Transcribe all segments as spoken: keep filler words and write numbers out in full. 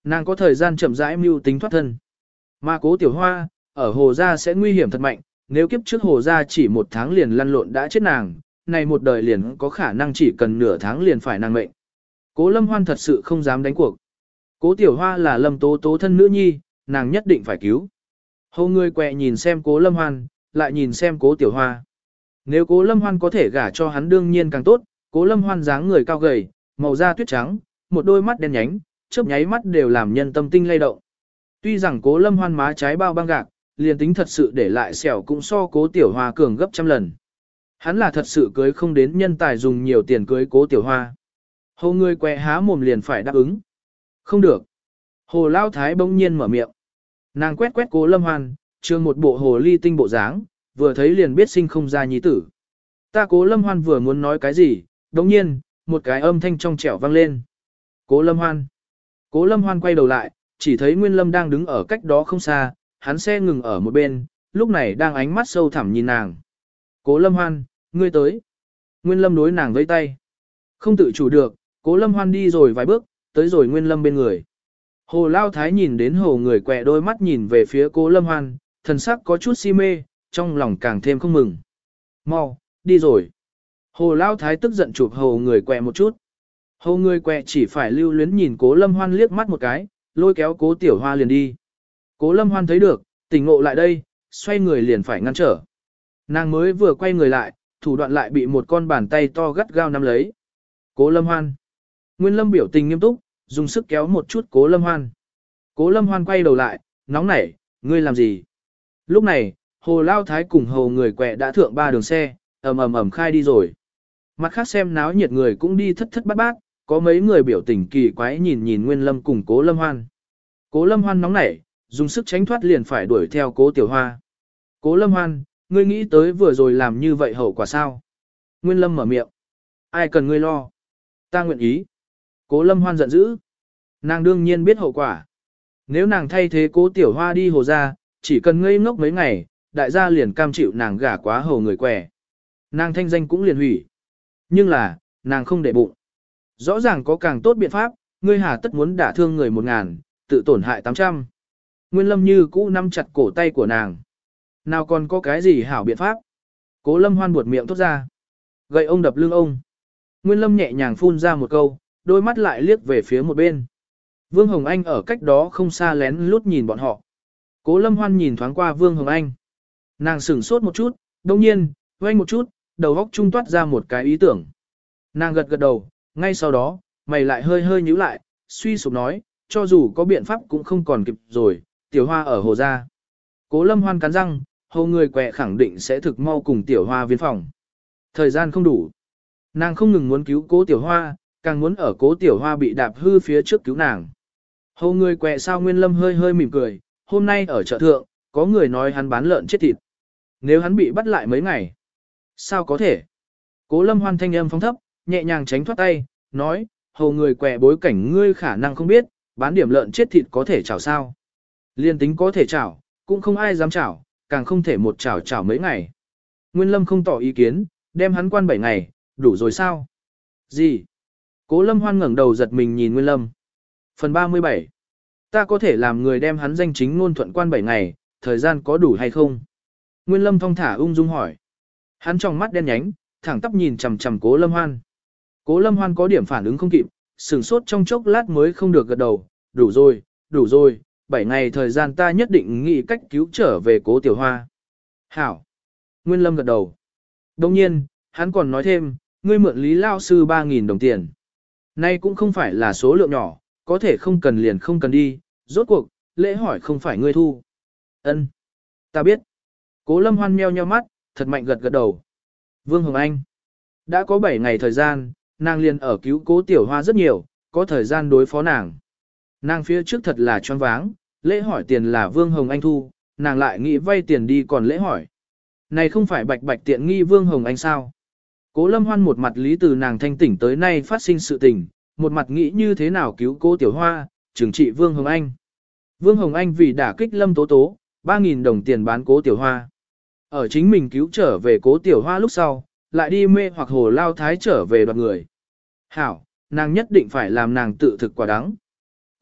Nàng có thời gian chậm rãi mưu tính thoát thân. Mà cố tiểu hoa, ở hồ gia sẽ nguy hiểm thật mạnh, nếu kiếp trước hồ gia chỉ một tháng liền lăn lộn đã chết nàng, này một đời liền có khả năng chỉ cần nửa tháng liền phải nàng mệnh. Cố Lâm Hoan thật sự không dám đánh cuộc. Cố tiểu hoa là Lâm Tố Tố thân nữ nhi, nàng nhất định phải cứu. Hầu người quẹ nhìn xem cố Lâm Hoan, lại nhìn xem cố tiểu hoa. Nếu cố Lâm Hoan có thể gả cho hắn đương nhiên càng tốt, cố Lâm Hoan dáng người cao gầy, màu da tuyết trắng, một đôi mắt đen nhánh, chớp nháy mắt đều làm nhân tâm tinh lay động. Tuy rằng cố Lâm Hoan má trái bao băng gạc, liền tính thật sự để lại sẹo cũng so cố tiểu hoa cường gấp trăm lần. Hắn là thật sự cưới không đến nhân tài dùng nhiều tiền cưới cố tiểu hoa. Hồ người quẹ há mồm liền phải đáp ứng. Không được. Hồ Lao Thái bỗng nhiên mở miệng. Nàng quét quét cố Lâm Hoan, trương một bộ hồ ly tinh bộ dáng, vừa thấy liền biết sinh không ra nhi tử. Ta cố Lâm Hoan vừa muốn nói cái gì, đồng nhiên, một cái âm thanh trong trẻo vang lên. Cố Lâm Hoan. Cố Lâm Hoan quay đầu lại, chỉ thấy Nguyên Lâm đang đứng ở cách đó không xa, hắn xe ngừng ở một bên, lúc này đang ánh mắt sâu thẳm nhìn nàng. Cố Lâm Hoan, ngươi tới. Nguyên Lâm đối nàng vẫy tay. Không tự chủ được, Cố Lâm Hoan đi rồi vài bước, tới rồi Nguyên Lâm bên người. Hồ Lao Thái nhìn đến hồ người quẹ đôi mắt nhìn về phía Cố Lâm Hoan, thần sắc có chút si mê, trong lòng càng thêm không mừng. Mau, đi rồi. Hồ Lao Thái tức giận chụp hồ người quẹ một chút. Hồ người quẹ chỉ phải lưu luyến nhìn Cố Lâm Hoan liếc mắt một cái, lôi kéo Cố Tiểu Hoa liền đi. Cố Lâm Hoan thấy được, tỉnh ngộ lại đây, xoay người liền phải ngăn trở. Nàng mới vừa quay người lại, thủ đoạn lại bị một con bàn tay to gắt gao nắm lấy. Cố Lâm Hoan. Nguyên Lâm biểu tình nghiêm túc, dùng sức kéo một chút Cố Lâm Hoan. Cố Lâm Hoan quay đầu lại, nóng nảy, ngươi làm gì? Lúc này, Hồ Lao Thái cùng hồ người quẹ đã thượng ba đường xe, ầm ầm ầm khai đi rồi. Mặt khác xem náo nhiệt người cũng đi thất thất bát bát, có mấy người biểu tình kỳ quái nhìn nhìn Nguyên Lâm cùng Cố Lâm Hoan. Cố Lâm Hoan nóng nảy, dùng sức tránh thoát liền phải đuổi theo Cố Tiểu Hoa. Cố Lâm Hoan, ngươi nghĩ tới vừa rồi làm như vậy hậu quả sao? Nguyên Lâm mở miệng. Ai cần ngươi lo? Ta nguyện ý. Cố Lâm Hoan giận dữ. Nàng đương nhiên biết hậu quả. Nếu nàng thay thế Cố Tiểu Hoa đi hồ ra, chỉ cần ngây ngốc mấy ngày, đại gia liền cam chịu nàng gả quá hồ người quẻ. Nàng thanh danh cũng liền hủy. Nhưng là, nàng không để bụng. Rõ ràng có càng tốt biện pháp, ngươi hà tất muốn đả thương người một ngàn, tự tổn hại tám trăm. Nguyên Lâm như cũ nắm chặt cổ tay của nàng. Nào còn có cái gì hảo biện pháp? Cố Lâm Hoan buột miệng thốt ra. Gậy ông đập lưng ông. Nguyên Lâm nhẹ nhàng phun ra một câu, đôi mắt lại liếc về phía một bên. Vương Hồng Anh ở cách đó không xa lén lút nhìn bọn họ. Cố Lâm Hoan nhìn thoáng qua Vương Hồng Anh. Nàng sửng sốt một chút, đồng nhiên, quay một chút, đầu óc trung toát ra một cái ý tưởng. Nàng gật gật đầu, ngay sau đó, mày lại hơi hơi nhíu lại, suy sụp nói, cho dù có biện pháp cũng không còn kịp rồi, Tiểu Hoa ở hồ gia. Cố Lâm Hoan cắn răng, hồ người quẹ khẳng định sẽ thực mau cùng Tiểu Hoa viên phòng. Thời gian không đủ. Nàng không ngừng muốn cứu Cố Tiểu Hoa, càng muốn ở Cố Tiểu Hoa bị đạp hư phía trước cứu nàng. Hồ người quẹ sao Nguyên Lâm hơi hơi mỉm cười, hôm nay ở chợ thượng, có người nói hắn bán lợn chết thịt. Nếu hắn bị bắt lại mấy ngày, sao có thể? Cố Lâm Hoan thanh âm phóng thấp, nhẹ nhàng tránh thoát tay, nói, hồ người quẹ bối cảnh ngươi khả năng không biết, bán điểm lợn chết thịt có thể chảo sao. Liên tính có thể chảo, cũng không ai dám chảo, càng không thể một chảo chảo mấy ngày. Nguyên Lâm không tỏ ý kiến, đem hắn quan bảy ngày, đủ rồi sao? Gì? Cố Lâm Hoan ngẩng đầu giật mình nhìn Nguyên Lâm. Phần ba mươi bảy. Ta có thể làm người đem hắn danh chính ngôn thuận quan bảy ngày, thời gian có đủ hay không? Nguyên Lâm thong thả ung dung hỏi. Hắn trong mắt đen nhánh, thẳng tắp nhìn chằm chằm Cố Lâm Hoan. Cố Lâm Hoan có điểm phản ứng không kịp, sửng sốt trong chốc lát mới không được gật đầu. Đủ rồi, đủ rồi, bảy ngày thời gian ta nhất định nghĩ cách cứu trở về Cố Tiểu Hoa. Hảo. Nguyên Lâm gật đầu. Đồng nhiên, hắn còn nói thêm, ngươi mượn Lý Lao Sư ba nghìn đồng tiền. Nay cũng không phải là số lượng nhỏ, có thể không cần liền không cần đi, rốt cuộc, lễ hỏi không phải ngươi thu. Ân, ta biết. Cố Lâm Hoan meo nheo mắt, thật mạnh gật gật đầu. Vương Hồng Anh. Đã có bảy ngày thời gian, nàng liền ở cứu Cố Tiểu Hoa rất nhiều, có thời gian đối phó nàng. Nàng phía trước thật là choáng váng, lễ hỏi tiền là Vương Hồng Anh thu, nàng lại nghĩ vay tiền đi còn lễ hỏi. Này không phải bạch bạch tiện nghi Vương Hồng Anh sao? Cố Lâm Hoan một mặt lý từ nàng thanh tỉnh tới nay phát sinh sự tình, một mặt nghĩ như thế nào cứu Cố Tiểu Hoa, trừng trị Vương Hồng Anh. Vương Hồng Anh vì đả kích Lâm Tố Tố, ba nghìn đồng tiền bán Cố Tiểu Hoa. Ở chính mình cứu trở về Cố Tiểu Hoa lúc sau, lại đi mê hoặc Hồ Lao Thái trở về đoạt người. Hảo, nàng nhất định phải làm nàng tự thực quả đắng.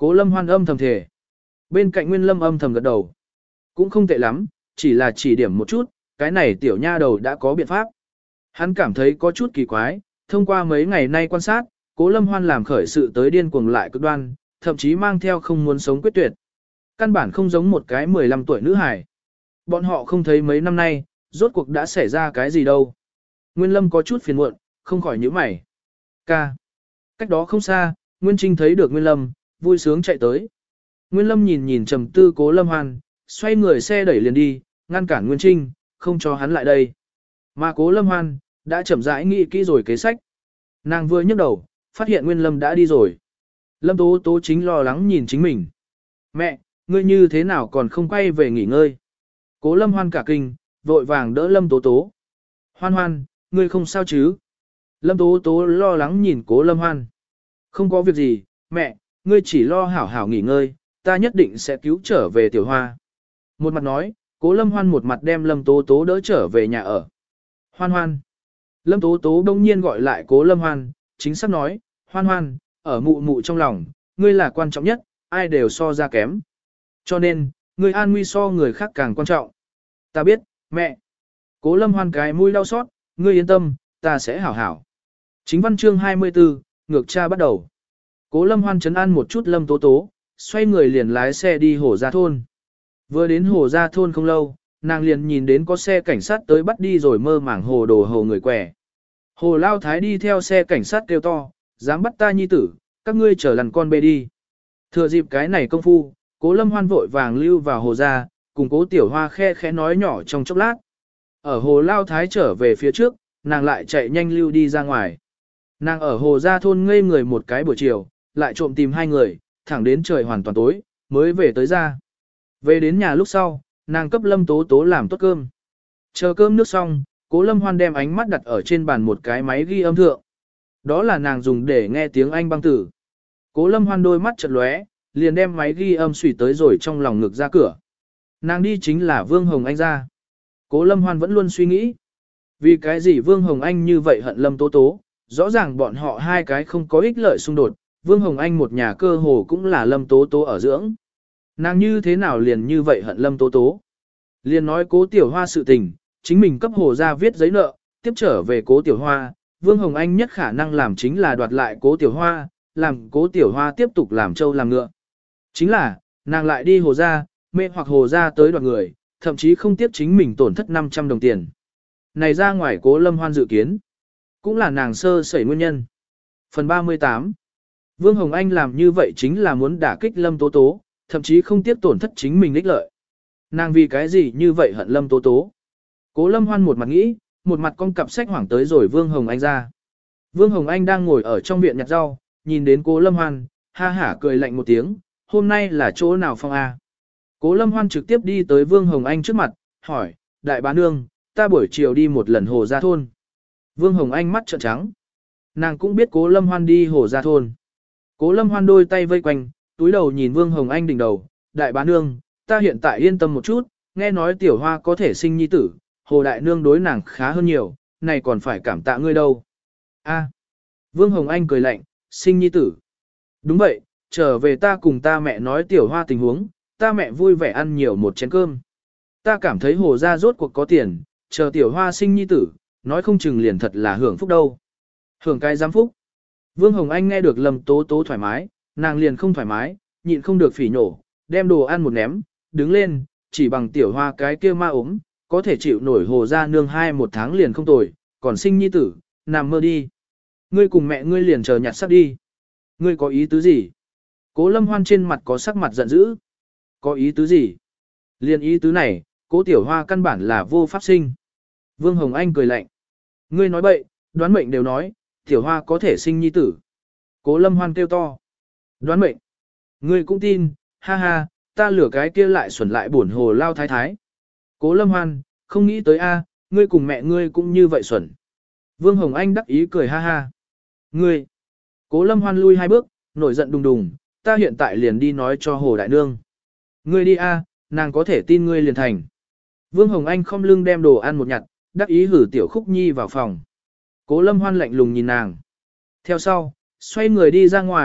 Cố Lâm Hoan âm thầm thề. Bên cạnh Nguyên Lâm âm thầm gật đầu. Cũng không tệ lắm, chỉ là chỉ điểm một chút, cái này tiểu nha đầu đã có biện pháp. Hắn cảm thấy có chút kỳ quái, thông qua mấy ngày nay quan sát, Cố Lâm Hoan làm khởi sự tới điên cuồng lại cực đoan, thậm chí mang theo không muốn sống quyết tuyệt. Căn bản không giống một cái mười lăm tuổi nữ hài. Bọn họ không thấy mấy năm nay, rốt cuộc đã xảy ra cái gì đâu. Nguyên Lâm có chút phiền muộn, không khỏi nhíu mày. Ca. Cách đó không xa, Nguyên Trinh thấy được Nguyên Lâm, vui sướng chạy tới. Nguyên Lâm nhìn nhìn trầm tư Cố Lâm Hoan, xoay người xe đẩy liền đi, ngăn cản Nguyên Trinh, không cho hắn lại đây. Mà Cố Lâm Hoan, đã chậm rãi nghĩ kỹ rồi kế sách. Nàng vừa nhấc đầu, phát hiện Nguyên Lâm đã đi rồi. Lâm Tố Tố chính lo lắng nhìn chính mình. Mẹ, ngươi như thế nào còn không quay về nghỉ ngơi? Cố Lâm Hoan cả kinh, vội vàng đỡ Lâm Tố Tố. Hoan Hoan, ngươi không sao chứ? Lâm Tố Tố lo lắng nhìn Cố Lâm Hoan. Không có việc gì, mẹ, ngươi chỉ lo hảo hảo nghỉ ngơi, ta nhất định sẽ cứu trở về Tiểu Hoa. Một mặt nói, Cố Lâm Hoan một mặt đem Lâm Tố Tố đỡ trở về nhà ở. Hoan Hoan. Lâm Tố Tố đông nhiên gọi lại Cố Lâm Hoan, chính xác nói, Hoan Hoan, ở mụ mụ trong lòng, ngươi là quan trọng nhất, ai đều so ra kém. Cho nên, ngươi an nguy so người khác càng quan trọng. Ta biết, mẹ. Cố Lâm Hoan cái mũi đau xót, ngươi yên tâm, ta sẽ hảo hảo. Chính văn chương hai mươi tư, ngược cha bắt đầu. Cố Lâm Hoan trấn an một chút Lâm Tố Tố, xoay người liền lái xe đi Hồ Gia Thôn. Vừa đến Hồ Gia Thôn không lâu, nàng liền nhìn đến có xe cảnh sát tới bắt đi rồi mơ màng hồ đồ hồ người quẻ. Hồ Lao Thái đi theo xe cảnh sát kêu to, dám bắt ta nhi tử, các ngươi trở lằn con bê đi. Thừa dịp cái này công phu, Cố Lâm Hoan vội vàng lưu vào Hồ Gia, cùng Cố Tiểu Hoa khe khẽ nói nhỏ trong chốc lát. Ở Hồ Lao Thái trở về phía trước, nàng lại chạy nhanh lưu đi ra ngoài. Nàng ở Hồ Gia Thôn ngây người một cái buổi chiều, lại trộm tìm hai người, thẳng đến trời hoàn toàn tối, mới về tới ra. Về đến nhà lúc sau, nàng cấp Lâm Tố Tố làm tốt cơm. Chờ cơm nước xong, Cố Lâm Hoan đem ánh mắt đặt ở trên bàn một cái máy ghi âm thượng. Đó là nàng dùng để nghe tiếng Anh băng tử. Cố Lâm Hoan đôi mắt chợt lóe, liền đem máy ghi âm xủy tới rồi trong lòng ngực ra cửa. Nàng đi chính là Vương Hồng Anh ra. Cố Lâm Hoan vẫn luôn suy nghĩ. Vì cái gì Vương Hồng Anh như vậy hận Lâm Tố Tố, rõ ràng bọn họ hai cái không có ích lợi xung đột, Vương Hồng Anh một nhà cơ hồ cũng là Lâm Tố Tố ở dưỡng. Nàng như thế nào liền như vậy hận Lâm Tố Tố. Liền nói Cố Tiểu Hoa sự tình, chính mình cấp Hồ ra viết giấy nợ, tiếp trở về Cố Tiểu Hoa, Vương Hồng Anh nhất khả năng làm chính là đoạt lại Cố Tiểu Hoa, làm Cố Tiểu Hoa tiếp tục làm trâu làm ngựa. Chính là, nàng lại đi Hồ ra, mê hoặc Hồ ra tới đoạt người, thậm chí không tiếp chính mình tổn thất năm trăm đồng tiền. Này ra ngoài Cố Lâm Hoan dự kiến, cũng là nàng sơ sẩy nguyên nhân. Phần ba mươi tám. Vương Hồng Anh làm như vậy chính là muốn đả kích Lâm Tố Tố, thậm chí không tiếp tổn thất chính mình ích lợi. Nàng vì cái gì như vậy hận Lâm Tố Tố. Cố Lâm Hoan một mặt nghĩ, một mặt con cặp sách hoảng tới rồi Vương Hồng Anh ra. Vương Hồng Anh đang ngồi ở trong viện nhặt rau, nhìn đến Cố Lâm Hoan, ha hả cười lạnh một tiếng, hôm nay là chỗ nào phong a? Cố Lâm Hoan trực tiếp đi tới Vương Hồng Anh trước mặt, hỏi, đại bá nương, ta buổi chiều đi một lần Hồ Gia Thôn. Vương Hồng Anh mắt trợn trắng. Nàng cũng biết Cố Lâm Hoan đi Hồ Gia Thôn. Cố Lâm Hoan đôi tay vây quanh, túi đầu nhìn Vương Hồng Anh đỉnh đầu, đại bá nương, ta hiện tại yên tâm một chút, nghe nói Tiểu Hoa có thể sinh nhi tử, Hồ đại nương đối nàng khá hơn nhiều, này còn phải cảm tạ ngươi đâu. A. Vương Hồng Anh cười lạnh, sinh nhi tử. Đúng vậy, trở về ta cùng ta mẹ nói Tiểu Hoa tình huống, ta mẹ vui vẻ ăn nhiều một chén cơm. Ta cảm thấy Hồ gia rốt cuộc có tiền, chờ Tiểu Hoa sinh nhi tử, nói không chừng liền thật là hưởng phúc đâu. Hưởng cái giám phúc. Vương Hồng Anh nghe được Lâm Tố Tố thoải mái, nàng liền không thoải mái, nhịn không được phỉ nhổ, đem đồ ăn một ném, đứng lên, chỉ bằng Tiểu Hoa cái kia ma ốm, có thể chịu nổi Hồ gia nương hai một tháng liền không tồi, còn sinh nhi tử, nằm mơ đi. Ngươi cùng mẹ ngươi liền chờ nhặt xác đi. Ngươi có ý tứ gì? Cố Lâm Hoan trên mặt có sắc mặt giận dữ. Có ý tứ gì? Liên ý tứ này, Cố Tiểu Hoa căn bản là vô pháp sinh. Vương Hồng Anh cười lạnh. Ngươi nói bậy, đoán mệnh đều nói, Tiểu Hoa có thể sinh nhi tử. Cố Lâm Hoan kêu to. Đoán mệnh. Ngươi cũng tin, ha ha, ta lửa cái kia lại xuẩn lại buồn hồ lao thái thái. Cố Lâm Hoan, không nghĩ tới a, ngươi cùng mẹ ngươi cũng như vậy xuẩn. Vương Hồng Anh đắc ý cười ha ha. Ngươi. Cố Lâm Hoan lui hai bước, nổi giận đùng đùng, ta hiện tại liền đi nói cho Hồ Đại Nương. Ngươi đi a, nàng có thể tin ngươi liền thành. Vương Hồng Anh không lưng đem đồ ăn một nhặt, đắc ý hử Tiểu Khúc Nhi vào phòng. Cố Lâm Hoan lạnh lùng nhìn nàng. Theo sau, xoay người đi ra ngoài,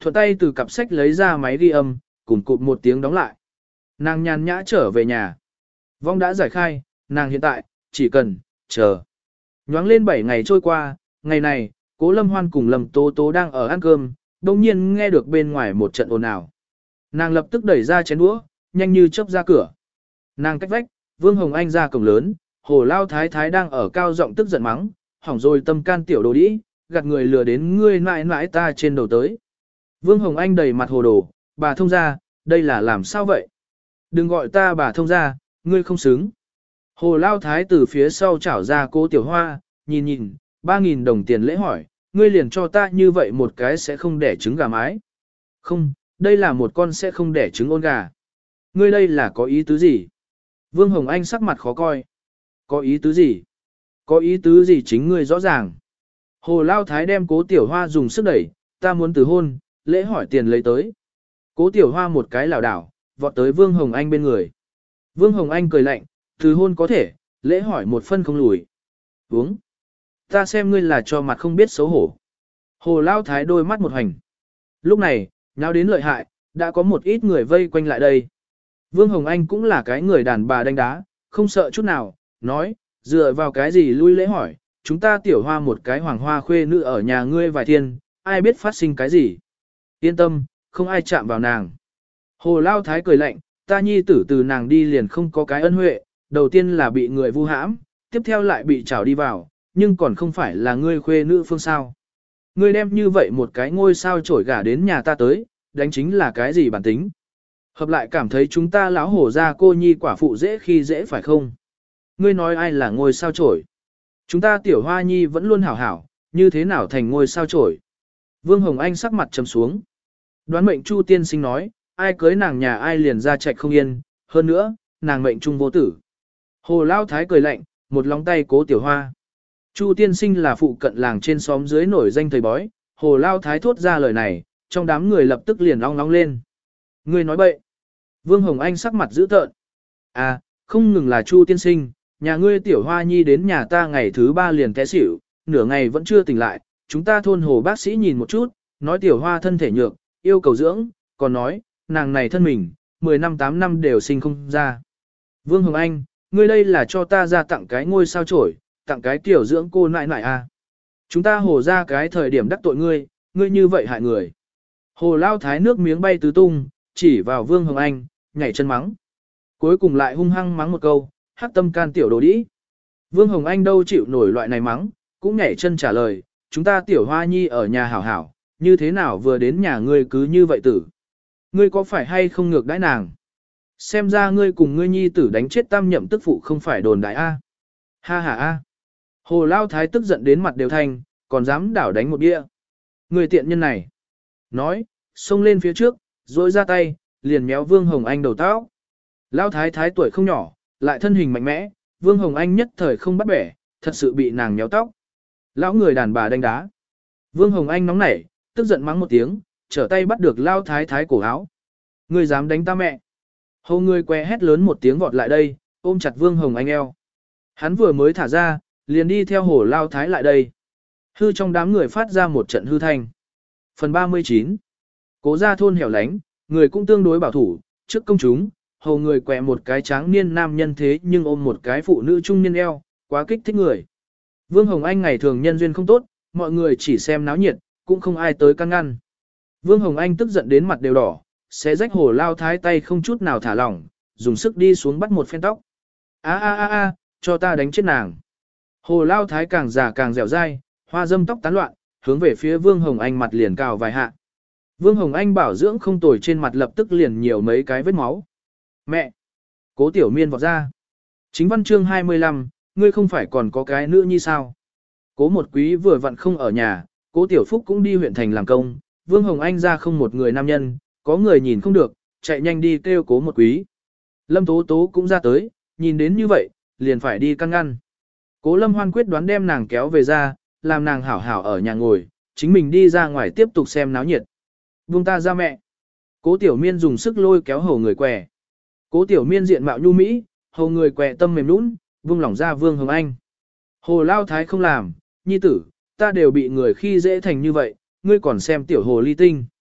thuận tay từ cặp sách lấy ra máy ghi âm, cùng cụt một tiếng đóng lại. Nàng nhàn nhã trở về nhà. Vong đã giải khai, nàng hiện tại, chỉ cần, chờ. Nhoáng lên bảy ngày trôi qua, ngày này, Cố Lâm Hoan cùng Lâm Tố Tố đang ở ăn cơm, đồng nhiên nghe được bên ngoài một trận ồn ào. Nàng lập tức đẩy ra chén đũa, nhanh như chớp ra cửa. Nàng cách vách, Vương Hồng Anh ra cổng lớn, Hồ Lao Thái Thái đang ở cao giọng tức giận mắng, hỏng rồi tâm can tiểu đồ đĩ, gạt người lừa đến ngươi mãi mãi ta trên đầu tới. Vương Hồng Anh đầy mặt hồ đồ, bà thông ra, đây là làm sao vậy? Đừng gọi ta bà thông ra, ngươi không xứng. Hồ Lao Thái từ phía sau chảo ra Cố Tiểu Hoa, nhìn nhìn, ba nghìn đồng tiền lễ hỏi, ngươi liền cho ta như vậy một cái sẽ không đẻ trứng gà mái. Không, đây là một con sẽ không đẻ trứng ôn gà. Ngươi đây là có ý tứ gì? Vương Hồng Anh sắc mặt khó coi. Có ý tứ gì? Có ý tứ gì chính ngươi rõ ràng. Hồ Lao Thái đem Cố Tiểu Hoa dùng sức đẩy, ta muốn từ hôn, lễ hỏi tiền lấy tới. Cố Tiểu Hoa một cái lảo đảo, vọt tới Vương Hồng Anh bên người. Vương Hồng Anh cười lạnh, từ hôn có thể, lễ hỏi một phân không lùi. Uống. Ta xem ngươi là cho mặt không biết xấu hổ. Hồ Lao Thái đôi mắt một hành. Lúc này, nháo đến lợi hại, đã có một ít người vây quanh lại đây. Vương Hồng Anh cũng là cái người đàn bà đánh đá, không sợ chút nào, nói, dựa vào cái gì lui lễ hỏi, chúng ta Tiểu Hoa một cái hoàng hoa khuê nữ ở nhà ngươi vài thiên, ai biết phát sinh cái gì. Yên tâm, không ai chạm vào nàng. Hồ Lao Thái cười lạnh, ta nhi tử từ nàng đi liền không có cái ân huệ, đầu tiên là bị người vu hãm, tiếp theo lại bị trảo đi vào, nhưng còn không phải là ngươi khuê nữ phương sao. Ngươi đem như vậy một cái ngôi sao trổi gả đến nhà ta tới, đánh chính là cái gì bản tính. Hợp lại cảm thấy chúng ta lão hổ ra cô nhi quả phụ dễ khi dễ phải không? Ngươi nói ai là ngôi sao trổi? Chúng ta Tiểu Hoa nhi vẫn luôn hảo hảo, như thế nào thành ngôi sao trổi? Vương Hồng Anh sắc mặt trầm xuống. Đoán mệnh Chu tiên sinh nói, ai cưới nàng nhà ai liền ra trạch không yên, hơn nữa, nàng mệnh trung vô tử. Hồ Lao Thái cười lạnh, một lòng tay Cố Tiểu Hoa. Chu tiên sinh là phụ cận làng trên xóm dưới nổi danh thầy bói, Hồ Lao Thái thốt ra lời này, trong đám người lập tức liền ong nóng lên. Ngươi nói bậy. Vương Hồng Anh sắc mặt dữ tợn. À, không ngừng là Chu tiên sinh, nhà ngươi Tiểu Hoa nhi đến nhà ta ngày thứ ba liền té xỉu, nửa ngày vẫn chưa tỉnh lại, chúng ta thôn hồ bác sĩ nhìn một chút, nói Tiểu Hoa thân thể nhược, yêu cầu dưỡng, còn nói, nàng này thân mình, mười năm tám năm đều sinh không ra. Vương Hồng Anh, ngươi đây là cho ta ra tặng cái ngôi sao chổi, tặng cái tiểu dưỡng cô nại nại à. Chúng ta hồ ra cái thời điểm đắc tội ngươi, ngươi như vậy hại người. Hồ Lao Thái nước miếng bay tứ tung, chỉ vào Vương Hồng Anh, nhảy chân mắng. Cuối cùng lại hung hăng mắng một câu, hắc tâm can tiểu đồ đĩ. Vương Hồng Anh đâu chịu nổi loại này mắng, cũng nhảy chân trả lời, chúng ta Tiểu Hoa nhi ở nhà hảo hảo, như thế nào vừa đến nhà ngươi cứ như vậy tử. Ngươi có phải hay không ngược đãi nàng? Xem ra ngươi cùng ngươi nhi tử đánh chết tam nhậm tức phụ không phải đồn đại A. Ha ha A. Hồ Lao Thái tức giận đến mặt đều thanh, còn dám đảo đánh một bia. Người tiện nhân này. Nói, xông lên phía trước, rồi ra tay, liền méo Vương Hồng Anh đầu tóc. Lao Thái Thái tuổi không nhỏ, lại thân hình mạnh mẽ, Vương Hồng Anh nhất thời không bắt bẻ, thật sự bị nàng méo tóc. Lão người đàn bà đánh đá. Vương Hồng Anh nóng nảy, tức giận mắng một tiếng, trở tay bắt được Lao Thái Thái cổ áo. Ngươi dám đánh ta mẹ. Hồ người que hét lớn một tiếng vọt lại đây, ôm chặt Vương Hồng Anh eo. Hắn vừa mới thả ra, liền đi theo Hồ Lao Thái lại đây. Hư trong đám người phát ra một trận hư thanh. Phần ba mươi chín. Cố gia thôn hẻo lánh, người cũng tương đối bảo thủ, trước công chúng, hầu người quẹ một cái tráng niên nam nhân thế nhưng ôm một cái phụ nữ trung niên eo, quá kích thích người. Vương Hồng Anh ngày thường nhân duyên không tốt, mọi người chỉ xem náo nhiệt, cũng không ai tới căn ngăn. Vương Hồng Anh tức giận đến mặt đều đỏ, xé rách Hồ Lao Thái tay không chút nào thả lỏng, dùng sức đi xuống bắt một phen tóc. A a a a, cho ta đánh chết nàng. Hồ Lao Thái càng già càng dẻo dai, hoa dâm tóc tán loạn, hướng về phía Vương Hồng Anh mặt liền cào vài hạ. Vương Hồng Anh bảo dưỡng không tồi trên mặt lập tức liền nhiều mấy cái vết máu. Mẹ! Cố Tiểu Miên vọt ra. Chính văn chương hai mươi lăm, ngươi không phải còn có cái nữ nhi sao? Cố một quý vừa vặn không ở nhà, Cố Tiểu Phúc cũng đi huyện thành làm công, Vương Hồng Anh ra không một người nam nhân, có người nhìn không được, chạy nhanh đi kêu Cố một quý. Lâm Tố Tố cũng ra tới, nhìn đến như vậy, liền phải đi căn ngăn. Cố Lâm Hoan quyết đoán đem nàng kéo về ra, làm nàng hảo hảo ở nhà ngồi, chính mình đi ra ngoài tiếp tục xem náo nhiệt. Buông ta ra mẹ. Cố Tiểu Miên dùng sức lôi kéo hầu người què. Cố Tiểu Miên diện mạo nhu mỹ, hầu người què tâm mềm nũng, buông lỏng ra Vương Hồng Anh. Hồ Lao Thái không làm, nhi tử, ta đều bị người khi dễ thành như vậy, ngươi còn xem tiểu hồ ly tinh.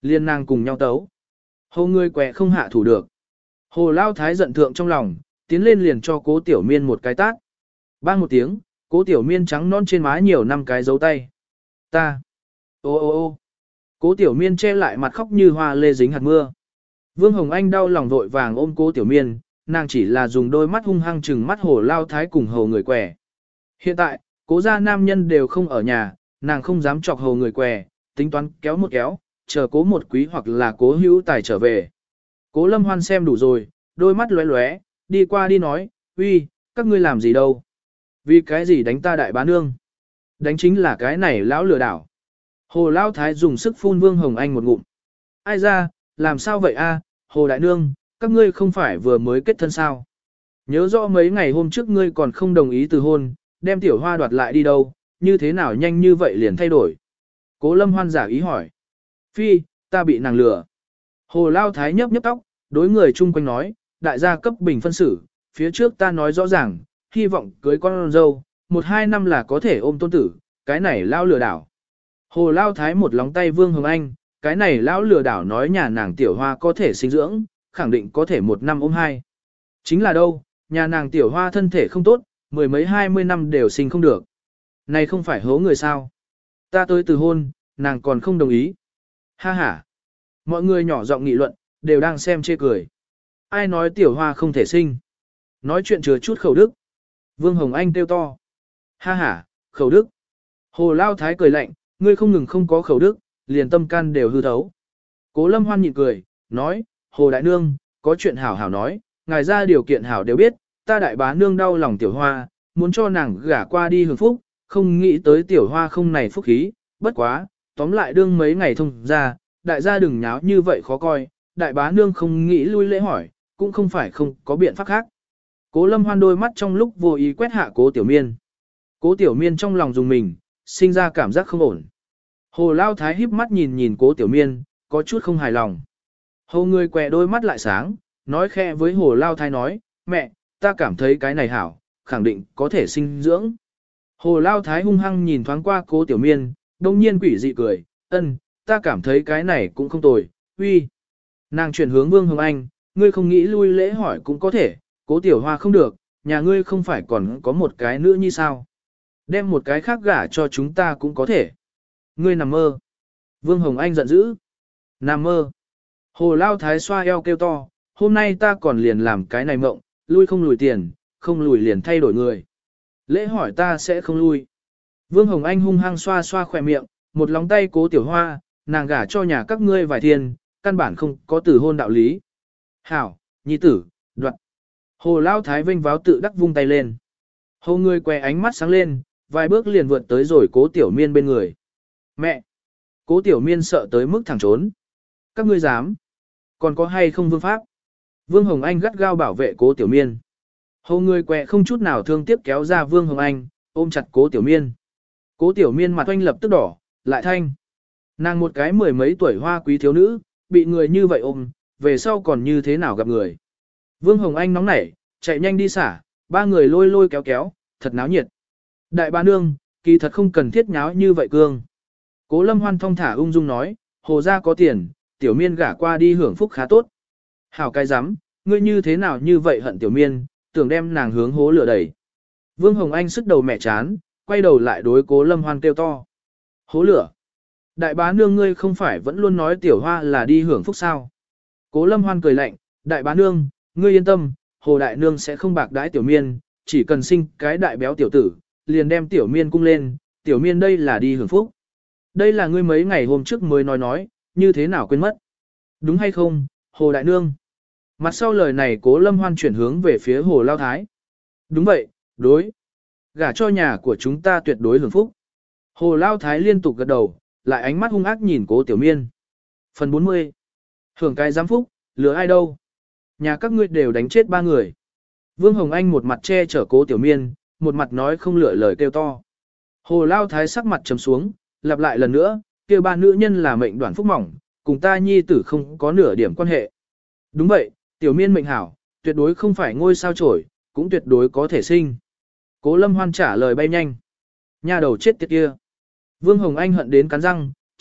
Liên nàng cùng nhau tấu. Hồ người quẹ không hạ thủ được. Hồ Lao Thái giận thượng trong lòng, tiến lên liền cho cố tiểu miên một cái tát. Bang một tiếng, cố tiểu miên trắng non trên má nhiều năm cái dấu tay. Ta. Ô ô ô cố tiểu miên che lại mặt khóc như hoa lê dính hạt mưa. Vương Hồng Anh đau lòng vội vàng ôm cố tiểu miên, nàng chỉ là dùng đôi mắt hung hăng trừng mắt Hồ Lao Thái cùng Hồ người quẻ. Hiện tại, cố gia nam nhân đều không ở nhà, nàng không dám chọc Hồ người quẻ, tính toán kéo một kéo, chờ cố một quý hoặc là cố hữu tài trở về. Cố Lâm Hoan xem đủ rồi, đôi mắt lóe lóe, đi qua đi nói, uy, các ngươi làm gì đâu? Vì cái gì đánh ta đại bá nương? Đánh chính là cái này lão lừa đảo. Hồ Lao Thái dùng sức phun Vương Hồng Anh một ngụm. Ai ra, làm sao vậy a, Hồ Đại Nương, các ngươi không phải vừa mới kết thân sao? Nhớ rõ mấy ngày hôm trước ngươi còn không đồng ý từ hôn, đem tiểu hoa đoạt lại đi đâu, như thế nào nhanh như vậy liền thay đổi? Cố Lâm Hoan giả ý hỏi. Phi, ta bị nàng lừa. Hồ Lao Thái nhấp nhấp tóc, đối người chung quanh nói, đại gia cấp bình phân xử, phía trước ta nói rõ ràng, hy vọng cưới con dâu, một hai năm là có thể ôm tôn tử, cái này lao lừa đảo. Hồ Lao Thái một lóng tay Vương Hồng Anh, cái này lão lừa đảo nói nhà nàng tiểu hoa có thể sinh dưỡng, khẳng định có thể một năm ôm hai. Chính là đâu, nhà nàng tiểu hoa thân thể không tốt, mười mấy hai mươi năm đều sinh không được. Này không phải hố người sao. Ta tới từ hôn, nàng còn không đồng ý. Ha ha. Mọi người nhỏ giọng nghị luận, đều đang xem chê cười. Ai nói tiểu hoa không thể sinh. Nói chuyện chứa chút khẩu đức. Vương Hồng Anh kêu to. Ha ha, khẩu đức. Hồ Lao Thái cười lạnh, ngươi không ngừng không có khẩu đức, liền tâm can đều hư thấu. Cố Lâm Hoan nhịn cười, nói, Hồ Đại Nương, có chuyện hảo hảo nói, ngài ra điều kiện hảo đều biết, ta đại bá nương đau lòng tiểu hoa, muốn cho nàng gả qua đi hưởng phúc, không nghĩ tới tiểu hoa không này phúc khí, bất quá, tóm lại đương mấy ngày thông ra, đại gia đừng nháo như vậy khó coi, đại bá nương không nghĩ lui lễ hỏi, cũng không phải không có biện pháp khác. Cố Lâm Hoan đôi mắt trong lúc vô ý quét hạ Cố Tiểu Miên. Cố Tiểu Miên trong lòng dùng mình, sinh ra cảm giác không ổn. Hồ Lao Thái híp mắt nhìn nhìn Cố Tiểu Miên, có chút không hài lòng. Hồ người quẹ đôi mắt lại sáng, nói khẽ với Hồ Lao Thái nói, mẹ, ta cảm thấy cái này hảo, khẳng định có thể sinh dưỡng. Hồ Lao Thái hung hăng nhìn thoáng qua Cố Tiểu Miên, đông nhiên quỷ dị cười, ân, ta cảm thấy cái này cũng không tồi, uy. Nàng chuyển hướng Vương Hồng Anh, ngươi không nghĩ lui lễ hỏi cũng có thể, Cố Tiểu Hoa không được, nhà ngươi không phải còn có một cái nữa như sao. Đem một cái khác gả cho chúng ta cũng có thể. Ngươi nằm mơ. Vương Hồng Anh giận dữ. Nằm mơ. Hồ Lao Thái xoa eo kêu to, hôm nay ta còn liền làm cái này mộng, lui không lùi tiền, không lùi liền thay đổi người. Lễ hỏi ta sẽ không lui. Vương Hồng Anh hung hăng xoa xoa khỏe miệng, một lóng tay Cố Tiểu Hoa, nàng gả cho nhà các ngươi vài tiền, căn bản không có tử hôn đạo lý. Hảo, nhi tử, đoạn. Hồ Lao Thái vinh váo tự đắc vung tay lên. Hồ người què ánh mắt sáng lên, vài bước liền vượt tới rồi Cố Tiểu Miên bên người. Mẹ! Cố Tiểu Miên sợ tới mức thẳng trốn. Các ngươi dám? Còn có hay không vương pháp? Vương Hồng Anh gắt gao bảo vệ Cố Tiểu Miên. Hồ người què không chút nào thương tiếc kéo ra Vương Hồng Anh, ôm chặt Cố Tiểu Miên. Cố Tiểu Miên mặt oanh lập tức đỏ, lại thanh. Nàng một cái mười mấy tuổi hoa quý thiếu nữ, bị người như vậy ôm, về sau còn như thế nào gặp người. Vương Hồng Anh nóng nảy, chạy nhanh đi xả, ba người lôi lôi kéo kéo, thật náo nhiệt. Đại bá nương, kỳ thật không cần thiết nháo như vậy cương. Cố Lâm Hoan thong thả ung dung nói, hồ gia có tiền, Tiểu Miên gả qua đi hưởng phúc khá tốt. Hảo cái rắm, ngươi như thế nào như vậy hận Tiểu Miên, tưởng đem nàng hướng hố lửa đẩy. Vương Hồng Anh sức đầu mẹ chán, quay đầu lại đối Cố Lâm Hoan kêu to. Hố lửa. Đại bá nương ngươi không phải vẫn luôn nói Tiểu Hoa là đi hưởng phúc sao. Cố Lâm Hoan cười lạnh, đại bá nương, ngươi yên tâm, hồ đại nương sẽ không bạc đãi Tiểu Miên, chỉ cần sinh cái đại béo tiểu tử, liền đem Tiểu Miên cung lên, Tiểu Miên đây là đi hưởng phúc. Đây là ngươi mấy ngày hôm trước mới nói nói, như thế nào quên mất. Đúng hay không, hồ đại nương. Mặt sau lời này Cố Lâm Hoan chuyển hướng về phía hồ Lao Thái. Đúng vậy, đối. Gả cho nhà của chúng ta tuyệt đối hưởng phúc. Hồ Lao Thái liên tục gật đầu, lại ánh mắt hung ác nhìn Cố Tiểu Miên. Phần bốn mươi. Hưởng cái giám phúc, lừa ai đâu. Nhà các ngươi đều đánh chết ba người. Vương Hồng Anh một mặt che chở Cố Tiểu Miên, một mặt nói không lựa lời kêu to. Hồ Lao Thái sắc mặt trầm xuống, lặp lại lần nữa, kêu ba nữ nhân là mệnh đoạn phúc mỏng, cùng ta nhi tử không có nửa điểm quan hệ. Đúng vậy, Tiểu Miên mệnh hảo, tuyệt đối không phải ngôi sao chổi, cũng tuyệt đối có thể sinh. Cố Lâm Hoan trả lời bay nhanh. Nhà đầu chết tiệt kia. Vương Hồng Anh hận đến cắn răng,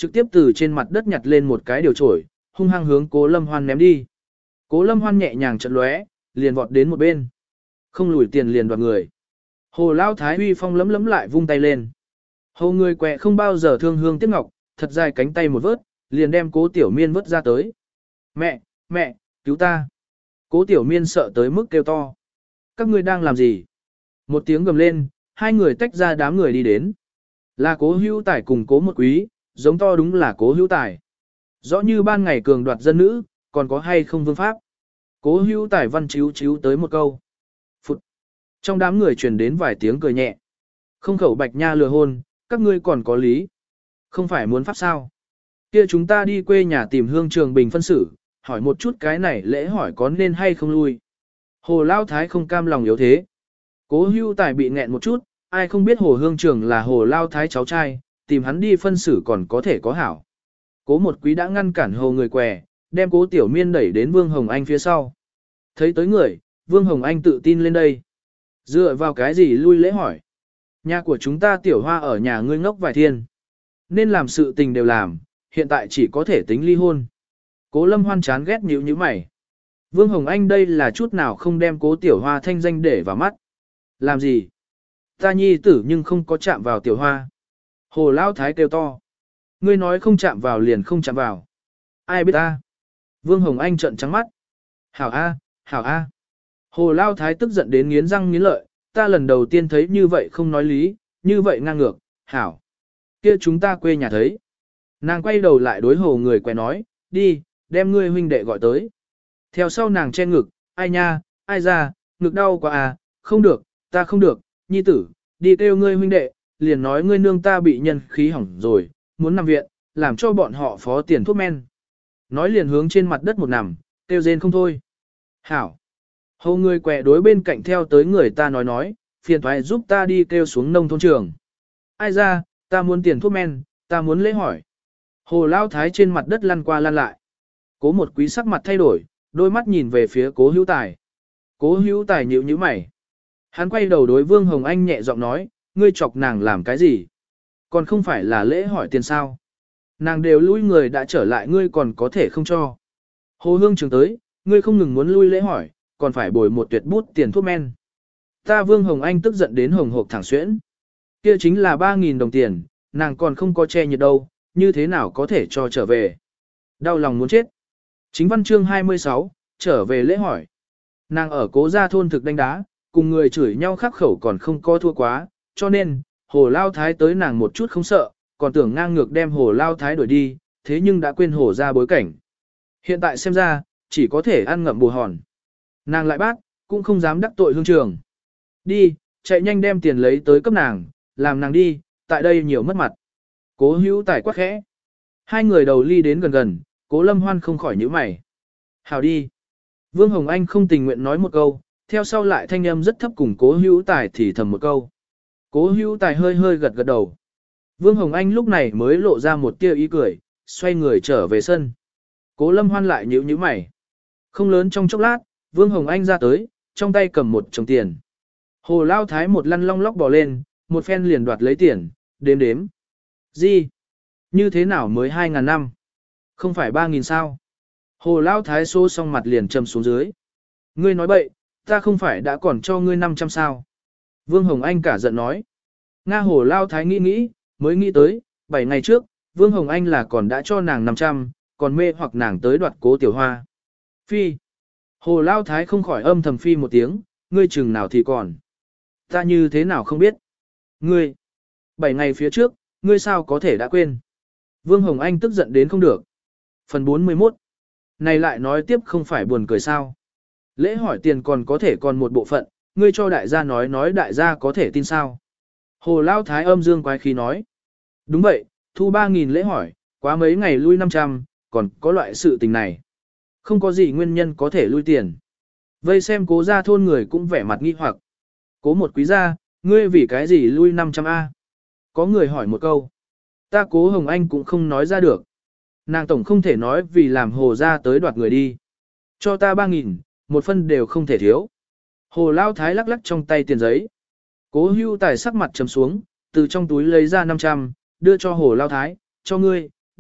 trực tiếp từ trên mặt đất nhặt lên một cái điều trổi, hung hăng hướng Cố Lâm Hoan ném đi. Cố Lâm Hoan nhẹ nhàng chợt lóe, liền vọt đến một bên. Không lùi tiền liền đoạt người. Hồ Lao Thái uy phong lấm lấm lại vung tay lên. Hồ người quẹ không bao giờ thương hương tiếc ngọc, thật dài cánh tay một vớt, liền đem Cố Tiểu Miên vớt ra tới. Mẹ, mẹ, cứu ta. Cố Tiểu Miên sợ tới mức kêu to. Các ngươi đang làm gì? Một tiếng gầm lên, hai người tách ra đám người đi đến. Là Cố Hữu Tài cùng Cố Một Quý, giống to đúng là Cố Hữu Tài. Rõ như ban ngày cường đoạt dân nữ, còn có hay không vương pháp. Cố Hữu Tài văn chíu chíu tới một câu. Phụt. Trong đám người truyền đến vài tiếng cười nhẹ. Không khẩu bạch nha lừa hôn, các ngươi còn có lý. Không phải muốn pháp sao? Kia chúng ta đi quê nhà tìm Hương Trường Bình phân xử, hỏi một chút cái này lễ hỏi có nên hay không lui. Hồ Lao Thái không cam lòng yếu thế. Cố Hữu Tài bị nghẹn một chút, ai không biết Hồ Hương Trường là Hồ Lao Thái cháu trai, tìm hắn đi phân xử còn có thể có hảo. Cố Một Quý đã ngăn cản Hồ người què, đem Cố Tiểu Miên đẩy đến Vương Hồng Anh phía sau. Thấy tới người, Vương Hồng Anh tự tin lên đây. Dựa vào cái gì lui lễ hỏi? Nhà của chúng ta Tiểu Hoa ở nhà ngươi ngốc vài thiên. Nên làm sự tình đều làm, hiện tại chỉ có thể tính ly hôn. Cố Lâm Hoan chán ghét nhíu nhíu mày. Vương Hồng Anh đây là chút nào không đem Cố Tiểu Hoa thanh danh để vào mắt. Làm gì? Ta nhi tử nhưng không có chạm vào Tiểu Hoa. Hồ Lao Thái kêu to. Ngươi nói không chạm vào liền không chạm vào. Ai biết ta? Vương Hồng Anh trợn trắng mắt. Hảo A, hảo A. Hồ Lao Thái tức giận đến nghiến răng nghiến lợi, ta lần đầu tiên thấy như vậy không nói lý, như vậy ngang ngược, hảo. Kia chúng ta quê nhà thấy. Nàng quay đầu lại đối hồ người quẹ nói, đi, đem ngươi huynh đệ gọi tới. Theo sau nàng che ngực, ai nha, ai ra, ngực đau quá à, không được, ta không được, nhi tử, đi kêu ngươi huynh đệ, liền nói ngươi nương ta bị nhân khí hỏng rồi, muốn nằm viện, làm cho bọn họ phó tiền thuốc men. Nói liền hướng trên mặt đất một nằm, kêu rên không thôi. Hảo. Hầu người quẹ đối bên cạnh theo tới người ta nói nói, phiền thoại giúp ta đi kêu xuống nông thôn trường. Ai ra, ta muốn tiền thuốc men, ta muốn lễ hỏi. Hồ Lao Thái trên mặt đất lăn qua lăn lại. Cố Một Quý sắc mặt thay đổi, đôi mắt nhìn về phía Cố Hữu Tài. Cố Hữu Tài nhíu nhíu mày. Hắn quay đầu đối Vương Hồng Anh nhẹ giọng nói, ngươi chọc nàng làm cái gì? Còn không phải là lễ hỏi tiền sao? Nàng đều lui người đã trở lại ngươi còn có thể không cho. Hồ Hương Trường tới, ngươi không ngừng muốn lui lễ hỏi, còn phải bồi một tuyệt bút tiền thuốc men. Ta Vương Hồng Anh tức giận đến hồng hộc thẳng xuyễn. Kia chính là ba nghìn đồng tiền, nàng còn không có che nhiệt đâu, như thế nào có thể cho trở về. Đau lòng muốn chết. Chính văn chương hai mươi sáu, trở về lễ hỏi. Nàng ở Cố Gia thôn thực đánh đá, cùng người chửi nhau khắc khẩu còn không có thua quá, cho nên, Hồ Lao Thái tới nàng một chút không sợ, còn tưởng ngang ngược đem Hồ Lao Thái đuổi đi, thế nhưng đã quên Hồ ra bối cảnh. Hiện tại xem ra, chỉ có thể ăn ngậm bù hòn. Nàng lại bác, cũng không dám đắc tội Hương Trường. Đi, chạy nhanh đem tiền lấy tới cấp nàng, làm nàng đi, tại đây nhiều mất mặt. Cố Hữu Tài quát khẽ. Hai người đầu ly đến gần gần, Cố Lâm Hoan không khỏi nhíu mày. Hào đi. Vương Hồng Anh không tình nguyện nói một câu, theo sau lại thanh âm rất thấp cùng Cố Hữu Tài thì thầm một câu. Cố Hữu Tài hơi hơi gật gật đầu. Vương Hồng Anh lúc này mới lộ ra một tia ý cười, xoay người trở về sân. Cố Lâm Hoan lại nhíu nhíu mày. Không lớn trong chốc lát, Vương Hồng Anh ra tới, trong tay cầm một chồng tiền. Hồ Lao Thái một lăn long lóc bò lên, một phen liền đoạt lấy tiền, đếm đếm. Gì? Như thế nào mới hai ngàn năm? Không phải ba nghìn sao? Hồ Lao Thái xô xong mặt liền trầm xuống dưới. Ngươi nói bậy, ta không phải đã còn cho ngươi năm trăm sao? Vương Hồng Anh cả giận nói. Nga Hồ Lao Thái nghĩ nghĩ, mới nghĩ tới, bảy ngày trước, Vương Hồng Anh là còn đã cho nàng năm trăm, còn mê hoặc nàng tới đoạt Cố Tiểu Hoa. Phi. Hồ Lao Thái không khỏi âm thầm phi một tiếng, ngươi chừng nào thì còn. Ta như thế nào không biết. Ngươi. Bảy ngày phía trước, ngươi sao có thể đã quên. Vương Hồng Anh tức giận đến không được. Phần bốn mươi mốt. Này lại nói tiếp không phải buồn cười sao. Lễ hỏi tiền còn có thể còn một bộ phận, ngươi cho đại gia nói nói đại gia có thể tin sao. Hồ Lao Thái âm dương quái khí nói. Đúng vậy, thu ba nghìn lễ hỏi, quá mấy ngày lui năm trăm, còn có loại sự tình này. Không có gì nguyên nhân có thể lui tiền. Vây xem Cố Gia thôn người cũng vẻ mặt nghi hoặc. Cố Một Quý gia, ngươi vì cái gì lui năm trăm a? Có người hỏi một câu. Ta Cố Hồng Anh cũng không nói ra được. Nàng tổng không thể nói vì làm Hồ gia tới đoạt người đi. Cho ta ba nghìn, một phân đều không thể thiếu. Hồ Lao Thái lắc lắc trong tay tiền giấy. Cố Hữu Tài sắc mặt trầm xuống, từ trong túi lấy ra năm trăm, đưa cho Hồ Lao Thái, cho ngươi,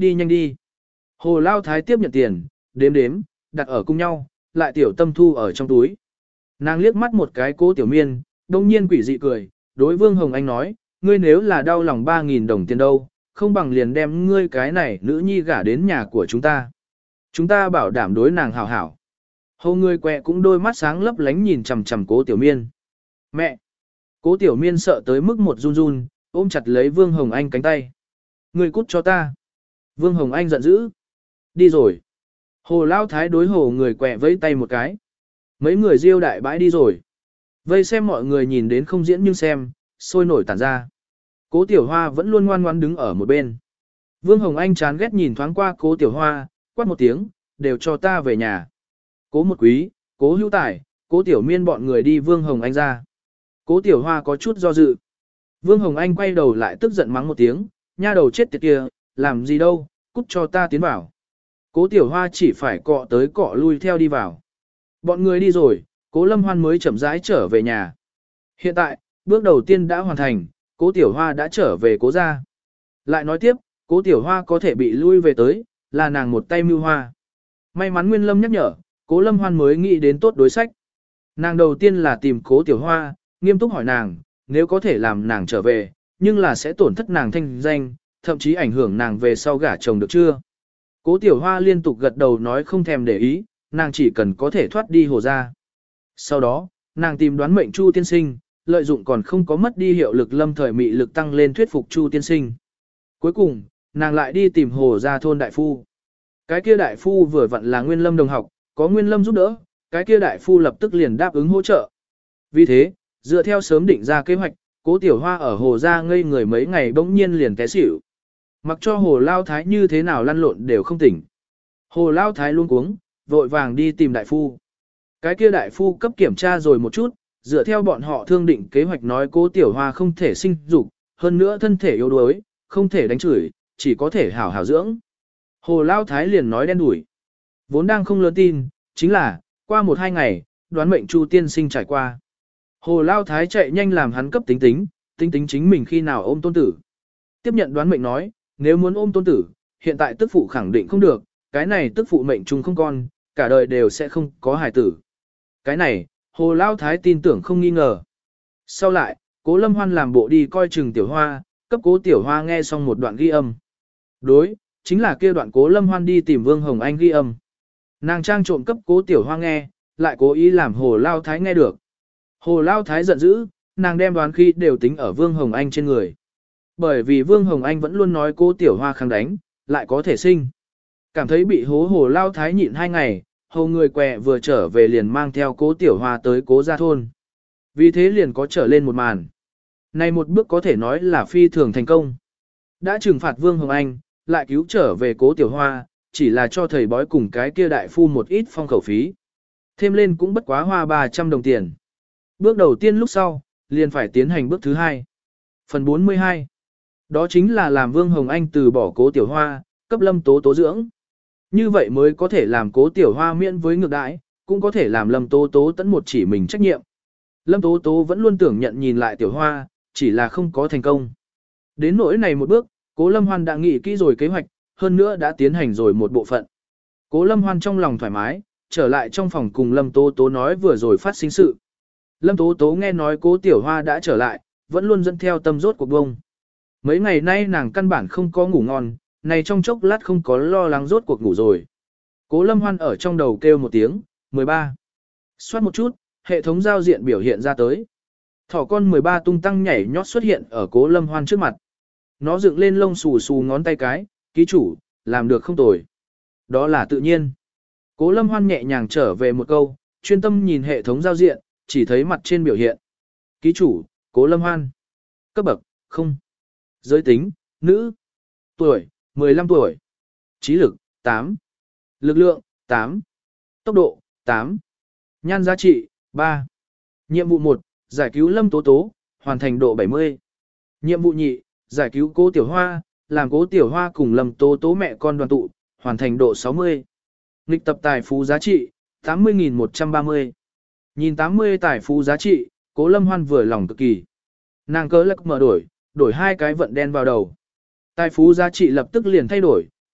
đi nhanh đi. Hồ Lao Thái tiếp nhận tiền, đếm đếm, đặt ở cùng nhau, lại tiểu tâm thu ở trong túi. Nàng liếc mắt một cái Cố Tiểu Miên, đông nhiên quỷ dị cười, đối Vương Hồng Anh nói, ngươi nếu là đau lòng ba nghìn đồng tiền đâu, không bằng liền đem ngươi cái này nữ nhi gả đến nhà của chúng ta. Chúng ta bảo đảm đối nàng hảo hảo. Hồ người quẹ cũng đôi mắt sáng lấp lánh nhìn chằm chằm Cố Tiểu Miên. Mẹ! Cố Tiểu Miên sợ tới mức một run run, ôm chặt lấy Vương Hồng Anh cánh tay. Ngươi cút cho ta. Vương Hồng Anh giận dữ. Đi rồi. Hồ Lao Thái đối hồ người quẹ vẫy tay một cái. Mấy người riêu đại bãi đi rồi. Vây xem mọi người nhìn đến không diễn nhưng xem, sôi nổi tản ra. Cố Tiểu Hoa vẫn luôn ngoan ngoãn đứng ở một bên. Vương Hồng Anh chán ghét nhìn thoáng qua Cố Tiểu Hoa, quát một tiếng, đều cho ta về nhà. Cố Một Quý, Cố Hữu Tài, Cố Tiểu Miên bọn người đi Vương Hồng Anh ra. Cố Tiểu Hoa có chút do dự. Vương Hồng Anh quay đầu lại tức giận mắng một tiếng, nha đầu chết tiệt kia, làm gì đâu, cút cho ta tiến vào. Cố Tiểu Hoa chỉ phải cọ tới cọ lui theo đi vào. Bọn người đi rồi, Cố Lâm Hoan mới chậm rãi trở về nhà. Hiện tại, bước đầu tiên đã hoàn thành, Cố Tiểu Hoa đã trở về Cố gia. Lại nói tiếp, Cố Tiểu Hoa có thể bị lui về tới, là nàng một tay mưu hoa. May mắn Nguyên Lâm nhắc nhở, Cố Lâm Hoan mới nghĩ đến tốt đối sách. Nàng đầu tiên là tìm Cố Tiểu Hoa, nghiêm túc hỏi nàng, nếu có thể làm nàng trở về, nhưng là sẽ tổn thất nàng thanh danh, thậm chí ảnh hưởng nàng về sau gả chồng được chưa. Cố Tiểu Hoa liên tục gật đầu nói không thèm để ý, nàng chỉ cần có thể thoát đi Hồ gia. Sau đó, nàng tìm đoán mệnh Chu tiên sinh, lợi dụng còn không có mất đi hiệu lực lâm thời mị lực tăng lên thuyết phục Chu tiên sinh. Cuối cùng, nàng lại đi tìm Hồ gia thôn đại phu. Cái kia đại phu vừa vặn là Nguyên Lâm đồng học, có Nguyên Lâm giúp đỡ, cái kia đại phu lập tức liền đáp ứng hỗ trợ. Vì thế, dựa theo sớm định ra kế hoạch, Cố Tiểu Hoa ở Hồ gia ngây người mấy ngày bỗng nhiên liền té xỉu. Mặc cho Hồ Lao Thái như thế nào lăn lộn đều không tỉnh. Hồ Lao Thái luôn cuống, vội vàng đi tìm đại phu. Cái kia đại phu cấp kiểm tra rồi một chút, dựa theo bọn họ thương định kế hoạch nói Cố Tiểu Hoa không thể sinh dục, hơn nữa thân thể yếu đuối, không thể đánh chửi, chỉ có thể hảo hảo dưỡng. Hồ Lao Thái liền nói đen đủi. Vốn đang không lớn tin, chính là, qua một hai ngày, đoán mệnh Chu tiên sinh trải qua. Hồ Lao Thái chạy nhanh làm hắn cấp tính tính, tính tính chính mình khi nào ôm tôn tử. Tiếp nhận đoán mệnh nói, nếu muốn ôm tôn tử, hiện tại tức phụ khẳng định không được, cái này tức phụ mệnh chung không con, cả đời đều sẽ không có hài tử. Cái này, Hồ Lao Thái tin tưởng không nghi ngờ. Sau lại, Cố Lâm Hoan làm bộ đi coi chừng Tiểu Hoa, cấp Cố Tiểu Hoa nghe xong một đoạn ghi âm. Đối, chính là kia đoạn Cố Lâm Hoan đi tìm Vương Hồng Anh ghi âm. Nàng trang trộm cấp Cố Tiểu Hoa nghe, lại cố ý làm Hồ Lao Thái nghe được. Hồ Lao Thái giận dữ, nàng đem đoán khi đều tính ở Vương Hồng Anh trên người. Bởi vì Vương Hồng Anh vẫn luôn nói Cố Tiểu Hoa kháng đánh, lại có thể sinh. Cảm thấy bị hố Hồ Lao Thái nhịn hai ngày, hầu người què vừa trở về liền mang theo Cố Tiểu Hoa tới Cố gia thôn. Vì thế liền có trở lên một màn. Này một bước có thể nói là phi thường thành công. Đã trừng phạt Vương Hồng Anh, lại cứu trở về Cố Tiểu Hoa, chỉ là cho thầy bói cùng cái kia đại phu một ít phong khẩu phí. Thêm lên cũng bất quá hoa ba trăm đồng tiền. Bước đầu tiên lúc sau, liền phải tiến hành bước thứ hai. Phần bốn mươi hai. Đó chính là làm Vương Hồng Anh từ bỏ Cố Tiểu Hoa, cấp Lâm Tố Tố dưỡng. Như vậy mới có thể làm Cố Tiểu Hoa miễn với ngược đãi, cũng có thể làm Lâm Tố Tố tẫn một chỉ mình trách nhiệm. Lâm Tố Tố vẫn luôn tưởng nhận nhìn lại Tiểu Hoa, chỉ là không có thành công. Đến nỗi này một bước, Cố Lâm Hoan đã nghĩ kỹ rồi kế hoạch, hơn nữa đã tiến hành rồi một bộ phận. Cố Lâm Hoan trong lòng thoải mái, trở lại trong phòng cùng Lâm Tố Tố nói vừa rồi phát sinh sự. Lâm Tố Tố nghe nói Cố Tiểu Hoa đã trở lại, vẫn luôn dẫn theo tâm rốt cuộc bông. Mấy ngày nay nàng căn bản không có ngủ ngon, này trong chốc lát không có lo lắng rốt cuộc ngủ rồi. Cố Lâm Hoan ở trong đầu kêu một tiếng, mười ba. Xoát một chút, hệ thống giao diện biểu hiện ra tới. Thỏ con mười ba tung tăng nhảy nhót xuất hiện ở Cố Lâm Hoan trước mặt. Nó dựng lên lông xù xù ngón tay cái, ký chủ, làm được không tồi. Đó là tự nhiên. Cố Lâm Hoan nhẹ nhàng trở về một câu, chuyên tâm nhìn hệ thống giao diện, chỉ thấy mặt trên biểu hiện. Ký chủ, Cố Lâm Hoan. Cấp bậc, không. Giới tính, nữ. Tuổi, mười lăm tuổi. Trí lực, tám. Lực lượng, tám. Tốc độ, tám. Nhan giá trị, ba. Nhiệm vụ một, giải cứu Lâm Tố Tố, hoàn thành độ bảy mươi. Nhiệm vụ nhị, giải cứu Cố Tiểu Hoa, làm Cố Tiểu Hoa cùng Lâm Tố Tố mẹ con đoàn tụ, hoàn thành độ sáu mươi. Nghịch tập tài phú giá trị, tám mươi nghìn một trăm ba mươi. Nhìn tám mươi tài phú giá trị, Cố Lâm Hoan vừa lòng cực kỳ. Nàng cớ lắc mở đổi, đổi hai cái vận đen vào đầu. Tài phú giá trị lập tức liền thay đổi,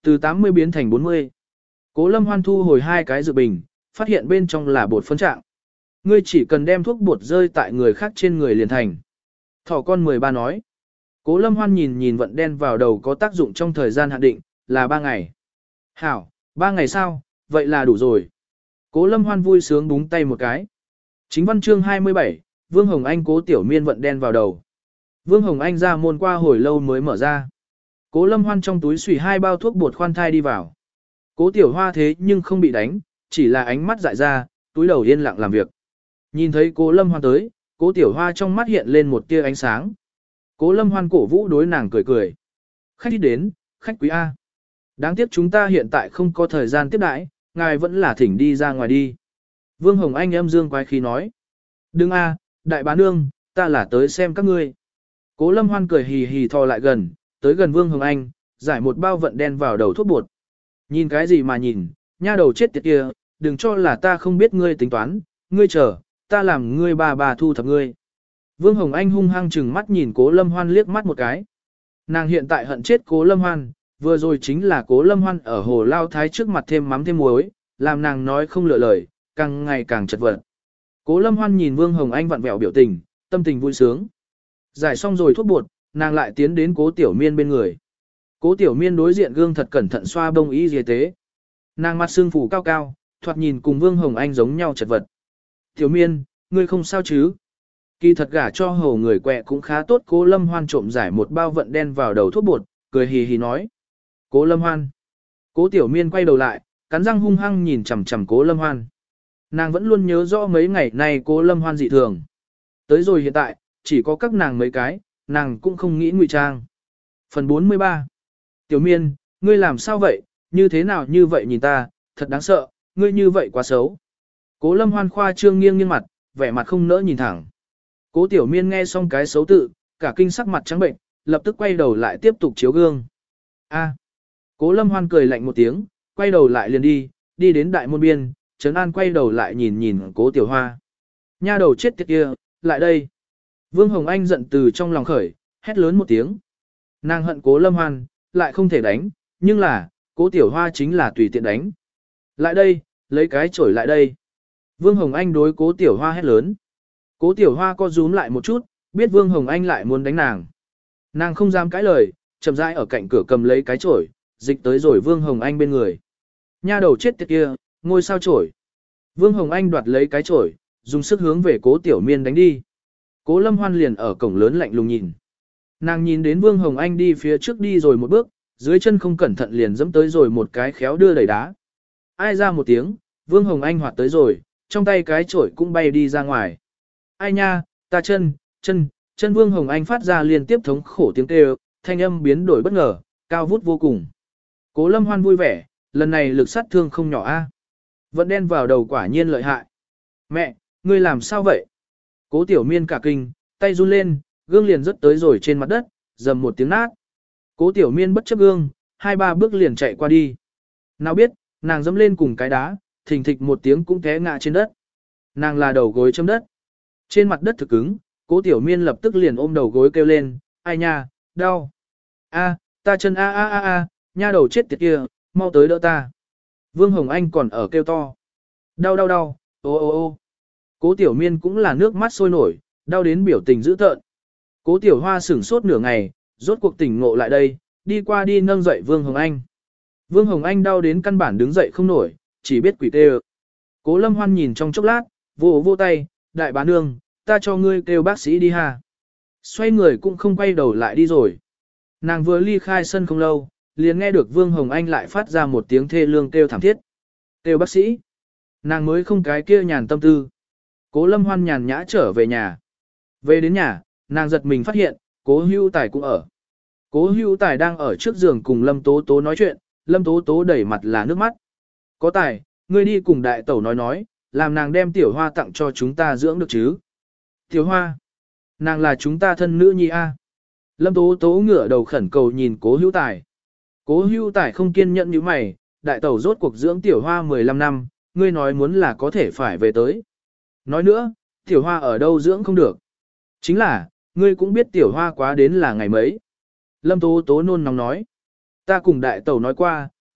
Từ tám mươi biến thành bốn mươi. Cố Lâm Hoan thu hồi hai cái dược bình, phát hiện bên trong là bột phân trạng. Ngươi chỉ cần đem thuốc bột rơi tại người khác trên người liền thành. Thỏ con mười ba nói. Cố Lâm Hoan nhìn nhìn vận đen vào đầu có tác dụng trong thời gian hạn định, là ba ngày. Hảo, ba ngày sao, vậy là đủ rồi. Cố Lâm Hoan vui sướng búng tay một cái. Chính văn chương hai mươi bảy, Vương Hồng Anh Cố Tiểu Miên vận đen vào đầu. Vương Hồng Anh ra môn qua hồi lâu mới mở ra. Cố Lâm Hoan trong túi xùy hai bao thuốc bột khoan thai đi vào. Cố Tiểu Hoa thế nhưng không bị đánh, chỉ là ánh mắt dại ra, túi đầu yên lặng làm việc. Nhìn thấy Cố Lâm Hoan tới, Cố Tiểu Hoa trong mắt hiện lên một tia ánh sáng. Cố Lâm Hoan cổ vũ đối nàng cười cười. Khách đi đến, khách quý A. Đáng tiếc chúng ta hiện tại không có thời gian tiếp đãi, ngài vẫn là thỉnh đi ra ngoài đi. Vương Hồng Anh âm dương quái khí nói. Đừng A, đại bá nương, ta là tới xem các ngươi. Cố Lâm Hoan cười hì hì thò lại gần, tới gần Vương Hồng Anh, giải một bao vận đen vào đầu thuốc bột. Nhìn cái gì mà nhìn, nha đầu chết tiệt kia, đừng cho là ta không biết ngươi tính toán, ngươi chờ, ta làm ngươi bà bà thu thập ngươi. Vương Hồng Anh hung hăng chừng mắt nhìn Cố Lâm Hoan liếc mắt một cái. Nàng hiện tại hận chết Cố Lâm Hoan, vừa rồi chính là Cố Lâm Hoan ở hồ lao thái trước mặt thêm mắm thêm muối, làm nàng nói không lựa lời, càng ngày càng chật vật. Cố Lâm Hoan nhìn Vương Hồng Anh vặn vẹo biểu tình, tâm tình vui sướng. Giải xong rồi thuốc bột, nàng lại tiến đến Cố Tiểu Miên bên người. Cố Tiểu Miên đối diện gương thật cẩn thận xoa bông y y tế. Nàng mặt xương phủ cao cao, thoạt nhìn cùng Vương Hồng Anh giống nhau chật vật. Tiểu Miên, ngươi không sao chứ? Kỳ thật gả cho hầu người quẹ cũng khá tốt. Cố Lâm Hoan trộm giải một bao vận đen vào đầu thuốc bột, cười hì hì nói. Cố Lâm Hoan. Cố Tiểu Miên quay đầu lại, cắn răng hung hăng nhìn chằm chằm Cố Lâm Hoan. Nàng vẫn luôn nhớ rõ mấy ngày nay Cố Lâm Hoan dị thường. Tới rồi hiện tại, chỉ có các nàng mấy cái, nàng cũng không nghĩ ngụy trang. Phần bốn mươi ba. Tiểu Miên, ngươi làm sao vậy, như thế nào như vậy nhìn ta, thật đáng sợ, ngươi như vậy quá xấu. Cố Lâm Hoan khoa trương nghiêng nghiêng mặt, vẻ mặt không nỡ nhìn thẳng. Cố Tiểu Miên nghe xong cái xấu tự, cả kinh sắc mặt trắng bệnh, lập tức quay đầu lại tiếp tục chiếu gương. A. Cố Lâm Hoan cười lạnh một tiếng, quay đầu lại liền đi, đi đến đại môn biên, Trấn An quay đầu lại nhìn nhìn Cố Tiểu Hoa. Nha đầu chết tiệt kia, lại đây. Vương Hồng Anh giận từ trong lòng khởi, hét lớn một tiếng. Nàng hận Cố Lâm Hoan, lại không thể đánh, nhưng là, Cố Tiểu Hoa chính là tùy tiện đánh. Lại đây, lấy cái chổi lại đây. Vương Hồng Anh đối Cố Tiểu Hoa hét lớn. Cố Tiểu Hoa co rúm lại một chút, biết Vương Hồng Anh lại muốn đánh nàng. Nàng không dám cãi lời, chậm rãi ở cạnh cửa cầm lấy cái chổi, dịch tới rồi Vương Hồng Anh bên người. Nha đầu chết tiệt kia, ngôi sao chổi. Vương Hồng Anh đoạt lấy cái chổi, dùng sức hướng về Cố Tiểu Miên đánh đi. Cố Lâm Hoan liền ở cổng lớn lạnh lùng nhìn. Nàng nhìn đến Vương Hồng Anh đi phía trước đi rồi một bước, dưới chân không cẩn thận liền dẫm tới rồi một cái khéo đưa đẩy đá. Ai ra một tiếng, Vương Hồng Anh hoạt tới rồi, trong tay cái chổi cũng bay đi ra ngoài. Ai nha, ta chân, chân, chân Vương Hồng Anh phát ra liên tiếp thống khổ tiếng kêu, thanh âm biến đổi bất ngờ, cao vút vô cùng. Cố Lâm Hoan vui vẻ, lần này lực sát thương không nhỏ a. Vẫn đen vào đầu quả nhiên lợi hại. Mẹ, ngươi làm sao vậy? Cố Tiểu Miên cả kinh, tay run lên, gương liền rớt tới rồi trên mặt đất, dầm một tiếng nát. Cố Tiểu Miên bất chấp gương, hai ba bước liền chạy qua đi. Nào biết, nàng dẫm lên cùng cái đá, thình thịch một tiếng cũng té ngã trên đất. Nàng là đầu gối chấm đất. Trên mặt đất thực cứng, Cố Tiểu Miên lập tức liền ôm đầu gối kêu lên, ai nha, đau. A, ta chân a a a a, nha đầu chết tiệt kia, mau tới đỡ ta. Vương Hồng Anh còn ở kêu to. Đau đau đau, ô ô ô. Cố Tiểu Miên cũng là nước mắt sôi nổi, đau đến biểu tình dữ tợn. Cố Tiểu Hoa sửng sốt nửa ngày, rốt cuộc tỉnh ngộ lại đây, đi qua đi nâng dậy Vương Hồng Anh. Vương Hồng Anh đau đến căn bản đứng dậy không nổi, chỉ biết quỷ tê. Cố Lâm Hoan nhìn trong chốc lát, vô vô tay, đại bá nương, ta cho ngươi kêu bác sĩ đi ha. Xoay người cũng không quay đầu lại đi rồi. Nàng vừa ly khai sân không lâu, liền nghe được Vương Hồng Anh lại phát ra một tiếng thê lương kêu thảm thiết. Kêu bác sĩ. Nàng mới không cái kia nhàn tâm tư. Cố Lâm Hoan nhàn nhã trở về nhà. Về đến nhà, nàng giật mình phát hiện, Cố Hữu Tài cũng ở. Cố Hữu Tài đang ở trước giường cùng Lâm Tố Tố nói chuyện, Lâm Tố Tố đẩy mặt là nước mắt. Có Tài, ngươi đi cùng đại tẩu nói nói, làm nàng đem Tiểu Hoa tặng cho chúng ta dưỡng được chứ. Tiểu Hoa, nàng là chúng ta thân nữ nhi a. Lâm Tố Tố ngửa đầu khẩn cầu nhìn Cố Hữu Tài. Cố Hữu Tài không kiên nhẫn như mày, đại tẩu rốt cuộc dưỡng Tiểu Hoa mười lăm năm, ngươi nói muốn là có thể phải về tới. Nói nữa, Tiểu Hoa ở đâu dưỡng không được. Chính là, ngươi cũng biết Tiểu Hoa quá đến là ngày mấy. Lâm Tố Tố nôn nóng nói. Ta cùng đại tẩu nói qua,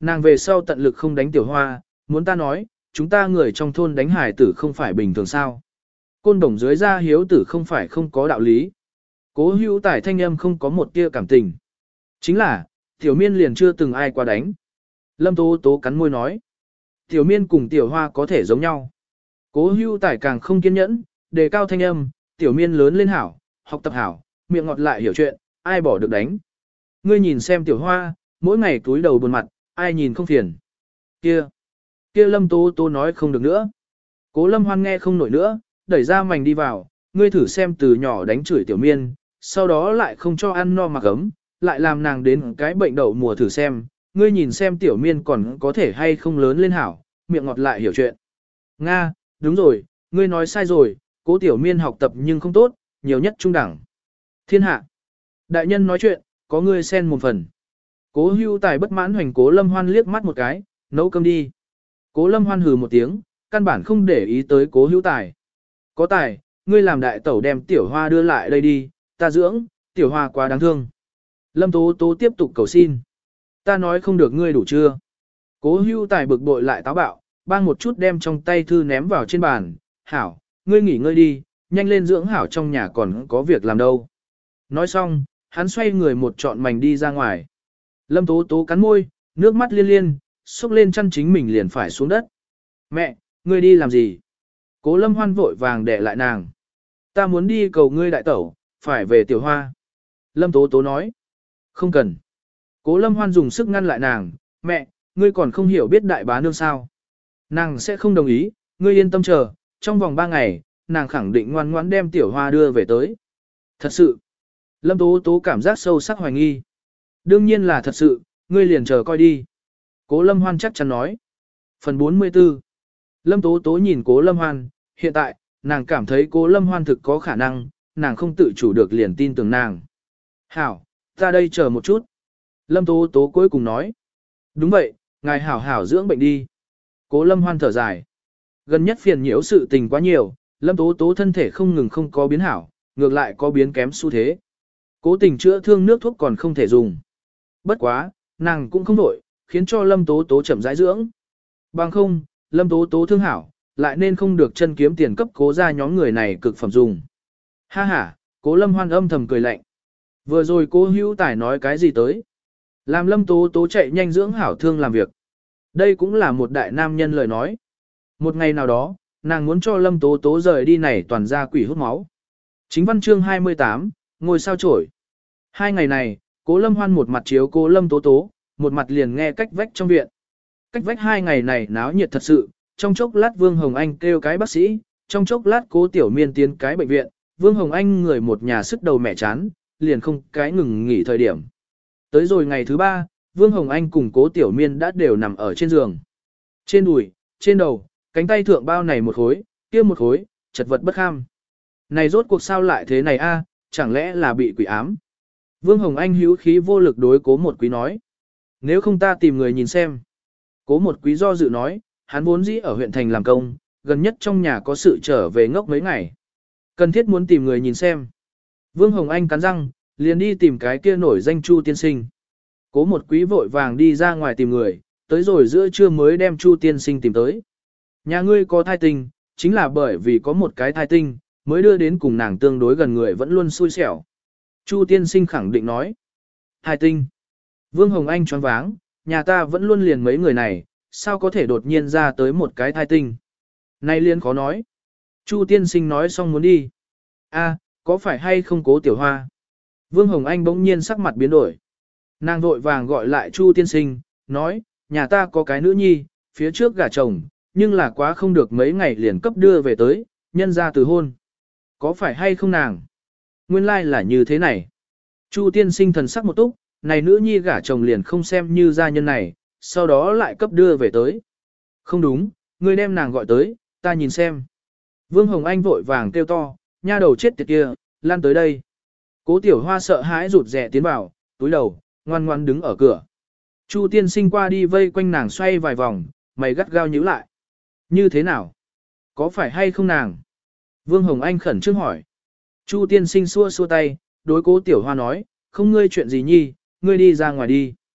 Nàng về sau tận lực không đánh tiểu hoa, muốn ta nói, chúng ta người trong thôn đánh hải tử không phải bình thường sao. Côn đồng dưới ra hiếu tử không phải không có đạo lý. Cố hữu tài thanh âm không có một tia cảm tình. Chính là, tiểu miên liền chưa từng ai qua đánh. Lâm Tố Tố cắn môi nói. Tiểu miên cùng tiểu hoa có thể giống nhau. Cố hữu tài càng không kiên nhẫn, đề cao thanh âm, tiểu miên lớn lên hảo, học tập hảo, miệng ngọt lại hiểu chuyện, ai bỏ được đánh. Ngươi nhìn xem tiểu hoa, mỗi ngày túi đầu buồn mặt, ai nhìn không phiền. Kia, kia Lâm Tố Tố nói không được nữa. Cố Lâm Hoan nghe không nổi nữa, đẩy ra mảnh đi vào, ngươi thử xem từ nhỏ đánh chửi tiểu miên, sau đó lại không cho ăn no mặc ấm, lại làm nàng đến cái bệnh đậu mùa thử xem, ngươi nhìn xem tiểu miên còn có thể hay không lớn lên hảo, miệng ngọt lại hiểu chuyện. Nga, đúng rồi, ngươi nói sai rồi, cố tiểu miên học tập nhưng không tốt, nhiều nhất trung đẳng. Thiên hạ, đại nhân nói chuyện, có ngươi xen một phần. Cố hưu tài bất mãn hoành cố Lâm Hoan liếc mắt một cái, nấu cơm đi. Cố Lâm Hoan hừ một tiếng, căn bản không để ý tới cố hữu tài. Có tài, ngươi làm đại tẩu đem tiểu hoa đưa lại đây đi, ta dưỡng, tiểu hoa quá đáng thương. Lâm Tố Tố tiếp tục cầu xin. Ta nói không được ngươi đủ chưa. Cố hữu tài bực bội lại táo bạo, bang một chút đem trong tay thư ném vào trên bàn. Hảo, ngươi nghỉ ngơi đi, nhanh lên dưỡng hảo trong nhà còn có việc làm đâu. Nói xong, hắn xoay người một trọn mảnh đi ra ngoài. Lâm Tố Tố cắn môi, nước mắt liên liên, xúc lên chăn chính mình liền phải xuống đất. Mẹ, ngươi đi làm gì? Cố Lâm Hoan vội vàng để lại nàng. Ta muốn đi cầu ngươi đại tẩu, phải về tiểu hoa. Lâm Tố Tố nói. Không cần. Cố Lâm Hoan dùng sức ngăn lại nàng. Mẹ, ngươi còn không hiểu biết đại bá nương sao. Nàng sẽ không đồng ý, ngươi yên tâm chờ, trong vòng ba ngày, nàng khẳng định ngoan ngoãn đem tiểu hoa đưa về tới. Thật sự. Lâm Tố Tố cảm giác sâu sắc hoài nghi. Đương nhiên là thật sự, ngươi liền chờ coi đi. Cố Lâm Hoan chắc chắn nói. Phần bốn mươi tư. Lâm Tố Tố nhìn Cố Lâm Hoan, hiện tại, nàng cảm thấy Cố Lâm Hoan thực có khả năng, nàng không tự chủ được liền tin tưởng nàng. Hảo, ta đây chờ một chút. Lâm Tố Tố cuối cùng nói. Đúng vậy, ngài hảo hảo dưỡng bệnh đi. Cố Lâm Hoan thở dài. Gần nhất phiền nhiễu sự tình quá nhiều, Lâm Tố Tố thân thể không ngừng không có biến hảo, ngược lại có biến kém xu thế. Cố tình chữa thương nước thuốc còn không thể dùng. Bất quá, nàng cũng không đổi, khiến cho Lâm Tố Tố chậm rãi dưỡng. Bằng không, Lâm Tố Tố thương hảo, lại nên không được chân kiếm tiền cấp cố ra nhóm người này cực phẩm dùng. Ha ha, Cố Lâm Hoan âm thầm cười lạnh. Vừa rồi Cố Hữu Tài nói cái gì tới? Làm Lâm Tố Tố chạy nhanh dưỡng hảo thương làm việc. Đây cũng là một đại nam nhân lời nói. Một ngày nào đó, nàng muốn cho Lâm Tố Tố rời đi này toàn ra quỷ hút máu. Chính văn chương hai mươi tám, ngôi sao chổi. Hai ngày này, Cố Lâm Hoan một mặt chiếu Cố Lâm Tố Tố, một mặt liền nghe cách vách trong viện. Cách vách hai ngày này náo nhiệt thật sự, trong chốc lát Vương Hồng Anh kêu cái bác sĩ, trong chốc lát Cố Tiểu Miên tiến cái bệnh viện, Vương Hồng Anh người một nhà sức đầu mẹ chán, liền không cái ngừng nghỉ thời điểm. Tới rồi ngày thứ ba, Vương Hồng Anh cùng Cố Tiểu Miên đã đều nằm ở trên giường. Trên đùi, trên đầu, cánh tay thượng bao này một khối, kia một khối, chật vật bất kham. Này rốt cuộc sao lại thế này a? Chẳng lẽ là bị quỷ ám? Vương Hồng Anh hữu khí vô lực đối Cố Một Quý nói. Nếu không ta tìm người nhìn xem. Cố Một Quý do dự nói, hắn vốn dĩ ở huyện thành làm công, gần nhất trong nhà có sự trở về ngốc mấy ngày. Cần thiết muốn tìm người nhìn xem. Vương Hồng Anh cắn răng, liền đi tìm cái kia nổi danh Chu tiên sinh. Cố Một Quý vội vàng đi ra ngoài tìm người, tới rồi giữa trưa mới đem Chu tiên sinh tìm tới. Nhà ngươi có thai tinh, chính là bởi vì có một cái thai tinh, mới đưa đến cùng nàng tương đối gần người vẫn luôn xui xẻo. Chu tiên sinh khẳng định nói. Thai tinh. Vương Hồng Anh choáng váng, nhà ta vẫn luôn liền mấy người này, sao có thể đột nhiên ra tới một cái thai tinh. Nay liên khó nói. Chu tiên sinh nói xong muốn đi. A, có phải hay không Cố Tiểu Hoa? Vương Hồng Anh bỗng nhiên sắc mặt biến đổi. Nàng vội vàng gọi lại Chu tiên sinh, nói, nhà ta có cái nữ nhi, phía trước gả chồng, nhưng là quá không được mấy ngày liền cấp đưa về tới, nhân ra từ hôn. Có phải hay không nàng? Nguyên lai like là như thế này. Chu tiên sinh thần sắc một túc, này nữ nhi gả chồng liền không xem như gia nhân này, sau đó lại cấp đưa về tới. Không đúng, ngươi đem nàng gọi tới, ta nhìn xem. Vương Hồng Anh vội vàng kêu to, nha đầu chết tiệt kia, lan tới đây. Cố Tiểu Hoa sợ hãi rụt rè tiến vào, túi đầu, ngoan ngoan đứng ở cửa. Chu tiên sinh qua đi vây quanh nàng xoay vài vòng, mày gắt gao nhíu lại. Như thế nào? Có phải hay không nàng? Vương Hồng Anh khẩn trương hỏi. Chu tiên sinh xua xua tay, đối Cố Tiểu Hoa nói, không ngươi chuyện gì nhi, ngươi đi ra ngoài đi.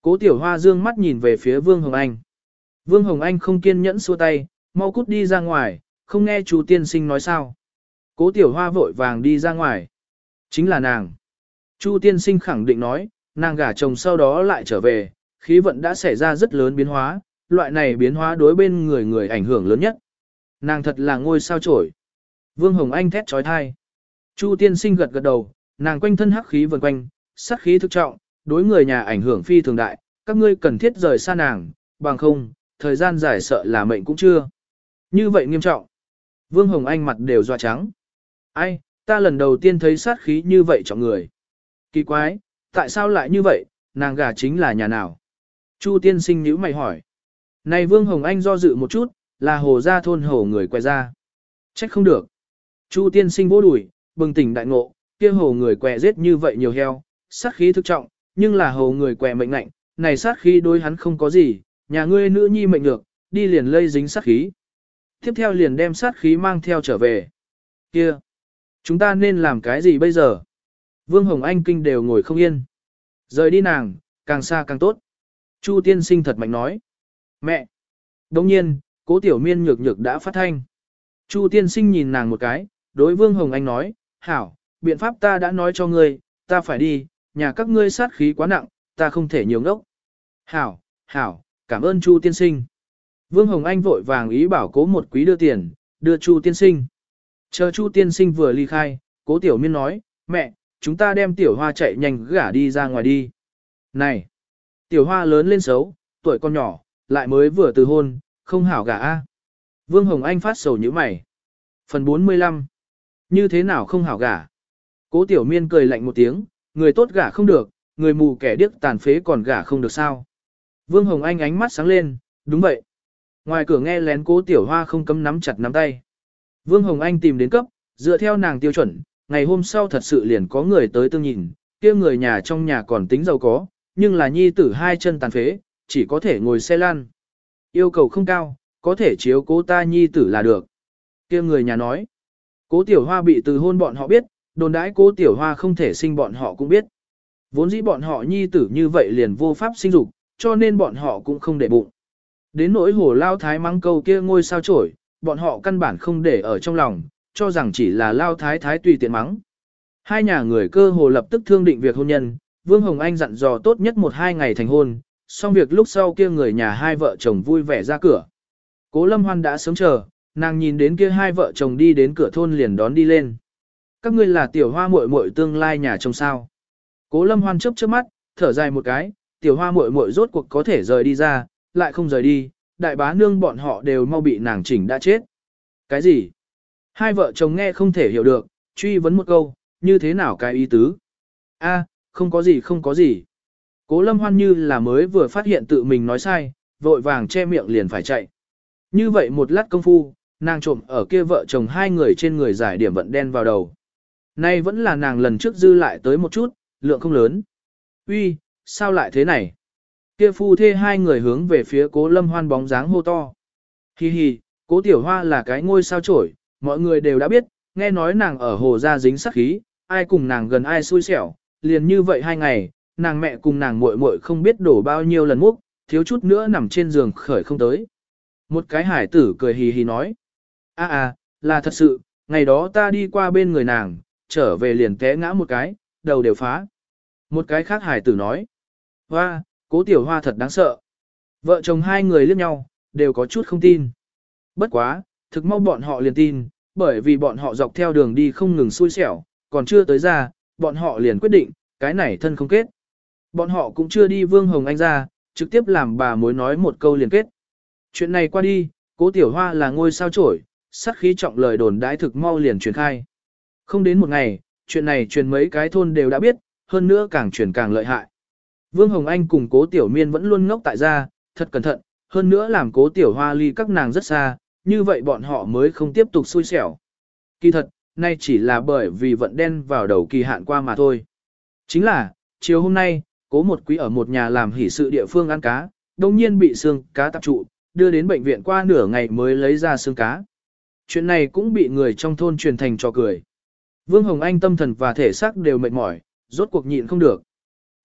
Cố Tiểu Hoa dương mắt nhìn về phía Vương Hồng Anh. Vương Hồng Anh không kiên nhẫn xua tay, mau cút đi ra ngoài, không nghe chú tiên sinh nói sao. Cố Tiểu Hoa vội vàng đi ra ngoài. Chính là nàng. Chu tiên sinh khẳng định nói, nàng gả chồng sau đó lại trở về, khí vận đã xảy ra rất lớn biến hóa, loại này biến hóa đối bên người người ảnh hưởng lớn nhất. Nàng thật là ngôi sao chổi. Vương Hồng Anh thét trói thai. Chu tiên sinh gật gật đầu, nàng quanh thân hắc khí vần quanh, sát khí thực trọng, đối người nhà ảnh hưởng phi thường đại, các ngươi cần thiết rời xa nàng, bằng không, thời gian dài sợ là mệnh cũng chưa. Như vậy nghiêm trọng. Vương Hồng Anh mặt đều doa trắng. Ai, ta lần đầu tiên thấy sát khí như vậy trọng người. Kỳ quái, tại sao lại như vậy, nàng gả chính là nhà nào? Chu tiên sinh nhíu mày hỏi. Này Vương Hồng Anh do dự một chút, là hồ gia thôn hồ người quẹ ra. Trách không được. Chu tiên sinh vô đuổi, bừng tỉnh đại ngộ, kia hồ người quẹ giết như vậy nhiều heo, sát khí thực trọng, nhưng là hồ người quẹ mệnh lạnh, này sát khí đối hắn không có gì, nhà ngươi nữ nhi mệnh được, đi liền lây dính sát khí. Tiếp theo liền đem sát khí mang theo trở về. Kia, chúng ta nên làm cái gì bây giờ? Vương Hồng Anh kinh đều ngồi không yên. Rời đi nàng, càng xa càng tốt. Chu tiên sinh thật mạnh nói. Mẹ! Đồng nhiên, Cố Tiểu Miên nhược nhược đã phát thanh. Chu tiên sinh nhìn nàng một cái, đối Vương Hồng Anh nói, hảo, biện pháp ta đã nói cho ngươi, ta phải đi, nhà các ngươi sát khí quá nặng, ta không thể nhiều ngốc. Hảo, hảo, cảm ơn Chu tiên sinh. Vương Hồng Anh vội vàng ý bảo Cố một quý đưa tiền, đưa Chu tiên sinh. Chờ Chu tiên sinh vừa ly khai, Cố Tiểu Miên nói, mẹ, chúng ta đem Tiểu Hoa chạy nhanh gả đi ra ngoài đi. Này, Tiểu Hoa lớn lên xấu, tuổi con nhỏ, lại mới vừa từ hôn, không hảo gả a. Vương Hồng Anh phát sầu như mày. Phần bốn mươi lăm. Như thế nào không hảo gả? Cố Tiểu Miên cười lạnh một tiếng, người tốt gả không được, người mù kẻ điếc tàn phế còn gả không được sao? Vương Hồng Anh ánh mắt sáng lên, đúng vậy. Ngoài cửa nghe lén Cố Tiểu Hoa không cấm nắm chặt nắm tay. Vương Hồng Anh tìm đến cấp, dựa theo nàng tiêu chuẩn, ngày hôm sau thật sự liền có người tới tương nhìn, kia người nhà trong nhà còn tính giàu có, nhưng là nhi tử hai chân tàn phế, chỉ có thể ngồi xe lăn. Yêu cầu không cao, có thể chiếu cố ta nhi tử là được. Kia người nhà nói, Cố Tiểu Hoa bị từ hôn bọn họ biết, đồn đãi Cố Tiểu Hoa không thể sinh bọn họ cũng biết. Vốn dĩ bọn họ nhi tử như vậy liền vô pháp sinh dục, cho nên bọn họ cũng không để bụng. Đến nỗi hồ lao thái mắng câu kia ngôi sao chổi, bọn họ căn bản không để ở trong lòng, cho rằng chỉ là lao thái thái tùy tiện mắng. Hai nhà người cơ hồ lập tức thương định việc hôn nhân, Vương Hồng Anh dặn dò tốt nhất một hai ngày thành hôn, xong việc lúc sau kia người nhà hai vợ chồng vui vẻ ra cửa. Cố Lâm Hoan đã sớm chờ, nàng nhìn đến kia hai vợ chồng đi đến cửa thôn liền đón đi lên. Các ngươi là Tiểu Hoa muội muội tương lai nhà chồng sao? Cố Lâm Hoan chớp chớp mắt, thở dài một cái, Tiểu Hoa muội muội rốt cuộc có thể rời đi ra, lại không rời đi, đại bá nương bọn họ đều mau bị nàng chỉnh đã chết. Cái gì? Hai vợ chồng nghe không thể hiểu được, truy vấn một câu, như thế nào cái ý tứ? A, không có gì không có gì. Cố Lâm Hoan như là mới vừa phát hiện tự mình nói sai, vội vàng che miệng liền phải chạy. Như vậy một lát công phu, nàng trộm ở kia vợ chồng hai người trên người giải điểm vận đen vào đầu. Nay vẫn là nàng lần trước dư lại tới một chút, lượng không lớn. Uy, sao lại thế này? Kia phu thê hai người hướng về phía Cố Lâm Hoan bóng dáng hô to. Hi hi, Cố Tiểu Hoa là cái ngôi sao chổi, mọi người đều đã biết, nghe nói nàng ở hồ gia dính sát khí, ai cùng nàng gần ai xui xẻo, liền như vậy hai ngày, nàng mẹ cùng nàng muội muội không biết đổ bao nhiêu lần múc, thiếu chút nữa nằm trên giường khởi không tới. Một cái hải tử cười hì hì nói, a a, là thật sự, ngày đó ta đi qua bên người nàng, trở về liền té ngã một cái, đầu đều phá. Một cái khác hải tử nói, hoa, Cố Tiểu Hoa thật đáng sợ. Vợ chồng hai người liếc nhau, đều có chút không tin. Bất quá, thực mau bọn họ liền tin, bởi vì bọn họ dọc theo đường đi không ngừng xui xẻo, còn chưa tới ra, bọn họ liền quyết định, cái này thân không kết. Bọn họ cũng chưa đi Vương Hồng Anh ra, trực tiếp làm bà mối nói một câu liền kết. Chuyện này qua đi, Cố Tiểu Hoa là ngôi sao chổi, sát khí trọng lời đồn đãi thực mau liền truyền khai. Không đến một ngày, chuyện này truyền mấy cái thôn đều đã biết, hơn nữa càng truyền càng lợi hại. Vương Hồng Anh cùng Cố Tiểu Miên vẫn luôn ngốc tại gia, thật cẩn thận, hơn nữa làm Cố Tiểu Hoa ly các nàng rất xa, như vậy bọn họ mới không tiếp tục xui xẻo. Kỳ thật, nay chỉ là bởi vì vận đen vào đầu kỳ hạn qua mà thôi. Chính là, chiều hôm nay, Cố một quý ở một nhà làm hỷ sự địa phương ăn cá, đồng nhiên bị xương cá tạp trụ, đưa đến bệnh viện qua nửa ngày mới lấy ra xương cá. Chuyện này cũng bị người trong thôn truyền thành trò cười. Vương Hồng Anh tâm thần và thể xác đều mệt mỏi, rốt cuộc nhịn không được.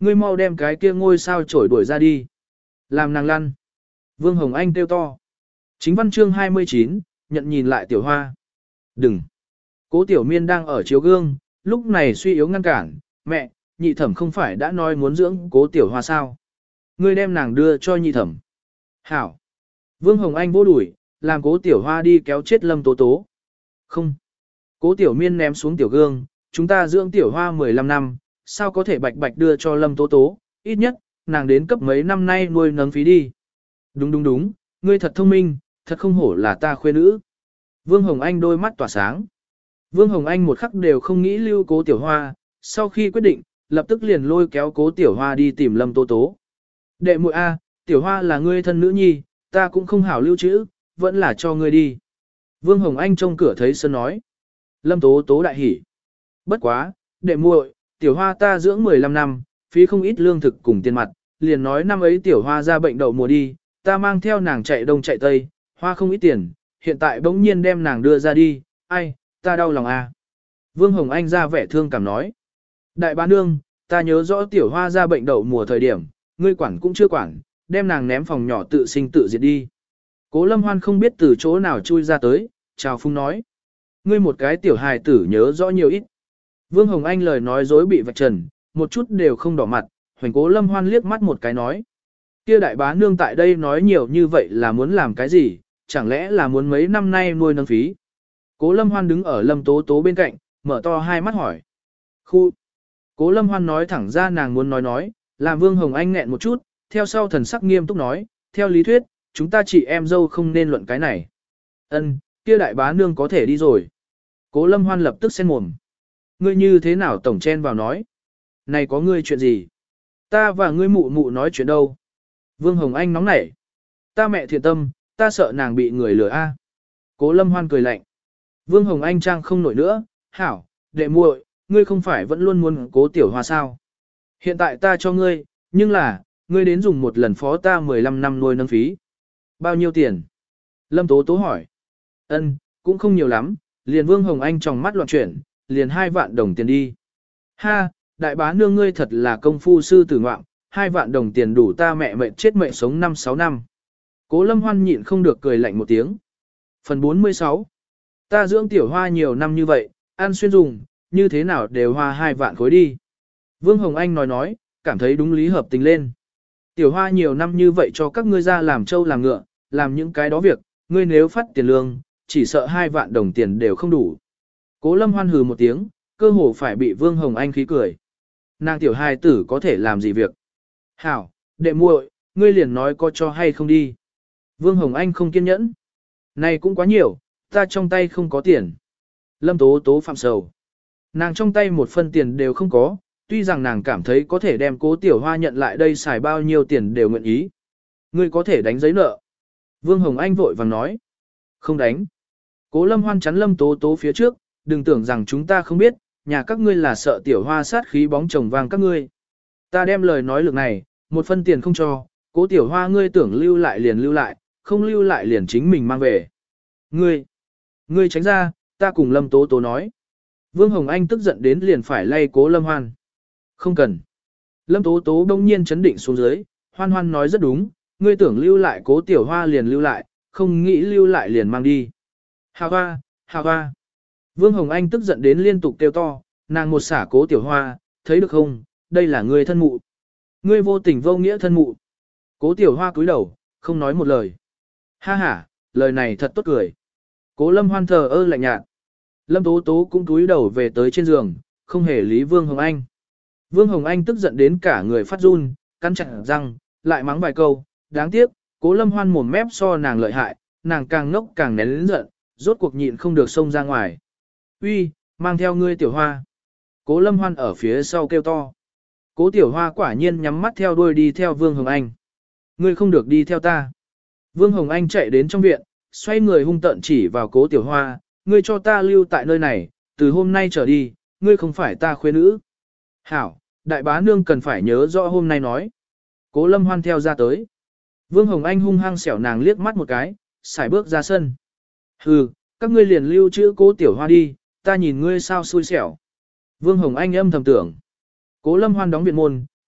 ngươi mau đem cái kia ngôi sao trổi đuổi ra đi. Làm nàng lăn. Vương Hồng Anh kêu to. Chính văn chương hai mươi chín, nhận nhìn lại tiểu hoa. Đừng. Cố tiểu miên đang ở chiếu gương, lúc này suy yếu ngăn cản. Mẹ, nhị thẩm không phải đã nói muốn dưỡng cố tiểu hoa sao? Ngươi đem nàng đưa cho nhị thẩm. Hảo. Vương Hồng Anh vô đuổi, làm cố tiểu hoa đi kéo chết Lâm Tố Tố. Không. Cố tiểu miên ném xuống tiểu gương, chúng ta dưỡng tiểu hoa mười lăm năm, sao có thể bạch bạch đưa cho Lâm Tố Tố, ít nhất, nàng đến cấp mấy năm nay nuôi nấng phí đi. Đúng đúng đúng, ngươi thật thông minh, thật không hổ là ta khuê nữ. Vương Hồng Anh đôi mắt tỏa sáng. Vương Hồng Anh một khắc đều không nghĩ lưu cố tiểu hoa, sau khi quyết định, lập tức liền lôi kéo cố tiểu hoa đi tìm Lâm Tố Tố. Đệ muội A, tiểu hoa là ngươi thân nữ nhi, ta cũng không hảo lưu trữ, vẫn là cho ngươi đi. Vương Hồng Anh trông cửa thấy Sơn nói. Lâm Tố Tố đại hỉ. Bất quá, đệ muội, tiểu hoa ta dưỡng mười lăm năm, phí không ít lương thực cùng tiền mặt, liền nói năm ấy tiểu hoa ra bệnh đậu mùa đi, ta mang theo nàng chạy đông chạy tây, hoa không ít tiền, hiện tại bỗng nhiên đem nàng đưa ra đi, ai, ta đau lòng a. Vương Hồng Anh ra vẻ thương cảm nói. Đại bá nương, ta nhớ rõ tiểu hoa ra bệnh đậu mùa thời điểm, ngươi quản cũng chưa quản, đem nàng ném phòng nhỏ tự sinh tự diệt đi. Cố Lâm Hoan không biết từ chỗ nào chui ra tới, chào phung nói. Ngươi một cái tiểu hài tử nhớ rõ nhiều ít. Vương Hồng Anh lời nói dối bị vạch trần, một chút đều không đỏ mặt, hoành Cố Lâm Hoan liếc mắt một cái nói. Kia đại bá nương tại đây nói nhiều như vậy là muốn làm cái gì, chẳng lẽ là muốn mấy năm nay nuôi nâng phí. Cố Lâm Hoan đứng ở Lâm Tố Tố bên cạnh, mở to hai mắt hỏi. Khu. Cố Lâm Hoan nói thẳng ra nàng muốn nói nói, làm Vương Hồng Anh nghẹn một chút, theo sau thần sắc nghiêm túc nói, theo lý thuyết, chúng ta chị em dâu không nên luận cái này. Ân, kia đại bá nương có thể đi rồi. Cố Lâm Hoan lập tức xen mồm. Ngươi như thế nào tổng chen vào nói? Này có ngươi chuyện gì? Ta và ngươi mụ mụ nói chuyện đâu? Vương Hồng Anh nóng nảy. Ta mẹ thiện tâm, ta sợ nàng bị người lừa a. Cố Lâm Hoan cười lạnh. Vương Hồng Anh trang không nổi nữa, hảo, đệ muội, ngươi không phải vẫn luôn muốn cố tiểu hoa sao? Hiện tại ta cho ngươi, nhưng là, ngươi đến dùng một lần phó ta mười lăm năm nuôi nâng phí. Bao nhiêu tiền? Lâm Tố Tố hỏi. Ân, cũng không nhiều lắm, liền Vương Hồng Anh trong mắt loạn chuyển, liền hai vạn đồng tiền đi. Ha, đại bá nương ngươi thật là công phu sư tử ngoạm, hai vạn đồng tiền đủ ta mẹ mệnh chết mệnh sống năm sáu năm. Cố Lâm Hoan nhịn không được cười lạnh một tiếng. Phần bốn mươi sáu. Ta dưỡng tiểu hoa nhiều năm như vậy, ăn xuyên dùng, như thế nào đều hoa hai vạn khối đi. Vương Hồng Anh nói nói, cảm thấy đúng lý hợp tình lên. Tiểu hoa nhiều năm như vậy cho các ngươi ra làm trâu làm ngựa, làm những cái đó việc, ngươi nếu phát tiền lương, chỉ sợ hai vạn đồng tiền đều không đủ. Cố Lâm Hoan hừ một tiếng, cơ hồ phải bị Vương Hồng Anh khí cười. Nàng tiểu hài tử có thể làm gì việc? Hảo, đệ muội, ngươi liền nói có cho hay không đi. Vương Hồng Anh không kiên nhẫn. Này cũng quá nhiều, ta trong tay không có tiền. Lâm Tố Tố phạm sầu. Nàng trong tay một phân tiền đều không có, tuy rằng nàng cảm thấy có thể đem cố tiểu hoa nhận lại đây xài bao nhiêu tiền đều nguyện ý. Ngươi có thể đánh giấy nợ. Vương Hồng Anh vội vàng nói. Không đánh. Cố Lâm Hoan chắn Lâm Tố Tố phía trước, đừng tưởng rằng chúng ta không biết, nhà các ngươi là sợ tiểu hoa sát khí bóng chồng vàng các ngươi. Ta đem lời nói lực này, một phân tiền không cho, cố tiểu hoa ngươi tưởng lưu lại liền lưu lại, không lưu lại liền chính mình mang về. Ngươi, ngươi tránh ra, ta cùng Lâm Tố Tố nói. Vương Hồng Anh tức giận đến liền phải lay cố Lâm Hoan. Không cần. Lâm Tố Tố đông nhiên chấn định xuống dưới, Hoan Hoan nói rất đúng, ngươi tưởng lưu lại cố tiểu hoa liền lưu lại, không nghĩ lưu lại liền mang đi. Hà hoa, hà hoa. Vương Hồng Anh tức giận đến liên tục kêu to, nàng một xả cố tiểu hoa, thấy được không, đây là ngươi thân mụ. Ngươi vô tình vô nghĩa thân mụ. Cố tiểu hoa cúi đầu, không nói một lời. Ha ha, lời này thật tốt cười. Cố Lâm Hoan thờ ơ lạnh nhạt. Lâm Tố Tố cũng cúi đầu về tới trên giường, không hề lý Vương Hồng Anh. Vương Hồng Anh tức giận đến cả người phát run, cắn chặt răng, lại mắng vài câu. Đáng tiếc, Cố Lâm Hoan mồm mép so nàng lợi hại, nàng càng ngốc càng nén lớn giận, rốt cuộc nhịn không được xông ra ngoài. Uy, mang theo ngươi tiểu hoa. Cố Lâm Hoan ở phía sau kêu to. Cố tiểu hoa quả nhiên nhắm mắt theo đuôi đi theo Vương Hồng Anh. Ngươi không được đi theo ta. Vương Hồng Anh chạy đến trong viện, xoay người hung tợn chỉ vào cố tiểu hoa, ngươi cho ta lưu tại nơi này, từ hôm nay trở đi, ngươi không phải ta khuê nữ. Hảo, đại bá nương cần phải nhớ rõ hôm nay nói. Cố Lâm Hoan theo ra tới. Vương Hồng Anh hung hăng xẻo nàng liếc mắt một cái, xài bước ra sân. Hừ, các ngươi liền lưu trữ cố tiểu hoa đi, ta nhìn ngươi sao xui xẻo. Vương Hồng Anh âm thầm tưởng. Cố Lâm Hoan đóng viện môn,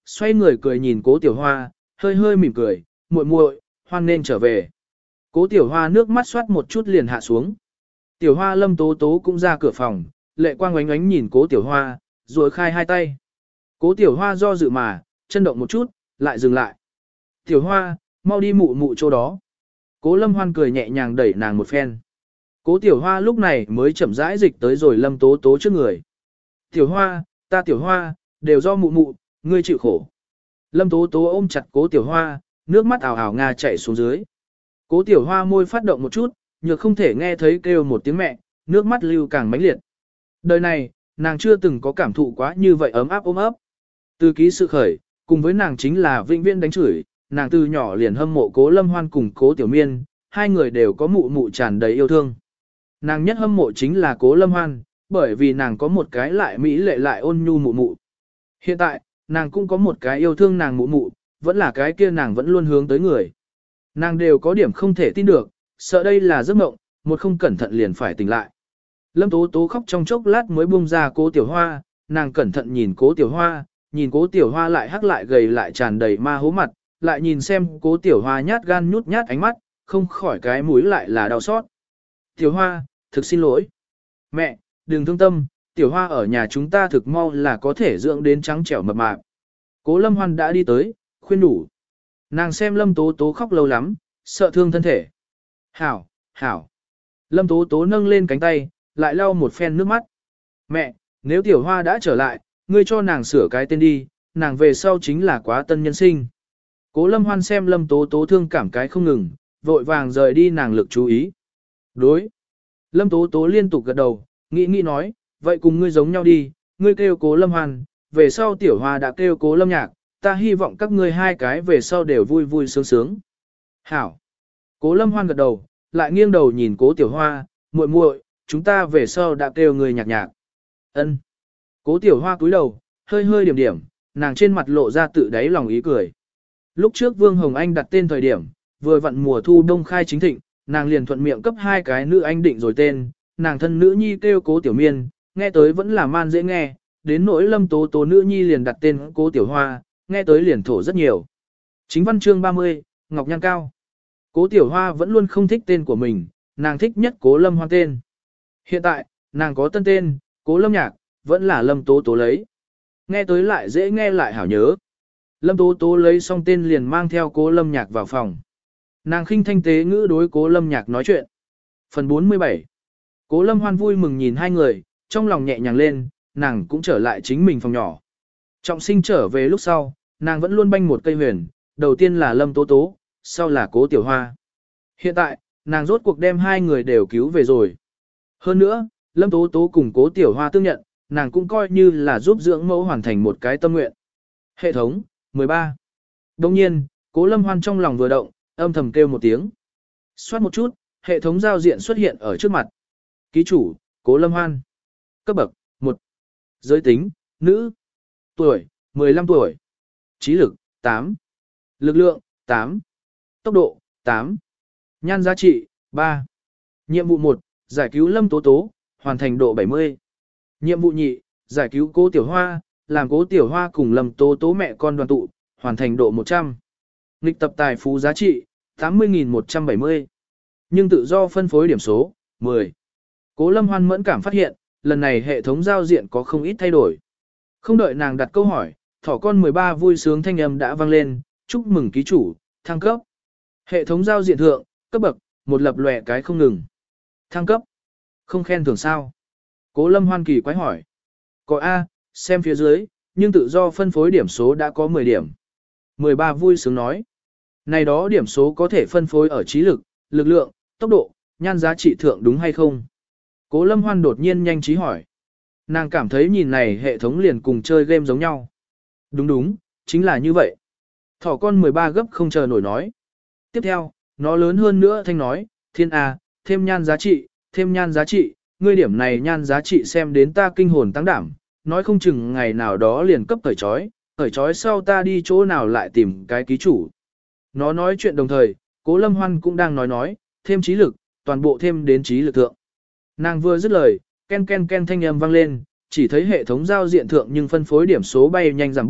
xoay người cười nhìn Cố Tiểu Hoa, hơi hơi mỉm cười, muội muội, hoan nên trở về. Cố Tiểu Hoa nước mắt xoát một chút liền hạ xuống. Tiểu Hoa Lâm Tố Tố cũng ra cửa phòng, lệ quang oánh oánh nhìn Cố Tiểu Hoa, rồi khai hai tay. Cố Tiểu Hoa do dự mà, chân động một chút, lại dừng lại. Tiểu Hoa, mau đi mụ mụ chỗ đó. Cố Lâm Hoan cười nhẹ nhàng đẩy nàng một phen. Cố Tiểu Hoa lúc này mới chậm rãi dịch tới rồi Lâm Tố Tố trước người. Tiểu Hoa, ta Tiểu Hoa, đều do mụ mụ, ngươi chịu khổ. Lâm Tố Tố ôm chặt Cố Tiểu Hoa, nước mắt ảo ảo nga chảy xuống dưới. Cố Tiểu Hoa môi phát động một chút, nhược không thể nghe thấy kêu một tiếng mẹ, nước mắt lưu càng mãnh liệt. Đời này, nàng chưa từng có cảm thụ quá như vậy ấm áp ôm ấp. Từ ký sự khởi, cùng với nàng chính là vĩnh viễn đánh chửi, nàng từ nhỏ liền hâm mộ Cố Lâm Hoan cùng Cố Tiểu Miên, hai người đều có mụ mụ tràn đầy yêu thương. Nàng nhất hâm mộ chính là Cố Lâm Hoan, bởi vì nàng có một cái lại mỹ lệ lại ôn nhu mụ mụ. Hiện tại, nàng cũng có một cái yêu thương nàng mụ mụ, vẫn là cái kia nàng vẫn luôn hướng tới người. Nàng đều có điểm không thể tin được, sợ đây là giấc mộng, một không cẩn thận liền phải tỉnh lại. Lâm Tố Tố khóc trong chốc lát mới buông ra Cố Tiểu Hoa, nàng cẩn thận nhìn Cố Tiểu Hoa, nhìn Cố Tiểu Hoa lại hắc lại gầy lại tràn đầy ma hố mặt, lại nhìn xem Cố Tiểu Hoa nhát gan nhút nhát ánh mắt, không khỏi cái mũi lại là đau xót. Tiểu Hoa, thực xin lỗi. Mẹ, đừng thương tâm, Tiểu Hoa ở nhà chúng ta thực mau là có thể dưỡng đến trắng trẻo mập mạp. Cố Lâm Hoan đã đi tới, khuyên đủ. Nàng xem Lâm Tố Tố khóc lâu lắm, sợ thương thân thể. Hảo, hảo. Lâm Tố Tố nâng lên cánh tay, lại lau một phen nước mắt. Mẹ, nếu Tiểu Hoa đã trở lại, ngươi cho nàng sửa cái tên đi, nàng về sau chính là quá tân nhân sinh. Cố Lâm Hoan xem Lâm Tố Tố thương cảm cái không ngừng, vội vàng rời đi nàng lực chú ý. Đối. Lâm Tố Tố liên tục gật đầu, nghĩ nghĩ nói, vậy cùng ngươi giống nhau đi, ngươi kêu Cố Lâm Hoan, về sau Tiểu Hoa đã kêu Cố Lâm Nhạc, ta hy vọng các ngươi hai cái về sau đều vui vui sướng sướng. Hảo. Cố Lâm Hoan gật đầu, lại nghiêng đầu nhìn Cố Tiểu Hoa, muội muội, chúng ta về sau đã kêu người nhạc nhạc. Ân. Cố Tiểu Hoa cúi đầu, hơi hơi điểm điểm, nàng trên mặt lộ ra tự đáy lòng ý cười. Lúc trước Vương Hồng Anh đặt tên thời điểm, vừa vặn mùa thu đông khai chính thịnh, nàng liền thuận miệng cấp hai cái nữ anh định rồi tên, nàng thân nữ nhi kêu Cố Tiểu Miên, nghe tới vẫn là man dễ nghe, đến nỗi Lâm Tố Tố nữ nhi liền đặt tên Cố Tiểu Hoa, nghe tới liền thổ rất nhiều. Chính văn chương ba mươi, Ngọc Nhan Cao. Cố Tiểu Hoa vẫn luôn không thích tên của mình, nàng thích nhất Cố Lâm Hoan tên. Hiện tại, nàng có tân tên, Cố Lâm Nhạc, vẫn là Lâm Tố Tố lấy. Nghe tới lại dễ nghe lại hảo nhớ. Lâm Tố Tố lấy xong tên liền mang theo Cố Lâm Nhạc vào phòng. Nàng khinh thanh tế ngữ đối Cố Lâm Nhạc nói chuyện. Phần bốn mươi bảy. Cố Lâm Hoan vui mừng nhìn hai người, trong lòng nhẹ nhàng lên, nàng cũng trở lại chính mình phòng nhỏ. Trọng sinh trở về lúc sau, nàng vẫn luôn banh một cây huyền, đầu tiên là Lâm Tố Tố, sau là Cố Tiểu Hoa. Hiện tại, nàng rốt cuộc đem hai người đều cứu về rồi. Hơn nữa, Lâm Tố Tố cùng Cố Tiểu Hoa tương nhận, nàng cũng coi như là giúp dưỡng mẫu hoàn thành một cái tâm nguyện. Hệ thống, mười ba. Đồng nhiên, Cố Lâm Hoan trong lòng vừa động, âm thầm kêu một tiếng. Xoát một chút, hệ thống giao diện xuất hiện ở trước mặt. Ký chủ, Cố Lâm Hoan. Cấp bậc, một. Giới tính, nữ. Tuổi, mười lăm tuổi. Trí lực, tám. Lực lượng, tám. Tốc độ, tám. Nhan giá trị, ba. Nhiệm vụ một, giải cứu Lâm Tố Tố, hoàn thành độ bảy mươi. Nhiệm vụ nhị, giải cứu Cố Tiểu Hoa, làm Cố Tiểu Hoa cùng Lâm Tố Tố mẹ con đoàn tụ, hoàn thành độ một trăm. Nghịch tập tài phú giá trị, tám mươi nghìn một trăm bảy mươi. Nhưng tự do phân phối điểm số, mười. Cố Lâm Hoan mẫn cảm phát hiện, lần này hệ thống giao diện có không ít thay đổi. Không đợi nàng đặt câu hỏi, thỏ con mười ba vui sướng thanh âm đã vang lên, chúc mừng ký chủ, thăng cấp. Hệ thống giao diện thượng, cấp bậc, một lập lòe cái không ngừng. Thăng cấp. Không khen thưởng sao? Cố Lâm Hoan kỳ quái hỏi. Có A, xem phía dưới, nhưng tự do phân phối điểm số đã có mười điểm. mười ba vui sướng nói. Này đó điểm số có thể phân phối ở trí lực, lực lượng, tốc độ, nhan giá trị thượng đúng hay không? Cố Lâm Hoan đột nhiên nhanh trí hỏi. Nàng cảm thấy nhìn này hệ thống liền cùng chơi game giống nhau. Đúng đúng, chính là như vậy. Thỏ con mười ba gấp không chờ nổi nói. Tiếp theo, nó lớn hơn nữa thanh nói, thiên A, thêm nhan giá trị, thêm nhan giá trị, ngươi điểm này nhan giá trị xem đến ta kinh hồn tăng đảm, nói không chừng ngày nào đó liền cấp cởi trói, cởi trói sau ta đi chỗ nào lại tìm cái ký chủ. Nó nói chuyện đồng thời, Cố Lâm Hoan cũng đang nói nói, thêm trí lực, toàn bộ thêm đến trí lực thượng. Nàng vừa dứt lời, ken ken ken thanh âm vang lên, chỉ thấy hệ thống giao diện thượng nhưng phân phối điểm số bay nhanh giảm bớt,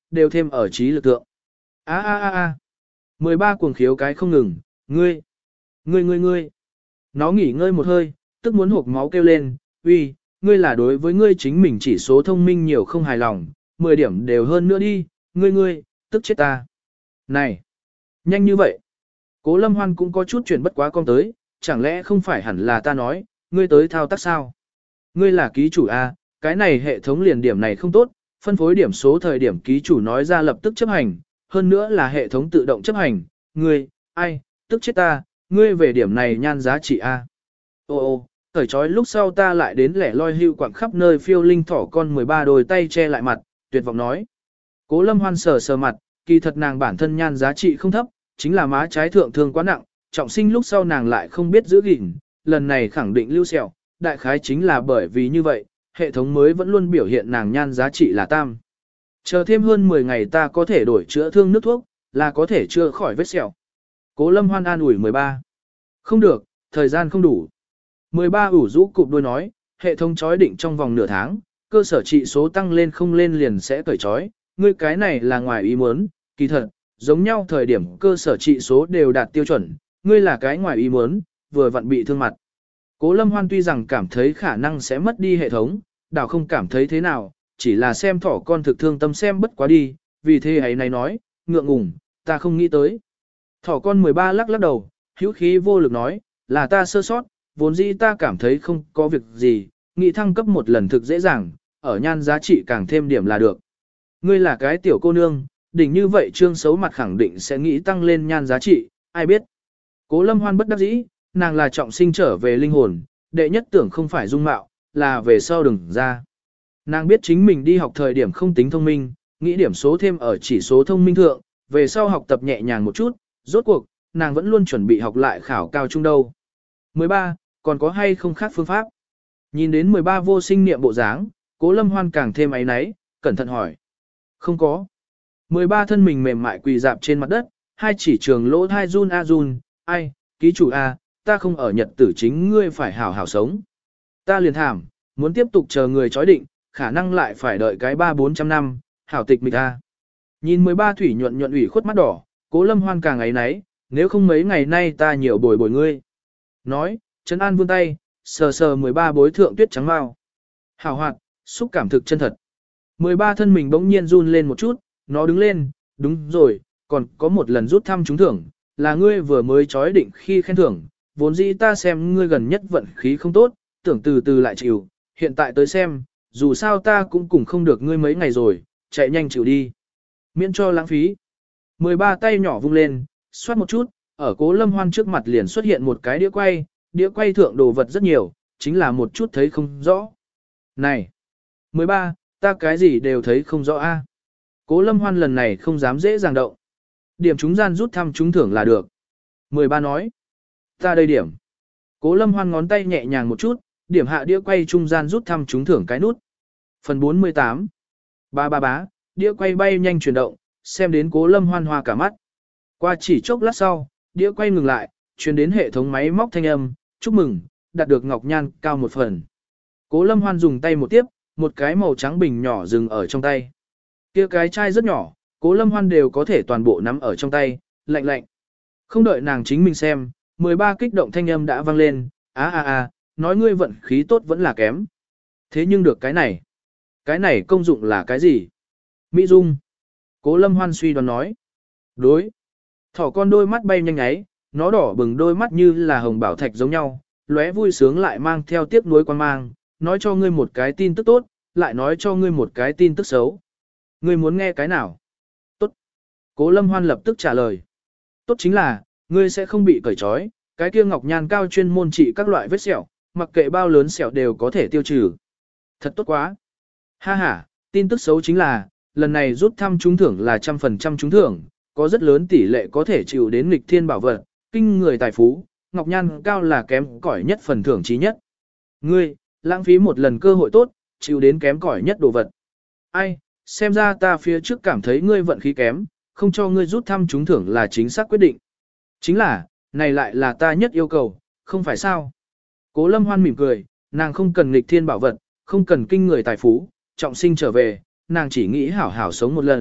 đều thêm ở trí lực tượng. A a a a. mười ba cuồng khiếu cái không ngừng, ngươi, ngươi ngươi ngươi. Nó nghỉ ngơi một hơi, tức muốn hộp máu kêu lên, uy, ngươi là đối với ngươi chính mình chỉ số thông minh nhiều không hài lòng, mười điểm đều hơn nữa đi, ngươi ngươi, tức chết ta. Này, nhanh như vậy. Cố Lâm Hoan cũng có chút chuyển bất quá con tới, chẳng lẽ không phải hẳn là ta nói, ngươi tới thao tác sao? Ngươi là ký chủ A, cái này hệ thống liền điểm này không tốt, phân phối điểm số thời điểm ký chủ nói ra lập tức chấp hành, hơn nữa là hệ thống tự động chấp hành, ngươi, ai, tức chết ta, ngươi về điểm này nhan giá trị A. Ô ô, thời trói lúc sau ta lại đến lẻ loi hưu quạng khắp nơi phiêu linh thỏ con mười ba đôi tay che lại mặt, tuyệt vọng nói. Cố Lâm Hoan sờ sờ mặt, kỳ thật nàng bản thân nhan giá trị không thấp, chính là má trái thượng thương quá nặng, trọng sinh lúc sau nàng lại không biết giữ gìn, lần này khẳng định lưu sẹo, đại khái chính là bởi vì như vậy, hệ thống mới vẫn luôn biểu hiện nàng nhan giá trị là tam. Chờ thêm hơn mười ngày ta có thể đổi chữa thương nước thuốc, là có thể chữa khỏi vết sẹo. Cố Lâm Hoan an ủi mười ba. Không được, thời gian không đủ. mười ba ủ rũ cụp đôi nói, hệ thống chói định trong vòng nửa tháng, cơ sở trị số tăng lên không lên liền sẽ cởi chói, ngươi cái này là ngoài ý muốn, kỳ thật, giống nhau thời điểm cơ sở trị số đều đạt tiêu chuẩn, ngươi là cái ngoài ý muốn, vừa vặn bị thương mặt. Cố Lâm Hoan tuy rằng cảm thấy khả năng sẽ mất đi hệ thống, đảo không cảm thấy thế nào, chỉ là xem thỏ con thực thương tâm xem bất quá đi, vì thế ấy này nói, ngượng ngùng, ta không nghĩ tới. Thỏ con mười ba lắc lắc đầu, hữu khí vô lực nói, là ta sơ sót, vốn dĩ ta cảm thấy không có việc gì, nghị thăng cấp một lần thực dễ dàng, ở nhan giá trị càng thêm điểm là được. Ngươi là cái tiểu cô nương, đỉnh như vậy trương xấu mặt khẳng định sẽ nghĩ tăng lên nhan giá trị, ai biết. Cố Lâm Hoan bất đắc dĩ, nàng là trọng sinh trở về linh hồn, đệ nhất tưởng không phải dung mạo, là về sau đừng ra. Nàng biết chính mình đi học thời điểm không tính thông minh, nghĩ điểm số thêm ở chỉ số thông minh thượng, về sau học tập nhẹ nhàng một chút, rốt cuộc, nàng vẫn luôn chuẩn bị học lại khảo cao trung đâu. mười ba, còn có hay không khác phương pháp? Nhìn đến mười ba vô sinh niệm bộ dáng, Cố Lâm Hoan càng thêm áy náy, cẩn thận hỏi. Không có. mười ba thân mình mềm mại quỳ dạp trên mặt đất, hai chỉ trường lỗ thai run a run, ai, ký chủ a, ta không ở nhật tử chính ngươi phải hảo hảo sống. Ta liền thảm, muốn tiếp tục chờ người chói định, khả năng lại phải đợi cái ba bốn trăm năm, hảo tịch mịch a. Nhìn mười ba thủy nhuận nhuận ủy khuất mắt đỏ, Cố Lâm Hoan càng áy náy, nếu không mấy ngày nay ta nhiều bồi bồi ngươi. Nói, Trấn An vươn tay, sờ sờ mười ba bối thượng tuyết trắng mau. Hảo hoạt, xúc cảm thực chân thật. mười ba thân mình bỗng nhiên run lên một chút, nó đứng lên, đúng rồi, còn có một lần rút thăm trúng thưởng, là ngươi vừa mới chói định khi khen thưởng, vốn dĩ ta xem ngươi gần nhất vận khí không tốt, tưởng từ từ lại chịu, hiện tại tới xem, dù sao ta cũng cùng không được ngươi mấy ngày rồi, chạy nhanh chịu đi. Miễn cho lãng phí. mười ba tay nhỏ vung lên, xoát một chút, ở Cố Lâm Hoan trước mặt liền xuất hiện một cái đĩa quay, đĩa quay thượng đồ vật rất nhiều, chính là một chút thấy không rõ. Này! mười ba, ta cái gì đều thấy không rõ a. Cố Lâm Hoan lần này không dám dễ dàng động. Điểm chúng gian rút thăm trúng thưởng là được. mười ba nói. Ta đây điểm. Cố Lâm Hoan ngón tay nhẹ nhàng một chút, điểm hạ đĩa quay trung gian rút thăm trúng thưởng cái nút. Phần bốn mươi tám. Ba ba bá, đĩa quay bay nhanh chuyển động, xem đến Cố Lâm Hoan hoa cả mắt. Qua chỉ chốc lát sau, đĩa quay ngừng lại, truyền đến hệ thống máy móc thanh âm, chúc mừng, đạt được ngọc nhan cao một phần. Cố Lâm Hoan dùng tay một tiếp, một cái màu trắng bình nhỏ dừng ở trong tay. Kia cái chai rất nhỏ, Cố Lâm Hoan đều có thể toàn bộ nắm ở trong tay, lạnh lạnh. Không đợi nàng chính mình xem, mười ba kích động thanh âm đã vang lên, á á á, nói ngươi vận khí tốt vẫn là kém. Thế nhưng được cái này. Cái này công dụng là cái gì? Mỹ Dung. Cố Lâm Hoan suy đoán nói. Đối. Thỏ con đôi mắt bay nhanh ấy, nó đỏ bừng đôi mắt như là hồng bảo thạch giống nhau, lóe vui sướng lại mang theo tiếc nuối quan mang, nói cho ngươi một cái tin tức tốt, lại nói cho ngươi một cái tin tức xấu. Ngươi muốn nghe cái nào? Tốt. Cố Lâm Hoan lập tức trả lời. Tốt chính là, ngươi sẽ không bị cởi trói, cái kia ngọc nhan cao chuyên môn trị các loại vết sẹo, mặc kệ bao lớn sẹo đều có thể tiêu trừ. Thật tốt quá. Ha ha, tin tức xấu chính là, lần này rút thăm trúng thưởng là trăm phần trăm trúng thưởng, có rất lớn tỷ lệ có thể chịu đến nghịch thiên bảo vật, kinh người tài phú, ngọc nhan cao là kém cỏi nhất phần thưởng chí nhất. Ngươi, lãng phí một lần cơ hội tốt, chịu đến kém cỏi nhất đồ vật. Ai, xem ra ta phía trước cảm thấy ngươi vận khí kém, không cho ngươi rút thăm trúng thưởng là chính xác quyết định. Chính là, này lại là ta nhất yêu cầu, không phải sao? Cố Lâm Hoan mỉm cười, nàng không cần nghịch thiên bảo vật, không cần kinh người tài phú, trọng sinh trở về, nàng chỉ nghĩ hảo hảo sống một lần,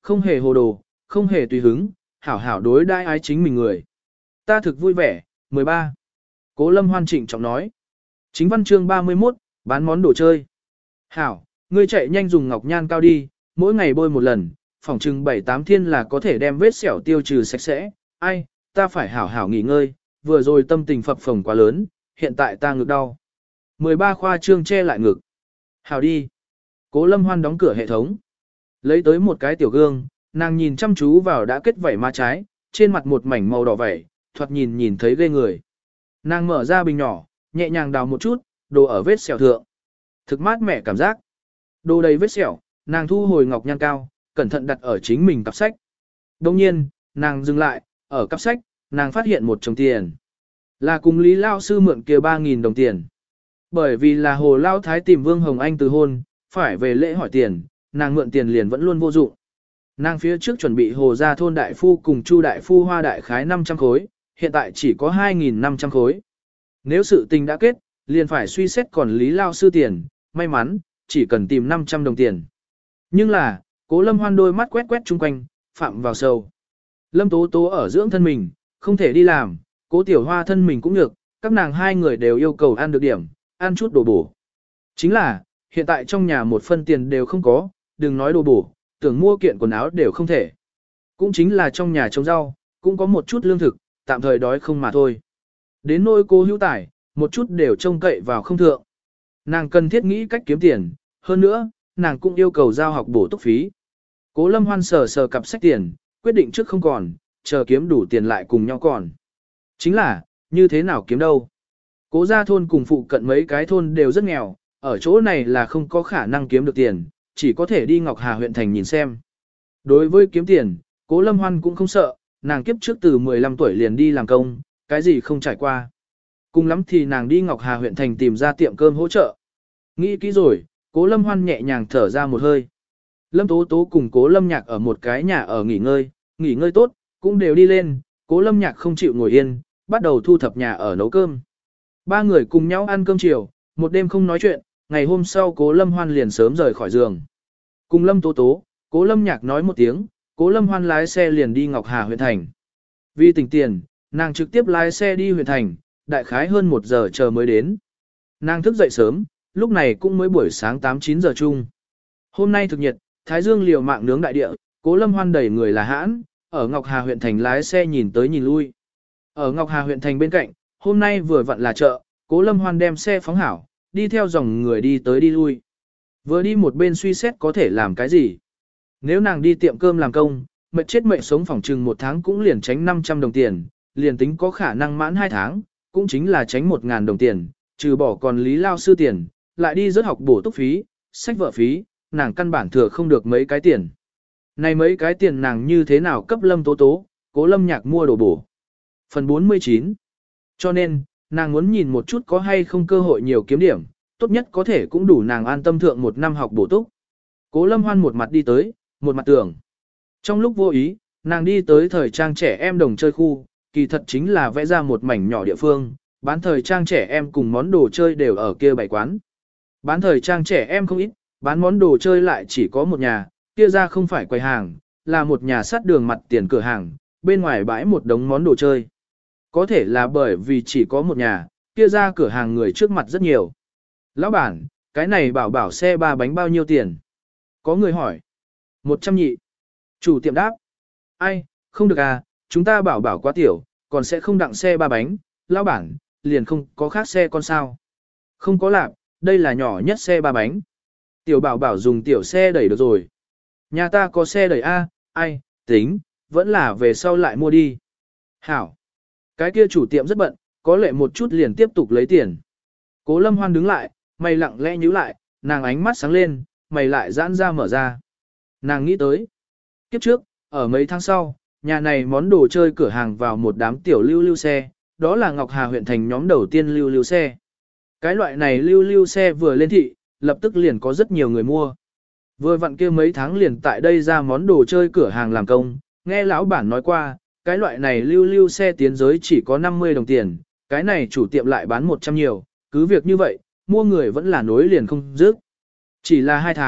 không hề hồ đồ, không hề tùy hứng, hảo hảo đối đãi ái chính mình người. Ta thực vui vẻ. mười ba. Cố Lâm Hoan trịnh trọng nói. Chính văn chương ba mươi mốt, bán món đồ chơi. Hảo, ngươi chạy nhanh dùng ngọc nhan cao đi, mỗi ngày bôi một lần, phỏng chừng bảy tám thiên là có thể đem vết sẹo tiêu trừ sạch sẽ. Ai, ta phải hảo hảo nghỉ ngơi, vừa rồi tâm tình phập phồng quá lớn, hiện tại ta ngực đau. mười ba khoa trương che lại ngực. Hảo đi. Cố Lâm Hoan đóng cửa hệ thống. Lấy tới một cái tiểu gương, nàng nhìn chăm chú vào đã kết vảy má trái, trên mặt một mảnh màu đỏ vảy, thoạt nhìn nhìn thấy ghê người. Nàng mở ra bình nhỏ, nhẹ nhàng đào một chút, đồ ở vết sẹo thượng. Thực mát mẻ cảm giác. Đồ đầy vết sẹo, nàng thu hồi ngọc nhan cao, cẩn thận đặt ở chính mình cặp sách. Đồng nhiên, nàng dừng lại, ở cặp sách, nàng phát hiện một chồng tiền. Là cùng Lý Lao Sư mượn kia ba nghìn đồng tiền. Bởi vì là Hồ Lao Thái tìm Vương Hồng Anh từ hôn, phải về lễ hỏi tiền, nàng mượn tiền liền vẫn luôn vô dụng. Nàng phía trước chuẩn bị Hồ gia thôn đại phu cùng Chu đại phu hoa đại khái năm trăm khối, hiện tại chỉ có hai nghìn năm trăm khối. Nếu sự tình đã kết, liền phải suy xét còn Lý Lao Sư tiền, may mắn, chỉ cần tìm năm trăm đồng tiền. Nhưng là, Cố Lâm Hoan đôi mắt quét quét chung quanh, phạm vào sâu. Lâm Tố Tố ở dưỡng thân mình, không thể đi làm, Cố Tiểu Hoa thân mình cũng được, các nàng hai người đều yêu cầu ăn được điểm, ăn chút đồ bổ. Chính là, hiện tại trong nhà một phân tiền đều không có, đừng nói đồ bổ, tưởng mua kiện quần áo đều không thể. Cũng chính là trong nhà trồng rau, cũng có một chút lương thực, tạm thời đói không mà thôi. Đến nỗi cô hữu tải, một chút đều trông cậy vào không thượng. Nàng cần thiết nghĩ cách kiếm tiền, hơn nữa, nàng cũng yêu cầu giao học bổ túc phí. Cố Lâm Hoan sờ sờ cặp sách tiền, quyết định trước không còn, chờ kiếm đủ tiền lại cùng nhau còn. Chính là, như thế nào kiếm đâu? Cố gia thôn cùng phụ cận mấy cái thôn đều rất nghèo, ở chỗ này là không có khả năng kiếm được tiền, chỉ có thể đi Ngọc Hà huyện thành nhìn xem. Đối với kiếm tiền, Cố Lâm Hoan cũng không sợ, nàng kiếp trước từ mười lăm tuổi liền đi làm công, cái gì không trải qua. Cùng lắm thì nàng đi Ngọc Hà huyện thành tìm ra tiệm cơm hỗ trợ. Nghĩ kỹ rồi, Cố Lâm Hoan nhẹ nhàng thở ra một hơi. Lâm Tố Tố cùng Cố Lâm Nhạc ở một cái nhà ở nghỉ ngơi, nghỉ ngơi tốt, cũng đều đi lên, Cố Lâm Nhạc không chịu ngồi yên, bắt đầu thu thập nhà ở nấu cơm. Ba người cùng nhau ăn cơm chiều, một đêm không nói chuyện, ngày hôm sau Cố Lâm Hoan liền sớm rời khỏi giường. Cùng Lâm Tố Tố, Cố Lâm Nhạc nói một tiếng, Cố Lâm Hoan lái xe liền đi Ngọc Hà huyện thành. Vì tỉnh tiền, nàng trực tiếp lái xe đi huyện thành, đại khái hơn một giờ chờ mới đến. Nàng thức dậy sớm, lúc này cũng mới buổi sáng tám chín giờ chung. Hôm nay thực nhiệt, thái dương liều mạng nướng đại địa, Cố Lâm Hoan đẩy người là hãn, ở Ngọc Hà huyện thành lái xe nhìn tới nhìn lui. Ở Ngọc Hà huyện thành bên cạnh, hôm nay vừa vặn là chợ, Cố Lâm Hoan đem xe phóng hảo, đi theo dòng người đi tới đi lui. Vừa đi một bên suy xét có thể làm cái gì. Nếu nàng đi tiệm cơm làm công, mệt chết mệt sống phòng trừng một tháng cũng liền tránh năm trăm đồng tiền, liền tính có khả năng mãn hai tháng, cũng chính là tránh một nghìn đồng tiền, trừ bỏ còn Lý Lao Sư tiền, lại đi rớt học bổ túc phí, sách vở phí, nàng căn bản thừa không được mấy cái tiền. Này mấy cái tiền nàng như thế nào cấp Lâm Tố Tố, Cố Lâm Nhạc mua đồ bổ. Phần bốn mươi chín. Cho nên, nàng muốn nhìn một chút có hay không cơ hội nhiều kiếm điểm, tốt nhất có thể cũng đủ nàng an tâm thượng một năm học bổ túc. Cố Lâm Hoan một mặt đi tới, một mặt tưởng. Trong lúc vô ý, nàng đi tới thời trang trẻ em đồng chơi khu, kỳ thật chính là vẽ ra một mảnh nhỏ địa phương, bán thời trang trẻ em cùng món đồ chơi đều ở kia bày quán. Bán thời trang trẻ em không ít, bán món đồ chơi lại chỉ có một nhà, kia ra không phải quầy hàng, là một nhà sát đường mặt tiền cửa hàng, bên ngoài bãi một đống món đồ chơi. Có thể là bởi vì chỉ có một nhà, kia ra cửa hàng người trước mặt rất nhiều. Lão bản, cái này bảo bảo xe ba bánh bao nhiêu tiền? Có người hỏi. Một trăm nhị. Chủ tiệm đáp. Ai, không được à, chúng ta bảo bảo quá tiểu, còn sẽ không đặng xe ba bánh, lão bản, liền không có khác xe con sao. Không có lạc, đây là nhỏ nhất xe ba bánh. Tiểu bảo bảo dùng tiểu xe đẩy được rồi. Nhà ta có xe đẩy A, ai, tính, vẫn là về sau lại mua đi. Hảo. Cái kia chủ tiệm rất bận, có lệ một chút liền tiếp tục lấy tiền. Cố Lâm Hoan đứng lại, mày lặng lẽ nhíu lại, nàng ánh mắt sáng lên, mày lại giãn ra mở ra. Nàng nghĩ tới. Kiếp trước, ở mấy tháng sau, nhà này món đồ chơi cửa hàng vào một đám tiểu lưu lưu xe, đó là Ngọc Hà huyện thành nhóm đầu tiên lưu lưu xe. Cái loại này lưu lưu xe vừa lên thị, lập tức liền có rất nhiều người mua. Vừa vặn kia mấy tháng liền tại đây ra món đồ chơi cửa hàng làm công, nghe lão bản nói qua, cái loại này lưu lưu xe tiến giới chỉ có năm mươi đồng tiền, cái này chủ tiệm lại bán một trăm nhiều, cứ việc như vậy, mua người vẫn là nối liền không dứt. Chỉ là hai tháng,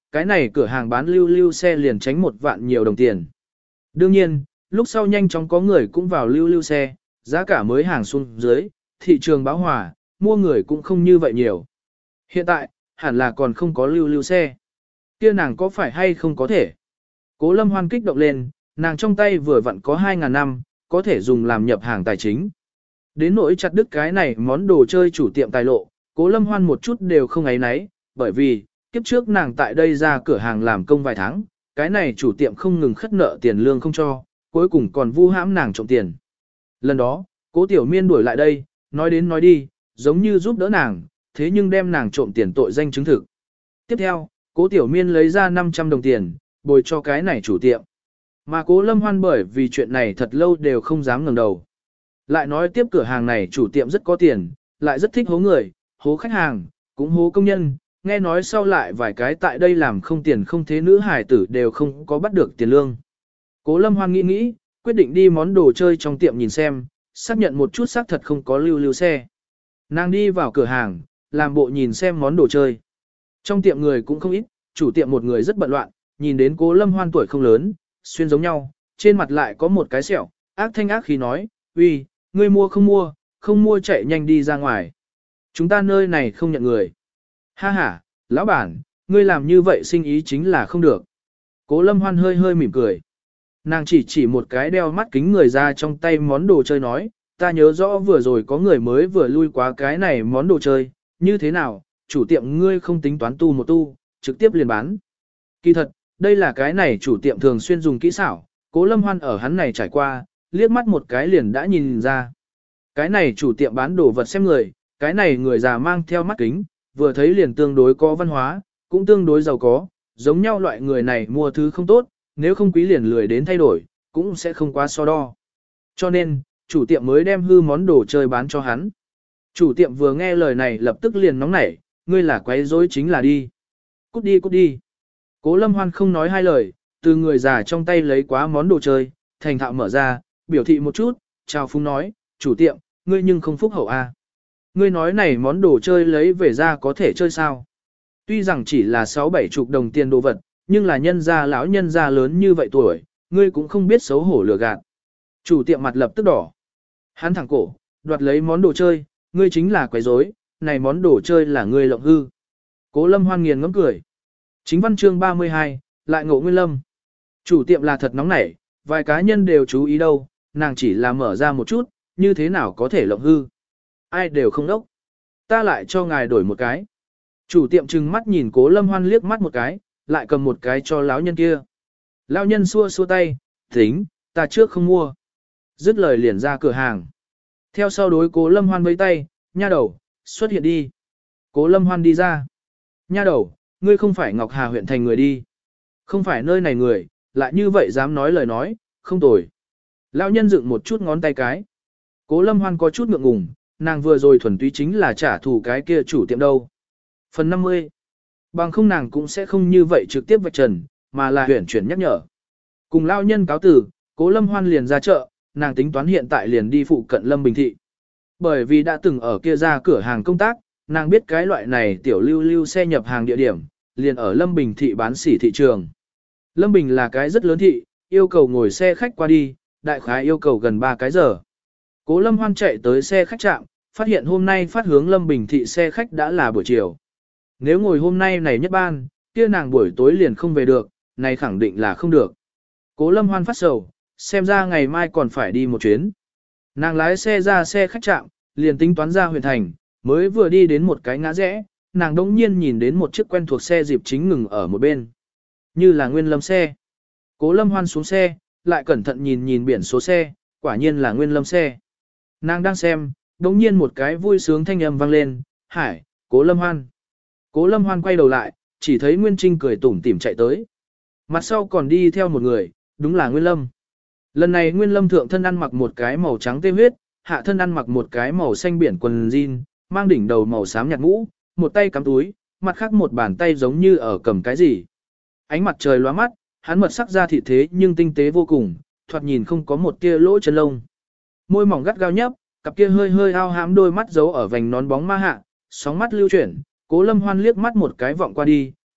cái này cửa hàng bán lưu lưu xe liền tránh một vạn nhiều đồng tiền. Đương nhiên, lúc sau nhanh chóng có người cũng vào lưu lưu xe, giá cả mới hàng xuống dưới, thị trường bão hòa, mua người cũng không như vậy nhiều. Hiện tại, hẳn là còn không có lưu lưu xe. Kia nàng có phải hay không có thể? Cố Lâm Hoan kích động lên, nàng trong tay vừa vặn có hai ngàn năm, có thể dùng làm nhập hàng tài chính. Đến nỗi chặt đứt cái này món đồ chơi chủ tiệm tài lộ, Cố Lâm Hoan một chút đều không ấy nấy, bởi vì, kiếp trước nàng tại đây ra cửa hàng làm công vài tháng, cái này chủ tiệm không ngừng khất nợ tiền lương không cho, cuối cùng còn vu hãm nàng trộm tiền. Lần đó, Cố Tiểu Miên đuổi lại đây, nói đến nói đi, giống như giúp đỡ nàng, thế nhưng đem nàng trộm tiền tội danh chứng thực. Tiếp theo, Cố Tiểu Miên lấy ra năm trăm đồng tiền, bồi cho cái này chủ tiệm. Mà Cố Lâm Hoan bởi vì chuyện này thật lâu đều không dám ngẩng đầu. Lại nói tiếp cửa hàng này chủ tiệm rất có tiền, lại rất thích hố người, hố khách hàng, cũng hố công nhân, nghe nói sau lại vài cái tại đây làm không tiền không thế nữ hải tử đều không có bắt được tiền lương. Cố Lâm Hoan nghĩ nghĩ, quyết định đi món đồ chơi trong tiệm nhìn xem, xác nhận một chút xác thật không có lưu lưu xe. Nàng đi vào cửa hàng, làm bộ nhìn xem món đồ chơi. Trong tiệm người cũng không ít, chủ tiệm một người rất bận loạn, nhìn đến Cố Lâm Hoan tuổi không lớn, xuyên giống nhau, trên mặt lại có một cái sẹo, ác thanh ác khí nói, uy, ngươi mua không mua, không mua chạy nhanh đi ra ngoài. Chúng ta nơi này không nhận người. Ha ha, lão bản, ngươi làm như vậy sinh ý chính là không được. Cố Lâm Hoan hơi hơi mỉm cười. Nàng chỉ chỉ một cái đeo mắt kính người ra trong tay món đồ chơi nói, ta nhớ rõ vừa rồi có người mới vừa lui qua cái này món đồ chơi, như thế nào, chủ tiệm ngươi không tính toán tu một tu, trực tiếp liền bán. Kỳ thật, đây là cái này chủ tiệm thường xuyên dùng kỹ xảo, Cố Lâm Hoan ở hắn này trải qua, liếc mắt một cái liền đã nhìn ra. Cái này chủ tiệm bán đồ vật xem người, cái này người già mang theo mắt kính, vừa thấy liền tương đối có văn hóa, cũng tương đối giàu có, giống nhau loại người này mua thứ không tốt, nếu không quý liền lười đến thay đổi, cũng sẽ không quá so đo. Cho nên, chủ tiệm mới đem hư món đồ chơi bán cho hắn. Chủ tiệm vừa nghe lời này lập tức liền nóng nảy, ngươi là quấy rối chính là đi. Cút đi cút đi. Cố Lâm Hoan không nói hai lời, từ người già trong tay lấy quá món đồ chơi, thành thạo mở ra, biểu thị một chút, chào phúng nói, chủ tiệm, ngươi nhưng không phúc hậu a. À. Ngươi nói này món đồ chơi lấy về ra có thể chơi sao? Tuy rằng chỉ là sáu bảy chục đồng tiền đồ vật, nhưng là nhân gia lão nhân gia lớn như vậy tuổi, ngươi cũng không biết xấu hổ lừa gạt. Chủ tiệm mặt lập tức đỏ. Hắn thẳng cổ, đoạt lấy món đồ chơi, ngươi chính là quấy rối, này món đồ chơi là ngươi lộng hư. Cố Lâm Hoan nghiền ngẫm cười. Chính văn chương ba mươi hai, lại ngộ Nguyên Lâm. Chủ tiệm là thật nóng nảy, vài cá nhân đều chú ý đâu, nàng chỉ là mở ra một chút, như thế nào có thể lộng hư. Ai đều không đốc. Ta lại cho ngài đổi một cái. Chủ tiệm trừng mắt nhìn Cố Lâm Hoan liếc mắt một cái, lại cầm một cái cho lão nhân kia. Lão nhân xua xua tay, tính, ta trước không mua. Dứt lời liền ra cửa hàng. Theo sau đối Cố Lâm Hoan với tay, nha đầu, xuất hiện đi. Cố Lâm Hoan đi ra. Nha đầu, ngươi không phải Ngọc Hà huyện thành người đi. Không phải nơi này người, lại như vậy dám nói lời nói, không tồi. Lão nhân dựng một chút ngón tay cái. Cố Lâm Hoan có chút ngượng ngùng, nàng vừa rồi thuần túy chính là trả thù cái kia chủ tiệm đâu. Phần năm mươi. Bằng không nàng cũng sẽ không như vậy trực tiếp vạch trần, mà là huyển chuyển nhắc nhở. Cùng lão nhân cáo tử, Cố Lâm Hoan liền ra chợ, nàng tính toán hiện tại liền đi phụ cận Lâm Bình Thị. Bởi vì đã từng ở kia ra cửa hàng công tác, nàng biết cái loại này tiểu lưu lưu xe nhập hàng địa điểm, liền ở Lâm Bình Thị bán sỉ thị trường. Lâm Bình là cái rất lớn thị, yêu cầu ngồi xe khách qua đi, đại khái yêu cầu gần ba cái giờ. Cố Lâm Hoan chạy tới xe khách trạm, phát hiện hôm nay phát hướng Lâm Bình Thị xe khách đã là buổi chiều. Nếu ngồi hôm nay này nhất ban, kia nàng buổi tối liền không về được, này khẳng định là không được. Cố Lâm Hoan phát sầu, xem ra ngày mai còn phải đi một chuyến. Nàng lái xe ra xe khách trạm, liền tính toán ra huyện thành, mới vừa đi đến một cái ngã rẽ, nàng đống nhiên nhìn đến một chiếc quen thuộc xe dịp chính ngừng ở một bên. Như là Nguyên Lâm xe. Cố Lâm Hoan xuống xe, lại cẩn thận nhìn nhìn biển số xe, quả nhiên là Nguyên Lâm xe. Nàng đang xem, đống nhiên một cái vui sướng thanh âm vang lên, hải, Cố Lâm Hoan. Cố Lâm Hoan quay đầu lại, chỉ thấy Nguyên Trinh cười tủm tỉm chạy tới. Mặt sau còn đi theo một người, đúng là Nguyên Lâm. Lần này Nguyên Lâm thượng thân ăn mặc một cái màu trắng tê huyết, hạ thân ăn mặc một cái màu xanh biển quần jean, mang đỉnh đầu màu xám nhạt mũ, một tay cắm túi, mặt khác một bàn tay giống như ở cầm cái gì. Ánh mặt trời lóa mắt, hắn mật sắc ra thị thế nhưng tinh tế vô cùng, thoạt nhìn không có một tia lỗ chân lông. Môi mỏng gắt gao nhấp, cặp kia hơi hơi ao hám đôi mắt giấu ở vành nón bóng ma hạ, sóng mắt lưu chuyển, Cố Lâm Hoan liếc mắt một cái vọng qua đi,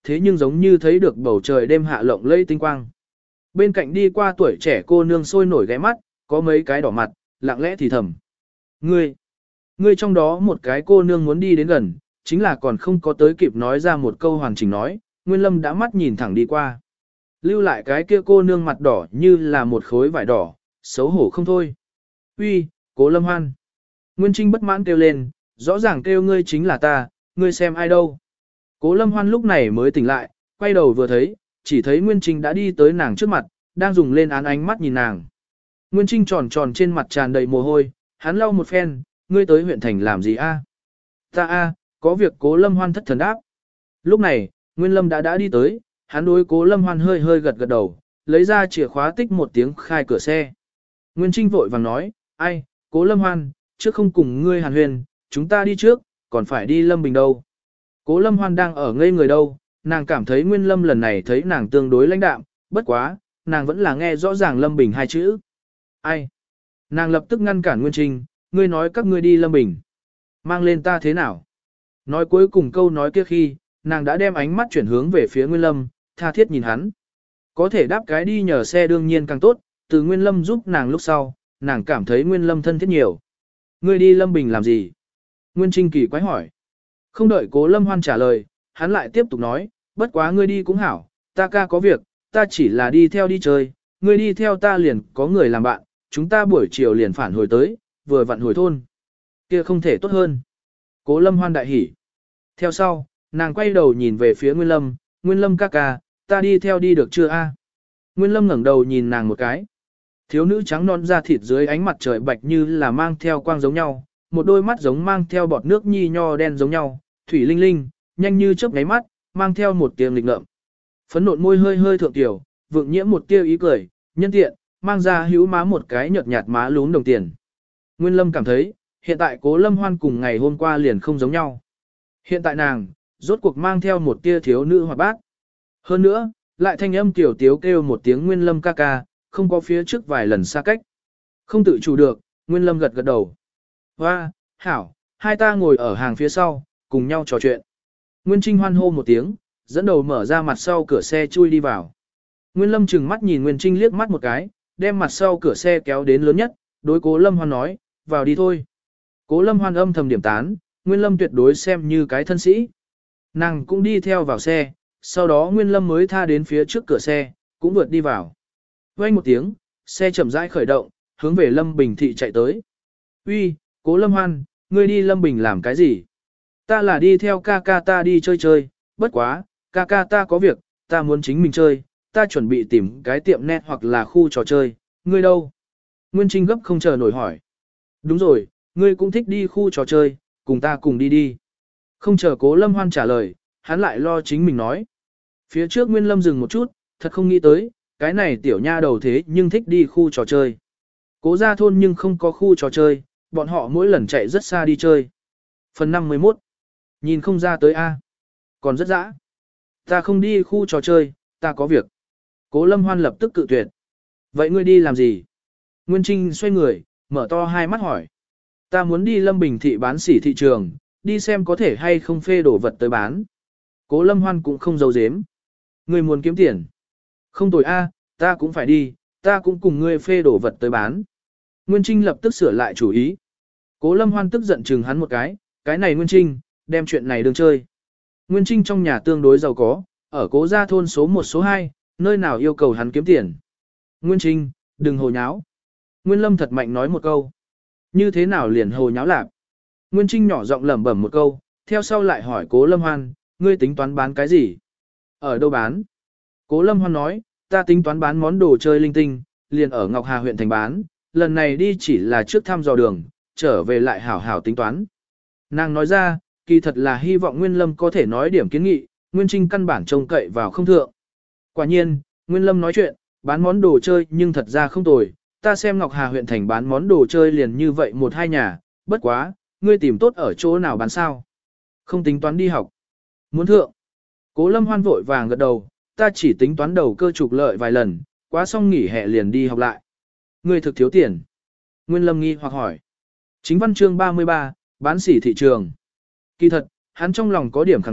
thế nhưng giống như thấy được bầu trời đêm hạ lộng lây tinh quang. Bên cạnh đi qua tuổi trẻ cô nương sôi nổi ghé mắt, có mấy cái đỏ mặt, lặng lẽ thì thầm. Ngươi, ngươi trong đó một cái cô nương muốn đi đến gần, chính là còn không có tới kịp nói ra một câu hoàn chỉnh nói, Nguyên Lâm đã mắt nhìn thẳng đi qua. Lưu lại cái kia cô nương mặt đỏ như là một khối vải đỏ, xấu hổ không thôi. Uy, Cố Lâm Hoan. Nguyên Trinh bất mãn kêu lên, rõ ràng kêu ngươi chính là ta, ngươi xem ai đâu. Cố Lâm Hoan lúc này mới tỉnh lại, quay đầu vừa thấy, chỉ thấy Nguyên Trinh đã đi tới nàng trước mặt, đang dùng lên án ánh mắt nhìn nàng. Nguyên Trinh tròn tròn trên mặt tràn đầy mồ hôi, hắn lau một phen, ngươi tới huyện thành làm gì a? Ta a, có việc. Cố Lâm Hoan thất thần đáp. Lúc này, Nguyên Lâm đã đã đi tới, hắn đối Cố Lâm Hoan hơi hơi gật gật đầu, lấy ra chìa khóa tích một tiếng khai cửa xe. Nguyên Trinh vội vàng nói, ai, Cố Lâm Hoan, trước không cùng ngươi hàn huyền, chúng ta đi trước, còn phải đi Lâm Bình đâu. Cố Lâm Hoan đang ở ngây người đâu, nàng cảm thấy Nguyên Lâm lần này thấy nàng tương đối lãnh đạm, bất quá, nàng vẫn là nghe rõ ràng Lâm Bình hai chữ. Ai? Nàng lập tức ngăn cản Nguyên Trinh, ngươi nói các ngươi đi Lâm Bình. Mang lên ta thế nào? Nói cuối cùng câu nói kia khi, nàng đã đem ánh mắt chuyển hướng về phía Nguyên Lâm, tha thiết nhìn hắn. Có thể đáp cái đi nhờ xe đương nhiên càng tốt, từ Nguyên Lâm giúp nàng lúc sau, nàng cảm thấy Nguyên Lâm thân thiết nhiều. Ngươi đi Lâm Bình làm gì? Nguyên Trinh kỳ quái hỏi. Không đợi Cố Lâm Hoan trả lời, hắn lại tiếp tục nói, bất quá ngươi đi cũng hảo, ta ca có việc, ta chỉ là đi theo đi chơi, ngươi đi theo ta liền có người làm bạn, chúng ta buổi chiều liền phản hồi tới, vừa vặn hồi thôn. Kia không thể tốt hơn. Cố Lâm Hoan đại hỉ. Theo sau, nàng quay đầu nhìn về phía Nguyên Lâm, Nguyên Lâm ca ca, ta đi theo đi được chưa a? Nguyên Lâm ngẩng đầu nhìn nàng một cái. Thiếu nữ trắng non da thịt dưới ánh mặt trời bạch như là mang theo quang giống nhau, một đôi mắt giống mang theo bọt nước nhi nho đen giống nhau, thủy linh linh, nhanh như chớp nháy mắt, mang theo một tiếng lịch ngợm. Phấn nộn môi hơi hơi thượng tiểu, vượng nhiễm một tia ý cười, nhân tiện, mang ra hữu má một cái nhợt nhạt má lún đồng tiền. Nguyên Lâm cảm thấy, hiện tại Cố Lâm Hoan cùng ngày hôm qua liền không giống nhau. Hiện tại nàng, rốt cuộc mang theo một tia thiếu nữ hoạt bát. Hơn nữa, lại thanh âm tiểu tiếu kêu một tiếng Nguyên Lâm ca ca, không có phía trước vài lần xa cách. Không tự chủ được, Nguyên Lâm gật gật đầu. Hoa, hảo, hai ta ngồi ở hàng phía sau, cùng nhau trò chuyện. Nguyên Trinh hoan hô một tiếng, dẫn đầu mở ra mặt sau cửa xe chui đi vào. Nguyên Lâm chừng mắt nhìn Nguyên Trinh liếc mắt một cái, đem mặt sau cửa xe kéo đến lớn nhất, đối Cố Lâm Hoan nói, vào đi thôi. Cố Lâm Hoan âm thầm điểm tán, Nguyên Lâm tuyệt đối xem như cái thân sĩ. Nàng cũng đi theo vào xe, sau đó Nguyên Lâm mới tha đến phía trước cửa xe, cũng vượt đi vào. Vang một tiếng, xe chậm rãi khởi động, hướng về Lâm Bình thị chạy tới. Uy, Cố Lâm Hoan, ngươi đi Lâm Bình làm cái gì? Ta là đi theo ca ca ta đi chơi chơi, bất quá, ca ca ta có việc, ta muốn chính mình chơi, ta chuẩn bị tìm cái tiệm net hoặc là khu trò chơi, ngươi đâu? Nguyên Trinh gấp không chờ nổi hỏi. Đúng rồi, ngươi cũng thích đi khu trò chơi, cùng ta cùng đi đi. Không chờ Cố Lâm Hoan trả lời, hắn lại lo chính mình nói. Phía trước Nguyên Lâm dừng một chút, thật không nghĩ tới, cái này tiểu nha đầu thế nhưng thích đi khu trò chơi. Cố ra thôn nhưng không có khu trò chơi, bọn họ mỗi lần chạy rất xa đi chơi. Phần năm mươi mốt. Nhìn không ra tới A. Còn rất dã. Ta không đi khu trò chơi, ta có việc. Cố Lâm Hoan lập tức cự tuyệt. Vậy ngươi đi làm gì? Nguyên Trinh xoay người, mở to hai mắt hỏi. Ta muốn đi Lâm Bình thị bán sỉ thị trường, đi xem có thể hay không phê đổ vật tới bán. Cố Lâm Hoan cũng không giấu giếm. Ngươi muốn kiếm tiền. Không tồi A, ta cũng phải đi, ta cũng cùng ngươi phê đổ vật tới bán. Nguyên Trinh lập tức sửa lại chủ ý. Cố Lâm Hoan tức giận chừng hắn một cái, cái này Nguyên Trinh, đem chuyện này đương chơi. Nguyên Trinh trong nhà tương đối giàu có, ở Cố gia thôn số một số hai, nơi nào yêu cầu hắn kiếm tiền. Nguyên Trinh, đừng hồ nháo. Nguyên Lâm thật mạnh nói một câu. Như thế nào liền hồ nháo lạc? Nguyên Trinh nhỏ giọng lẩm bẩm một câu, theo sau lại hỏi Cố Lâm Hoan, ngươi tính toán bán cái gì? Ở đâu bán? Cố Lâm Hoan nói, ta tính toán bán món đồ chơi linh tinh, liền ở Ngọc Hà huyện thành bán, lần này đi chỉ là trước thăm dò đường, trở về lại hảo hảo tính toán. Nàng nói ra, kỳ thật là hy vọng Nguyên Lâm có thể nói điểm kiến nghị, Nguyên Trinh căn bản trông cậy vào không thượng. Quả nhiên, Nguyên Lâm nói chuyện, bán món đồ chơi nhưng thật ra không tồi, ta xem Ngọc Hà huyện thành bán món đồ chơi liền như vậy một hai nhà, bất quá, ngươi tìm tốt ở chỗ nào bán sao? Không tính toán đi học. Muốn thượng. Cố Lâm Hoan vội vàng gật đầu, ta chỉ tính toán đầu cơ trục lợi vài lần, quá xong nghỉ hè liền đi học lại. Ngươi thực thiếu tiền. Nguyên Lâm nghi hoặc hỏi. Chính văn chương ba mươi ba, bán sỉ thị trường. Kỳ thật, hắn trong lòng có điểm khẳng định,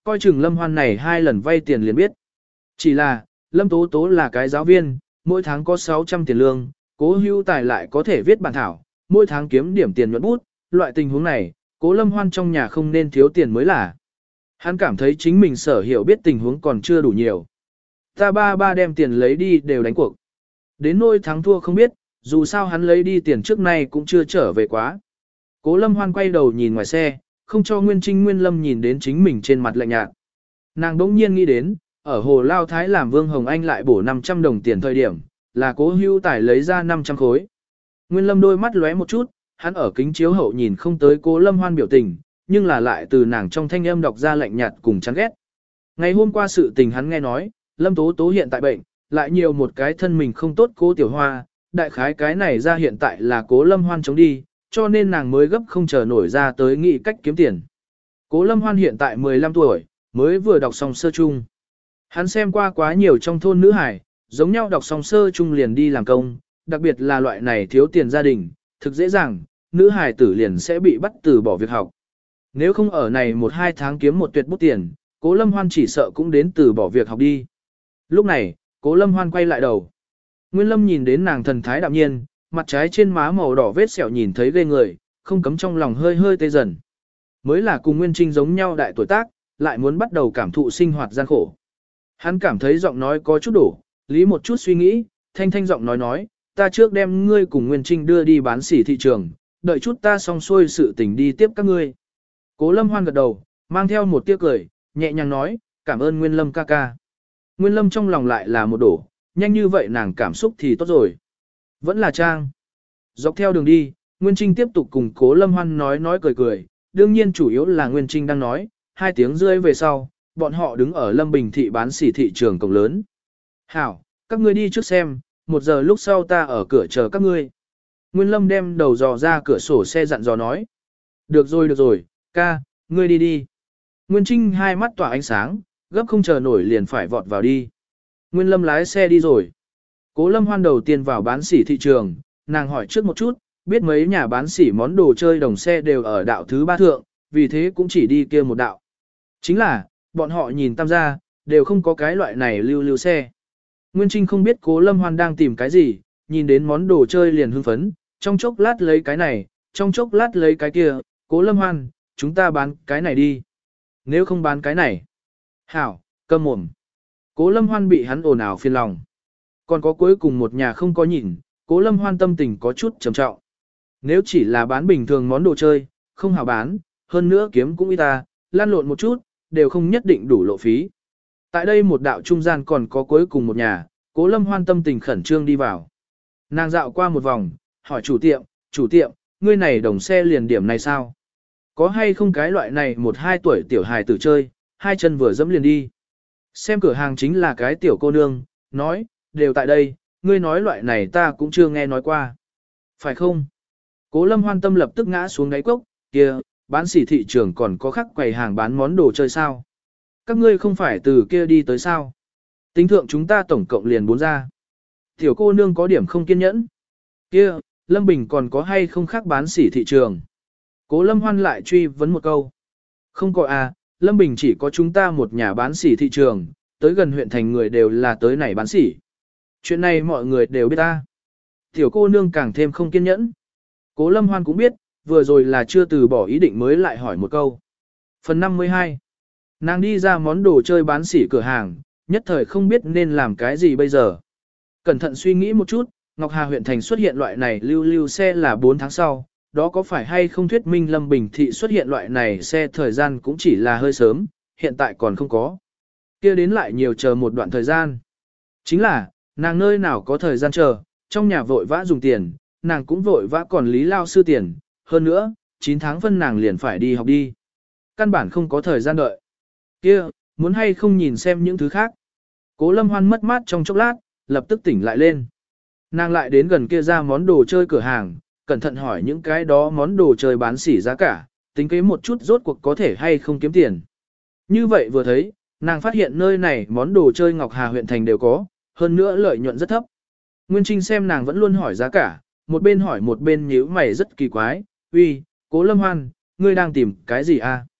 coi chừng Lâm Hoan này hai lần vay tiền liền biết. Chỉ là, Lâm Tố Tố là cái giáo viên, mỗi tháng có sáu trăm tiền lương, Cố Hữu Tài lại có thể viết bản thảo, mỗi tháng kiếm điểm tiền nhuận bút, loại tình huống này, Cố Lâm Hoan trong nhà không nên thiếu tiền mới là. Hắn cảm thấy chính mình sở hiểu biết tình huống còn chưa đủ nhiều. Ta ba ba đem tiền lấy đi đều đánh cuộc. Đến nỗi thắng thua không biết, dù sao hắn lấy đi tiền trước nay cũng chưa trở về quá. Cố Lâm Hoan quay đầu nhìn ngoài xe, không cho Nguyên Trinh Nguyên Lâm nhìn đến chính mình trên mặt lạnh nhạt. Nàng đỗng nhiên nghĩ đến, ở Hồ Lao Thái làm Vương Hồng Anh lại bổ năm trăm đồng tiền thời điểm, là Cố Hữu Tài lấy ra năm trăm khối. Nguyên Lâm đôi mắt lóe một chút, hắn ở kính chiếu hậu nhìn không tới Cố Lâm Hoan biểu tình, nhưng là lại từ nàng trong thanh âm đọc ra lạnh nhạt cùng chán ghét. Ngày hôm qua sự tình hắn nghe nói, Lâm Tố Tố hiện tại bệnh, lại nhiều một cái thân mình không tốt Cố Tiểu Hoa, đại khái cái này ra hiện tại là Cố Lâm Hoan chống đi, cho nên nàng mới gấp không chờ nổi ra tới nghĩ cách kiếm tiền. Cố Lâm Hoan hiện tại mười lăm tuổi, mới vừa đọc xong sơ trung. Hắn xem qua quá nhiều trong thôn nữ hải, giống nhau đọc xong sơ trung liền đi làm công, đặc biệt là loại này thiếu tiền gia đình, thực dễ dàng, nữ hải tử liền sẽ bị bắt từ bỏ việc học. Nếu không ở này một hai tháng kiếm một tuyệt bút tiền, Cố Lâm Hoan chỉ sợ cũng đến từ bỏ việc học đi. Lúc này, Cố Lâm Hoan quay lại đầu. Nguyên Lâm nhìn đến nàng thần thái đạm nhiên, mặt trái trên má màu đỏ vết sẹo nhìn thấy ghê người, không cấm trong lòng hơi hơi tê dần. Mới là cùng Nguyên Trinh giống nhau đại tuổi tác, lại muốn bắt đầu cảm thụ sinh hoạt gian khổ. Hắn cảm thấy giọng nói có chút đổ, lý một chút suy nghĩ, thanh thanh giọng nói nói, ta trước đem ngươi cùng Nguyên Trinh đưa đi bán sỉ thị trường, đợi chút ta xong xuôi sự tình đi tiếp các ngươi. Cố Lâm Hoan gật đầu, mang theo một tiếc cười, nhẹ nhàng nói, cảm ơn Nguyên Lâm ca ca. Nguyên Lâm trong lòng lại là một đổ, nhanh như vậy nàng cảm xúc thì tốt rồi. Vẫn là trang. Dọc theo đường đi, Nguyên Trinh tiếp tục cùng Cố Lâm Hoan nói nói cười cười, đương nhiên chủ yếu là Nguyên Trinh đang nói, hai tiếng rưỡi về sau, bọn họ đứng ở Lâm Bình thị bán sỉ thị trường cổng lớn. Hảo, các ngươi đi trước xem, một giờ lúc sau ta ở cửa chờ các ngươi. Nguyên Lâm đem đầu dò ra cửa sổ xe dặn dò nói. Được rồi được rồi, ca, ngươi đi đi. Nguyên Trinh hai mắt tỏa ánh sáng, gấp không chờ nổi liền phải vọt vào đi. Nguyên Lâm lái xe đi rồi. Cố Lâm Hoan đầu tiên vào bán sỉ thị trường, nàng hỏi trước một chút, biết mấy nhà bán sỉ món đồ chơi đồng xe đều ở đạo thứ ba thượng, vì thế cũng chỉ đi kia một đạo. Chính là, bọn họ nhìn tam gia, đều không có cái loại này lưu lưu xe. Nguyên Trinh không biết Cố Lâm Hoan đang tìm cái gì, nhìn đến món đồ chơi liền hưng phấn, trong chốc lát lấy cái này, trong chốc lát lấy cái kia, Cố Lâm Hoan, chúng ta bán cái này đi. Nếu không bán cái này. Hảo, câm mồm. Cố Lâm Hoan bị hắn ồn ào phiền lòng. Còn có cuối cùng một nhà không có nhìn, Cố Lâm Hoan tâm tình có chút trầm trọng. Nếu chỉ là bán bình thường món đồ chơi, không hảo bán, hơn nữa kiếm cũng ít ta, lan lộn một chút, đều không nhất định đủ lộ phí. Tại đây một đạo trung gian còn có cuối cùng một nhà, Cố Lâm Hoan tâm tình khẩn trương đi vào. Nàng dạo qua một vòng, hỏi chủ tiệm, chủ tiệm, ngươi này đồng xe liền điểm này sao? Có hay không cái loại này một hai tuổi tiểu hài tử chơi, hai chân vừa dẫm liền đi. Xem cửa hàng chính là cái tiểu cô nương, nói, đều tại đây, ngươi nói loại này ta cũng chưa nghe nói qua. Phải không? Cố Lâm Hoan tâm lập tức ngã xuống đáy cốc, kia, bán sỉ thị trường còn có khắc quầy hàng bán món đồ chơi sao? Các ngươi không phải từ kia đi tới sao? Tính thượng chúng ta tổng cộng liền bốn ra. Tiểu cô nương có điểm không kiên nhẫn. Kia, Lâm Bình còn có hay không khác bán sỉ thị trường? Cố Lâm Hoan lại truy vấn một câu. Không có à, Lâm Bình chỉ có chúng ta một nhà bán sỉ thị trường, tới gần huyện thành người đều là tới này bán sỉ. Chuyện này mọi người đều biết ta. Tiểu cô nương càng thêm không kiên nhẫn. Cố Lâm Hoan cũng biết, vừa rồi là chưa từ bỏ ý định mới lại hỏi một câu. Phần năm mươi hai. Nàng đi ra món đồ chơi bán sỉ cửa hàng, nhất thời không biết nên làm cái gì bây giờ. Cẩn thận suy nghĩ một chút, Ngọc Hà huyện thành xuất hiện loại này lưu lưu xe là bốn tháng sau, đó có phải hay không thuyết minh Lâm Bình thị xuất hiện loại này xe thời gian cũng chỉ là hơi sớm, hiện tại còn không có. Kia đến lại nhiều chờ một đoạn thời gian. Chính là, nàng nơi nào có thời gian chờ, trong nhà vội vã dùng tiền, nàng cũng vội vã còn lý lao sư tiền, hơn nữa, chín tháng phân nàng liền phải đi học đi. Căn bản không có thời gian đợi. Kia, muốn hay không nhìn xem những thứ khác. Cố Lâm Hoan mất mát trong chốc lát, lập tức tỉnh lại lên. Nàng lại đến gần kia ra món đồ chơi cửa hàng, cẩn thận hỏi những cái đó món đồ chơi bán sỉ giá cả, tính kế một chút rốt cuộc có thể hay không kiếm tiền. Như vậy vừa thấy, nàng phát hiện nơi này món đồ chơi Ngọc Hà huyện thành đều có, hơn nữa lợi nhuận rất thấp. Nguyên Trinh xem nàng vẫn luôn hỏi giá cả, một bên hỏi một bên nhíu mày rất kỳ quái, uy, Cố Lâm Hoan, ngươi đang tìm cái gì a?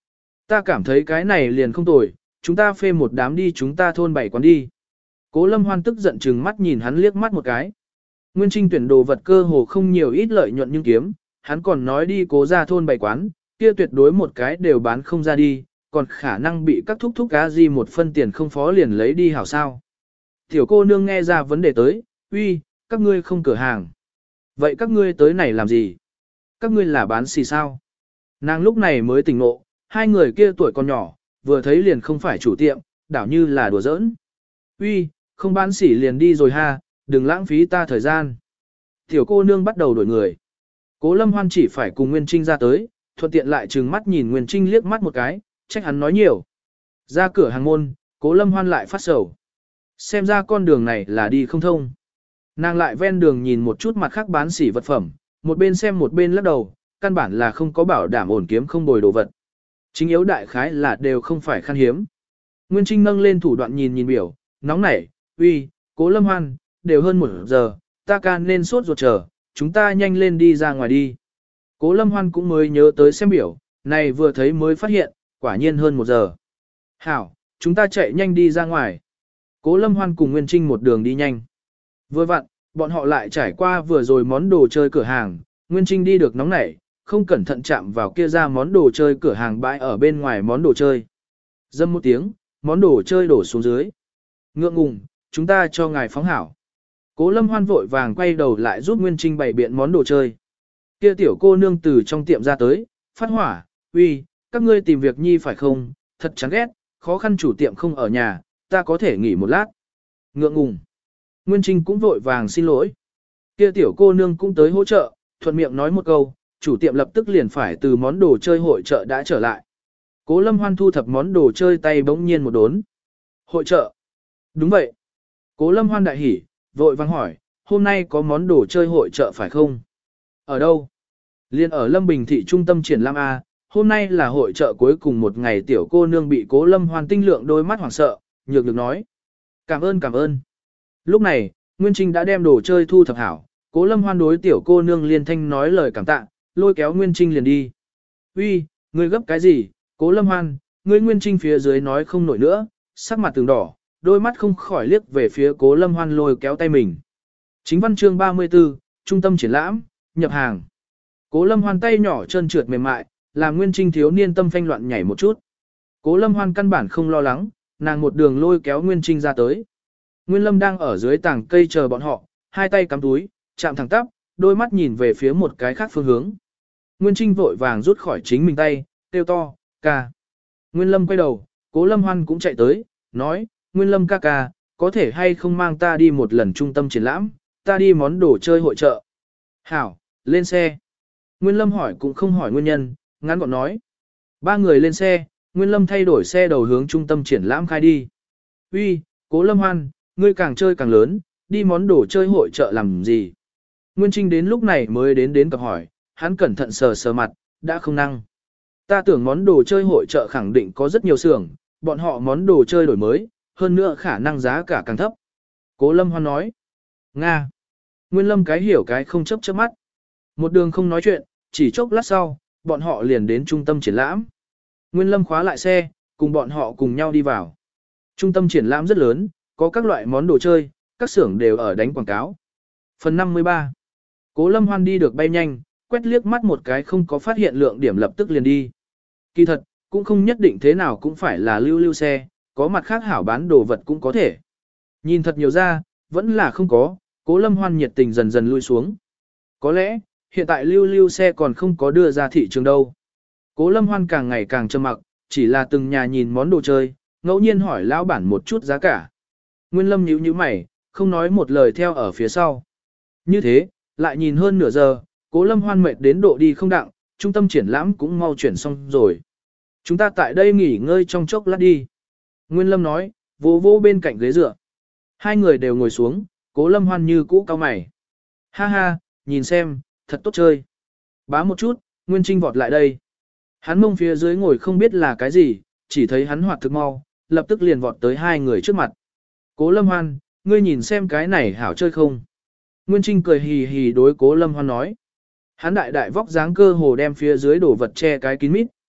Ta cảm thấy cái này liền không tồi, chúng ta phê một đám đi chúng ta thôn bảy quán đi. Cố Lâm Hoan tức giận trừng mắt nhìn hắn liếc mắt một cái. Nguyên Trinh tuyển đồ vật cơ hồ không nhiều ít lợi nhuận nhưng kiếm, hắn còn nói đi cố ra thôn bảy quán, kia tuyệt đối một cái đều bán không ra đi, còn khả năng bị các thúc thúc cá gì một phân tiền không phó liền lấy đi hảo sao. Tiểu cô nương nghe ra vấn đề tới, uy, các ngươi không cửa hàng. Vậy các ngươi tới này làm gì? Các ngươi là bán xì sao? Nàng lúc này mới tỉnh ngộ, hai người kia tuổi còn nhỏ, vừa thấy liền không phải chủ tiệm, đảo như là đùa giỡn. Uy, không bán xỉ liền đi rồi ha, đừng lãng phí ta thời gian. Tiểu cô nương bắt đầu đổi người. Cố Lâm Hoan chỉ phải cùng Nguyên Trinh ra tới, thuận tiện lại trừng mắt nhìn Nguyên Trinh liếc mắt một cái, trách hắn nói nhiều. Ra cửa hàng môn, Cố Lâm Hoan lại phát sầu. Xem ra con đường này là đi không thông. Nàng lại ven đường nhìn một chút mặt khác bán xỉ vật phẩm, một bên xem một bên lắc đầu, căn bản là không có bảo đảm ổn kiếm không bồi đồ vật. Chính yếu đại khái là đều không phải khan hiếm. Nguyên Trinh nâng lên thủ đoạn nhìn nhìn biểu, nóng nảy, uy, Cố Lâm Hoan, đều hơn một giờ, ta ca nên sốt ruột chờ, chúng ta nhanh lên đi ra ngoài đi. Cố Lâm Hoan cũng mới nhớ tới xem biểu, này vừa thấy mới phát hiện, quả nhiên hơn một giờ. Hảo, chúng ta chạy nhanh đi ra ngoài. Cố Lâm Hoan cùng Nguyên Trinh một đường đi nhanh. Vừa vặn, bọn họ lại trải qua vừa rồi món đồ chơi cửa hàng, Nguyên Trinh đi được nóng nảy, không cẩn thận chạm vào kia ra món đồ chơi cửa hàng bãi ở bên ngoài món đồ chơi. Dâm một tiếng, món đồ chơi đổ xuống dưới. Ngượng ngùng, chúng ta cho ngài phóng hảo. Cố Lâm Hoan vội vàng quay đầu lại giúp Nguyên Trinh bày biện món đồ chơi. Kia tiểu cô nương từ trong tiệm ra tới, phát hỏa, uy, các ngươi tìm việc nhi phải không, thật chán ghét, khó khăn chủ tiệm không ở nhà, ta có thể nghỉ một lát. Ngượng ngùng. Nguyên Trinh cũng vội vàng xin lỗi. Kia tiểu cô nương cũng tới hỗ trợ, thuận miệng nói một câu, chủ tiệm lập tức liền phải từ món đồ chơi hội chợ đã trở lại. Cố Lâm Hoan thu thập món đồ chơi tay bỗng nhiên một đốn. Hội chợ. Đúng vậy. Cố Lâm Hoan đại hỉ, vội vàng hỏi, hôm nay có món đồ chơi hội chợ phải không? Ở đâu? Liên ở Lâm Bình thị trung tâm triển lãm A, hôm nay là hội chợ cuối cùng một ngày tiểu cô nương bị Cố Lâm Hoan tinh lượng đôi mắt hoảng sợ, nhược được nói. Cảm ơn cảm ơn. Lúc này, Nguyên Trinh đã đem đồ chơi thu thập hảo, Cố Lâm Hoan đối tiểu cô nương liên thanh nói lời cảm tạ, lôi kéo Nguyên Trinh liền đi. Uy, ngươi gấp cái gì? Cố Lâm Hoan, ngươi Nguyên Trinh phía dưới nói không nổi nữa, sắc mặt từng đỏ, đôi mắt không khỏi liếc về phía Cố Lâm Hoan lôi kéo tay mình. Chính văn chương ba mươi tư, trung tâm triển lãm, nhập hàng. Cố Lâm Hoan tay nhỏ trơn trượt mềm mại, làm Nguyên Trinh thiếu niên tâm phanh loạn nhảy một chút. Cố Lâm Hoan căn bản không lo lắng, nàng một đường lôi kéo Nguyên Trinh ra tới. Nguyên Lâm đang ở dưới tảng cây chờ bọn họ, hai tay cắm túi, chạm thẳng tắp, đôi mắt nhìn về phía một cái khác phương hướng. Nguyên Trinh vội vàng rút khỏi chính mình tay, kêu to, ca. Nguyên Lâm quay đầu, Cố Lâm Hoan cũng chạy tới, nói, Nguyên Lâm ca ca, có thể hay không mang ta đi một lần trung tâm triển lãm, ta đi món đồ chơi hội chợ. Hảo, lên xe. Nguyên Lâm hỏi cũng không hỏi nguyên nhân, ngắn gọn nói. Ba người lên xe, Nguyên Lâm thay đổi xe đầu hướng trung tâm triển lãm khai đi. Uy, Cố Lâm Hoan, ngươi càng chơi càng lớn, đi món đồ chơi hội chợ làm gì? Nguyên Trinh đến lúc này mới đến đến cập hỏi, hắn cẩn thận sờ sờ mặt, đã không năng. Ta tưởng món đồ chơi hội chợ khẳng định có rất nhiều xưởng, bọn họ món đồ chơi đổi mới, hơn nữa khả năng giá cả càng thấp. Cố Lâm Hoan nói. Nga. Nguyên Lâm cái hiểu cái không chấp chớp mắt. Một đường không nói chuyện, chỉ chốc lát sau, bọn họ liền đến trung tâm triển lãm. Nguyên Lâm khóa lại xe, cùng bọn họ cùng nhau đi vào. Trung tâm triển lãm rất lớn, có các loại món đồ chơi, các xưởng đều ở đánh quảng cáo. Phần năm mươi ba. Cố Lâm Hoan đi được bay nhanh, quét liếc mắt một cái không có phát hiện lượng điểm lập tức liền đi. Kỳ thật, cũng không nhất định thế nào cũng phải là lưu lưu xe, có mặt khác hảo bán đồ vật cũng có thể. Nhìn thật nhiều ra, vẫn là không có, Cố Lâm Hoan nhiệt tình dần dần lui xuống. Có lẽ, hiện tại lưu lưu xe còn không có đưa ra thị trường đâu. Cố Lâm Hoan càng ngày càng trầm mặc, chỉ là từng nhà nhìn món đồ chơi, ngẫu nhiên hỏi lão bản một chút giá cả. Nguyên Lâm nhíu nhíu mày, không nói một lời theo ở phía sau. Như thế, lại nhìn hơn nửa giờ, Cố Lâm Hoan mệt đến độ đi không đặng, trung tâm triển lãm cũng mau chuyển xong rồi. Chúng ta tại đây nghỉ ngơi trong chốc lát đi. Nguyên Lâm nói, vô vô bên cạnh ghế dựa. Hai người đều ngồi xuống, Cố Lâm Hoan như cũ cao mày. Ha ha, nhìn xem, thật tốt chơi. Bá một chút, Nguyên Trinh vọt lại đây. Hắn mông phía dưới ngồi không biết là cái gì, chỉ thấy hắn hoạt thực mau, lập tức liền vọt tới hai người trước mặt. Cố Lâm Hoan, ngươi nhìn xem cái này hảo chơi không? Nguyên Trinh cười hì hì đối Cố Lâm Hoan nói. Hắn đại đại vóc dáng cơ hồ đem phía dưới đổ vật che cái kín mít.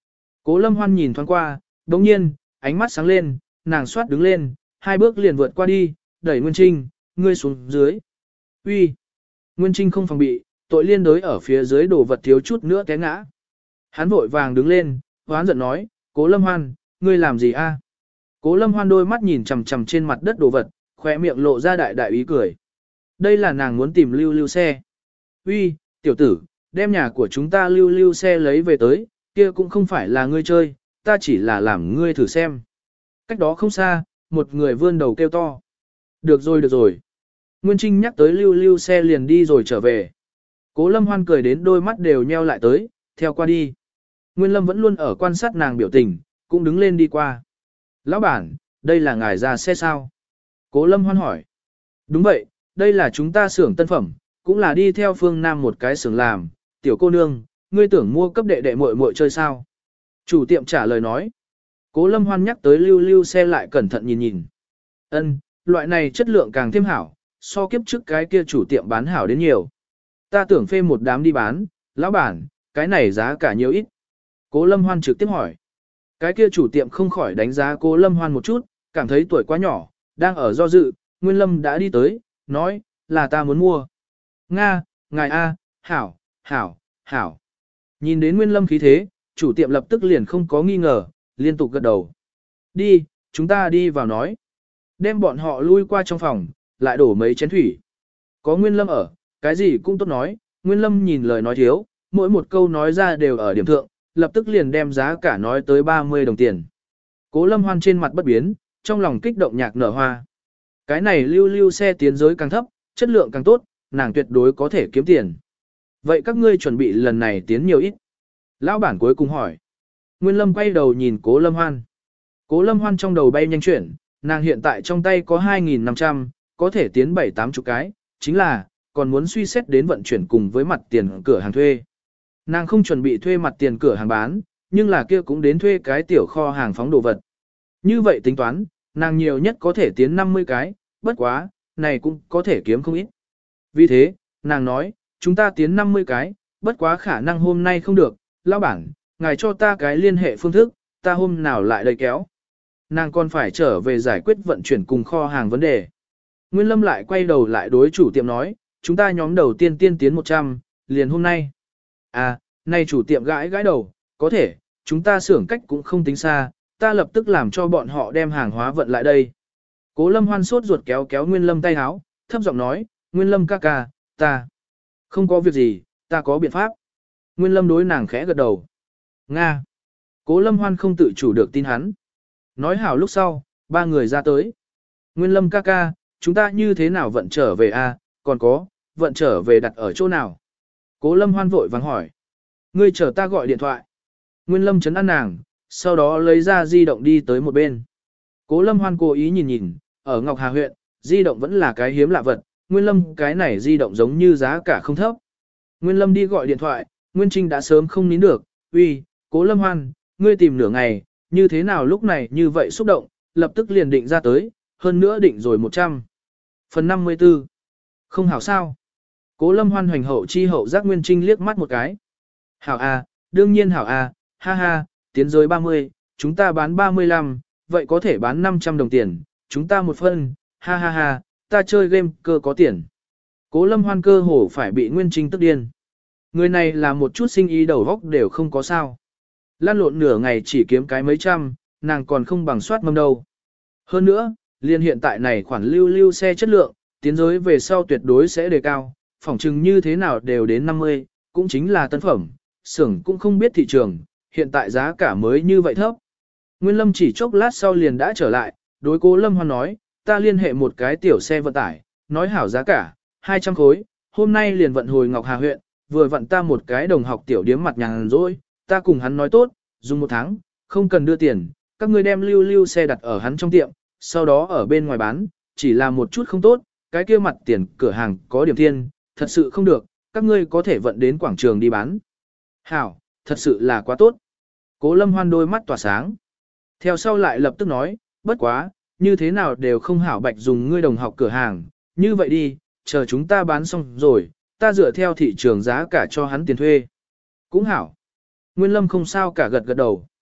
Cố Lâm Hoan nhìn thoáng qua, đồng nhiên, ánh mắt sáng lên, nàng xoát đứng lên, hai bước liền vượt qua đi, đẩy Nguyên Trinh, ngươi xuống dưới. Uy. Nguyên Trinh không phòng bị, tội liên đối ở phía dưới đổ vật thiếu chút nữa té ngã. Hắn vội vàng đứng lên, hoán giận nói, Cố Lâm Hoan, ngươi làm gì a? Cố Lâm Hoan đôi mắt nhìn chằm chằm trên mặt đất đồ vật, khóe miệng lộ ra đại đại ý cười. Đây là nàng muốn tìm lưu lưu xe. Uy, tiểu tử, đem nhà của chúng ta lưu lưu xe lấy về tới, kia cũng không phải là ngươi chơi, ta chỉ là làm ngươi thử xem. Cách đó không xa, một người vươn đầu kêu to. Được rồi được rồi. Nguyên Trinh nhắc tới lưu lưu xe liền đi rồi trở về. Cố Lâm Hoan cười đến đôi mắt đều nheo lại tới, theo qua đi. Nguyên Lâm vẫn luôn ở quan sát nàng biểu tình, cũng đứng lên đi qua. Lão bản, đây là ngài ra xe sao? Cố Lâm Hoan hỏi. Đúng vậy, đây là chúng ta xưởng tân phẩm, cũng là đi theo phương Nam một cái xưởng làm. Tiểu cô nương, ngươi tưởng mua cấp đệ đệ muội muội chơi sao? Chủ tiệm trả lời nói. Cố Lâm Hoan nhắc tới lưu lưu xe lại cẩn thận nhìn nhìn. Ân, loại này chất lượng càng thêm hảo, so kiếp trước cái kia chủ tiệm bán hảo đến nhiều. Ta tưởng phê một đám đi bán, lão bản, cái này giá cả nhiều ít. Cố Lâm Hoan trực tiếp hỏi. Cái kia chủ tiệm không khỏi đánh giá Cố Lâm Hoan một chút, cảm thấy tuổi quá nhỏ, đang ở do dự, Nguyên Lâm đã đi tới, nói, là ta muốn mua. Nga, ngài A, hảo, hảo, hảo. Nhìn đến Nguyên Lâm khí thế, chủ tiệm lập tức liền không có nghi ngờ, liên tục gật đầu. Đi, chúng ta đi vào nói. Đem bọn họ lui qua trong phòng, lại đổ mấy chén thủy. Có Nguyên Lâm ở, cái gì cũng tốt nói, Nguyên Lâm nhìn lời nói thiếu, mỗi một câu nói ra đều ở điểm thượng, lập tức liền đem giá cả nói tới ba mươi đồng tiền. Cố Lâm Hoan trên mặt bất biến, trong lòng kích động nhạc nở hoa. Cái này lưu lưu xe tiến giới càng thấp, chất lượng càng tốt, nàng tuyệt đối có thể kiếm tiền. Vậy các ngươi chuẩn bị lần này tiến nhiều ít? Lão bản cuối cùng hỏi. Nguyên Lâm quay đầu nhìn Cố Lâm Hoan. Cố Lâm Hoan trong đầu bay nhanh chuyển, nàng hiện tại trong tay có hai nghìn năm trăm, có thể tiến bảy tám chục cái, chính là, còn muốn suy xét đến vận chuyển cùng với mặt tiền cửa hàng thuê. Nàng không chuẩn bị thuê mặt tiền cửa hàng bán, nhưng là kia cũng đến thuê cái tiểu kho hàng phóng đồ vật. Như vậy tính toán, nàng nhiều nhất có thể tiến năm mươi cái, bất quá, này cũng có thể kiếm không ít. Vì thế, nàng nói, chúng ta tiến năm mươi cái, bất quá khả năng hôm nay không được, lão bản, ngài cho ta cái liên hệ phương thức, ta hôm nào lại đầy kéo. Nàng còn phải trở về giải quyết vận chuyển cùng kho hàng vấn đề. Nguyên Lâm lại quay đầu lại đối chủ tiệm nói, chúng ta nhóm đầu tiên tiên tiến một trăm, liền hôm nay. À, nay chủ tiệm gãi gãi đầu, có thể, chúng ta xưởng cách cũng không tính xa, ta lập tức làm cho bọn họ đem hàng hóa vận lại đây. Cố Lâm Hoan sốt ruột kéo kéo Nguyên Lâm tay háo, thấp giọng nói, Nguyên Lâm ca ca, ta không có việc gì, ta có biện pháp. Nguyên Lâm đối nàng khẽ gật đầu. Nga. Cố Lâm Hoan không tự chủ được tin hắn. Nói hảo lúc sau, ba người ra tới. Nguyên Lâm ca ca, chúng ta như thế nào vận trở về a? Còn có, vận trở về đặt ở chỗ nào? Cố Lâm Hoan vội vàng hỏi. Ngươi chờ ta gọi điện thoại. Nguyên Lâm chấn an nàng, sau đó lấy ra di động đi tới một bên. Cố Lâm Hoan cố ý nhìn nhìn, ở Ngọc Hà huyện, di động vẫn là cái hiếm lạ vật, Nguyên Lâm cái này di động giống như giá cả không thấp. Nguyên Lâm đi gọi điện thoại, Nguyên Trinh đã sớm không nín được, uy, Cố Lâm Hoan, ngươi tìm nửa ngày, như thế nào lúc này như vậy xúc động, lập tức liền định ra tới, hơn nữa định rồi một trăm. Phần năm mươi tư. Không hảo sao? Cố Lâm Hoan hoành hậu chi hậu giác Nguyên Trinh liếc mắt một cái. Hảo à, đương nhiên hảo à, ha ha, tiến giới ba mươi, chúng ta bán ba mươi lăm, vậy có thể bán năm trăm đồng tiền, chúng ta một phân, ha ha ha, ta chơi game cơ có tiền. Cố Lâm Hoan cơ hồ phải bị Nguyên Trinh tức điên. Người này là một chút sinh ý đầu góc đều không có sao. Lan lộn nửa ngày chỉ kiếm cái mấy trăm, nàng còn không bằng soát mâm đâu. Hơn nữa, liên hiện tại này khoản lưu lưu xe chất lượng, tiến giới về sau tuyệt đối sẽ đề cao, phỏng chừng như thế nào đều đến năm mươi, cũng chính là tân phẩm, xưởng cũng không biết thị trường, hiện tại giá cả mới như vậy thấp. Nguyên Lâm chỉ chốc lát sau liền đã trở lại, đối Cố Lâm Hoan nói, ta liên hệ một cái tiểu xe vận tải, nói hảo giá cả, hai trăm khối, hôm nay liền vận hồi Ngọc Hà huyện, vừa vận ta một cái đồng học tiểu điếm mặt nhàng rồi, ta cùng hắn nói tốt, dùng một tháng, không cần đưa tiền, các ngươi đem lưu lưu xe đặt ở hắn trong tiệm, sau đó ở bên ngoài bán, chỉ là một chút không tốt, cái kia mặt tiền cửa hàng có điểm thiên, thật sự không được, các ngươi có thể vận đến quảng trường đi bán. Hảo, thật sự là quá tốt. Cố Lâm Hoan đôi mắt tỏa sáng. Theo sau lại lập tức nói, bất quá, như thế nào đều không hảo bạch dùng ngươi đồng học cửa hàng, như vậy đi, chờ chúng ta bán xong rồi, ta dựa theo thị trường giá cả cho hắn tiền thuê. Cũng hảo. Nguyên Lâm không sao cả gật gật đầu.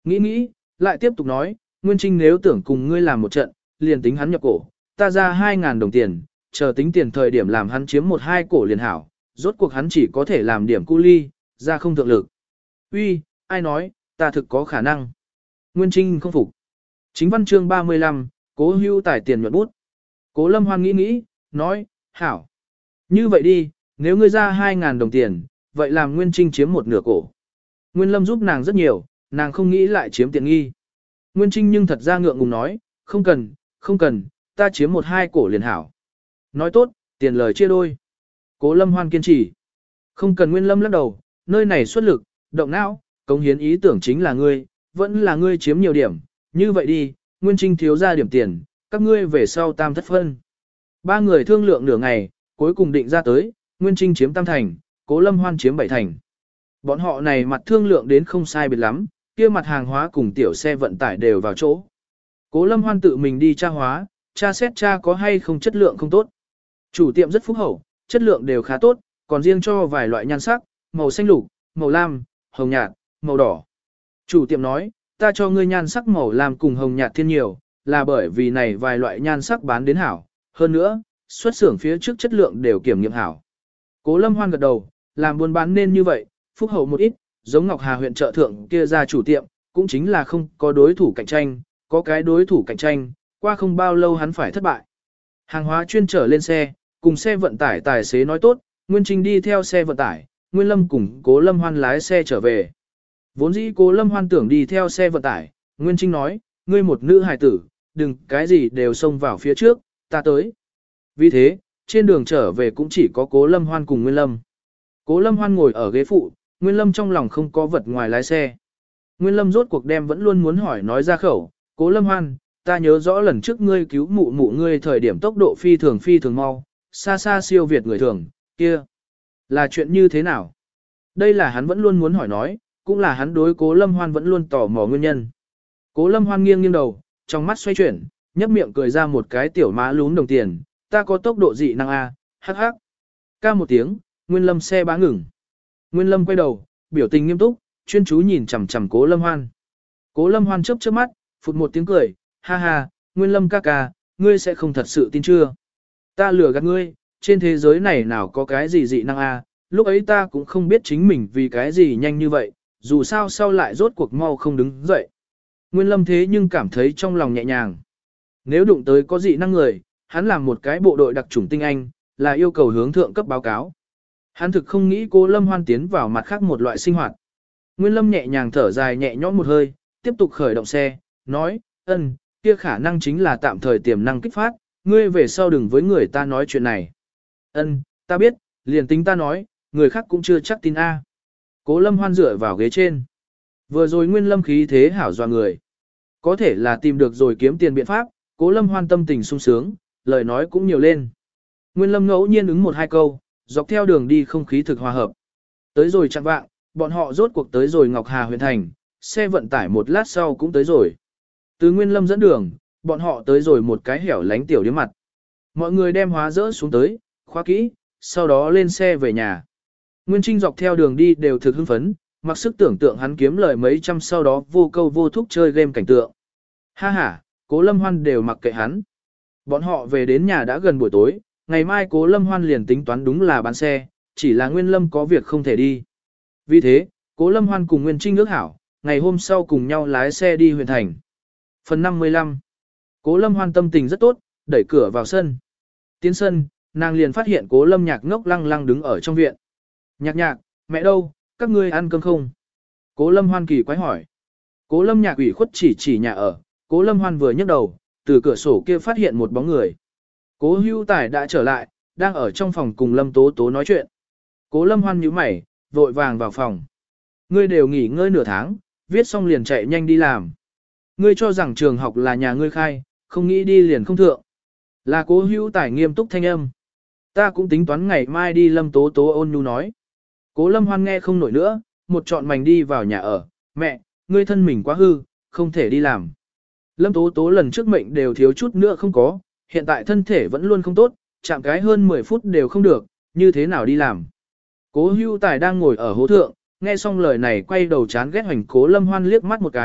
Nghĩ nghĩ, lại tiếp tục nói, Nguyên Trinh nếu tưởng cùng ngươi làm một trận, liền tính hắn nhập cổ, ta ra hai ngàn đồng tiền, chờ tính tiền thời điểm làm hắn chiếm một hai cổ liền hảo, rốt cuộc hắn chỉ có thể làm điểm cu ly, ra không thượng lực. Uy, ai nói, ta thực có khả năng. Nguyên Trinh không phục. Chính văn chương ba mươi lăm, Cố Hưu tải tiền nhuận bút. Cố Lâm Hoan nghĩ nghĩ, nói, hảo. Như vậy đi, nếu ngươi ra hai ngàn đồng tiền, vậy làm Nguyên Trinh chiếm một nửa cổ. Nguyên Lâm giúp nàng rất nhiều, nàng không nghĩ lại chiếm tiện nghi. Nguyên Trinh nhưng thật ra ngượng ngùng nói, không cần, không cần, ta chiếm một hai cổ liền hảo. Nói tốt, tiền lời chia đôi. Cố Lâm Hoan kiên trì. Không cần Nguyên Lâm lắc đầu, nơi này xuất lực, động não, cống hiến ý tưởng chính là ngươi, vẫn là ngươi chiếm nhiều điểm. Như vậy đi, Nguyên Trinh thiếu ra điểm tiền, các ngươi về sau tam thất phân. Ba người thương lượng nửa ngày, cuối cùng định ra tới, Nguyên Trinh chiếm tam thành, Cố Lâm Hoan chiếm bảy thành. Bọn họ này mặt thương lượng đến không sai biệt lắm, kia mặt hàng hóa cùng tiểu xe vận tải đều vào chỗ. Cố Lâm Hoan tự mình đi tra hóa, tra xét tra có hay không chất lượng không tốt. Chủ tiệm rất phúc hậu, chất lượng đều khá tốt, còn riêng cho vài loại nhan sắc, màu xanh lục, màu lam, hồng nhạt, màu đỏ. Chủ tiệm nói, ta cho ngươi nhan sắc màu lam cùng hồng nhạt thiên nhiều, là bởi vì này vài loại nhan sắc bán đến hảo. Hơn nữa, xuất xưởng phía trước chất lượng đều kiểm nghiệm hảo. Cố Lâm Hoan gật đầu, làm buôn bán nên như vậy, phúc hậu một ít, giống Ngọc Hà huyện chợ thượng kia ra chủ tiệm, cũng chính là không có đối thủ cạnh tranh, có cái đối thủ cạnh tranh, qua không bao lâu hắn phải thất bại. Hàng hóa chuyên trở lên xe, cùng xe vận tải tài xế nói tốt, Nguyên Trinh đi theo xe vận tải, Nguyên Lâm cùng Cố Lâm Hoan lái xe trở về. Vốn dĩ Cố Lâm Hoan tưởng đi theo xe vận tải, Nguyên Trinh nói, ngươi một nữ hài tử, đừng cái gì đều xông vào phía trước, ta tới. Vì thế, trên đường trở về cũng chỉ có Cố Lâm Hoan cùng Nguyên Lâm. Cố Lâm Hoan ngồi ở ghế phụ, Nguyên Lâm trong lòng không có vật ngoài lái xe. Nguyên Lâm rốt cuộc đem vẫn luôn muốn hỏi nói ra khẩu, Cố Lâm Hoan, ta nhớ rõ lần trước ngươi cứu mụ mụ ngươi thời điểm tốc độ phi thường phi thường mau, xa xa siêu việt người thường, kia. Là chuyện như thế nào? Đây là hắn vẫn luôn muốn hỏi nói, cũng là hắn đối Cố Lâm Hoan vẫn luôn tò mò nguyên nhân. Cố Lâm Hoan nghiêng nghiêng đầu, trong mắt xoay chuyển, nhấp miệng cười ra một cái tiểu má lún đồng tiền, ta có tốc độ dị năng A, hắc hắc. Ca một tiếng, Nguyên Lâm xe bá ngừng. Nguyên Lâm quay đầu, biểu tình nghiêm túc, chuyên chú nhìn chằm chằm Cố Lâm Hoan. Cố Lâm Hoan chớp chớp mắt, phụt một tiếng cười, ha ha, Nguyên Lâm ca ca, ngươi sẽ không thật sự tin chưa? Ta lừa gạt ngươi, trên thế giới này nào có cái gì dị năng A, lúc ấy ta cũng không biết chính mình vì cái gì nhanh như vậy, dù sao sau lại rốt cuộc mau không đứng dậy. Nguyên Lâm thế nhưng cảm thấy trong lòng nhẹ nhàng. Nếu đụng tới có dị năng người, hắn làm một cái bộ đội đặc chủng tinh anh, là yêu cầu hướng thượng cấp báo cáo. Hắn thực không nghĩ Cố Lâm Hoan tiến vào mặt khác một loại sinh hoạt. Nguyên Lâm nhẹ nhàng thở dài nhẹ nhõm một hơi, tiếp tục khởi động xe, nói, ân, kia khả năng chính là tạm thời tiềm năng kích phát, ngươi về sau đừng với người ta nói chuyện này. Ân, ta biết, liền tính ta nói, người khác cũng chưa chắc tin A. Cố Lâm Hoan dựa vào ghế trên. Vừa rồi Nguyên Lâm khí thế hảo dọa người. Có thể là tìm được rồi kiếm tiền biện pháp, Cố Lâm Hoan tâm tình sung sướng, lời nói cũng nhiều lên. Nguyên Lâm ngẫu nhiên ứng một hai câu, dọc theo đường đi không khí thực hòa hợp. Tới rồi chặng vạng, bọn họ rốt cuộc tới rồi Ngọc Hà huyện thành, xe vận tải một lát sau cũng tới rồi. Từ Nguyên Lâm dẫn đường, bọn họ tới rồi một cái hẻo lánh tiểu điếm mặt. Mọi người đem hóa dỡ xuống tới, khóa kỹ, sau đó lên xe về nhà. Nguyên Trinh dọc theo đường đi đều thực hưng phấn, mặc sức tưởng tượng hắn kiếm lời mấy trăm sau đó vô câu vô thúc chơi game cảnh tượng. Ha ha, Cố Lâm Hoan đều mặc kệ hắn. Bọn họ về đến nhà đã gần buổi tối, ngày mai Cố Lâm Hoan liền tính toán đúng là bán xe, chỉ là Nguyên Lâm có việc không thể đi. Vì thế, Cố Lâm Hoan cùng Nguyên Trinh ước hảo, ngày hôm sau cùng nhau lái xe đi huyện thành. Phần năm mươi lăm. Cố Lâm Hoan tâm tình rất tốt, đẩy cửa vào sân. Tiến sân, nàng liền phát hiện Cố Lâm Nhạc ngốc lăng lăng đứng ở trong viện. Nhạc nhạc, mẹ đâu, các ngươi ăn cơm không? Cố Lâm Hoan kỳ quái hỏi. Cố Lâm Nhạc ủy khuất chỉ chỉ nhà ở, Cố Lâm Hoan vừa nhấc đầu, từ cửa sổ kia phát hiện một bóng người. Cố Hưu Tài đã trở lại, đang ở trong phòng cùng Lâm Tố Tố nói chuyện. Cố Lâm Hoan nhíu mày, vội vàng vào phòng. Ngươi đều nghỉ ngơi nửa tháng, viết xong liền chạy nhanh đi làm. Ngươi cho rằng trường học là nhà ngươi khai, không nghĩ đi liền không thượng. Là Cố Hưu Tài nghiêm túc thanh âm. Ta cũng tính toán ngày mai đi, Lâm Tố Tố ôn nhu nói. Cố Lâm Hoan nghe không nổi nữa, một trọn mảnh đi vào nhà ở. Mẹ, ngươi thân mình quá hư, không thể đi làm. Lâm Tố Tố lần trước mệnh đều thiếu chút nữa không có, hiện tại thân thể vẫn luôn không tốt, chạm cái hơn mười phút đều không được, như thế nào đi làm. Cố Hưu Tài đang ngồi ở hố thượng, nghe xong lời này quay đầu chán ghét hoành Cố Lâm Hoan liếc mắt một cái,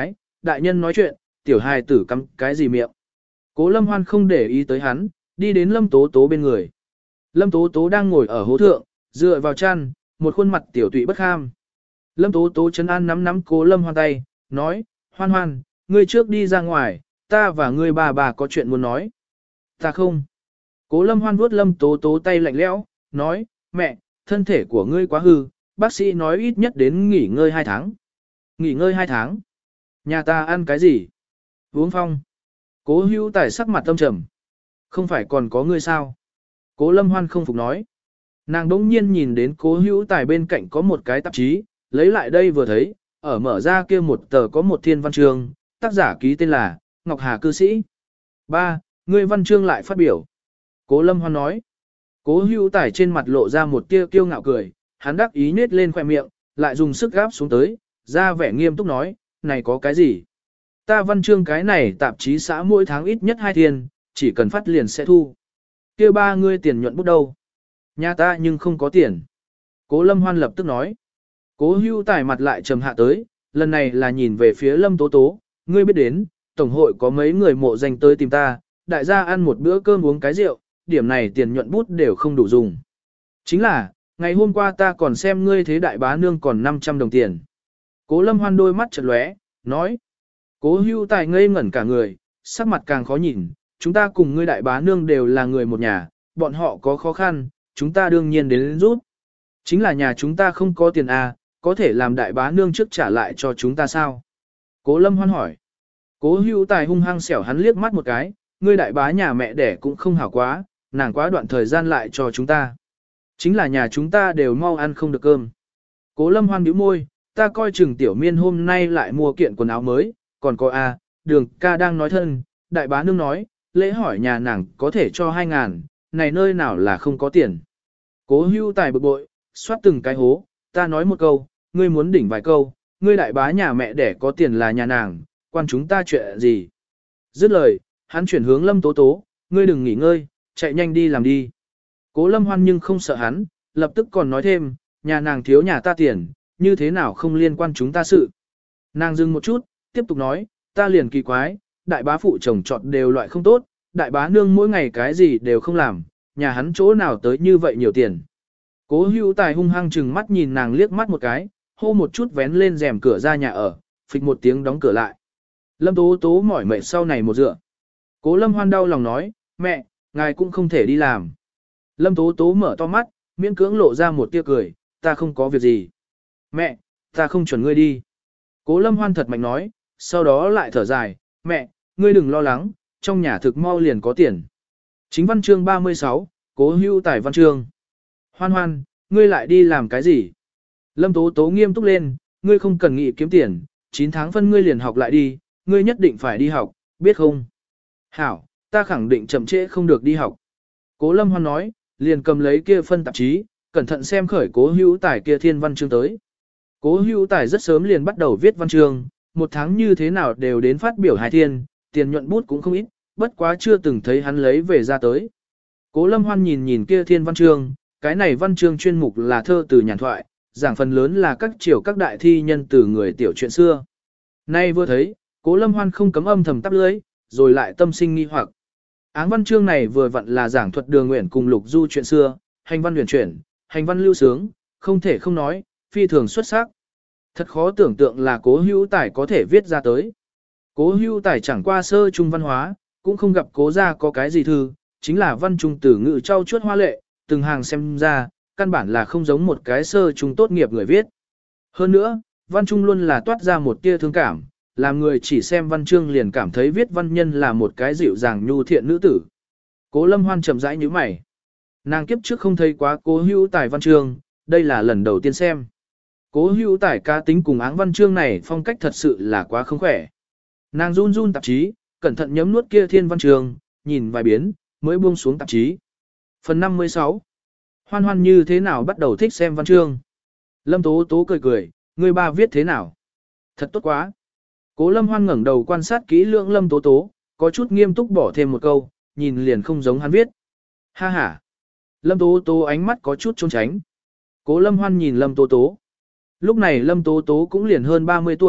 đại nhân nói chuyện, tiểu hài tử cắm cái gì miệng. Cố Lâm Hoan không để ý tới hắn, đi đến Lâm Tố Tố bên người. Lâm Tố Tố đang ngồi ở hố thượng, dựa vào chăn, một khuôn mặt tiểu tụy bất kham. Lâm Tố Tố trấn an nắm nắm Cố Lâm Hoan tay, nói, Hoan Hoan, ngươi trước đi ra ngoài, ta và ngươi bà bà có chuyện muốn nói. Ta không. Cố Lâm Hoan vuốt Lâm Tố Tố tay lạnh lẽo, nói, mẹ, thân thể của ngươi quá hư, bác sĩ nói ít nhất đến nghỉ ngơi hai tháng. Nghỉ ngơi hai tháng. Nhà ta ăn cái gì? Uống phong. Cố Hữu Tài sắc mặt tâm trầm. Không phải còn có ngươi sao? Cố Lâm Hoan không phục nói. Nàng đỗng nhiên nhìn đến Cố Hữu Tài bên cạnh có một cái tạp chí, lấy lại đây vừa thấy, ở mở ra kia một tờ có một thiên văn chương, tác giả ký tên là Ngọc Hà cư sĩ. Ba, ngươi văn chương lại phát biểu. Cố Lâm Hoan nói. Cố Hữu Tài trên mặt lộ ra một tia kiêu ngạo cười, hắn đắc ý nết lên khoe miệng, lại dùng sức gáp xuống tới, ra vẻ nghiêm túc nói, này có cái gì? Ta văn chương cái này tạp chí xã mỗi tháng ít nhất hai thiên, chỉ cần phát liền sẽ thu. Kia ba ngươi tiền nhuận bút đâu? Nhà ta nhưng không có tiền. Cố Lâm Hoan lập tức nói. Cố Hữu Tài mặt lại trầm hạ tới, lần này là nhìn về phía Lâm Tố Tố, ngươi biết đến, tổng hội có mấy người mộ danh tới tìm ta, đại gia ăn một bữa cơm uống cái rượu, điểm này tiền nhuận bút đều không đủ dùng. Chính là, ngày hôm qua ta còn xem ngươi thế đại bá nương còn năm trăm đồng tiền. Cố Lâm Hoan đôi mắt chợt lóe, nói. Cố Hữu Tài ngây ngẩn cả người, sắc mặt càng khó nhìn, chúng ta cùng ngươi đại bá nương đều là người một nhà, bọn họ có khó khăn, chúng ta đương nhiên đến giúp. Chính là nhà chúng ta không có tiền à, có thể làm đại bá nương trước trả lại cho chúng ta sao? Cố Lâm Hoan hỏi. Cố Hữu Tài hung hăng xẻo hắn liếc mắt một cái, ngươi đại bá nhà mẹ đẻ cũng không hảo quá, nàng quá đoạn thời gian lại cho chúng ta. Chính là nhà chúng ta đều mau ăn không được cơm. Cố Lâm Hoan bĩu môi, ta coi chừng tiểu miên hôm nay lại mua kiện quần áo mới, còn có a, đường ca đang nói thân, đại bá nương nói, lễ hỏi nhà nàng có thể cho hai ngàn, này nơi nào là không có tiền. Cố Hữu Tài bực bội, xoát từng cái hố, ta nói một câu, ngươi muốn đỉnh vài câu, ngươi đại bá nhà mẹ đẻ có tiền là nhà nàng, quan chúng ta chuyện gì. Dứt lời, hắn chuyển hướng Lâm Tố Tố, ngươi đừng nghỉ ngơi, chạy nhanh đi làm đi. Cố Lâm Hoan nhưng không sợ hắn, lập tức còn nói thêm, nhà nàng thiếu nhà ta tiền, như thế nào không liên quan chúng ta sự. Nàng dừng một chút, tiếp tục nói, ta liền kỳ quái, đại bá phụ chồng chọn đều loại không tốt, đại bá nương mỗi ngày cái gì đều không làm, nhà hắn chỗ nào tới như vậy nhiều tiền. Cố Hữu Tài hung hăng chừng mắt nhìn nàng liếc mắt một cái, hô một chút vén lên rèm cửa ra nhà ở, phịch một tiếng đóng cửa lại. Lâm Tố Tố mỏi mệt sau này một dựa. Cố Lâm Hoan đau lòng nói, mẹ, ngài cũng không thể đi làm. Lâm Tố Tố mở to mắt, miễn cưỡng lộ ra một tia cười, ta không có việc gì. Mẹ, ta không chuẩn ngươi đi. Cố Lâm Hoan thật mạnh nói, sau đó lại thở dài, mẹ, ngươi đừng lo lắng, trong nhà thực mau liền có tiền. Chính văn chương ba mươi sáu, Cố Hữu Tài văn chương. Hoan Hoan, ngươi lại đi làm cái gì? Lâm Tố Tố nghiêm túc lên, ngươi không cần nghĩ kiếm tiền, chín tháng phân ngươi liền học lại đi, ngươi nhất định phải đi học, biết không? Hảo, ta khẳng định chậm trễ không được đi học. Cố Lâm Hoan nói, liền cầm lấy kia phân tạp chí, cẩn thận xem khởi Cố Hữu Tài kia thiên văn chương tới. Cố Hữu Tài rất sớm liền bắt đầu viết văn chương, một tháng như thế nào đều đến phát biểu hai thiên, tiền nhuận bút cũng không ít, bất quá chưa từng thấy hắn lấy về ra tới. Cố Lâm Hoan nhìn nhìn kia thiên văn chương, cái này văn chương chuyên mục là thơ từ nhàn thoại, giảng phần lớn là các triều các đại thi nhân từ người tiểu chuyện xưa. Nay vừa thấy, Cố Lâm Hoan không cấm âm thầm tắp lưới, rồi lại tâm sinh nghi hoặc. Áng văn chương này vừa vặn là giảng thuật Đường Nguyện cùng Lục Du chuyện xưa, hành văn huyền chuyển, hành văn lưu sướng, không thể không nói, phi thường xuất sắc. Thật khó tưởng tượng là Cố Hữu Tài có thể viết ra tới. Cố Hữu Tài chẳng qua sơ trung văn hóa, cũng không gặp Cố gia có cái gì thư, chính là văn trung từ ngữ trau chuốt hoa lệ, từng hàng xem ra, căn bản là không giống một cái sơ trung tốt nghiệp người viết. Hơn nữa, văn trung luôn là toát ra một tia thương cảm, làm người chỉ xem văn chương liền cảm thấy viết văn nhân là một cái dịu dàng nhu thiện nữ tử. Cố Lâm Hoan chậm rãi nhíu mày. Nàng kiếp trước không thấy quá Cố Hữu Tài văn chương, đây là lần đầu tiên xem. Cố Hữu Tài cá tính cùng áng văn chương này phong cách thật sự là quá không khỏe. Nàng run run tạp chí, cẩn thận nhấm nuốt kia thiên văn chương, nhìn vài biến, mới buông xuống tạp chí. Phần năm mươi sáu. Hoan Hoan như thế nào bắt đầu thích xem văn chương? Lâm Tố Tố cười cười, người ba viết thế nào? Thật tốt quá. Cố Lâm Hoan ngẩng đầu quan sát kỹ lưỡng Lâm Tố Tố, có chút nghiêm túc bỏ thêm một câu, nhìn liền không giống hắn viết. Ha ha. Lâm Tố Tố ánh mắt có chút trốn tránh. Cố Lâm Hoan nhìn Lâm Tố Tố. Lúc này Lâm Tố Tố cũng liền hơn ba mươi tuổi,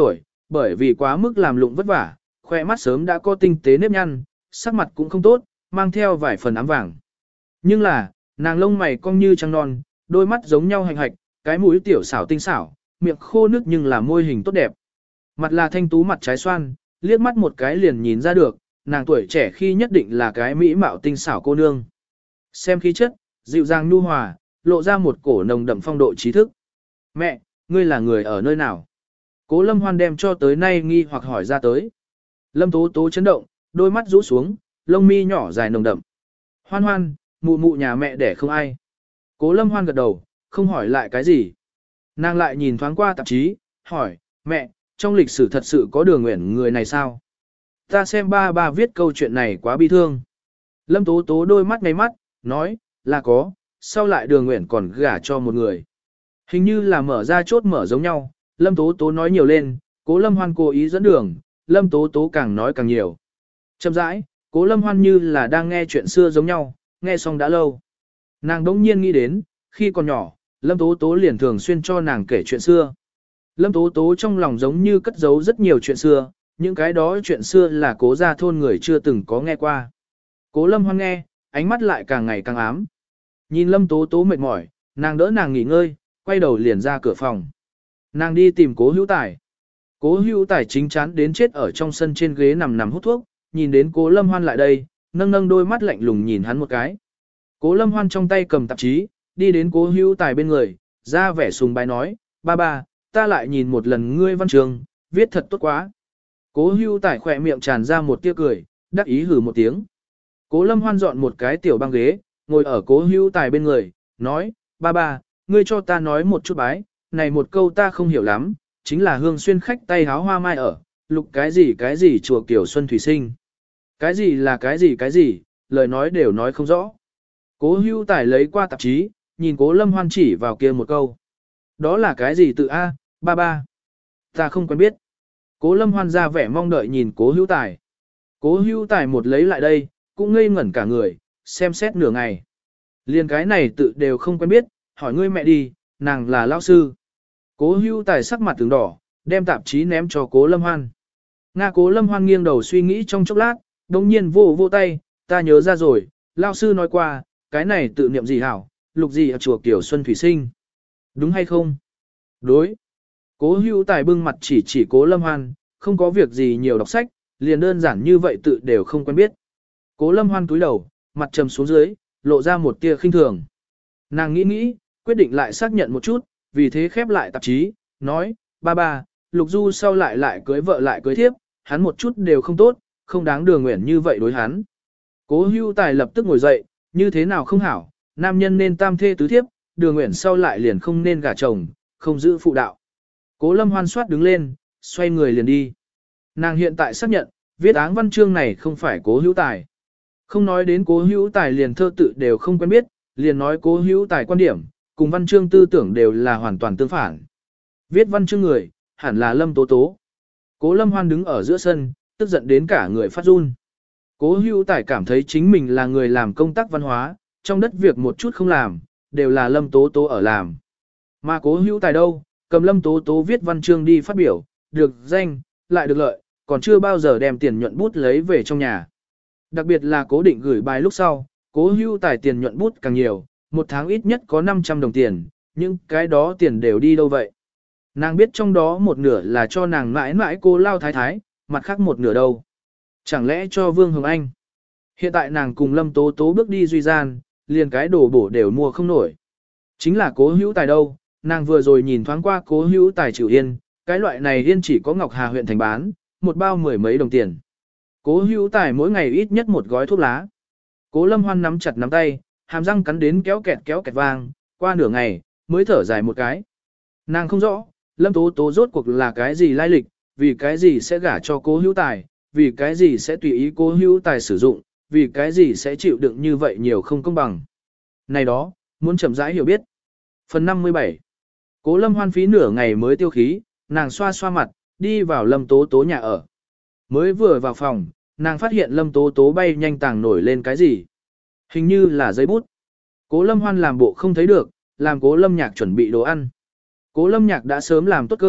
bởi vì quá mức làm lụng vất vả, khoe mắt sớm đã có tinh tế nếp nhăn, sắc mặt cũng không tốt, mang theo vài phần ám vàng. Nhưng là, nàng lông mày cong như trăng non, đôi mắt giống nhau hành hạch, cái mũi tiểu xảo tinh xảo, miệng khô nước nhưng là môi hình tốt đẹp. Mặt là thanh tú mặt trái xoan, liếc mắt một cái liền nhìn ra được, nàng tuổi trẻ khi nhất định là cái mỹ mạo tinh xảo cô nương. Xem khí chất, dịu dàng nhu hòa, lộ ra một cổ nồng đậm phong độ trí thức. Mẹ, ngươi là người ở nơi nào? Cố Lâm Hoan đem cho tới nay nghi hoặc hỏi ra tới. Lâm Tố Tố chấn động, đôi mắt rũ xuống, lông mi nhỏ dài nồng đậm. Hoan Hoan, mụ mụ nhà mẹ đẻ không ai. Cố Lâm Hoan gật đầu, không hỏi lại cái gì. Nàng lại nhìn thoáng qua tạp chí, hỏi, mẹ, trong lịch sử thật sự có Đường Uyển người này sao? Ta xem ba ba viết câu chuyện này quá bi thương. Lâm Tố Tố đôi mắt ngay mắt, nói, là có, sau lại Đường Uyển còn gả cho một người. Hình như là mở ra chốt mở giống nhau, Lâm Tố Tố nói nhiều lên, Cố Lâm Hoan cố ý dẫn đường, Lâm Tố Tố càng nói càng nhiều. Chậm rãi, Cố Lâm Hoan như là đang nghe chuyện xưa giống nhau, nghe xong đã lâu. Nàng đống nhiên nghĩ đến, khi còn nhỏ, Lâm Tố Tố liền thường xuyên cho nàng kể chuyện xưa. Lâm Tố Tố trong lòng giống như cất giấu rất nhiều chuyện xưa, những cái đó chuyện xưa là Cố gia thôn người chưa từng có nghe qua. Cố Lâm Hoan nghe, ánh mắt lại càng ngày càng ám. Nhìn Lâm Tố Tố mệt mỏi, nàng đỡ nàng nghỉ ngơi, quay đầu liền ra cửa phòng. Nàng đi tìm Cố Hữu Tài. Cố Hữu Tài chính chán đến chết ở trong sân trên ghế nằm nằm hút thuốc, nhìn đến Cố Lâm Hoan lại đây, nâng nâng đôi mắt lạnh lùng nhìn hắn một cái. Cố Lâm Hoan trong tay cầm tạp chí, đi đến Cố Hữu Tài bên người, ra vẻ sùng bái nói, ba ba, ta lại nhìn một lần ngươi văn trường, viết thật tốt quá. Cố Hữu Tài khỏe miệng tràn ra một tia cười, đắc ý hừ một tiếng. Cố Lâm Hoan dọn một cái tiểu băng ghế, ngồi ở Cố Hữu Tài bên người, nói, ba ba, ngươi cho ta nói một chút bái, này một câu ta không hiểu lắm, chính là hương xuyên khách tay háo hoa mai ở, lục cái gì cái gì chùa kiểu xuân thủy sinh. Cái gì là cái gì cái gì, lời nói đều nói không rõ. Cố Hữu Tài lấy qua tạp chí, nhìn Cố Lâm Hoan chỉ vào kia một câu. Đó là cái gì tự A, ba ba? Ta không quen biết. Cố Lâm Hoan ra vẻ mong đợi nhìn Cố Hữu Tài. Cố Hữu Tài một lấy lại đây, cũng ngây ngẩn cả người, xem xét nửa ngày. Liên cái này tự đều không quen biết, hỏi ngươi mẹ đi, nàng là lão sư. Cố Hữu Tài sắc mặt tướng đỏ, đem tạp chí ném cho Cố Lâm Hoan. Nga Cố Lâm Hoan nghiêng đầu suy nghĩ trong chốc lát, đồng nhiên vô vô tay, ta nhớ ra rồi, lão sư nói qua, cái này tự niệm gì hảo, lục gì ở chùa Kiểu Xuân Thủy Sinh. Đúng hay không? Đối. Cố Hữu Tài bưng mặt chỉ chỉ Cố Lâm Hoan, không có việc gì nhiều đọc sách, liền đơn giản như vậy tự đều không quen biết. Cố Lâm Hoan cúi đầu, mặt trầm xuống dưới, lộ ra một tia khinh thường. Nàng nghĩ nghĩ, quyết định lại xác nhận một chút, vì thế khép lại tạp chí, nói, ba ba, Lục Du sau lại lại cưới vợ lại cưới thiếp, hắn một chút đều không tốt, không đáng Đường Uyển như vậy đối hắn. Cố Hữu Tài lập tức ngồi dậy, như thế nào không hảo, nam nhân nên tam thê tứ thiếp, Đường Uyển sau lại liền không nên gả chồng, không giữ phụ đạo. Cố Lâm Hoan soát đứng lên, xoay người liền đi. Nàng hiện tại xác nhận, viết áng văn chương này không phải Cố Hữu Tài. Không nói đến Cố Hữu Tài liền thơ tự đều không quen biết, liền nói Cố Hữu Tài quan điểm, cùng văn chương tư tưởng đều là hoàn toàn tương phản. Viết văn chương người, hẳn là Lâm Tố Tố. Cố Lâm Hoan đứng ở giữa sân, tức giận đến cả người phát run. Cố Hữu Tài cảm thấy chính mình là người làm công tác văn hóa, trong đất việc một chút không làm, đều là Lâm Tố Tố ở làm. Mà Cố Hữu Tài đâu, cầm Lâm Tố Tố viết văn chương đi phát biểu, được danh, lại được lợi, còn chưa bao giờ đem tiền nhuận bút lấy về trong nhà. Đặc biệt là cố định gửi bài lúc sau, Cố Hữu Tài tiền nhuận bút càng nhiều, một tháng ít nhất có năm trăm đồng tiền, nhưng cái đó tiền đều đi đâu vậy? Nàng biết trong đó một nửa là cho nàng mãi mãi cô lao thái thái, mặt khác một nửa đâu? Chẳng lẽ cho Vương Hồng Anh? Hiện tại nàng cùng Lâm Tố Tố bước đi duy gian, liền cái đồ bổ đều mua không nổi. Chính là Cố Hữu Tài đâu, nàng vừa rồi nhìn thoáng qua Cố Hữu Tài chịu yên, cái loại này yên chỉ có Ngọc Hà huyện thành bán, một bao mười mấy đồng tiền. Cố Hữu Tài mỗi ngày ít nhất một gói thuốc lá. Cố Lâm Hoan nắm chặt nắm tay, hàm răng cắn đến kéo kẹt kéo kẹt vang, qua nửa ngày, mới thở dài một cái. Nàng không rõ, Lâm Tố Tố rốt cuộc là cái gì lai lịch, vì cái gì sẽ gả cho Cố Hữu Tài, vì cái gì sẽ tùy ý Cố Hữu Tài sử dụng, vì cái gì sẽ chịu đựng như vậy nhiều không công bằng. Này đó, muốn chậm rãi hiểu biết. Phần năm mươi bảy. Cố Lâm Hoan phí nửa ngày mới tiêu khí, nàng xoa xoa mặt, đi vào Lâm Tố Tố nhà ở. Mới vừa vào phòng, nàng phát hiện Lâm Tố Tố bay nhanh tàng nổi lên cái gì. Hình như là giấy bút. Cố Lâm Hoan làm bộ không thấy được, làm Cố Lâm Nhạc chuẩn bị đồ ăn. Cố Lâm Nhạc đã sớm làm tốt cơm,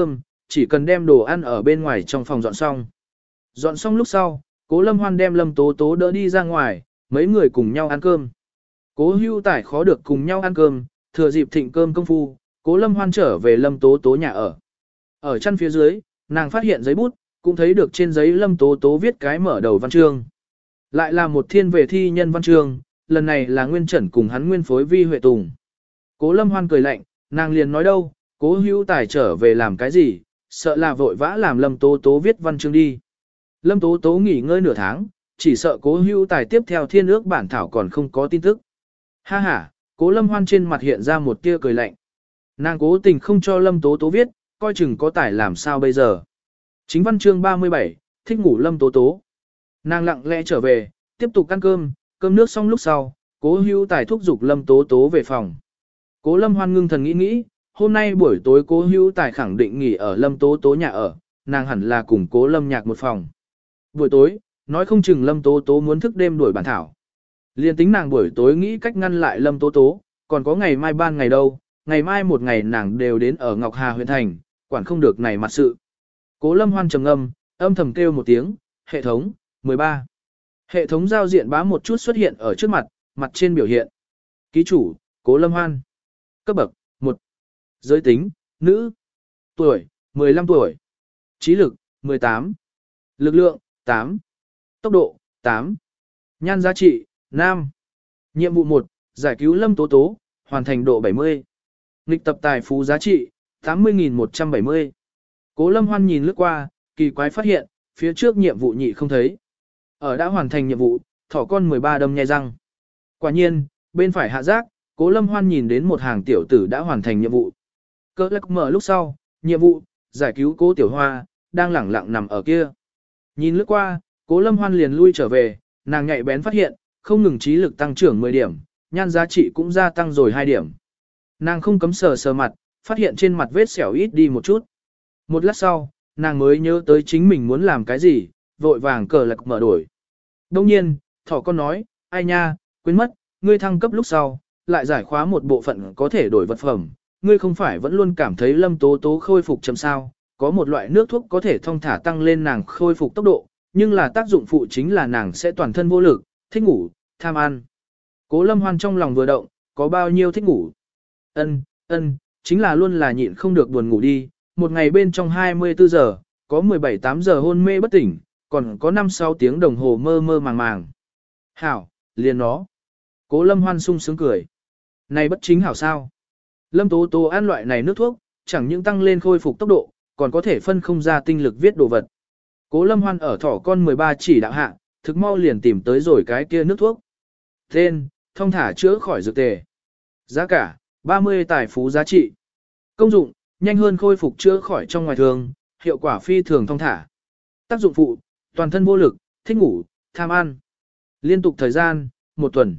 chỉ cần đem đồ ăn ở bên ngoài trong phòng dọn xong. Dọn xong lúc sau, Cố Lâm Hoan đem Lâm Tố Tố đỡ đi ra ngoài, mấy người cùng nhau ăn cơm. Cố Hưu Tài khó được cùng nhau ăn cơm, thừa dịp thịnh cơm công phu, Cố Lâm Hoan trở về Lâm Tố Tố nhà ở. Ở chân phía dưới, nàng phát hiện giấy bút, cũng thấy được trên giấy Lâm Tố Tố viết cái mở đầu văn chương. Lại là một thiên về thi nhân văn chương, lần này là Nguyên Trẩn cùng hắn nguyên phối Vi Huệ Tùng. Cố Lâm Hoan cười lạnh, nàng liền nói đâu, Cố Hưu Tài trở về làm cái gì, sợ là vội vã làm Lâm Tố Tố viết văn chương đi. Lâm Tố Tố nghỉ ngơi nửa tháng, chỉ sợ Cố Hưu Tài tiếp theo thiên ước bản thảo còn không có tin tức. Ha ha, Cố Lâm Hoan trên mặt hiện ra một tia cười lạnh. Nàng cố tình không cho Lâm Tố Tố viết, coi chừng có tài làm sao bây giờ. Chính văn chương ba mươi bảy, thích ngủ Lâm Tố Tố. Nàng lặng lẽ trở về, tiếp tục ăn cơm, cơm nước xong lúc sau, Cố Hưu Tài thúc giục Lâm Tố Tố về phòng. Cố Lâm Hoan ngưng thần nghĩ nghĩ, hôm nay buổi tối Cố Hưu Tài khẳng định nghỉ ở Lâm Tố Tố nhà ở, nàng hẳn là cùng Cố Lâm Nhạc một phòng. Buổi tối, nói không chừng Lâm Tố Tố muốn thức đêm đuổi bản thảo. Liên tính nàng buổi tối nghĩ cách ngăn lại Lâm Tố Tố, còn có ngày mai ban ngày đâu, ngày mai một ngày nàng đều đến ở Ngọc Hà huyện thành, quản không được này mặt sự. Cố Lâm Hoan trầm ngâm, âm thầm kêu một tiếng, hệ thống, mười ba. Hệ thống giao diện bá một chút xuất hiện ở trước mặt, mặt trên biểu hiện. Ký chủ, Cố Lâm Hoan. Cấp bậc, một. Giới tính, nữ. Tuổi, mười lăm tuổi. Trí lực, mười tám. Lực lượng, tám. Tốc độ, tám. Nhan giá trị, năm. Nhiệm vụ một, giải cứu Lâm Tố Tố, hoàn thành độ bảy mươi. Nghịch tập tài phú giá trị, tám mươi nghìn một trăm bảy mươi. Cố Lâm Hoan nhìn lướt qua, kỳ quái phát hiện, phía trước nhiệm vụ nhị không thấy. Ở đã hoàn thành nhiệm vụ, thỏ con mười ba đâm nhai răng. Quả nhiên, bên phải hạ giác, Cố Lâm Hoan nhìn đến một hàng tiểu tử đã hoàn thành nhiệm vụ. Cơ lắc mở lúc sau, nhiệm vụ, giải cứu Cố Tiểu Hoa, đang lẳng lặng nằm ở kia. Nhìn lướt qua, Cố Lâm Hoan liền lui trở về, nàng nhạy bén phát hiện, không ngừng trí lực tăng trưởng mười điểm, nhan giá trị cũng gia tăng rồi hai điểm. Nàng không cấm sờ sờ mặt, phát hiện trên mặt vết sẹo ít đi một chút. Một lát sau, nàng mới nhớ tới chính mình muốn làm cái gì, vội vàng cờ lạc mở đổi. Đông nhiên, thỏ con nói, ai nha, quên mất, ngươi thăng cấp lúc sau, lại giải khóa một bộ phận có thể đổi vật phẩm. Ngươi không phải vẫn luôn cảm thấy Lâm Tố Tố khôi phục chậm sao, có một loại nước thuốc có thể thông thả tăng lên nàng khôi phục tốc độ, nhưng là tác dụng phụ chính là nàng sẽ toàn thân vô lực, thích ngủ, tham ăn. Cố Lâm Hoan trong lòng vừa động, có bao nhiêu thích ngủ? Ân, ân, chính là luôn là nhịn không được buồn ngủ đi, một ngày bên trong hai mươi tư giờ, có mười bảy tám giờ hôn mê bất tỉnh, còn có năm sáu tiếng đồng hồ mơ mơ màng màng. Hảo, liền nó. Cố Lâm Hoan sung sướng cười. Này bất chính hảo sao? Lâm Tố Tố ăn loại này nước thuốc, chẳng những tăng lên khôi phục tốc độ, còn có thể phân không ra tinh lực viết đồ vật. Cố Lâm Hoan ở thỏ con mười ba chỉ đạo hạ, thực mau liền tìm tới rồi cái kia nước thuốc. Tên, thông thả chữa khỏi dược tề. Giá cả, ba mươi tài phú giá trị. Công dụng, nhanh hơn khôi phục chữa khỏi trong ngoài thường, hiệu quả phi thường thông thả. Tác dụng phụ, toàn thân vô lực, thích ngủ, tham ăn. Liên tục thời gian, một tuần.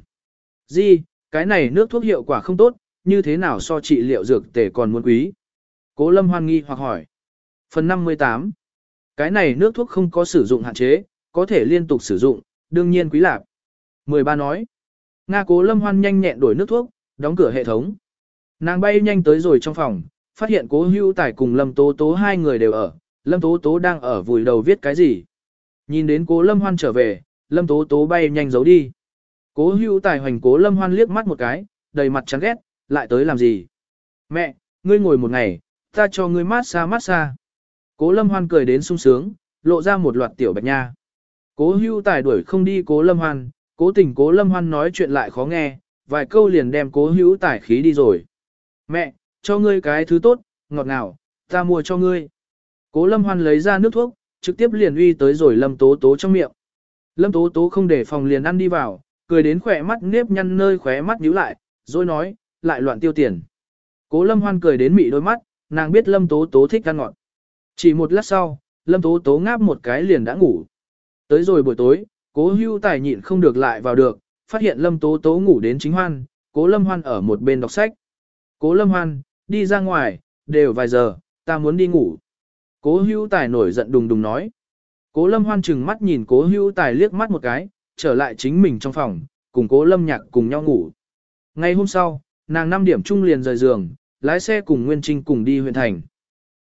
Di, cái này nước thuốc hiệu quả không tốt, như thế nào so trị liệu dược tề còn muốn quý? Cố Lâm Hoan nghi hoặc hỏi. Phần năm mươi tám. Cái này nước thuốc không có sử dụng hạn chế, có thể liên tục sử dụng, đương nhiên quý lạc. mười ba nói. Nga Cố Lâm Hoan nhanh nhẹn đổi nước thuốc, đóng cửa hệ thống. Nàng bay nhanh tới rồi trong phòng, phát hiện Cố Hữu Tài cùng Lâm Tố Tố hai người đều ở, Lâm Tố Tố đang ở vùi đầu viết cái gì. Nhìn đến Cố Lâm Hoan trở về, Lâm Tố Tố bay nhanh giấu đi. Cố Hữu Tài hoành Cố Lâm Hoan liếc mắt một cái, đầy mặt chán ghét, lại tới làm gì? Mẹ, ngươi ngồi một ngày, ta cho ngươi mát xa mát xa. Cố Lâm Hoan cười đến sung sướng, lộ ra một loạt tiểu bạch nha. Cố Hữu Tài đuổi không đi Cố Lâm Hoan, cố tình Cố Lâm Hoan nói chuyện lại khó nghe, vài câu liền đem Cố Hữu Tài khí đi rồi. Mẹ, cho ngươi cái thứ tốt, ngọt ngào, ta mua cho ngươi. Cố Lâm Hoan lấy ra nước thuốc, trực tiếp liền uy tới rồi Lâm Tố Tố trong miệng. Lâm Tố Tố không để phòng liền ăn đi vào, cười đến khỏe mắt nếp nhăn nơi khóe mắt nhíu lại, rồi nói, lại loạn tiêu tiền. Cố Lâm Hoan cười đến mị đôi mắt, nàng biết Lâm Tố Tố thích ăn ngọt. Chỉ một lát sau, Lâm Tố Tố ngáp một cái liền đã ngủ. Tới rồi buổi tối, Cố Hữu Tài nhịn không được lại vào được, phát hiện Lâm Tố Tố ngủ đến chính hoan, Cố Lâm Hoan ở một bên đọc sách. Cố Lâm Hoan, đi ra ngoài, đều vài giờ, ta muốn đi ngủ. Cố Hữu Tài nổi giận đùng đùng nói. Cố Lâm Hoan chừng mắt nhìn Cố Hữu Tài liếc mắt một cái, trở lại chính mình trong phòng, cùng Cố Lâm Nhạc cùng nhau ngủ. Ngày hôm sau, nàng năm điểm chung liền rời giường, lái xe cùng Nguyên Trinh cùng đi huyện thành.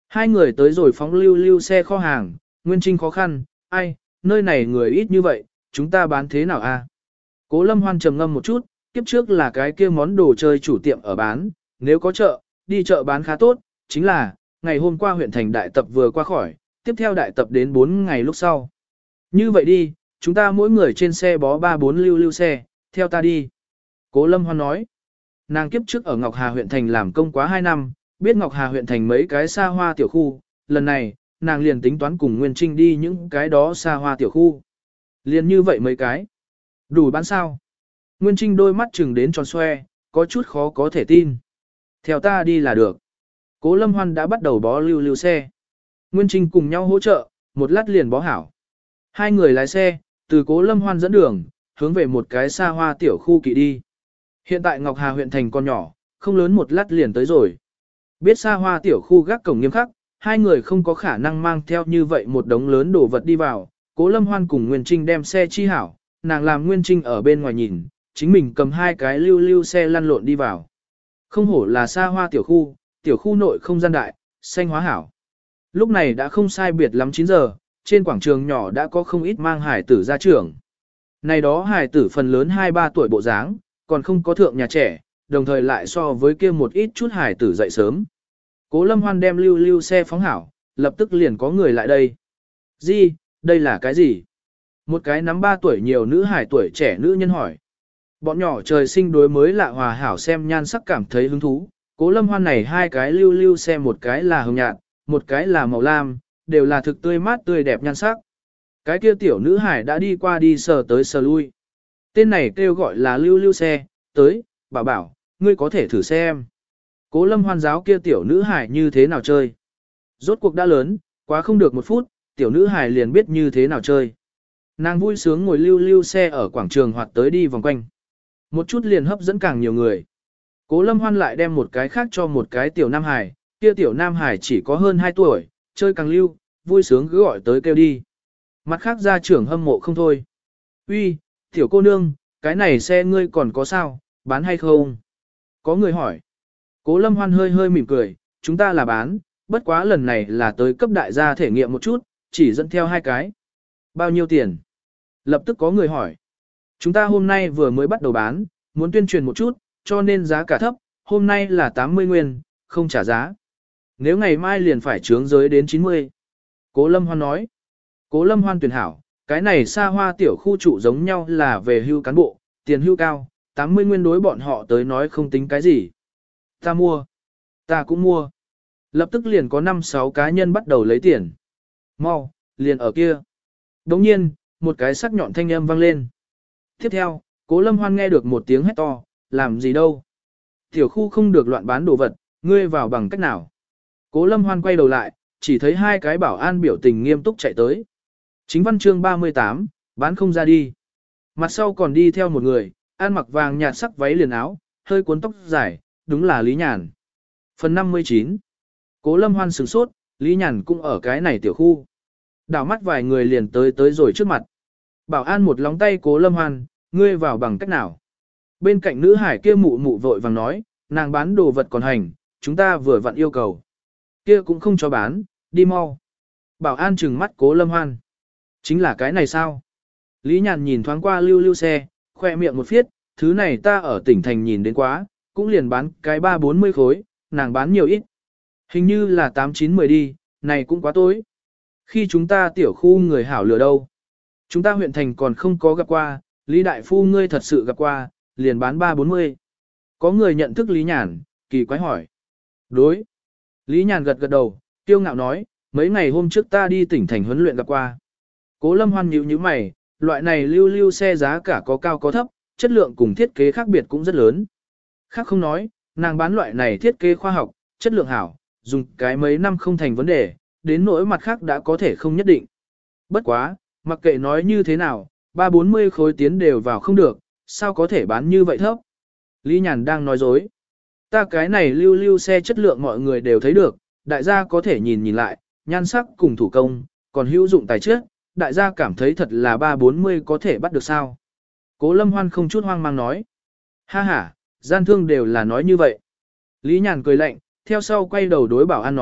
Hai người tới rồi phóng lưu lưu xe kho hàng, Nguyên Trinh khó khăn, ai, nơi này người ít như vậy, chúng ta bán thế nào a? Cố Lâm Hoan trầm ngâm một chút, kiếp trước là cái kia món đồ chơi chủ tiệm ở bán, nếu có chợ, đi chợ bán khá tốt, chính là, ngày hôm qua huyện thành đại tập vừa qua khỏi, tiếp theo đại tập đến bốn ngày lúc sau. Như vậy đi, chúng ta mỗi người trên xe bó ba bốn lưu lưu xe, theo ta đi. Cố Lâm Hoan nói, nàng kiếp trước ở Ngọc Hà huyện thành làm công quá hai năm, biết Ngọc Hà huyện thành mấy cái xa hoa tiểu khu, lần này, nàng liền tính toán cùng Nguyên Trinh đi những cái đó xa hoa tiểu khu. Liền như vậy mấy cái. Đủ bán sao? Nguyên Trinh đôi mắt chừng đến tròn xoe, có chút khó có thể tin. Theo ta đi là được. Cố Lâm Hoan đã bắt đầu bó lưu lưu xe. Nguyên Trinh cùng nhau hỗ trợ, một lát liền bó hảo. Hai người lái xe, từ Cố Lâm Hoan dẫn đường, hướng về một cái xa hoa tiểu khu kỵ đi. Hiện tại Ngọc Hà huyện thành con nhỏ, không lớn một lát liền tới rồi. Biết xa hoa tiểu khu gác cổng nghiêm khắc, hai người không có khả năng mang theo như vậy một đống lớn đồ vật đi vào. Cố Lâm Hoan cùng Nguyên Trinh đem xe chi hảo, nàng làm Nguyên Trinh ở bên ngoài nhìn, chính mình cầm hai cái lưu lưu xe lăn lộn đi vào. Không hổ là xa hoa tiểu khu, tiểu khu nội không gian đại, xanh hóa hảo. Lúc này đã không sai biệt lắm chín giờ, trên quảng trường nhỏ đã có không ít mang hải tử ra trường. Này đó hải tử phần lớn hai ba tuổi bộ dáng, còn không có thượng nhà trẻ, đồng thời lại so với kia một ít chút hải tử dậy sớm. Cố Lâm Hoan đem lưu lưu xe phóng hảo, lập tức liền có người lại đây. Gì, đây là cái gì? Một cái nắm ba tuổi nhiều nữ hải tuổi trẻ nữ nhân hỏi. Bọn nhỏ trời sinh đối mới lạ hòa hảo xem nhan sắc cảm thấy hứng thú. Cố Lâm Hoan này hai cái lưu lưu xe, một cái là hồng nhạt, một cái là màu lam, đều là thực tươi mát tươi đẹp nhan sắc. Cái kia tiểu nữ hải đã đi qua đi sờ tới sờ lui. Tên này kêu gọi là lưu lưu xe, tới, bảo bảo, ngươi có thể thử xem. Cố Lâm Hoan giáo kia tiểu nữ hải như thế nào chơi. Rốt cuộc đã lớn, quá không được một phút, tiểu nữ hải liền biết như thế nào chơi. Nàng vui sướng ngồi lưu lưu xe ở quảng trường hoặc tới đi vòng quanh. Một chút liền hấp dẫn càng nhiều người. Cố Lâm Hoan lại đem một cái khác cho một cái tiểu nam hải, kia tiểu nam hải chỉ có hơn hai tuổi, chơi càng lưu, vui sướng cứ gọi tới kêu đi. Mặt khác gia trưởng hâm mộ không thôi. Uy, tiểu cô nương, cái này xe ngươi còn có sao, bán hay không? Có người hỏi. Cố Lâm Hoan hơi hơi mỉm cười, chúng ta là bán, bất quá lần này là tới cấp đại gia thể nghiệm một chút, chỉ dẫn theo hai cái. Bao nhiêu tiền? Lập tức có người hỏi. Chúng ta hôm nay vừa mới bắt đầu bán, muốn tuyên truyền một chút, cho nên giá cả thấp, hôm nay là tám mươi nguyên, không trả giá. Nếu ngày mai liền phải trướng giới đến chín mươi. Cố Lâm Hoan nói. Cố Lâm Hoan tuyển hảo, cái này xa hoa tiểu khu trụ giống nhau là về hưu cán bộ, tiền hưu cao, tám mươi nguyên đối bọn họ tới nói không tính cái gì. Ta mua. Ta cũng mua. Lập tức liền có năm sáu cá nhân bắt đầu lấy tiền. Mau, liền ở kia. Đồng nhiên, một cái sắc nhọn thanh âm vang lên. Tiếp theo, Cố Lâm Hoan nghe được một tiếng hét to, làm gì đâu. Tiểu khu không được loạn bán đồ vật, ngươi vào bằng cách nào. Cố Lâm Hoan quay đầu lại, chỉ thấy hai cái bảo an biểu tình nghiêm túc chạy tới. Chính văn chương ba mươi tám, bán không ra đi. Mặt sau còn đi theo một người, ăn mặc vàng nhạt sắc váy liền áo, hơi cuốn tóc dài, đúng là Lý Nhàn. Phần năm mươi chín. Cố Lâm Hoan sửng sốt, Lý Nhàn cũng ở cái này tiểu khu. Đảo mắt vài người liền tới tới rồi trước mặt. Bảo an một lóng tay Cố Lâm Hoan, ngươi vào bằng cách nào? Bên cạnh nữ hải kia mụ mụ vội vàng nói, nàng bán đồ vật còn hành, chúng ta vừa vặn yêu cầu. Kia cũng không cho bán, đi mau. Bảo an trừng mắt Cố Lâm Hoan. Chính là cái này sao? Lý Nhàn nhìn thoáng qua lưu lưu xe, khoe miệng một phiết, thứ này ta ở tỉnh thành nhìn đến quá, cũng liền bán cái ba bốn mươi khối, nàng bán nhiều ít. Hình như là tám chín mười đi, này cũng quá tối. Khi chúng ta tiểu khu người hảo lừa đâu. Chúng ta huyện thành còn không có gặp qua, Lý Đại Phu ngươi thật sự gặp qua, liền bán ba bốn mươi. Có người nhận thức Lý Nhàn, kỳ quái hỏi. Đối. Lý Nhàn gật gật đầu, tiêu ngạo nói, mấy ngày hôm trước ta đi tỉnh thành huấn luyện gặp qua. Cố Lâm Hoan nhíu nhíu mày, loại này lưu lưu xe giá cả có cao có thấp, chất lượng cùng thiết kế khác biệt cũng rất lớn. Khác không nói, nàng bán loại này thiết kế khoa học, chất lượng hảo, dùng cái mấy năm không thành vấn đề, đến nỗi mặt khác đã có thể không nhất định. Bất quá, mặc kệ nói như thế nào, ba bốn mươi khối tiến đều vào không được, sao có thể bán như vậy thấp? Lý Nhàn đang nói dối. Ta cái này lưu lưu xe chất lượng mọi người đều thấy được, đại gia có thể nhìn nhìn lại, nhan sắc cùng thủ công, còn hữu dụng tài chất, đại gia cảm thấy thật là ba bốn mươi có thể bắt được sao? Cố Lâm Hoan không chút hoang mang nói. Ha ha, gian thương đều là nói như vậy. Lý Nhàn cười lạnh, theo sau quay đầu đối bảo an nói,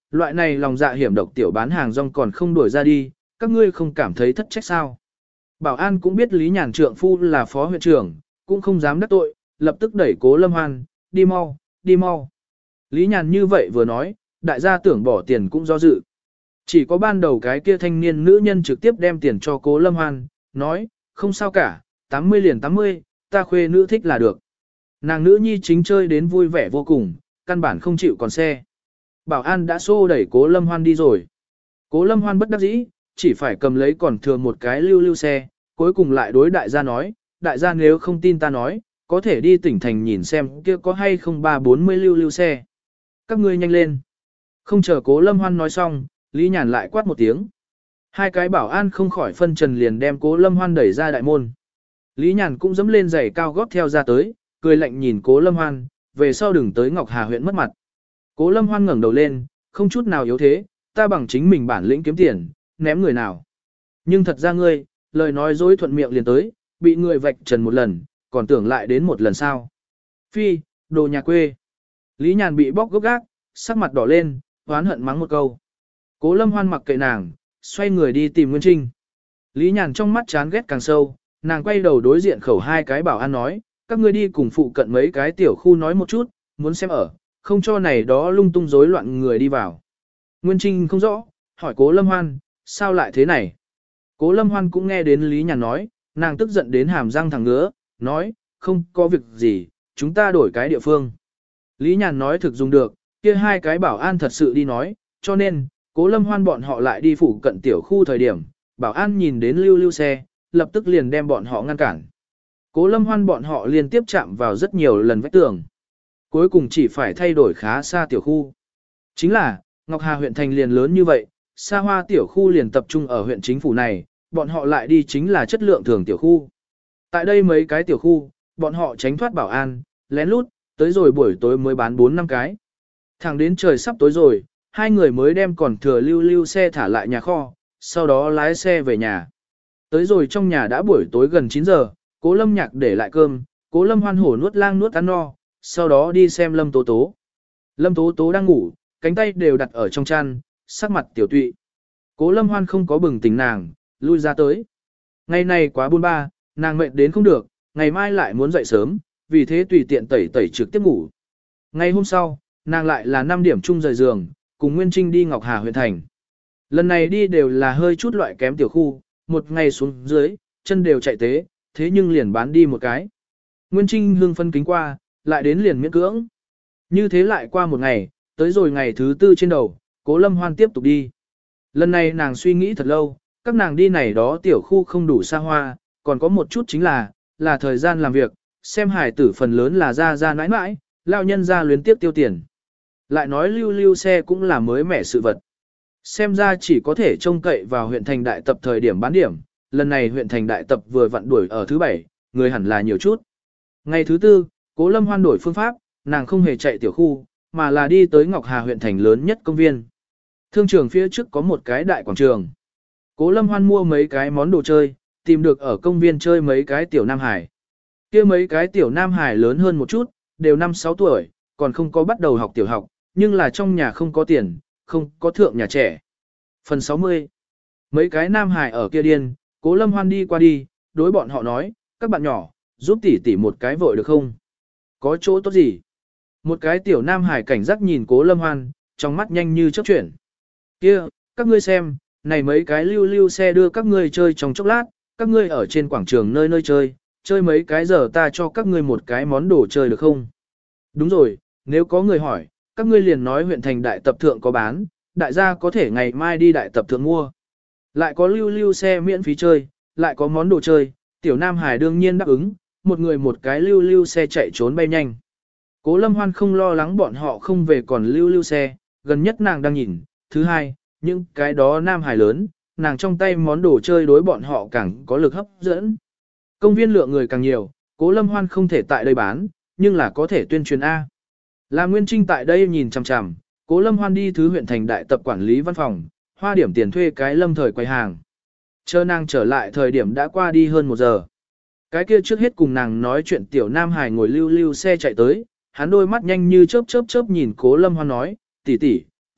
loại này lòng dạ hiểm độc tiểu bán hàng rong còn không đuổi ra đi, các ngươi không cảm thấy thất trách sao. Bảo an cũng biết Lý Nhàn trượng phu là phó huyện trưởng, cũng không dám đắc tội, lập tức đẩy Cố Lâm Hoan, đi mau, đi mau. Lý Nhàn như vậy vừa nói, đại gia tưởng bỏ tiền cũng do dự. Chỉ có ban đầu cái kia thanh niên nữ nhân trực tiếp đem tiền cho Cố Lâm Hoan, nói, không sao cả, tám mươi liền tám mươi, ta khuê nữ thích là được. Nàng nữ nhi chính chơi đến vui vẻ vô cùng, căn bản không chịu còn xe. Bảo an đã xô đẩy Cố Lâm Hoan đi rồi. Cố Lâm Hoan bất đắc dĩ, chỉ phải cầm lấy còn thừa một cái lưu lưu xe, cuối cùng lại đối đại gia nói, đại gia nếu không tin ta nói, có thể đi tỉnh thành nhìn xem kia có hay không ba bốn mươi lưu lưu xe. Các ngươi nhanh lên. Không chờ Cố Lâm Hoan nói xong, Lý Nhàn lại quát một tiếng. Hai cái bảo an không khỏi phân trần liền đem Cố Lâm Hoan đẩy ra đại môn. Lý Nhàn cũng dẫm lên giày cao gót theo ra tới, cười lạnh nhìn Cố Lâm Hoan, về sau đừng tới Ngọc Hà huyện mất mặt. Cố Lâm Hoan ngẩng đầu lên, không chút nào yếu thế, ta bằng chính mình bản lĩnh kiếm tiền, ném người nào. Nhưng thật ra ngươi, lời nói dối thuận miệng liền tới, bị người vạch trần một lần, còn tưởng lại đến một lần sau. Phi, đồ nhà quê. Lý Nhàn bị bóc gốc gác, sắc mặt đỏ lên, hoán hận mắng một câu. Cố Lâm Hoan mặc kệ nàng, xoay người đi tìm Nguyên Trinh. Lý Nhàn trong mắt chán ghét càng sâu, nàng quay đầu đối diện khẩu hai cái bảo an nói, các ngươi đi cùng phụ cận mấy cái tiểu khu nói một chút, muốn xem ở, không cho này đó lung tung rối loạn người đi vào. Nguyên Trinh không rõ, hỏi Cố Lâm Hoan, sao lại thế này? Cố Lâm Hoan cũng nghe đến Lý Nhàn nói, nàng tức giận đến hàm răng thẳng ngứa, nói, không có việc gì, chúng ta đổi cái địa phương. Lý Nhàn nói thực dùng được, kia hai cái bảo an thật sự đi nói, cho nên, Cố Lâm Hoan bọn họ lại đi phụ cận tiểu khu thời điểm, bảo an nhìn đến lưu lưu xe, lập tức liền đem bọn họ ngăn cản. Cố Lâm Hoan bọn họ liên tiếp chạm vào rất nhiều lần vách tường. Cuối cùng chỉ phải thay đổi khá xa tiểu khu. Chính là, Ngọc Hà huyện thành liền lớn như vậy, xa hoa tiểu khu liền tập trung ở huyện chính phủ này, bọn họ lại đi chính là chất lượng thường tiểu khu. Tại đây mấy cái tiểu khu, bọn họ tránh thoát bảo an, lén lút, tới rồi buổi tối mới bán bốn năm cái. Thẳng đến trời sắp tối rồi, hai người mới đem còn thừa lưu lưu xe thả lại nhà kho, sau đó lái xe về nhà. Tới rồi trong nhà đã buổi tối gần chín giờ, Cố Lâm Nhạc để lại cơm, Cố Lâm Hoan hổ nuốt lang nuốt ăn no, sau đó đi xem Lâm Tố Tố. Lâm Tố Tố đang ngủ, cánh tay đều đặt ở trong chăn, sắc mặt tiểu tụy. Cố Lâm Hoan không có bừng tỉnh nàng, lui ra tới. Ngày này quá buôn ba, nàng mệt đến không được, ngày mai lại muốn dậy sớm, vì thế tùy tiện tẩy tẩy trực tiếp ngủ. Ngày hôm sau, nàng lại là năm điểm chung rời giường, cùng Nguyên Trinh đi Ngọc Hà huyện thành. Lần này đi đều là hơi chút loại kém tiểu khu, một ngày xuống dưới, chân đều chạy tế, thế nhưng liền bán đi một cái. Nguyên Trinh hương phân kính qua, lại đến liền miễn cưỡng. Như thế lại qua một ngày, tới rồi ngày thứ tư trên đầu, Cố Lâm Hoan tiếp tục đi. Lần này nàng suy nghĩ thật lâu, các nàng đi này đó tiểu khu không đủ xa hoa, còn có một chút chính là, là thời gian làm việc, xem hải tử phần lớn là ra ra nãi nãi, lao nhân ra luyến tiếp tiêu tiền. Lại nói lưu lưu xe cũng là mới mẻ sự vật. Xem ra chỉ có thể trông cậy vào huyện thành đại tập thời điểm bán điểm, lần này huyện thành đại tập vừa vặn đuổi ở thứ bảy, người hẳn là nhiều chút. Ngày thứ tư, Cố Lâm Hoan đổi phương pháp, nàng không hề chạy tiểu khu, mà là đi tới Ngọc Hà huyện thành lớn nhất công viên. Thương trường phía trước có một cái đại quảng trường. Cố Lâm Hoan mua mấy cái món đồ chơi, tìm được ở công viên chơi mấy cái tiểu nam hải. Kia mấy cái tiểu nam hải lớn hơn một chút, đều năm sáu tuổi, còn không có bắt đầu học tiểu học, nhưng là trong nhà không có tiền, không có thượng nhà trẻ. Phần sáu mươi. Mấy cái nam hải ở kia điên, Cố Lâm Hoan đi qua đi, đối bọn họ nói, các bạn nhỏ, giúp tỷ tỷ một cái vội được không? Có chỗ tốt gì? Một cái tiểu nam hải cảnh giác nhìn Cố Lâm Hoan, trong mắt nhanh như chớp chuyển. Kia, các ngươi xem, này mấy cái lưu lưu xe đưa các ngươi chơi trong chốc lát, các ngươi ở trên quảng trường nơi nơi chơi, chơi mấy cái giờ ta cho các ngươi một cái món đồ chơi được không? Đúng rồi, nếu có người hỏi, các ngươi liền nói huyện thành đại tập thượng có bán, đại gia có thể ngày mai đi đại tập thượng mua. Lại có lưu lưu xe miễn phí chơi, lại có món đồ chơi, tiểu nam hải đương nhiên đáp ứng, một người một cái lưu lưu xe chạy trốn bay nhanh. Cố Lâm Hoan không lo lắng bọn họ không về còn lưu lưu xe, gần nhất nàng đang nhìn, thứ hai, những cái đó nam hải lớn, nàng trong tay món đồ chơi đối bọn họ càng có lực hấp dẫn. Công viên lượng người càng nhiều, Cố Lâm Hoan không thể tại đây bán, nhưng là có thể tuyên truyền A. Là Nguyên Trinh tại đây nhìn chằm chằm, Cố Lâm Hoan đi thứ huyện thành đại tập quản lý văn phòng, hoa điểm tiền thuê cái lâm thời quầy hàng. Chờ nàng trở lại thời điểm đã qua đi hơn một giờ. Cái kia trước hết cùng nàng nói chuyện tiểu nam hải ngồi lưu lưu xe chạy tới, hắn đôi mắt nhanh như chớp chớp chớp nhìn Cố Lâm Hoan nói, tỷ tỷ,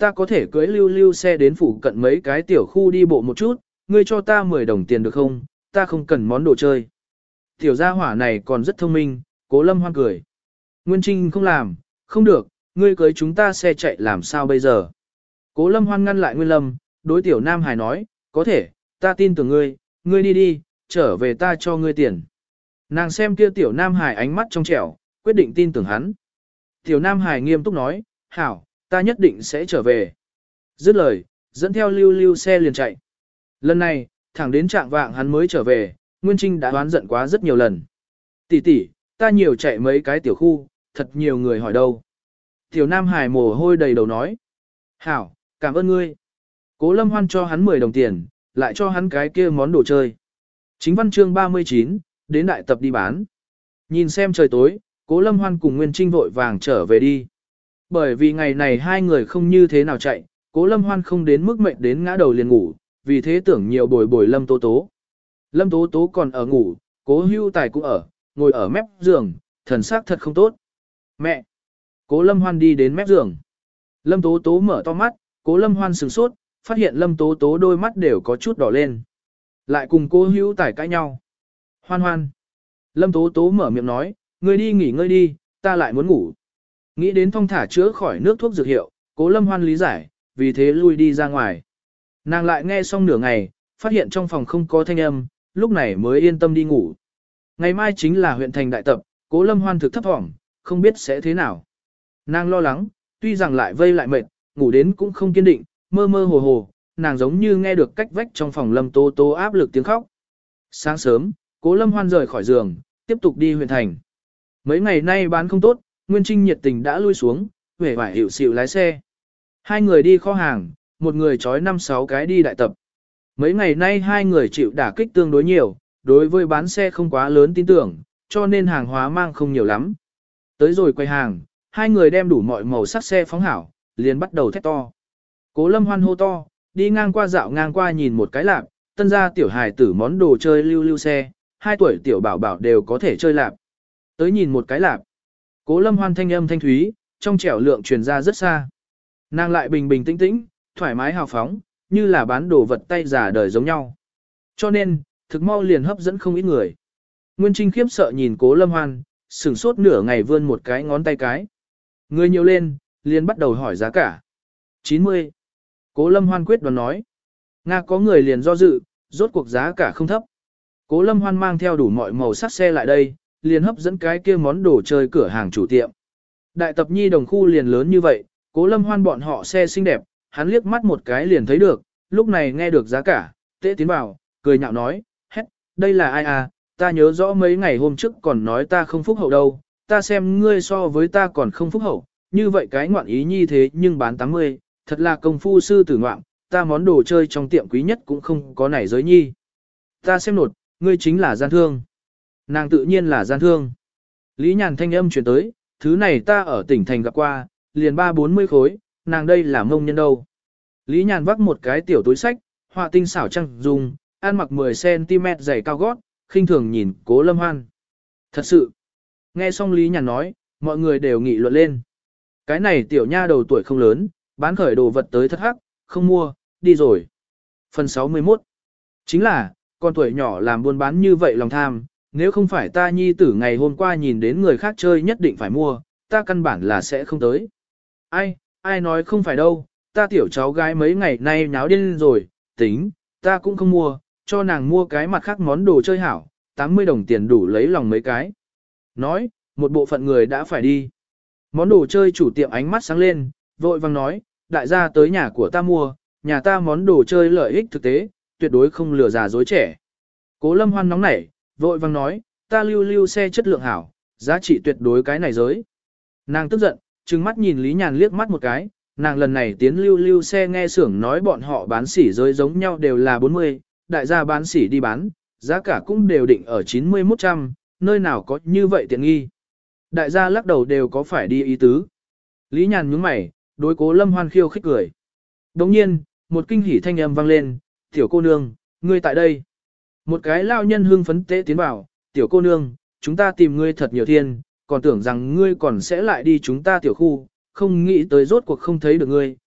ta có thể cưỡi lưu lưu xe đến phủ cận mấy cái tiểu khu đi bộ một chút, ngươi cho ta mười đồng tiền được không, ta không cần món đồ chơi. Tiểu gia hỏa này còn rất thông minh, Cố Lâm Hoan cười. Nguyên Trinh không làm, không được, ngươi cưới chúng ta xe chạy làm sao bây giờ. Cố Lâm Hoan ngăn lại Nguyên Lâm, đối tiểu Nam Hải nói, có thể, ta tin tưởng ngươi, ngươi đi đi, trở về ta cho ngươi tiền. Nàng xem kia tiểu Nam Hải ánh mắt trong trẻo, quyết định tin tưởng hắn. Tiểu Nam Hải nghiêm túc nói, hảo, ta nhất định sẽ trở về. Dứt lời, dẫn theo lưu lưu xe liền chạy. Lần này, thẳng đến trạng vạng hắn mới trở về, Nguyên Trinh đã đoán giận quá rất nhiều lần. Tỷ tỷ, ta nhiều chạy mấy cái tiểu khu, thật nhiều người hỏi đâu. Tiểu Nam Hải mồ hôi đầy đầu nói. Hảo, cảm ơn ngươi. Cố Lâm Hoan cho hắn mười đồng tiền, lại cho hắn cái kia món đồ chơi. Chính văn chương ba mươi chín, đến đại tập đi bán. Nhìn xem trời tối, Cố Lâm Hoan cùng Nguyên Trinh vội vàng trở về đi. Bởi vì ngày này hai người không như thế nào chạy, Cố Lâm Hoan không đến mức mệt đến ngã đầu liền ngủ, vì thế tưởng nhiều bồi bồi Lâm Tố Tố. Lâm Tố Tố còn ở ngủ, Cố Hưu Tài cũng ở, ngồi ở mép giường, thần sắc thật không tốt. Mẹ! Cố Lâm Hoan đi đến mép giường. Lâm Tố Tố mở to mắt, Cố Lâm Hoan sửng sốt, phát hiện Lâm Tố Tố đôi mắt đều có chút đỏ lên. Lại cùng Cố Hưu Tài cãi nhau. Hoan Hoan! Lâm Tố Tố mở miệng nói, ngươi đi nghỉ ngơi đi, ta lại muốn ngủ. Nghĩ đến thong thả chữa khỏi nước thuốc dược hiệu, Cố Lâm Hoan lý giải, vì thế lui đi ra ngoài. Nàng lại nghe xong nửa ngày, phát hiện trong phòng không có thanh âm, lúc này mới yên tâm đi ngủ. Ngày mai chính là huyện thành đại tập, Cố Lâm Hoan thực thấp thỏm, không biết sẽ thế nào. Nàng lo lắng, tuy rằng lại vây lại mệt, ngủ đến cũng không kiên định, mơ mơ hồ hồ, nàng giống như nghe được cách vách trong phòng Lâm Tố Tố áp lực tiếng khóc. Sáng sớm, Cố Lâm Hoan rời khỏi giường, tiếp tục đi huyện thành. Mấy ngày nay bán không tốt, Nguyên Trinh nhiệt tình đã lui xuống, vẻ vải hiệu xịu lái xe. Hai người đi kho hàng, một người trói năm sáu cái đi đại tập. Mấy ngày nay hai người chịu đả kích tương đối nhiều, đối với bán xe không quá lớn tin tưởng, cho nên hàng hóa mang không nhiều lắm. Tới rồi quay hàng, hai người đem đủ mọi màu sắc xe phóng hảo, liền bắt đầu thét to. Cố Lâm Hoan hô to, đi ngang qua dạo ngang qua nhìn một cái lạp, tân gia tiểu hài tử món đồ chơi lưu lưu xe, hai tuổi tiểu bảo bảo đều có thể chơi lạp. Tới nhìn một cái lạp. Cố Lâm Hoan thanh âm thanh thúy, trong trẻo lượng truyền ra rất xa. Nàng lại bình bình tĩnh tĩnh, thoải mái hào phóng, như là bán đồ vật tay giả đời giống nhau. Cho nên, thực mau liền hấp dẫn không ít người. Nguyên Trinh khiếp sợ nhìn Cố Lâm Hoan, sửng sốt nửa ngày vươn một cái ngón tay cái. Người nhiều lên, liền bắt đầu hỏi giá cả. chín mươi. Cố Lâm Hoan quyết đoán nói. Nga có người liền do dự, rốt cuộc giá cả không thấp. Cố Lâm Hoan mang theo đủ mọi màu sắc xe lại đây, liền hấp dẫn cái kia món đồ chơi cửa hàng chủ tiệm. Đại tập nhi đồng khu liền lớn như vậy, Cố Lâm Hoan bọn họ xe xinh đẹp, hắn liếc mắt một cái liền thấy được, lúc này nghe được giá cả, tễ tiến vào, cười nhạo nói, hét, đây là ai à, ta nhớ rõ mấy ngày hôm trước còn nói ta không phúc hậu đâu, ta xem ngươi so với ta còn không phúc hậu, như vậy cái ngoạn ý nhi thế nhưng bán tám mươi, thật là công phu sư tử ngoạm, ta món đồ chơi trong tiệm quý nhất cũng không có nảy giới nhi. Ta xem nột, ngươi chính là gian thương. Nàng tự nhiên là gian thương. Lý Nhàn thanh âm truyền tới, thứ này ta ở tỉnh thành gặp qua, liền ba bốn mươi khối, nàng đây là mông nhân đâu. Lý Nhàn vác một cái tiểu túi sách, họa tinh xảo trăng dùng, ăn mặc mười xăng ti mét giày cao gót, khinh thường nhìn Cố Lâm Hoan. Thật sự, nghe xong Lý Nhàn nói, mọi người đều nghị luận lên. Cái này tiểu nha đầu tuổi không lớn, bán khởi đồ vật tới thất hắc, không mua, đi rồi. Phần sáu mươi mốt. Chính là, con tuổi nhỏ làm buôn bán như vậy lòng tham, nếu không phải ta nhi tử ngày hôm qua nhìn đến người khác chơi nhất định phải mua, ta căn bản là sẽ không tới. Ai, ai nói không phải đâu, ta tiểu cháu gái mấy ngày nay nháo điên rồi, tính, ta cũng không mua, cho nàng mua cái mặt khác món đồ chơi hảo, tám mươi đồng tiền đủ lấy lòng mấy cái. Nói, một bộ phận người đã phải đi. Món đồ chơi chủ tiệm ánh mắt sáng lên, vội vang nói, đại gia tới nhà của ta mua, nhà ta món đồ chơi lợi ích thực tế, tuyệt đối không lừa già dối trẻ. Cố Lâm Hoan nóng nảy, vội vang nói, ta lưu lưu xe chất lượng hảo, giá trị tuyệt đối cái này giới. Nàng tức giận, trừng mắt nhìn Lý Nhàn liếc mắt một cái, nàng lần này tiến lưu lưu xe nghe xưởng nói bọn họ bán sỉ giới giống nhau đều là bốn mươi, đại gia bán sỉ đi bán, giá cả cũng đều định ở chín mươi mốt trăm, nơi nào có như vậy tiện nghi. Đại gia lắc đầu đều có phải đi ý tứ. Lý Nhàn nhướng mày, đối Cố Lâm Hoan khiêu khích cười. Đồng nhiên, một kinh hỉ thanh âm vang lên, tiểu cô nương, ngươi tại đây. Một cái lao nhân hưng phấn tế tiến vào, tiểu cô nương, chúng ta tìm ngươi thật nhiều thiên, còn tưởng rằng ngươi còn sẽ lại đi chúng ta tiểu khu, không nghĩ tới rốt cuộc không thấy được ngươi,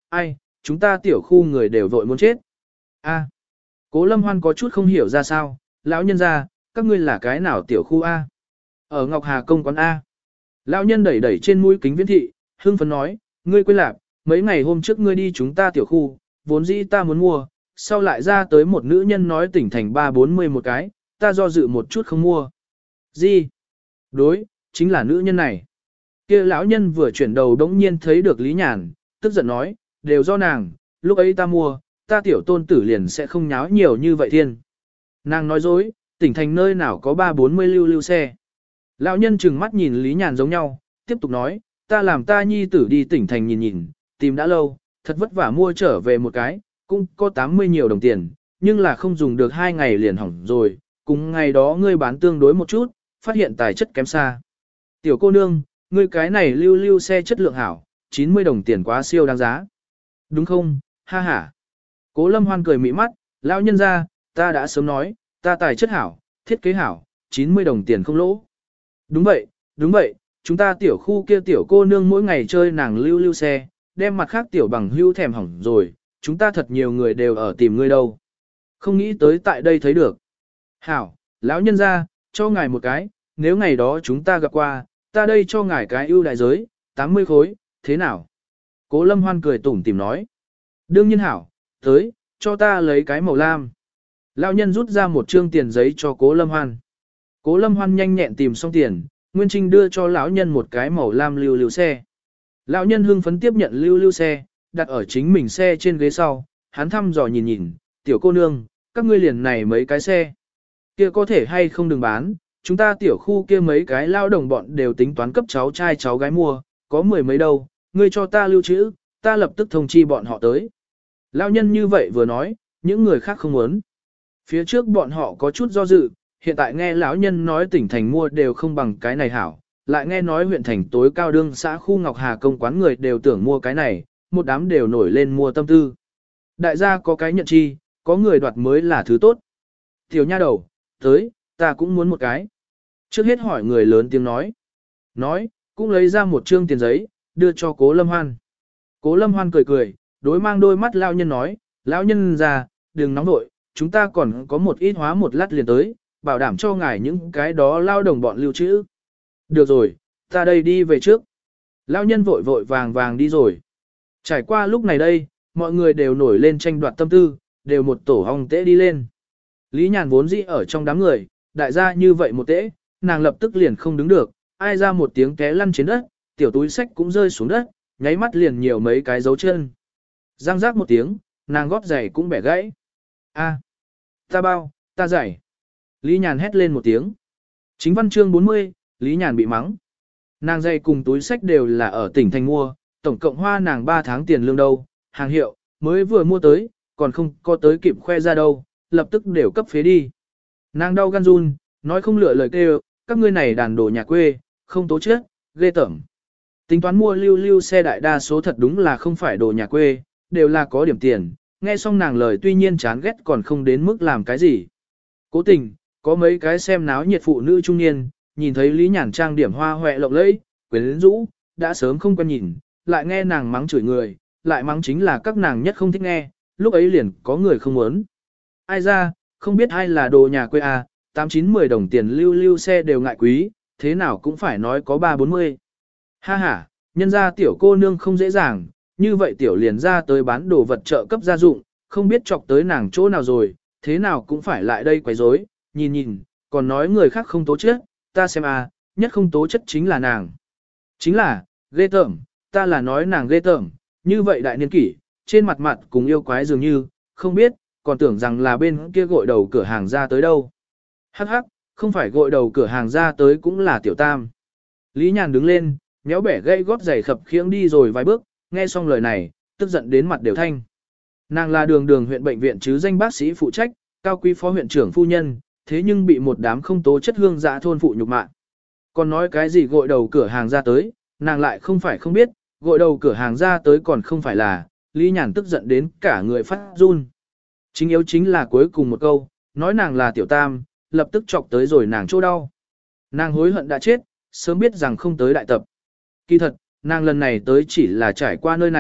ai, chúng ta tiểu khu người đều vội muốn chết. A. Cố Lâm Hoan có chút không hiểu ra sao, lão nhân ra, các ngươi là cái nào tiểu khu A? Ở Ngọc Hà công quán A. Lão nhân đẩy đẩy trên mũi kính viễn thị, hưng phấn nói, ngươi quên lạc, mấy ngày hôm trước ngươi đi chúng ta tiểu khu, vốn dĩ ta muốn mua, sau lại ra tới một nữ nhân nói tỉnh thành ba bốn mươi một cái, ta do dự một chút không mua. Gì? Đối, chính là nữ nhân này. Kia lão nhân vừa chuyển đầu đống nhiên thấy được Lý Nhàn, tức giận nói, đều do nàng, lúc ấy ta mua, ta tiểu tôn tử liền sẽ không nháo nhiều như vậy thiên. Nàng nói dối, tỉnh thành nơi nào có ba bốn mươi lưu lưu xe. Lão nhân chừng mắt nhìn Lý Nhàn giống nhau, tiếp tục nói, ta làm ta nhi tử đi tỉnh thành nhìn nhìn, tìm đã lâu, thật vất vả mua trở về một cái, cũng có tám mươi nhiều đồng tiền, nhưng là không dùng được hai ngày liền hỏng rồi, cùng ngày đó ngươi bán tương đối một chút, phát hiện tài chất kém xa. Tiểu cô nương, ngươi cái này lưu lưu xe chất lượng hảo, chín mươi đồng tiền quá siêu đáng giá. Đúng không, ha ha. Cố Lâm Hoan cười mị mắt, lão nhân ra, ta đã sớm nói, ta tài chất hảo, thiết kế hảo, chín mươi đồng tiền không lỗ. Đúng vậy, đúng vậy, chúng ta tiểu khu kia tiểu cô nương mỗi ngày chơi nàng lưu lưu xe, đem mặt khác tiểu bằng hưu thèm hỏng rồi, chúng ta thật nhiều người đều ở tìm ngươi đâu. Không nghĩ tới tại đây thấy được. Hảo, lão nhân ra, cho ngài một cái, nếu ngày đó chúng ta gặp qua, ta đây cho ngài cái ưu đại giới, tám mươi khối, thế nào? Cố Lâm Hoan cười tủm tìm nói. Đương nhiên hảo, tới, cho ta lấy cái màu lam. Lão nhân rút ra một trương tiền giấy cho Cố Lâm Hoan. Cố Lâm Hoan nhanh nhẹn tìm xong tiền, Nguyên Trinh đưa cho lão nhân một cái màu lam lưu lưu xe. Lão nhân hưng phấn tiếp nhận lưu lưu xe, đặt ở chính mình xe trên ghế sau, hắn thăm dò nhìn nhìn, tiểu cô nương, các ngươi liền này mấy cái xe. Kia có thể hay không đừng bán, chúng ta tiểu khu kia mấy cái lao đồng bọn đều tính toán cấp cháu trai cháu gái mua, có mười mấy đâu, ngươi cho ta lưu trữ, ta lập tức thông chi bọn họ tới. Lão nhân như vậy vừa nói, những người khác không muốn. Phía trước bọn họ có chút do dự, hiện tại nghe lão nhân nói tỉnh thành mua đều không bằng cái này hảo, lại nghe nói huyện thành tối cao đương xã khu Ngọc Hà công quán người đều tưởng mua cái này, một đám đều nổi lên mua tâm tư. Đại gia có cái nhận chi, có người đoạt mới là thứ tốt. Tiểu nha đầu, tới, ta cũng muốn một cái. Trước hết hỏi người lớn tiếng nói. Nói, cũng lấy ra một trương tiền giấy, đưa cho Cố Lâm Hoan. Cố Lâm Hoan cười cười, đối mang đôi mắt lão nhân nói, lão nhân già, đừng nóng nội, chúng ta còn có một ít hóa một lát liền tới, bảo đảm cho ngài những cái đó lao đồng bọn lưu trữ. Được rồi, ta đây đi về trước. Lão nhân vội vội vàng vàng đi rồi. Trải qua lúc này đây, mọi người đều nổi lên tranh đoạt tâm tư, đều một tổ hong tễ đi lên. Lý Nhàn vốn dĩ ở trong đám người, đại gia như vậy một tễ, nàng lập tức liền không đứng được, ai ra một tiếng té lăn trên đất, tiểu túi sách cũng rơi xuống đất, nháy mắt liền nhiều mấy cái dấu chân. Răng rác một tiếng, nàng gót giày cũng bẻ gãy. A, ta bao, ta giày. Lý Nhàn hét lên một tiếng. Chính văn chương bốn mươi, Lý Nhàn bị mắng. Nàng giày cùng túi sách đều là ở tỉnh thành mua, tổng cộng hoa nàng ba tháng tiền lương đâu, hàng hiệu, mới vừa mua tới, còn không có tới kịp khoe ra đâu, lập tức đều cấp phế đi. Nàng đau gan run, nói không lựa lời kêu, các ngươi này đàn đồ nhà quê, không tố chết, ghê tởm. Tính toán mua lưu lưu xe đại đa số thật đúng là không phải đồ nhà quê, đều là có điểm tiền, nghe xong nàng lời tuy nhiên chán ghét còn không đến mức làm cái gì. Cố tình, có mấy cái xem náo nhiệt phụ nữ trung niên, nhìn thấy Lý Nhàn trang điểm hoa hoẹ lộng lẫy, quyến rũ, đã sớm không quen nhìn, lại nghe nàng mắng chửi người, lại mắng chính là các nàng nhất không thích nghe, lúc ấy liền có người không muốn. Ai ra, không biết ai là đồ nhà quê à, tám chín mười đồng tiền lưu lưu xe đều ngại quý, thế nào cũng phải nói có ba bốn mươi. Ha ha, nhân ra tiểu cô nương không dễ dàng, như vậy tiểu liền ra tới bán đồ vật trợ cấp gia dụng, không biết chọc tới nàng chỗ nào rồi, thế nào cũng phải lại đây quấy rối, nhìn nhìn, còn nói người khác không tố chất, ta xem à, nhất không tố chất chính là nàng. Chính là, ghê tởm, ta là nói nàng ghê tởm, như vậy đại niên kỷ, trên mặt mặt cùng yêu quái dường như, không biết, còn tưởng rằng là bên kia gội đầu cửa hàng ra tới đâu. Hắc hắc, không phải gội đầu cửa hàng ra tới cũng là tiểu tam. Lý Nhàn đứng lên, méo bẻ gây gót giày khập khiễng đi rồi vài bước, nghe xong lời này, tức giận đến mặt đều thanh. Nàng là đường đường huyện bệnh viện chứ danh bác sĩ phụ trách, cao quý phó huyện trưởng phu nhân, thế nhưng bị một đám không tố chất hương dã thôn phụ nhục mạ. Còn nói cái gì gội đầu cửa hàng ra tới, nàng lại không phải không biết, gội đầu cửa hàng ra tới còn không phải là, Lý Nhàn tức giận đến cả người phát run. Chính yếu chính là cuối cùng một câu, nói nàng là tiểu tam, lập tức chọc tới rồi nàng chỗ đau. Nàng hối hận đã chết, sớm biết rằng không tới đại tập. Kỳ thật, nàng lần này tới chỉ là trải qua nơi này,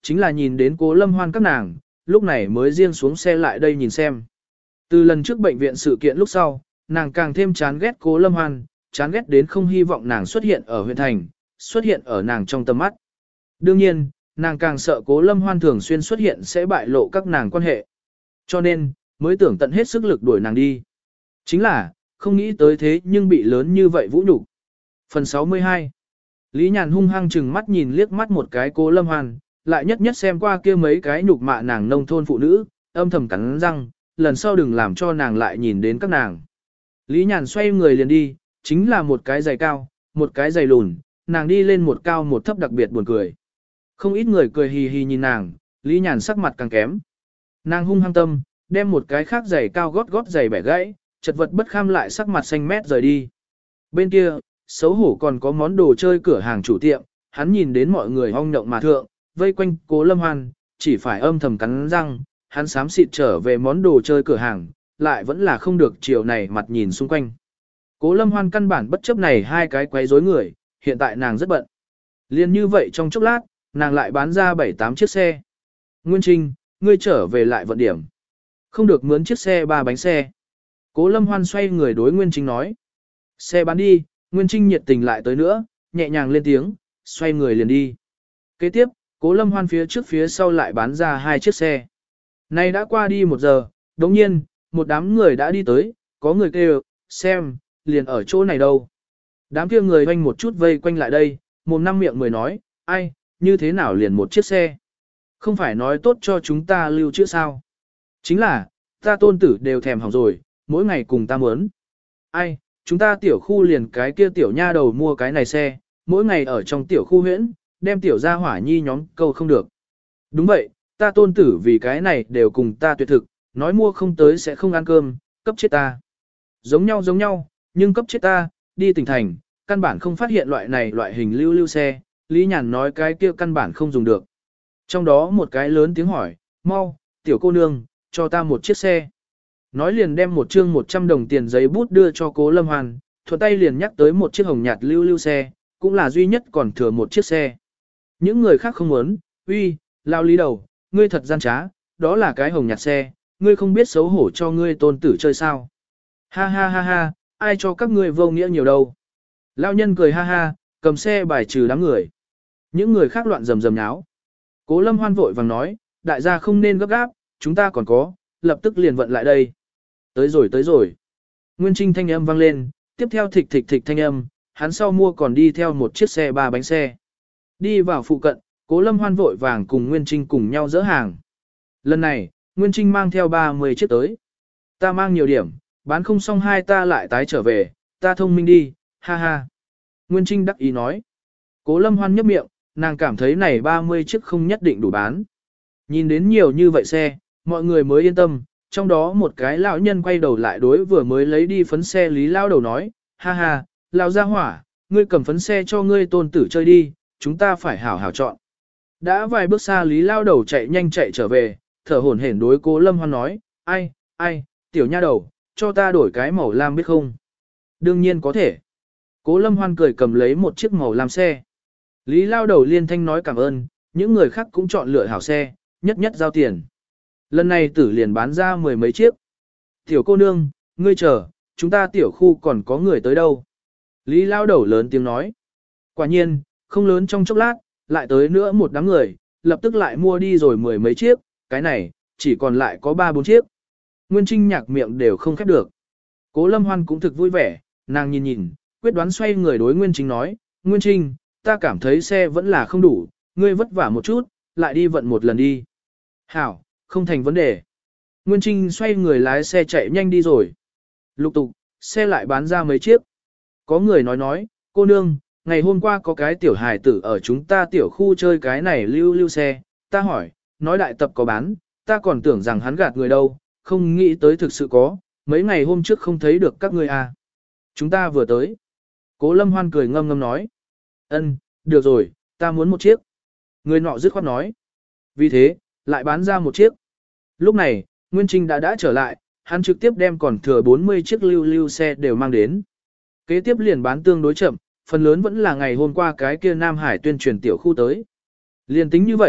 chính là nhìn đến Cố Lâm Hoan các nàng, lúc này mới riêng xuống xe lại đây nhìn xem. Từ lần trước bệnh viện sự kiện lúc sau, nàng càng thêm chán ghét Cố Lâm Hoan, chán ghét đến không hy vọng nàng xuất hiện ở huyện thành, xuất hiện ở nàng trong tầm mắt. Đương nhiên, nàng càng sợ Cố Lâm Hoan thường xuyên xuất hiện sẽ bại lộ các nàng quan hệ. Cho nên, mới tưởng tận hết sức lực đuổi nàng đi. Chính là, không nghĩ tới thế nhưng bị lớn như vậy vũ nhục. Phần sáu mươi hai. Lý Nhàn hung hăng chừng mắt nhìn liếc mắt một cái Cố Lâm Hoan, lại nhất nhất xem qua kia mấy cái nhục mạ nàng nông thôn phụ nữ, âm thầm cắn răng, lần sau đừng làm cho nàng lại nhìn đến các nàng. Lý Nhàn xoay người liền đi, chính là một cái giày cao, một cái giày lùn, nàng đi lên một cao một thấp đặc biệt buồn cười. Không ít người cười hì hì nhìn nàng, Lý Nhàn sắc mặt càng kém. Nàng hung hăng tâm, đem một cái khác giày cao gót gót giày bẻ gãy, chật vật bất kham lại sắc mặt xanh mét rời đi. Bên kia, xấu hổ còn có món đồ chơi cửa hàng chủ tiệm, hắn nhìn đến mọi người hong động mà thượng, vây quanh Cố Lâm Hoan, chỉ phải âm thầm cắn răng, hắn xám xịt trở về món đồ chơi cửa hàng, lại vẫn là không được chiều này mặt nhìn xung quanh. Cố Lâm Hoan căn bản bất chấp này hai cái quấy rối người, hiện tại nàng rất bận. Liên như vậy trong chốc lát, nàng lại bán ra bảy tám chiếc xe. Nguyên Trinh, ngươi trở về lại vận điểm. Không được mướn chiếc xe ba bánh xe. Cố Lâm Hoan xoay người đối Nguyên Trinh nói. Xe bán đi, Nguyên Trinh nhiệt tình lại tới nữa, nhẹ nhàng lên tiếng, xoay người liền đi. Kế tiếp, Cố Lâm Hoan phía trước phía sau lại bán ra hai chiếc xe. Nay đã qua đi một giờ, đồng nhiên, một đám người đã đi tới, có người kêu, xem, liền ở chỗ này đâu. Đám kia người quanh một chút vây quanh lại đây, mồm năm miệng mười nói, ai, như thế nào liền một chiếc xe. Không phải nói tốt cho chúng ta lưu trữ sao. Chính là, ta tôn tử đều thèm hỏng rồi, mỗi ngày cùng ta muốn. Ai, chúng ta tiểu khu liền cái kia tiểu nha đầu mua cái này xe, mỗi ngày ở trong tiểu khu huyễn, đem tiểu gia hỏa nhi nhóm câu không được. Đúng vậy, ta tôn tử vì cái này đều cùng ta tuyệt thực, nói mua không tới sẽ không ăn cơm, cấp chết ta. Giống nhau giống nhau, nhưng cấp chết ta, đi tỉnh thành, căn bản không phát hiện loại này loại hình lưu lưu xe, Lý Nhàn nói cái kia căn bản không dùng được. Trong đó một cái lớn tiếng hỏi, mau, tiểu cô nương, cho ta một chiếc xe. Nói liền đem một chương một trăm đồng tiền giấy bút đưa cho Cố Lâm Hoan, thuận tay liền nhắc tới một chiếc hồng nhạt lưu lưu xe, cũng là duy nhất còn thừa một chiếc xe. Những người khác không muốn, uy, lao lý đầu, ngươi thật gian trá, đó là cái hồng nhạt xe, ngươi không biết xấu hổ cho ngươi tôn tử chơi sao. Ha ha ha ha, ai cho các ngươi vô nghĩa nhiều đâu. Lao nhân cười ha ha, cầm xe bài trừ đám người. Những người khác loạn rầm rầm nháo. Cố Lâm Hoan vội vàng nói, đại gia không nên gấp gáp, chúng ta còn có, lập tức liền vận lại đây. Tới rồi tới rồi. Nguyên Trinh thanh âm vang lên, tiếp theo thịch thịch thịch thanh âm, hắn sau mua còn đi theo một chiếc xe ba bánh xe. Đi vào phụ cận, Cố Lâm Hoan vội vàng cùng Nguyên Trinh cùng nhau dỡ hàng. Lần này, Nguyên Trinh mang theo ba mươi chiếc tới. Ta mang nhiều điểm, bán không xong hai ta lại tái trở về, ta thông minh đi, ha ha. Nguyên Trinh đắc ý nói. Cố Lâm Hoan nhấp miệng, nàng cảm thấy này ba mươi chiếc không nhất định đủ bán. Nhìn đến nhiều như vậy xe, mọi người mới yên tâm, trong đó một cái lão nhân quay đầu lại đối vừa mới lấy đi phấn xe Lý lao đầu nói, ha ha, lão gia hỏa, ngươi cầm phấn xe cho ngươi tôn tử chơi đi, chúng ta phải hảo hảo chọn. Đã vài bước xa Lý lao đầu chạy nhanh chạy trở về, thở hổn hển đối Cố Lâm Hoan nói, ai, ai, tiểu nha đầu, cho ta đổi cái màu lam biết không? Đương nhiên có thể. Cố Lâm Hoan cười cầm lấy một chiếc màu lam xe. Lý lao đầu liên thanh nói cảm ơn, những người khác cũng chọn lựa hảo xe, nhất nhất giao tiền. Lần này tử liền bán ra mười mấy chiếc. Tiểu cô nương, ngươi chờ, chúng ta tiểu khu còn có người tới đâu. Lý lao đầu lớn tiếng nói. Quả nhiên, không lớn trong chốc lát, lại tới nữa một đám người, lập tức lại mua đi rồi mười mấy chiếc, cái này, chỉ còn lại có ba bốn chiếc. Nguyên Trinh nhạc miệng đều không khép được. Cố Lâm Hoan cũng thực vui vẻ, nàng nhìn nhìn, quyết đoán xoay người đối Nguyên Trinh nói, Nguyên Trinh, ta cảm thấy xe vẫn là không đủ, ngươi vất vả một chút, lại đi vận một lần đi. Hảo, không thành vấn đề. Nguyên Trinh xoay người lái xe chạy nhanh đi rồi. Lục tục, xe lại bán ra mấy chiếc. Có người nói nói, cô nương, ngày hôm qua có cái tiểu hài tử ở chúng ta tiểu khu chơi cái này lưu lưu xe, ta hỏi, nói đại tập có bán, ta còn tưởng rằng hắn gạt người đâu, không nghĩ tới thực sự có, mấy ngày hôm trước không thấy được các ngươi à. Chúng ta vừa tới. Cố Lâm Hoan cười ngâm ngâm nói. Ân, được rồi, ta muốn một chiếc. Người nọ dứt khoát nói. Vì thế, lại bán ra một chiếc. Lúc này, Nguyên Trinh đã đã trở lại, hắn trực tiếp đem còn thừa bốn mươi chiếc lưu lưu xe đều mang đến. Kế tiếp liền bán tương đối chậm, phần lớn vẫn là ngày hôm qua cái kia Nam Hải tuyên truyền tiểu khu tới. Liền tính như vậy,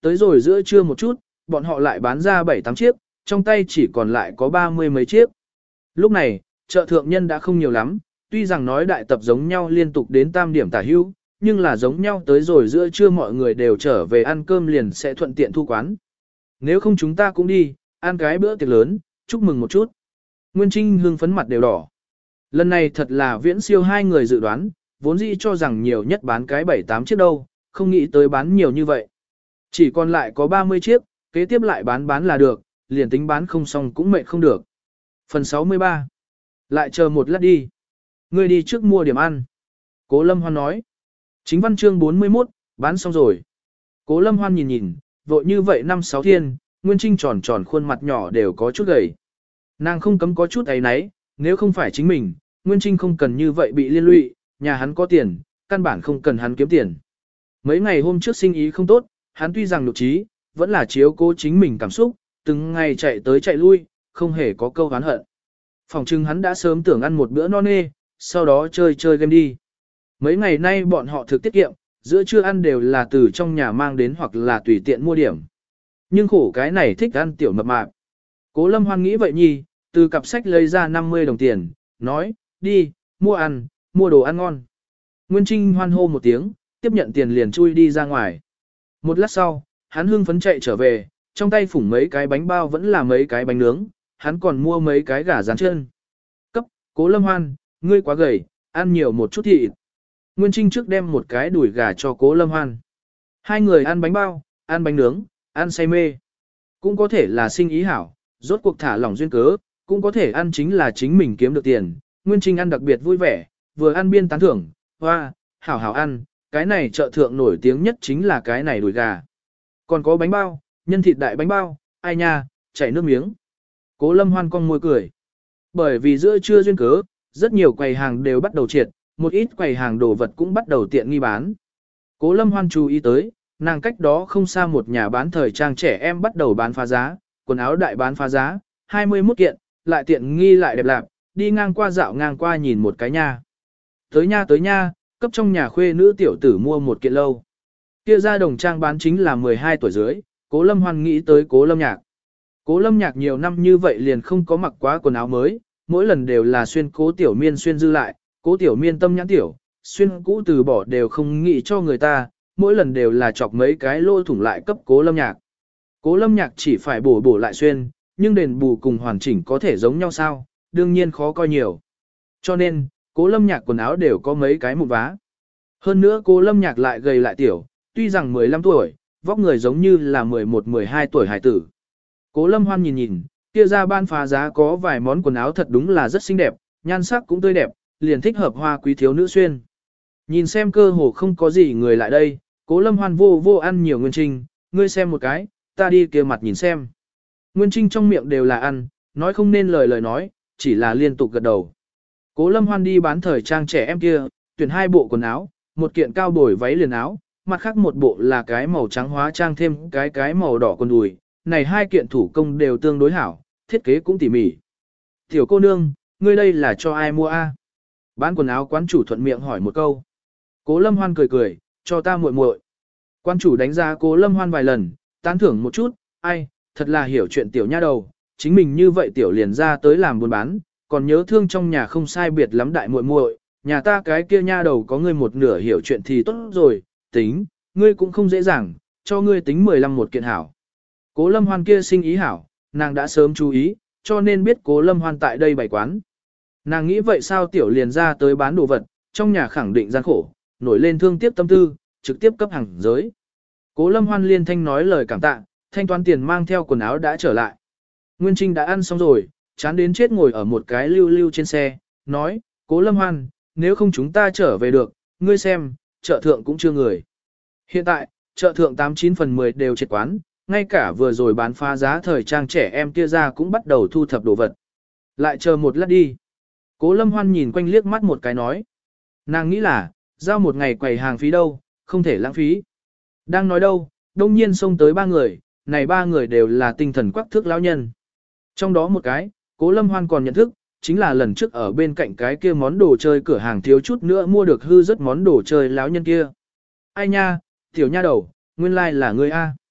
Tới rồi giữa trưa một chút, bọn họ lại bán ra bảy tám chiếc, trong tay chỉ còn lại có ba mươi mấy chiếc. Lúc này, chợ thượng nhân đã không nhiều lắm, tuy rằng nói đại tập giống nhau liên tục đến tam điểm tả hữu, nhưng là giống nhau tới rồi giữa trưa mọi người đều trở về ăn cơm liền sẽ thuận tiện thu quán. Nếu không chúng ta cũng đi, ăn cái bữa tiệc lớn, chúc mừng một chút. Nguyên Trinh hương phấn mặt đều đỏ. Lần này thật là viễn siêu hai người dự đoán, vốn dĩ cho rằng nhiều nhất bán cái bảy tám chiếc đâu, không nghĩ tới bán nhiều như vậy. Chỉ còn lại có ba mươi chiếc, kế tiếp lại bán bán là được, liền tính bán không xong cũng mệt không được. Phần sáu mươi ba. Lại chờ một lát đi. Ngươi đi trước mua điểm ăn. Cố Lâm Hoan nói. Chính văn chương bốn mươi mốt, bán xong rồi. Cố Lâm Hoan nhìn nhìn, vội như vậy năm sáu thiên, Nguyên Trinh tròn tròn khuôn mặt nhỏ đều có chút gầy. Nàng không cấm có chút ấy nấy, nếu không phải chính mình, Nguyên Trinh không cần như vậy bị liên lụy, nhà hắn có tiền, căn bản không cần hắn kiếm tiền. Mấy ngày hôm trước sinh ý không tốt, hắn tuy rằng nhục trí, vẫn là chiếu cố chính mình cảm xúc, từng ngày chạy tới chạy lui, không hề có câu oán hận. Phòng trưng hắn đã sớm tưởng ăn một bữa no nê, sau đó chơi chơi game đi. Mấy ngày nay bọn họ thực tiết kiệm, giữa trưa ăn đều là từ trong nhà mang đến hoặc là tùy tiện mua điểm. Nhưng khổ cái này thích ăn tiểu mập mạp. Cố Lâm Hoan nghĩ vậy nhi, từ cặp sách lấy ra năm mươi đồng tiền, nói, đi, mua ăn, mua đồ ăn ngon. Nguyên Trinh hoan hô một tiếng, tiếp nhận tiền liền chui đi ra ngoài. Một lát sau, hắn hưng phấn chạy trở về, trong tay phủng mấy cái bánh bao vẫn là mấy cái bánh nướng, hắn còn mua mấy cái gà rán chân. Cấp, Cố Lâm Hoan, ngươi quá gầy, ăn nhiều một chút thịt. Nguyên Trinh trước đem một cái đùi gà cho Cố Lâm Hoan. Hai người ăn bánh bao, ăn bánh nướng, ăn say mê. Cũng có thể là sinh ý hảo, rốt cuộc thả lỏng duyên cớ, cũng có thể ăn chính là chính mình kiếm được tiền. Nguyên Trinh ăn đặc biệt vui vẻ, vừa ăn biên tán thưởng, hoa, hảo hảo ăn, cái này chợ thượng nổi tiếng nhất chính là cái này đùi gà. Còn có bánh bao, nhân thịt đại bánh bao, ai nha, chảy nước miếng. Cố Lâm Hoan cong môi cười. Bởi vì giữa trưa duyên cớ, rất nhiều quầy hàng đều bắt đầu triệt, một ít quầy hàng đồ vật cũng bắt đầu tiện nghi bán. Cố Lâm Hoan chú ý tới, nàng cách đó không xa một nhà bán thời trang trẻ em bắt đầu bán phá giá, quần áo đại bán phá giá, hai mươi mốt kiện, lại tiện nghi lại đẹp lạc, đi ngang qua dạo ngang qua nhìn một cái nha. Tới nha tới nha, cấp trong nhà khuê nữ tiểu tử mua một kiện lâu. Kia ra đồng trang bán chính là mười hai tuổi dưới, Cố Lâm Hoan nghĩ tới Cố Lâm Nhạc. Cố Lâm Nhạc nhiều năm như vậy liền không có mặc quá quần áo mới, mỗi lần đều là xuyên Cố Tiểu Miên xuyên dư lại, Cố Tiểu Miên tâm nhãn tiểu, xuyên cũ từ bỏ đều không nghĩ cho người ta, mỗi lần đều là chọc mấy cái lỗ thủng lại cấp Cố Lâm Nhạc. Cố Lâm Nhạc chỉ phải bổ bổ lại xuyên, nhưng đền bù cùng hoàn chỉnh có thể giống nhau sao, đương nhiên khó coi nhiều. Cho nên, Cố Lâm Nhạc quần áo đều có mấy cái mụn vá. Hơn nữa Cố Lâm Nhạc lại gầy lại tiểu, tuy rằng mười lăm tuổi, vóc người giống như là mười một mười hai tuổi hải tử. Cố Lâm Hoan nhìn nhìn, kia ra ban phá giá có vài món quần áo thật đúng là rất xinh đẹp, nhan sắc cũng tươi đẹp, liền thích hợp hoa quý thiếu nữ xuyên. Nhìn xem cơ hồ không có gì người lại đây, Cố Lâm Hoan vô vô ăn nhiều Nguyên Trinh, ngươi xem một cái, ta đi kia mặt nhìn xem. Nguyên Trinh trong miệng đều là ăn, nói không nên lời lời nói, chỉ là liên tục gật đầu. Cố Lâm Hoan đi bán thời trang trẻ em kia, tuyển hai bộ quần áo, một kiện cao bồi váy liền áo, mặt khác một bộ là cái màu trắng hóa trang thêm cái cái màu đỏ quần đùi. Này hai kiện thủ công đều tương đối hảo, thiết kế cũng tỉ mỉ. Tiểu cô nương, ngươi đây là cho ai mua a? Bán quần áo quán chủ thuận miệng hỏi một câu. Cố Lâm Hoan cười cười, cho ta muội muội. Quán chủ đánh giá Cố Lâm Hoan vài lần, tán thưởng một chút, ai, thật là hiểu chuyện tiểu nha đầu, chính mình như vậy tiểu liền ra tới làm buôn bán, còn nhớ thương trong nhà không sai biệt lắm đại muội muội, nhà ta cái kia nha đầu có ngươi một nửa hiểu chuyện thì tốt rồi, tính, ngươi cũng không dễ dàng, cho ngươi tính mười lăm một kiện hảo. Cố Lâm Hoan kia sinh ý hảo, nàng đã sớm chú ý, cho nên biết Cố Lâm Hoan tại đây bày quán. Nàng nghĩ vậy sao tiểu liền ra tới bán đồ vật, trong nhà khẳng định gian khổ, nổi lên thương tiếc tâm tư, trực tiếp cấp hàng giới. Cố Lâm Hoan liên thanh nói lời cảm tạ, thanh toán tiền mang theo quần áo đã trở lại. Nguyên Trinh đã ăn xong rồi, chán đến chết ngồi ở một cái lưu lưu trên xe, nói, Cố Lâm Hoan, nếu không chúng ta trở về được, ngươi xem, chợ thượng cũng chưa người. Hiện tại, chợ thượng tám chín phần mười đều triệt quán, ngay cả vừa rồi bán phá giá thời trang trẻ em kia ra cũng bắt đầu thu thập đồ vật. Lại chờ một lát đi. Cố Lâm Hoan nhìn quanh liếc mắt một cái nói. Nàng nghĩ là, giao một ngày quầy hàng phí đâu, không thể lãng phí. Đang nói đâu, đông nhiên xông tới ba người, này ba người đều là tinh thần quắc thước lão nhân. Trong đó một cái, Cố Lâm Hoan còn nhận thức, chính là lần trước ở bên cạnh cái kia món đồ chơi cửa hàng thiếu chút nữa mua được hư rất món đồ chơi lão nhân kia. Ai nha, tiểu nha đầu, nguyên lai like là ngươi A.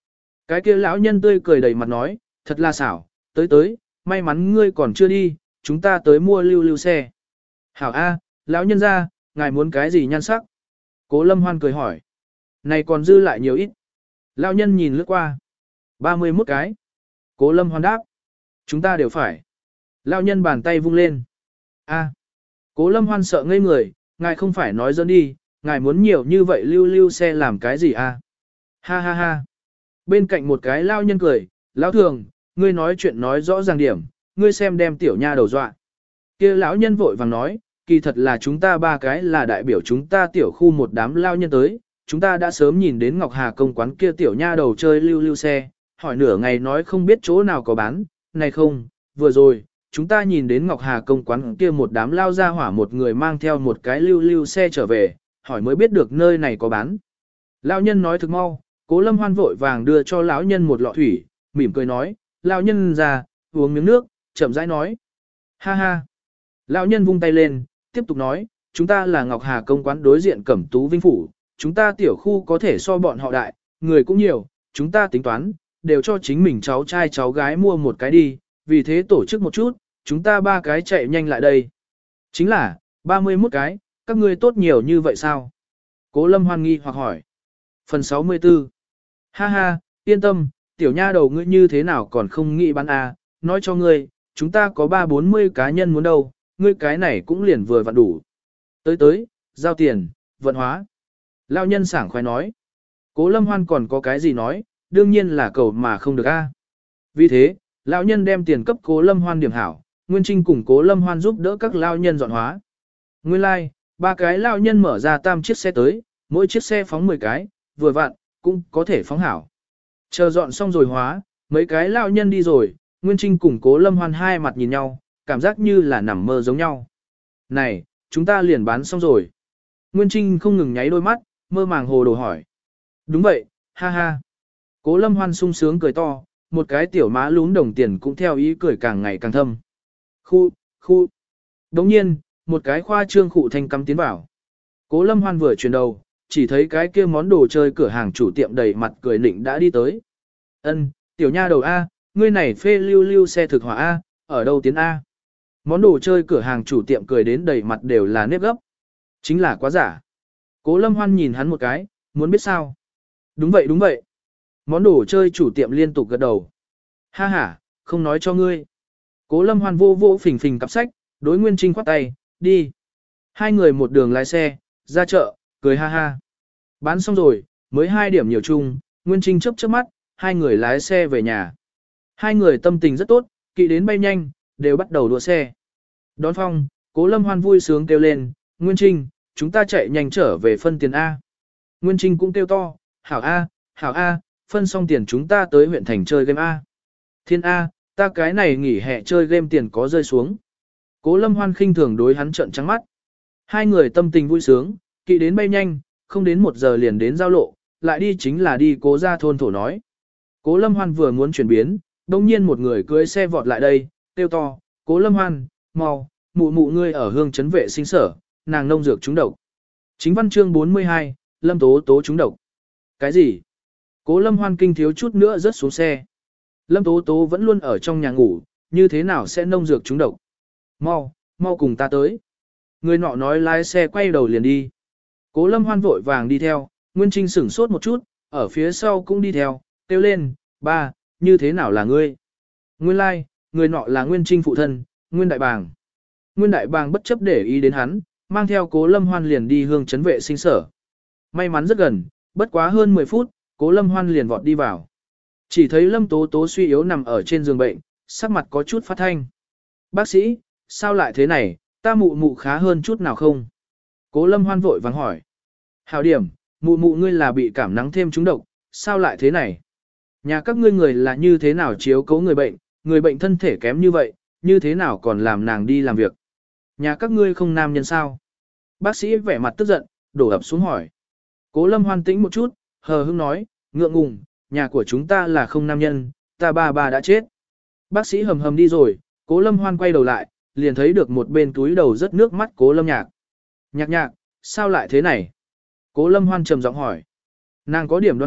Cái kia lão nhân tươi cười đầy mặt nói, thật là xảo, tới tới, may mắn ngươi còn chưa đi, chúng ta tới mua lưu lưu xe. Hảo A, lão nhân ra, ngài muốn cái gì nhan sắc? Cố Lâm Hoan cười hỏi. Này còn dư lại nhiều ít. Lão nhân nhìn lướt qua. ba mươi mốt cái. Cố Lâm Hoan đáp. Chúng ta đều phải. Lão nhân bàn tay vung lên. A. Cố Lâm Hoan sợ ngây người, ngài không phải nói dẫn đi, ngài muốn nhiều như vậy lưu lưu xe làm cái gì a? Ha ha ha. Bên cạnh một cái lão nhân cười, lão thường, ngươi nói chuyện nói rõ ràng điểm, ngươi xem đem tiểu nha đầu dọa. Kia lão nhân vội vàng nói, kỳ thật là chúng ta ba cái là đại biểu chúng ta tiểu khu một đám lao nhân tới, chúng ta đã sớm nhìn đến Ngọc Hà công quán kia tiểu nha đầu chơi lưu lưu xe, hỏi nửa ngày nói không biết chỗ nào có bán, này không, vừa rồi, chúng ta nhìn đến Ngọc Hà công quán kia một đám lao ra hỏa một người mang theo một cái lưu lưu xe trở về, hỏi mới biết được nơi này có bán. Lão nhân nói thực mau, Cố Lâm Hoan vội vàng đưa cho lão nhân một lọ thủy, mỉm cười nói, lão nhân ra, uống miếng nước, chậm rãi nói. Ha ha. Lão nhân vung tay lên, tiếp tục nói, chúng ta là Ngọc Hà công quán đối diện Cẩm Tú Vinh Phủ, chúng ta tiểu khu có thể so bọn họ đại, người cũng nhiều, chúng ta tính toán, đều cho chính mình cháu trai cháu gái mua một cái đi, vì thế tổ chức một chút, chúng ta ba cái chạy nhanh lại đây. Chính là, ba mươi mốt cái, các ngươi tốt nhiều như vậy sao? Cố Lâm Hoan nghi hoặc hỏi. Phần sáu mươi tư. Ha ha, yên tâm, tiểu nha đầu ngươi như thế nào còn không nghĩ bán à, nói cho ngươi, chúng ta có ba bốn mươi cá nhân muốn đâu, ngươi cái này cũng liền vừa vặn đủ. Tới tới, giao tiền, vận hóa. Lão nhân sảng khoái nói. Cố Lâm Hoan còn có cái gì nói, đương nhiên là cầu mà không được a. Vì thế, lão nhân đem tiền cấp Cố Lâm Hoan điểm hảo, Nguyên Trinh cùng Cố Lâm Hoan giúp đỡ các lão nhân dọn hóa. Nguyên lai, like, ba cái lão nhân mở ra tam chiếc xe tới, mỗi chiếc xe phóng mười cái, vừa vặn, cũng có thể phóng hảo. Chờ dọn xong rồi hóa, mấy cái lão nhân đi rồi, Nguyên Trinh cùng Cố Lâm Hoan hai mặt nhìn nhau, cảm giác như là nằm mơ giống nhau. Này, chúng ta liền bán xong rồi. Nguyên Trinh không ngừng nháy đôi mắt, mơ màng hồ đồ hỏi. Đúng vậy, ha ha. Cố Lâm Hoan sung sướng cười to, một cái tiểu má lún đồng tiền cũng theo ý cười càng ngày càng thâm. Khu, khu. Đồng nhiên, một cái khoa trương khụ thanh cắm tiến vào. Cố Lâm Hoan vừa chuyển đầu, chỉ thấy cái kia món đồ chơi cửa hàng chủ tiệm đầy mặt cười nịnh đã đi tới. Ân, tiểu nha đầu A, ngươi này phê lưu lưu xe thực hỏa A, ở đâu tiến A. Món đồ chơi cửa hàng chủ tiệm cười đến đầy mặt đều là nếp gấp. Chính là quá giả. Cố Lâm Hoan nhìn hắn một cái, muốn biết sao. Đúng vậy đúng vậy. Món đồ chơi chủ tiệm liên tục gật đầu. Ha ha, không nói cho ngươi. Cố Lâm Hoan vô vô phình phình cặp sách, đối Nguyên Trinh khoát tay, đi. Hai người một đường lái xe, ra chợ, cười ha ha. Bán xong rồi, mới hai điểm nhiều chung, Nguyên Trinh chớp chớp mắt, hai người lái xe về nhà. Hai người tâm tình rất tốt, kỵ đến bay nhanh, đều bắt đầu đua xe. Đón phong, Cố Lâm Hoan vui sướng kêu lên, Nguyên Trinh, chúng ta chạy nhanh trở về phân tiền A. Nguyên Trinh cũng kêu to, hảo A, hảo A, phân xong tiền chúng ta tới huyện thành chơi game A. Thiên A, ta cái này nghỉ hè chơi game tiền có rơi xuống. Cố Lâm Hoan khinh thường đối hắn trợn trắng mắt. Hai người tâm tình vui sướng, kỵ đến bay nhanh, không đến một giờ liền đến giao lộ, lại đi chính là đi Cố gia thôn thổ nói. Cố Lâm Hoan vừa muốn chuyển biến, đông nhiên một người cưỡi xe vọt lại đây, kêu to, Cố Lâm Hoan, mau, mụ mụ ngươi ở hương trấn vệ sinh sở, nàng nông dược trúng độc. Chính văn chương bốn mươi hai, Lâm Tố Tố trúng độc. Cái gì? Cố Lâm Hoan kinh thiếu chút nữa rớt xuống xe. Lâm Tố Tố vẫn luôn ở trong nhà ngủ, như thế nào sẽ nông dược trúng độc? Mau, mau cùng ta tới. Người nọ nói lái xe quay đầu liền đi. Cố Lâm Hoan vội vàng đi theo, Nguyên Trinh sửng sốt một chút, ở phía sau cũng đi theo, kêu lên, ba, như thế nào là ngươi? Nguyên lai, like, người nọ là Nguyên Trinh phụ thân, Nguyên Đại Bàng. Nguyên Đại Bàng bất chấp để ý đến hắn, mang theo Cố Lâm Hoan liền đi hương trấn vệ sinh sở. May mắn rất gần, bất quá hơn mười phút, Cố Lâm Hoan liền vọt đi vào. Chỉ thấy Lâm Tố Tố suy yếu nằm ở trên giường bệnh, sắc mặt có chút phát thanh. Bác sĩ, sao lại thế này, ta mụ mụ khá hơn chút nào không? Cố Lâm Hoan vội vàng hỏi. Hảo điểm, mụ mụ ngươi là bị cảm nắng thêm trúng độc, sao lại thế này? Nhà các ngươi người là như thế nào chiếu cố người bệnh, người bệnh thân thể kém như vậy, như thế nào còn làm nàng đi làm việc? Nhà các ngươi không nam nhân sao? Bác sĩ vẻ mặt tức giận, đổ ập xuống hỏi. Cố Lâm Hoan tĩnh một chút, hờ hững nói, ngượng ngùng, nhà của chúng ta là không nam nhân, ta ba ba đã chết. Bác sĩ hầm hầm đi rồi, Cố Lâm Hoan quay đầu lại, liền thấy được một bên túi đầu rất nước mắt Cố Lâm Nhạc. Nhạc nhạc, sao lại thế này? Cố Lâm Hoan trầm giọng hỏi. Nàng có điểm đoán được,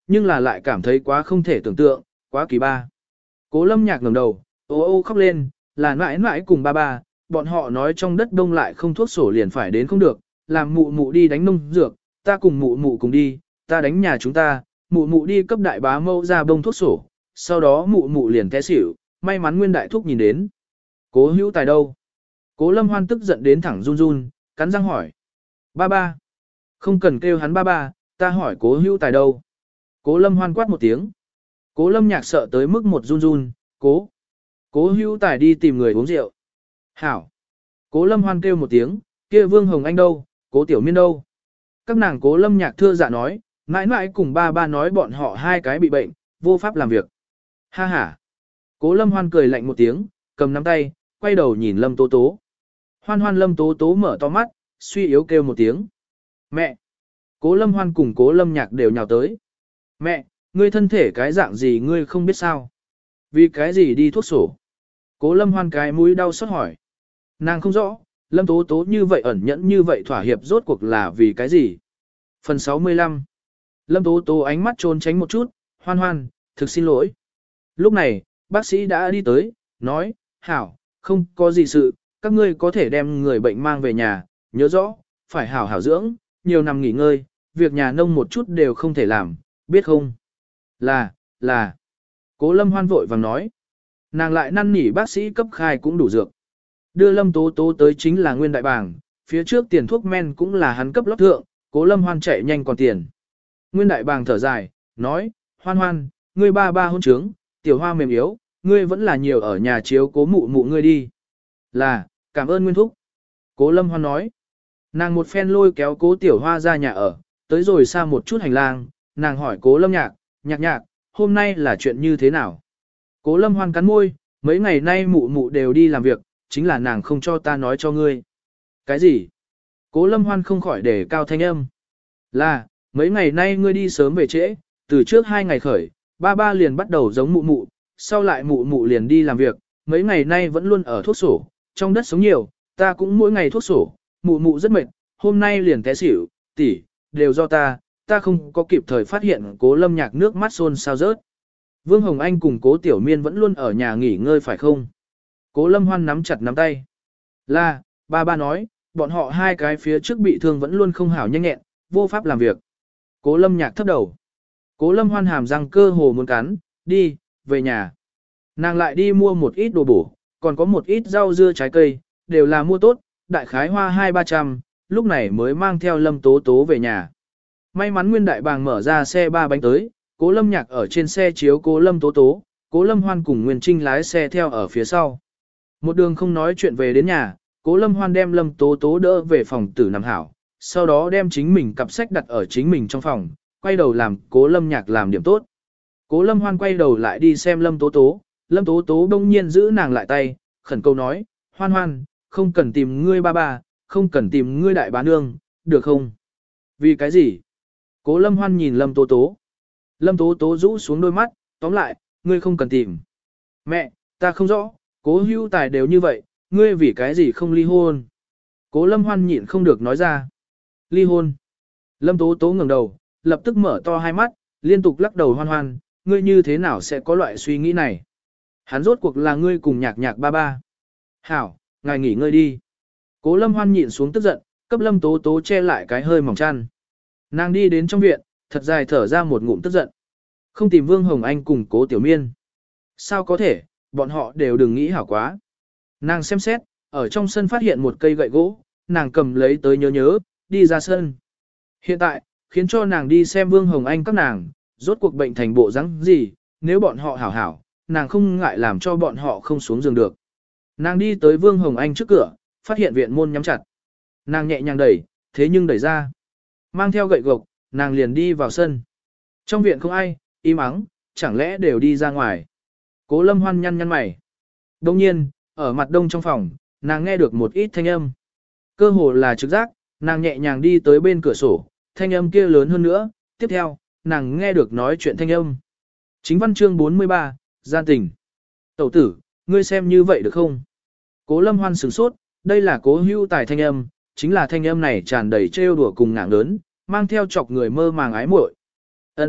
nhưng là lại cảm thấy quá không thể tưởng tượng, quá kỳ ba. Cố lâm nhạc ngẩng đầu, ô ô khóc lên, là mãi mãi cùng ba ba, bọn họ nói trong đất đông lại không thuốc sổ liền phải đến không được, làm mụ mụ đi đánh nông dược, ta cùng mụ mụ cùng đi, ta đánh nhà chúng ta, mụ mụ đi cấp đại bá mâu ra bông thuốc sổ, sau đó mụ mụ liền té xỉu, may mắn nguyên đại thúc nhìn đến. Cố hữu tài đâu? Cố lâm hoan tức giận đến thẳng run run, cắn răng hỏi. Ba ba. Không cần kêu hắn ba ba, ta hỏi cố hữu tài đâu? Cố lâm hoan quát một tiếng. Cố lâm nhạc sợ tới mức một run run, cố. Cố hữu tài đi tìm người uống rượu. Hảo. Cố lâm hoan kêu một tiếng, kia Vương Hồng Anh đâu, cố tiểu miên đâu? Các nàng cố lâm nhạc thưa dạ nói, mãi mãi cùng ba ba nói bọn họ hai cái bị bệnh, vô pháp làm việc. Ha ha. Cố lâm hoan cười lạnh một tiếng, cầm nắm tay, quay đầu nhìn Lâm Tố Tố. Hoan hoan Lâm Tố Tố mở to mắt, suy yếu kêu một tiếng. Mẹ! Cố lâm hoan cùng cố lâm nhạc đều nhào tới. Mẹ, ngươi thân thể cái dạng gì ngươi không biết sao? Vì cái gì đi thuốc sổ? Cố lâm hoan cái mũi đau xót hỏi. Nàng không rõ, Lâm Tố Tố như vậy ẩn nhẫn như vậy thỏa hiệp rốt cuộc là vì cái gì? Phần sáu mươi lăm. Lâm Tố Tố ánh mắt trốn tránh một chút, hoan hoan, thực xin lỗi. Lúc này, bác sĩ đã đi tới, nói, hảo, không có gì sự, các ngươi có thể đem người bệnh mang về nhà, nhớ rõ, phải hảo hảo dưỡng, nhiều nằm nghỉ ngơi, việc nhà nông một chút đều không thể làm, biết không? Là, là. Cố Lâm hoan vội vàng nói. Nàng lại năn nỉ bác sĩ cấp khai cũng đủ dược. Đưa Lâm Tố Tố tới chính là Nguyên Đại Bàng, phía trước tiền thuốc men cũng là hắn cấp lót thượng, Cố Lâm hoan chạy nhanh còn tiền. Nguyên Đại Bàng thở dài, nói, hoan hoan, ngươi ba ba hôn trướng, tiểu hoa mềm yếu, ngươi vẫn là nhiều ở nhà chiếu cố mụ mụ ngươi đi. Là, cảm ơn Nguyên Thúc. Cố Lâm hoan nói. Nàng một phen lôi kéo Cố Tiểu Hoa ra nhà ở, tới rồi xa một chút hành lang, nàng hỏi Cố Lâm nhạc, nhạc nhạc, hôm nay là chuyện như thế nào? Cố Lâm hoan cắn môi, mấy ngày nay mụ mụ đều đi làm việc, chính là nàng không cho ta nói cho ngươi. Cái gì? Cố Lâm hoan không khỏi để cao thanh âm. Là, mấy ngày nay ngươi đi sớm về trễ, từ trước hai ngày khởi, ba ba liền bắt đầu giống mụ mụ, sau lại mụ mụ liền đi làm việc, mấy ngày nay vẫn luôn ở thuốc sổ, trong đất sống nhiều, ta cũng mỗi ngày thuốc sổ, mụ mụ rất mệt, hôm nay liền té xỉu, tỷ, đều do ta, ta không có kịp thời phát hiện. Cố Lâm nhạc nước mắt xôn xao rớt. Vương Hồng Anh cùng Cố Tiểu Miên vẫn luôn ở nhà nghỉ ngơi phải không? Cố Lâm hoan nắm chặt nắm tay. Là, ba ba nói, bọn họ hai cái phía trước bị thương vẫn luôn không hảo nhanh nhẹn, vô pháp làm việc. Cố Lâm nhạc thấp đầu. Cố Lâm hoan hàm răng cơ hồ muốn cắn, đi, về nhà. Nàng lại đi mua một ít đồ bổ, còn có một ít rau dưa trái cây, đều là mua tốt, đại khái hoa hai ba trăm, lúc này mới mang theo Lâm Tố Tố về nhà. May mắn Nguyên Đại Bàng mở ra xe ba bánh tới, Cố Lâm nhạc ở trên xe chiếu Cố Lâm Tố Tố, Cố Lâm hoan cùng Nguyên Trinh lái xe theo ở phía sau. Một đường không nói chuyện về đến nhà, Cố Lâm hoan đem Lâm Tố Tố đỡ về phòng tử nằm hảo, sau đó đem chính mình cặp sách đặt ở chính mình trong phòng, quay đầu làm Cố Lâm nhạc làm điểm tốt. Cố Lâm hoan quay đầu lại đi xem Lâm Tố Tố, Lâm Tố Tố đông nhiên giữ nàng lại tay, khẩn cầu nói, hoan hoan, không cần tìm ngươi ba ba, không cần tìm ngươi đại bá nương, được không? Vì cái gì? Cố Lâm hoan nhìn Lâm Tố Tố. Lâm Tố Tố rũ xuống đôi mắt, tóm lại, ngươi không cần tìm. Mẹ, ta không rõ, Cố Hữu Tài đều như vậy, ngươi vì cái gì không ly hôn? Cố Lâm hoan nhịn không được nói ra. Ly hôn. Lâm Tố Tố ngẩng đầu, lập tức mở to hai mắt, liên tục lắc đầu hoan hoan, ngươi như thế nào sẽ có loại suy nghĩ này? Hắn rốt cuộc là ngươi cùng nhạc nhạc ba ba. Hảo, ngài nghỉ ngơi đi. Cố Lâm hoan nhịn xuống tức giận, cấp Lâm Tố Tố che lại cái hơi mỏng chăn. Nàng đi đến trong viện, thật dài thở ra một ngụm tức giận. Không tìm Vương Hồng Anh cùng Cố Tiểu Miên. Sao có thể, bọn họ đều đừng nghĩ hảo quá. Nàng xem xét, ở trong sân phát hiện một cây gậy gỗ, nàng cầm lấy tới nhớ nhớ, đi ra sân. Hiện tại, khiến cho nàng đi xem Vương Hồng Anh các nàng, rốt cuộc bệnh thành bộ rắn gì, nếu bọn họ hảo hảo, nàng không ngại làm cho bọn họ không xuống giường được. Nàng đi tới Vương Hồng Anh trước cửa, phát hiện viện môn nhắm chặt. Nàng nhẹ nhàng đẩy, thế nhưng đẩy ra. Mang theo gậy gộc, nàng liền đi vào sân. Trong viện không ai, im ắng, chẳng lẽ đều đi ra ngoài. Cố Lâm hoan nhăn nhăn mày. Đồng nhiên, ở mặt đông trong phòng, nàng nghe được một ít thanh âm. Cơ hồ là trực giác, nàng nhẹ nhàng đi tới bên cửa sổ, thanh âm kia lớn hơn nữa. Tiếp theo, nàng nghe được nói chuyện thanh âm. Chính văn chương bốn mươi ba, gian tình. Tẩu tử, ngươi xem như vậy được không? Cố Lâm hoan sửng sốt, đây là Cố Hữu Tài thanh âm, chính là thanh âm này tràn đầy trêu đùa cùng ngạng lớn, mang theo chọc người mơ màng ái muội. Ân,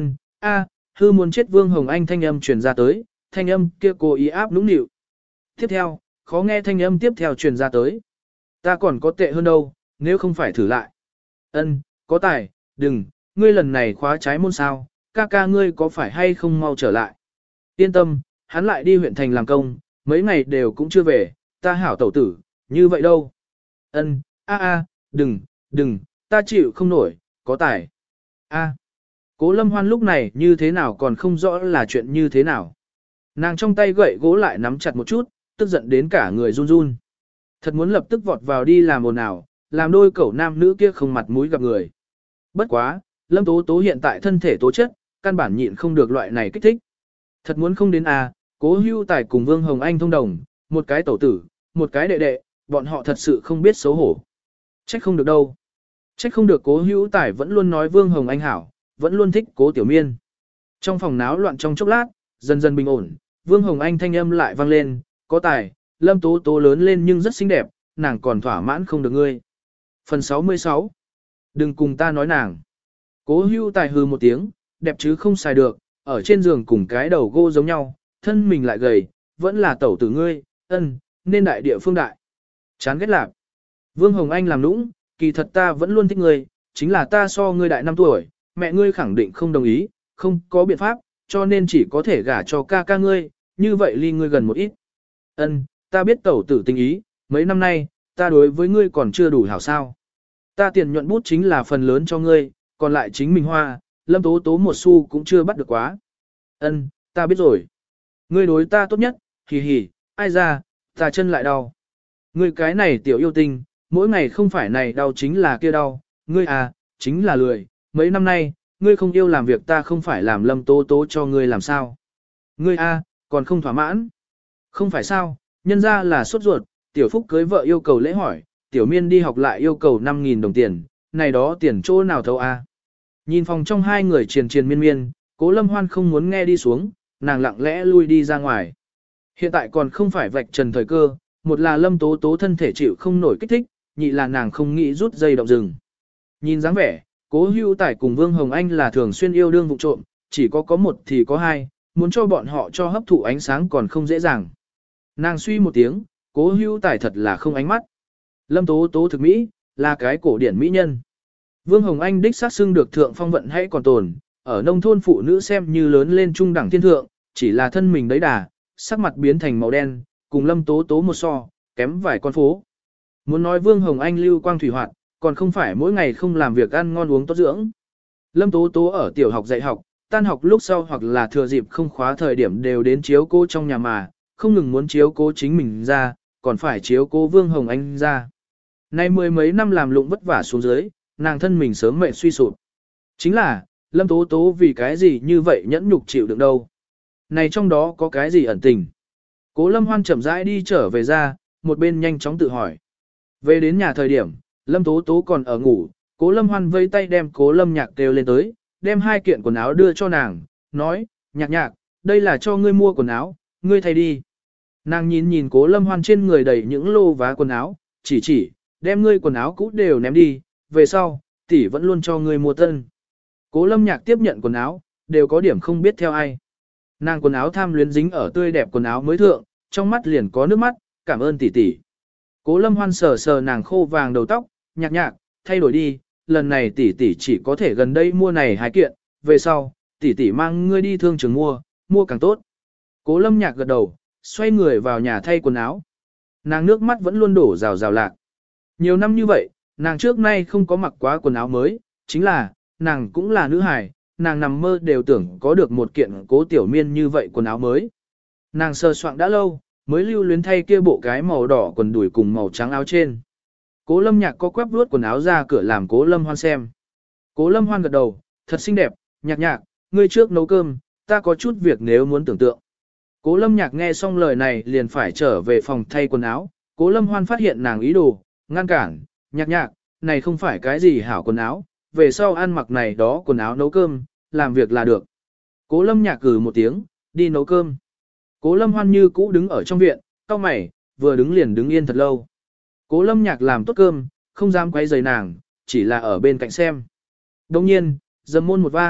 A, hư muốn chết Vương Hồng Anh thanh âm truyền ra tới, thanh âm kia cố ý áp nũng nịu. Tiếp theo, khó nghe thanh âm tiếp theo truyền ra tới. Ta còn có tệ hơn đâu, nếu không phải thử lại. Ân, có tài, đừng, ngươi lần này khóa trái môn sao, ca ca ngươi có phải hay không mau trở lại. Yên tâm, hắn lại đi huyện thành làm công, mấy ngày đều cũng chưa về, ta hảo tẩu tử, như vậy đâu. Ân, a a, đừng, đừng, ta chịu không nổi, có tài. A. Cố Lâm Hoan lúc này như thế nào còn không rõ là chuyện như thế nào. Nàng trong tay gậy gỗ lại nắm chặt một chút, tức giận đến cả người run run. Thật muốn lập tức vọt vào đi làm ồn ào, làm đôi cẩu nam nữ kia không mặt mũi gặp người. Bất quá, Lâm Tố Tố hiện tại thân thể tố chất, căn bản nhịn không được loại này kích thích. Thật muốn không đến à, Cố Hưu Tài cùng Vương Hồng Anh thông đồng, một cái tẩu tử, một cái đệ đệ, bọn họ thật sự không biết xấu hổ. Trách không được đâu. Trách không được Cố Hữu Tài vẫn luôn nói Vương Hồng Anh hảo, vẫn luôn thích Cố Tiểu Miên. Trong phòng náo loạn trong chốc lát, dần dần bình ổn, Vương Hồng Anh thanh âm lại vang lên, có tài, Lâm Tố Tố lớn lên nhưng rất xinh đẹp, nàng còn thỏa mãn không được ngươi. Phần sáu mươi sáu. Đừng cùng ta nói nàng. Cố Hữu Tài hừ một tiếng, đẹp chứ không xài được, ở trên giường cùng cái đầu gỗ giống nhau, thân mình lại gầy, vẫn là tẩu tử ngươi, ân, nên đại địa phương đại. Chán ghét lạc. Vương Hồng Anh làm nũng, kỳ thật ta vẫn luôn thích ngươi, chính là ta so ngươi đại năm tuổi, mẹ ngươi khẳng định không đồng ý, không có biện pháp, cho nên chỉ có thể gả cho ca ca ngươi, như vậy ly ngươi gần một ít. Ân, ta biết tẩu tử tình ý, mấy năm nay, ta đối với ngươi còn chưa đủ hảo sao. Ta tiền nhuận bút chính là phần lớn cho ngươi, còn lại chính mình hoa, Lâm Tố Tố một xu cũng chưa bắt được quá. Ân, ta biết rồi. Ngươi đối ta tốt nhất, hì hì, ai ra, ta chân lại đau. Ngươi cái này tiểu yêu tinh, mỗi ngày không phải này đau chính là kia đau, ngươi à, chính là lười, mấy năm nay, ngươi không yêu làm việc ta không phải làm Lâm Tố Tố cho ngươi làm sao. Ngươi à, còn không thỏa mãn. Không phải sao, nhân ra là sốt ruột, tiểu phúc cưới vợ yêu cầu lễ hỏi, tiểu miên đi học lại yêu cầu năm nghìn đồng tiền, này đó tiền chỗ nào thấu à. Nhìn phòng trong hai người triền triền miên miên, Cố Lâm Hoan không muốn nghe đi xuống, nàng lặng lẽ lui đi ra ngoài. Hiện tại còn không phải vạch trần thời cơ, một là Lâm Tố Tố thân thể chịu không nổi kích thích, nhị là nàng không nghĩ rút dây động rừng. Nhìn dáng vẻ, Cố Hữu Tài cùng Vương Hồng Anh là thường xuyên yêu đương vụ trộm, chỉ có có một thì có hai, muốn cho bọn họ cho hấp thụ ánh sáng còn không dễ dàng. Nàng suy một tiếng, Cố Hữu Tài thật là không ánh mắt. Lâm Tố Tố thực mỹ, là cái cổ điển mỹ nhân. Vương Hồng Anh đích sát xưng được thượng phong vận hãy còn tồn, ở nông thôn phụ nữ xem như lớn lên trung đẳng thiên thượng, chỉ là thân mình đấy đà, sắc mặt biến thành màu đen, cùng Lâm Tố Tố một so, kém vài con phố. Muốn nói Vương Hồng Anh lưu quang thủy hoạt, còn không phải mỗi ngày không làm việc ăn ngon uống tốt dưỡng. Lâm Tố Tố ở tiểu học dạy học, tan học lúc sau hoặc là thừa dịp không khóa thời điểm đều đến chiếu cô trong nhà mà, không ngừng muốn chiếu cố chính mình ra, còn phải chiếu cố Vương Hồng Anh ra. Nay mười mấy năm làm lụng vất vả xuống dưới, nàng thân mình sớm mệt suy sụp. Chính là, Lâm Tố Tố vì cái gì như vậy nhẫn nhục chịu đựng đâu. Này trong đó có cái gì ẩn tình. Cố Lâm Hoan chậm rãi đi trở về ra, một bên nhanh chóng tự hỏi. Về đến nhà thời điểm, Lâm Tố Tố còn ở ngủ, Cố Lâm Hoan vây tay đem Cố Lâm Nhạc kêu lên tới, đem hai kiện quần áo đưa cho nàng, nói, nhạc nhạc, đây là cho ngươi mua quần áo, ngươi thay đi. Nàng nhìn nhìn Cố Lâm Hoan trên người đầy những lô vá quần áo, chỉ chỉ, đem ngươi quần áo cũ đều ném đi, về sau, tỷ vẫn luôn cho ngươi mua tân. Cố Lâm Nhạc tiếp nhận quần áo, đều có điểm không biết theo ai. Nàng quần áo tham luyến dính ở tươi đẹp quần áo mới thượng, trong mắt liền có nước mắt, cảm ơn tỷ tỷ. Cố Lâm Hoan sờ sờ nàng khô vàng đầu tóc, nhạc nhạc, thay đổi đi, lần này tỷ tỷ chỉ có thể gần đây mua này hai kiện, về sau, tỷ tỷ mang ngươi đi thương trường mua, mua càng tốt. Cố Lâm Nhạc gật đầu, xoay người vào nhà thay quần áo. Nàng nước mắt vẫn luôn đổ rào rào lạc. Nhiều năm như vậy, nàng trước nay không có mặc quá quần áo mới, chính là, nàng cũng là nữ hài, nàng nằm mơ đều tưởng có được một kiện Cố Tiểu Miên như vậy quần áo mới. Nàng sờ soạng đã lâu, mới lưu luyến thay kia bộ cái màu đỏ quần đùi cùng màu trắng áo trên. Cố Lâm Nhạc có quắp vuốt quần áo ra cửa làm Cố Lâm Hoan xem. Cố Lâm Hoan gật đầu, thật xinh đẹp, nhạc nhạc, ngươi trước nấu cơm, ta có chút việc nếu muốn tưởng tượng. Cố Lâm Nhạc nghe xong lời này liền phải trở về phòng thay quần áo, Cố Lâm Hoan phát hiện nàng ý đồ, ngăn cản, nhạc nhạc, này không phải cái gì hảo quần áo, về sau ăn mặc này đó quần áo nấu cơm, làm việc là được. Cố Lâm Nhạc cử một tiếng, đi nấu cơm. Cố Lâm Hoan như cũ đứng ở trong viện, cau mày, vừa đứng liền đứng yên thật lâu. Cố Lâm Nhạc làm tốt cơm, không dám quay rầy nàng, chỉ là ở bên cạnh xem. Đồng nhiên, dầm môn một vang,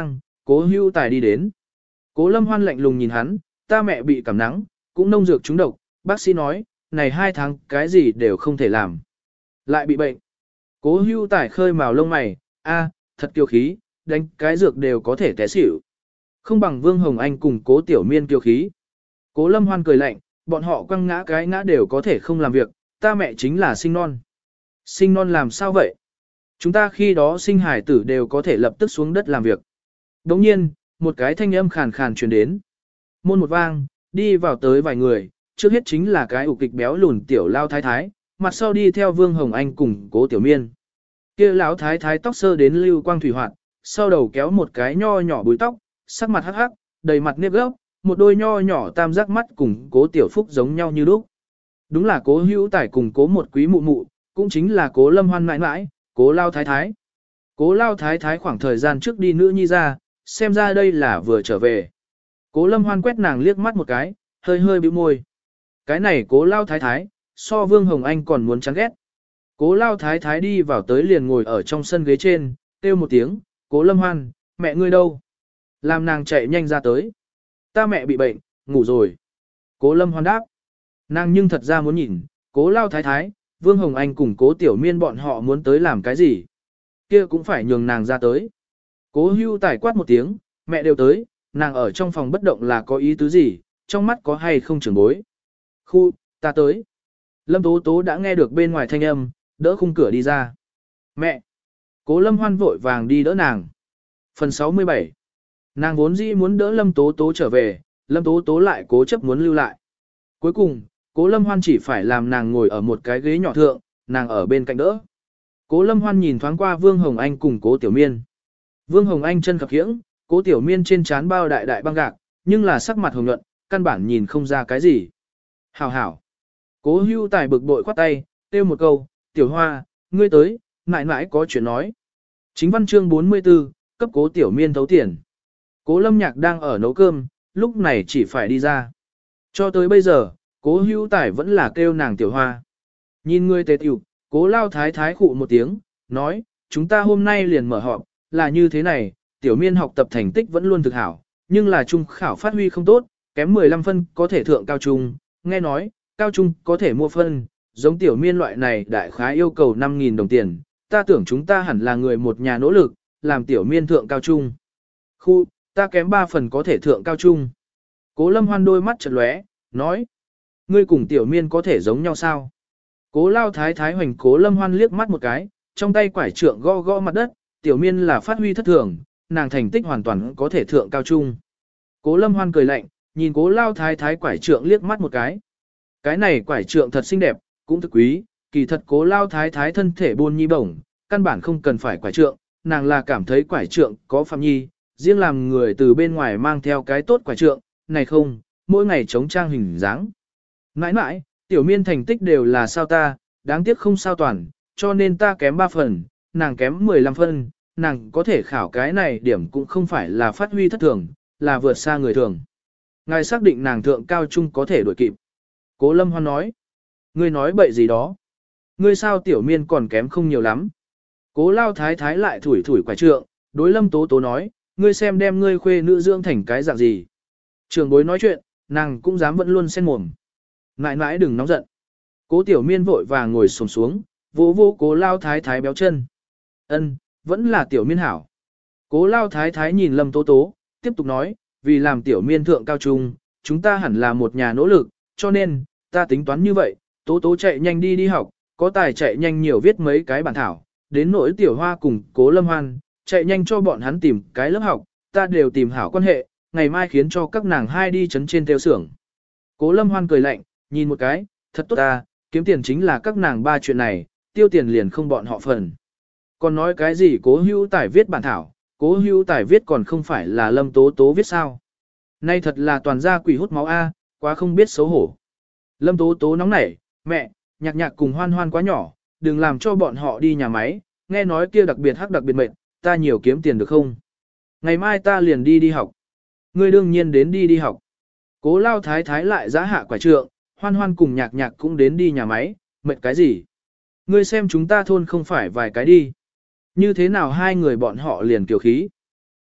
cố hưu tài đi đến. Cố lâm hoan lạnh lùng nhìn hắn, ta mẹ bị cảm nắng, cũng nông dược trúng độc, bác sĩ nói, này hai tháng cái gì đều không thể làm. Lại bị bệnh. Cố hưu tài khơi màu lông mày, a, thật kiêu khí, đánh cái dược đều có thể té xỉu. Không bằng Vương Hồng Anh cùng cố tiểu miên kiêu khí. Cố lâm hoan cười lạnh, bọn họ quăng ngã cái ngã đều có thể không làm việc, ta mẹ chính là sinh non. Sinh non làm sao vậy? Chúng ta khi đó sinh hải tử đều có thể lập tức xuống đất làm việc. Đồng nhiên, một cái thanh âm khàn khàn truyền đến. Môn một vang, đi vào tới vài người, trước hết chính là cái ục kịch béo lùn tiểu lao thái thái, mặt sau đi theo Vương Hồng Anh cùng cố tiểu miên. Kia lão thái thái tóc sơ đến lưu quang thủy hoạt, sau đầu kéo một cái nho nhỏ búi tóc, sắc mặt hắc hắc, đầy mặt nếp gốc, một đôi nho nhỏ tam giác mắt cùng cố tiểu phúc giống nhau như lúc. Đúng là cố hữu tải cùng cố một quý mụ mụ, cũng chính là cố lâm hoan mãi mãi, cố lao thái thái. Cố lao thái thái khoảng thời gian trước đi nữ nhi ra, xem ra đây là vừa trở về. Cố lâm hoan quét nàng liếc mắt một cái, hơi hơi bĩu môi. Cái này cố lao thái thái, so Vương Hồng Anh còn muốn chán ghét. Cố lao thái thái đi vào tới liền ngồi ở trong sân ghế trên, kêu một tiếng, cố lâm hoan, mẹ ngươi đâu? Làm nàng chạy nhanh ra tới. Ta mẹ bị bệnh, ngủ rồi. Cố lâm hoan đáp. Nàng nhưng thật ra muốn nhìn, cố lao thái thái, Vương Hồng Anh cùng cố tiểu miên bọn họ muốn tới làm cái gì. Kia cũng phải nhường nàng ra tới. Cố hưu tải quát một tiếng, mẹ đều tới, nàng ở trong phòng bất động là có ý tứ gì, trong mắt có hay không trưởng bối. Khu, ta tới. Lâm Tố Tố đã nghe được bên ngoài thanh âm, đỡ khung cửa đi ra. Mẹ! Cố Lâm Hoan vội vàng đi đỡ nàng. Phần sáu mươi bảy. Nàng vốn dĩ muốn đỡ Lâm Tố Tố trở về, Lâm Tố Tố lại cố chấp muốn lưu lại. Cuối cùng, Cố Lâm Hoan chỉ phải làm nàng ngồi ở một cái ghế nhỏ thượng, nàng ở bên cạnh đỡ. Cố Lâm Hoan nhìn thoáng qua Vương Hồng Anh cùng Cố Tiểu Miên. Vương Hồng Anh chân khập khiễng, Cố Tiểu Miên trên trán bao đại đại băng gạc, nhưng là sắc mặt hồng nhuận, căn bản nhìn không ra cái gì. Hảo hảo. Cố Hưu Tài bực bội khoát tay, kêu một câu, Tiểu Hoa, ngươi tới, mãi mãi có chuyện nói. Chính văn chương bốn mươi tư, cấp Cố Tiểu Miên thấu tiền. Cố Lâm Nhạc đang ở nấu cơm, lúc này chỉ phải đi ra. Cho tới bây giờ, Cố Hưu Tài vẫn là kêu nàng Tiểu Hoa. Nhìn ngươi tề tiểu, Cố Lao Thái Thái khụ một tiếng, nói, chúng ta hôm nay liền mở họp, là như thế này, Tiểu Miên học tập thành tích vẫn luôn thực hảo, nhưng là trung khảo phát huy không tốt, kém mười lăm phân có thể thượng cao trung, nghe nói, cao trung có thể mua phân, giống Tiểu Miên loại này đại khái yêu cầu năm nghìn đồng tiền, ta tưởng chúng ta hẳn là người một nhà nỗ lực, làm Tiểu Miên thượng cao trung. Khu, ta kém ba phần có thể thượng cao trung. Cố Lâm Hoan đôi mắt chợt lóe, nói, ngươi cùng Tiểu Miên có thể giống nhau sao? Cố Lao Thái Thái hoành Cố Lâm Hoan liếc mắt một cái, trong tay quải trượng gõ gõ mặt đất, Tiểu Miên là phát huy thất thường, nàng thành tích hoàn toàn có thể thượng cao trung. Cố Lâm Hoan cười lạnh, nhìn Cố Lao Thái Thái quải trượng liếc mắt một cái. Cái này quải trượng thật xinh đẹp, cũng thực quý, kỳ thật Cố Lao Thái Thái thân thể buôn nhi bổng, căn bản không cần phải quải trượng, nàng là cảm thấy quải trượng có phạm nhi, riêng làm người từ bên ngoài mang theo cái tốt quải trượng, này không, mỗi ngày chống trang hình dáng. Mãi mãi, Tiểu Miên thành tích đều là sao ta, đáng tiếc không sao toàn, cho nên ta kém ba phần, nàng kém mười lăm phân, nàng có thể khảo cái này điểm cũng không phải là phát huy thất thường, là vượt xa người thường. Ngài xác định nàng thượng cao trung có thể đuổi kịp. Cố Lâm Hoan nói, ngươi nói bậy gì đó. Ngươi sao Tiểu Miên còn kém không nhiều lắm. Cố Lao Thái Thái lại thủi thủi quả trượng, đối Lâm Tố Tố nói, ngươi xem đem ngươi khuê nữ dưỡng thành cái dạng gì. Trường bối nói chuyện, nàng cũng dám vẫn luôn xen mồm. Ngại ngại đừng nóng giận. Cố Tiểu Miên vội vàng ngồi xổm xuống, vỗ vỗ Cố Lao Thái Thái béo chân. Ân, vẫn là Tiểu Miên hảo. Cố Lao Thái Thái nhìn Lâm Tố Tố, tiếp tục nói, vì làm Tiểu Miên thượng cao trung, chúng ta hẳn là một nhà nỗ lực, cho nên, ta tính toán như vậy, Tố Tố chạy nhanh đi đi học, có tài chạy nhanh nhiều viết mấy cái bản thảo, đến nỗi Tiểu Hoa cùng Cố Lâm Hoan, chạy nhanh cho bọn hắn tìm cái lớp học, ta đều tìm hảo quan hệ, ngày mai khiến cho các nàng hai đi chấn trên theo xưởng. Cố Lâm Hoan cười lạnh, nhìn một cái, thật tốt ta, kiếm tiền chính là các nàng ba chuyện này, tiêu tiền liền không bọn họ phần. Còn nói cái gì Cố Hữu Tài viết bản thảo, Cố Hữu Tài viết còn không phải là Lâm Tố Tố viết sao. Nay thật là toàn gia quỷ hút máu A, quá không biết xấu hổ. Lâm Tố Tố nóng nảy, mẹ, nhạc nhạc cùng Hoan Hoan quá nhỏ, đừng làm cho bọn họ đi nhà máy, nghe nói kia đặc biệt hắc đặc biệt mệt, ta nhiều kiếm tiền được không? Ngày mai ta liền đi đi học. Ngươi đương nhiên đến đi đi học. Cố Lao Thái Thái lại giã hạ quả trượng, Hoan Hoan cùng nhạc nhạc cũng đến đi nhà máy, mệt cái gì? Ngươi xem chúng ta thôn không phải vài cái đi. Như thế nào hai người bọn họ liền kiều khí?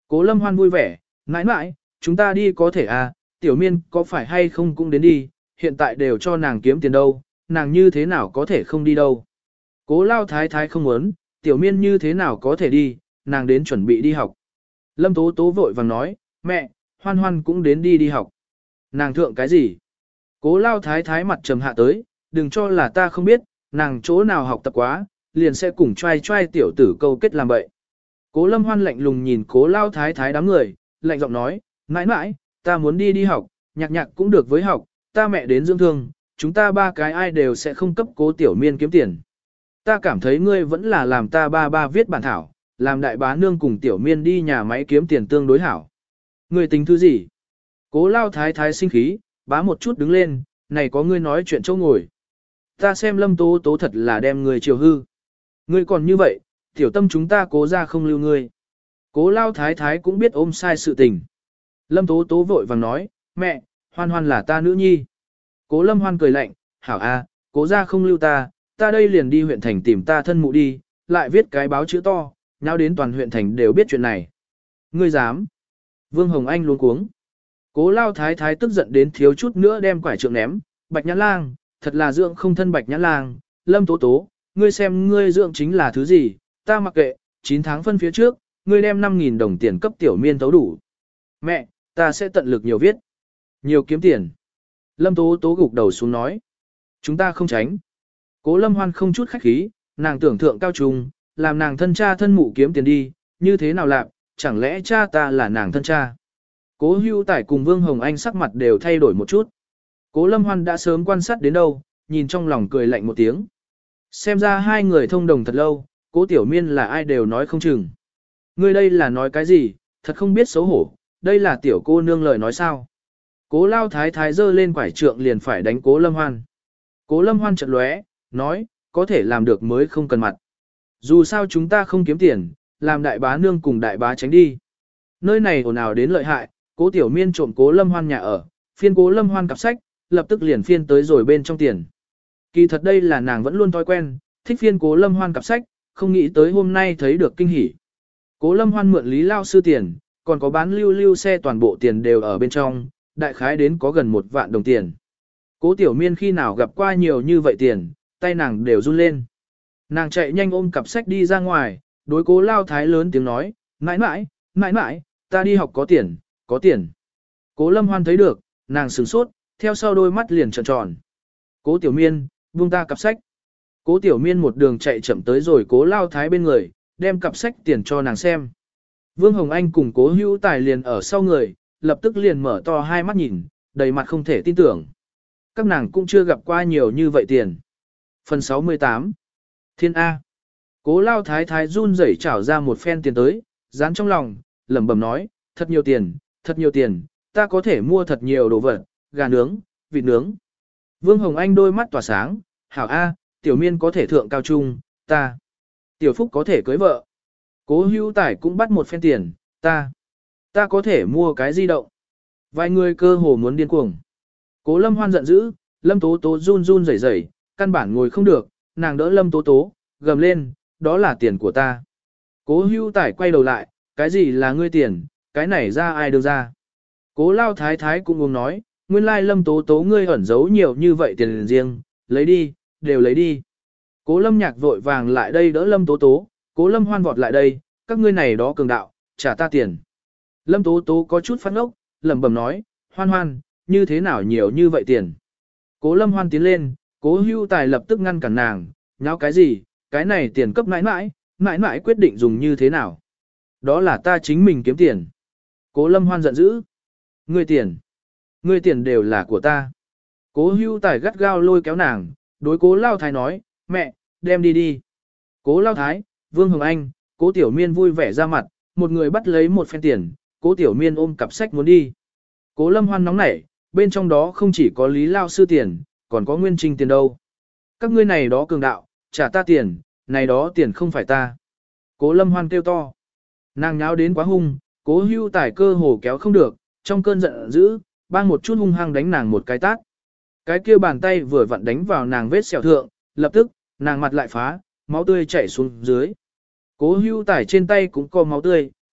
Cố Lâm Hoan vui vẻ, mãi mãi, chúng ta đi có thể à, tiểu miên có phải hay không cũng đến đi, hiện tại đều cho nàng kiếm tiền đâu, nàng như thế nào có thể không đi đâu. Cố Lao Thái Thái không muốn, tiểu miên như thế nào có thể đi, nàng đến chuẩn bị đi học. Lâm Tố Tố vội vàng nói, mẹ, Hoan Hoan cũng đến đi đi học. Nàng thượng cái gì? Cố Lao Thái Thái mặt trầm hạ tới, đừng cho là ta không biết, nàng chỗ nào học tập quá, liền sẽ cùng trai trai tiểu tử câu kết làm bậy. Cố Lâm Hoan lạnh lùng nhìn Cố Lao Thái Thái đám người, lạnh giọng nói, mãi mãi, ta muốn đi đi học, nhạc nhạc cũng được với học, ta mẹ đến dưỡng thương, chúng ta ba cái ai đều sẽ không cấp Cố Tiểu Miên kiếm tiền. Ta cảm thấy ngươi vẫn là làm ta ba ba viết bản thảo, làm đại bá nương cùng Tiểu Miên đi nhà máy kiếm tiền tương đối hảo. Ngươi tính thứ gì? Cố Lao Thái Thái sinh khí, bá một chút đứng lên, này có ngươi nói chuyện chỗ ngồi. Ta xem Lâm Tố Tố thật là đem người chiều hư. Ngươi còn như vậy, tiểu tâm chúng ta cố ra không lưu ngươi. Cố Lao Thái Thái cũng biết ôm sai sự tình. Lâm Tố Tố vội vàng nói, mẹ, Hoan Hoan là ta nữ nhi. Cố Lâm Hoan cười lạnh, hảo a, cố ra không lưu ta, ta đây liền đi huyện thành tìm ta thân mụ đi, lại viết cái báo chữ to, nhau đến toàn huyện thành đều biết chuyện này. Ngươi dám? Vương Hồng Anh luống cuống. Cố Lao Thái Thái tức giận đến thiếu chút nữa đem quải trượng ném, Bạch Nhã Lang, thật là dưỡng không thân Bạch Nhã Lang, Lâm Tố Tố, ngươi xem ngươi dưỡng chính là thứ gì, ta mặc kệ, chín tháng phân phía trước, ngươi đem năm nghìn đồng tiền cấp tiểu miên tấu đủ. Mẹ, ta sẽ tận lực nhiều viết, nhiều kiếm tiền. Lâm Tố Tố gục đầu xuống nói, chúng ta không tránh. Cố Lâm Hoan không chút khách khí, nàng tưởng thượng cao trung, làm nàng thân cha thân mụ kiếm tiền đi, như thế nào làm, chẳng lẽ cha ta là nàng thân cha. Cố Hưu Tải cùng Vương Hồng Anh sắc mặt đều thay đổi một chút. Cố Lâm Hoan đã sớm quan sát đến đâu, nhìn trong lòng cười lạnh một tiếng. Xem ra hai người thông đồng thật lâu, Cố Tiểu Miên là ai đều nói không chừng. Ngươi đây là nói cái gì, thật không biết xấu hổ, đây là tiểu cô nương lời nói sao. Cố Lao Thái Thái giơ lên quải trượng liền phải đánh Cố Lâm Hoan. Cố Lâm Hoan chợt lóe, nói, có thể làm được mới không cần mặt. Dù sao chúng ta không kiếm tiền, làm đại bá nương cùng đại bá tránh đi. Nơi này ồn ào đến lợi hại, Cố Tiểu Miên trộm Cố Lâm Hoan nhà ở, phiên Cố Lâm Hoan cặp sách, lập tức liền phiên tới rồi bên trong tiền. Kỳ thật đây là nàng vẫn luôn thói quen, thích phiên Cố Lâm Hoan cặp sách, không nghĩ tới hôm nay thấy được kinh hỉ. Cố Lâm Hoan mượn Lý Lao sư tiền, còn có bán lưu lưu xe toàn bộ tiền đều ở bên trong, đại khái đến có gần một vạn đồng tiền. Cố Tiểu Miên khi nào gặp qua nhiều như vậy tiền, tay nàng đều run lên. Nàng chạy nhanh ôm cặp sách đi ra ngoài, đối Cố Lao Thái lớn tiếng nói, mãi mãi, mãi mãi, ta đi học có tiền, có tiền. Cố Lâm Hoan thấy được, nàng sửng sốt, theo sau đôi mắt liền tròn tròn. Cố Tiểu Miên, buông ta cặp sách. Cố Tiểu Miên một đường chạy chậm tới rồi Cố Lao Thái bên người, đem cặp sách tiền cho nàng xem. Vương Hồng Anh cùng Cố Hữu Tài liền ở sau người, lập tức liền mở to hai mắt nhìn, đầy mặt không thể tin tưởng. Các nàng cũng chưa gặp qua nhiều như vậy tiền. Phần sáu mươi tám Thiên A. Cố Lao Thái Thái run rẩy trảo ra một phen tiền tới, dán trong lòng, lẩm bẩm nói, thật nhiều tiền, thật nhiều tiền, ta có thể mua thật nhiều đồ vật, gà nướng, vịt nướng. Vương Hồng Anh đôi mắt tỏa sáng, hảo A, Tiểu Miên có thể thượng cao trung, ta. Tiểu Phúc có thể cưới vợ. Cố Hữu Tài cũng bắt một phen tiền, ta. Ta có thể mua cái di động. Vài người cơ hồ muốn điên cuồng. Cố Lâm Hoan giận dữ, Lâm Tố Tố run run rẩy rẩy, căn bản ngồi không được, nàng đỡ Lâm Tố Tố, gầm lên, đó là tiền của ta. Cố Hữu Tài quay đầu lại, cái gì là ngươi tiền, cái này ra ai đưa ra. Cố Lao Thái Thái cũng uống nói, nguyên lai Lâm Tố Tố ngươi ẩn giấu nhiều như vậy tiền riêng, lấy đi, đều lấy đi. Cố Lâm Nhạc vội vàng lại đây đỡ Lâm Tố Tố, Cố Lâm Hoan vọt lại đây, các ngươi này đó cường đạo, trả ta tiền. Lâm Tố Tố có chút phát ốc, lẩm bẩm nói, Hoan Hoan, như thế nào nhiều như vậy tiền. Cố Lâm Hoan tiến lên, Cố Hữu Tài lập tức ngăn cản nàng, nháo cái gì, cái này tiền cấp mãi mãi, mãi mãi quyết định dùng như thế nào. Đó là ta chính mình kiếm tiền. Cố Lâm Hoan giận dữ. Ngươi tiền. Ngươi tiền đều là của ta. Cố Hữu Tài gắt gao lôi kéo nàng, đối Cố Lao Thái nói, mẹ, đem đi đi. Cố Lao Thái, Vương Hồng Anh, Cố Tiểu Miên vui vẻ ra mặt, một người bắt lấy một phen tiền, Cố Tiểu Miên ôm cặp sách muốn đi. Cố Lâm Hoan nóng nảy, bên trong đó không chỉ có Lý Lao sư tiền, còn có Nguyên Trinh tiền đâu. Các ngươi này đó cường đạo, trả ta tiền, này đó tiền không phải ta. Cố Lâm Hoan kêu to. Nàng nháo đến quá hung, Cố Hữu Tài cơ hồ kéo không được, trong cơn giận dữ, bang một chút hung hăng đánh nàng một cái tát. Cái kia bàn tay vừa vặn đánh vào nàng vết sẹo thượng, lập tức, nàng mặt lại phá, máu tươi chảy xuống dưới. Cố Hữu Tài trên tay cũng có máu tươi,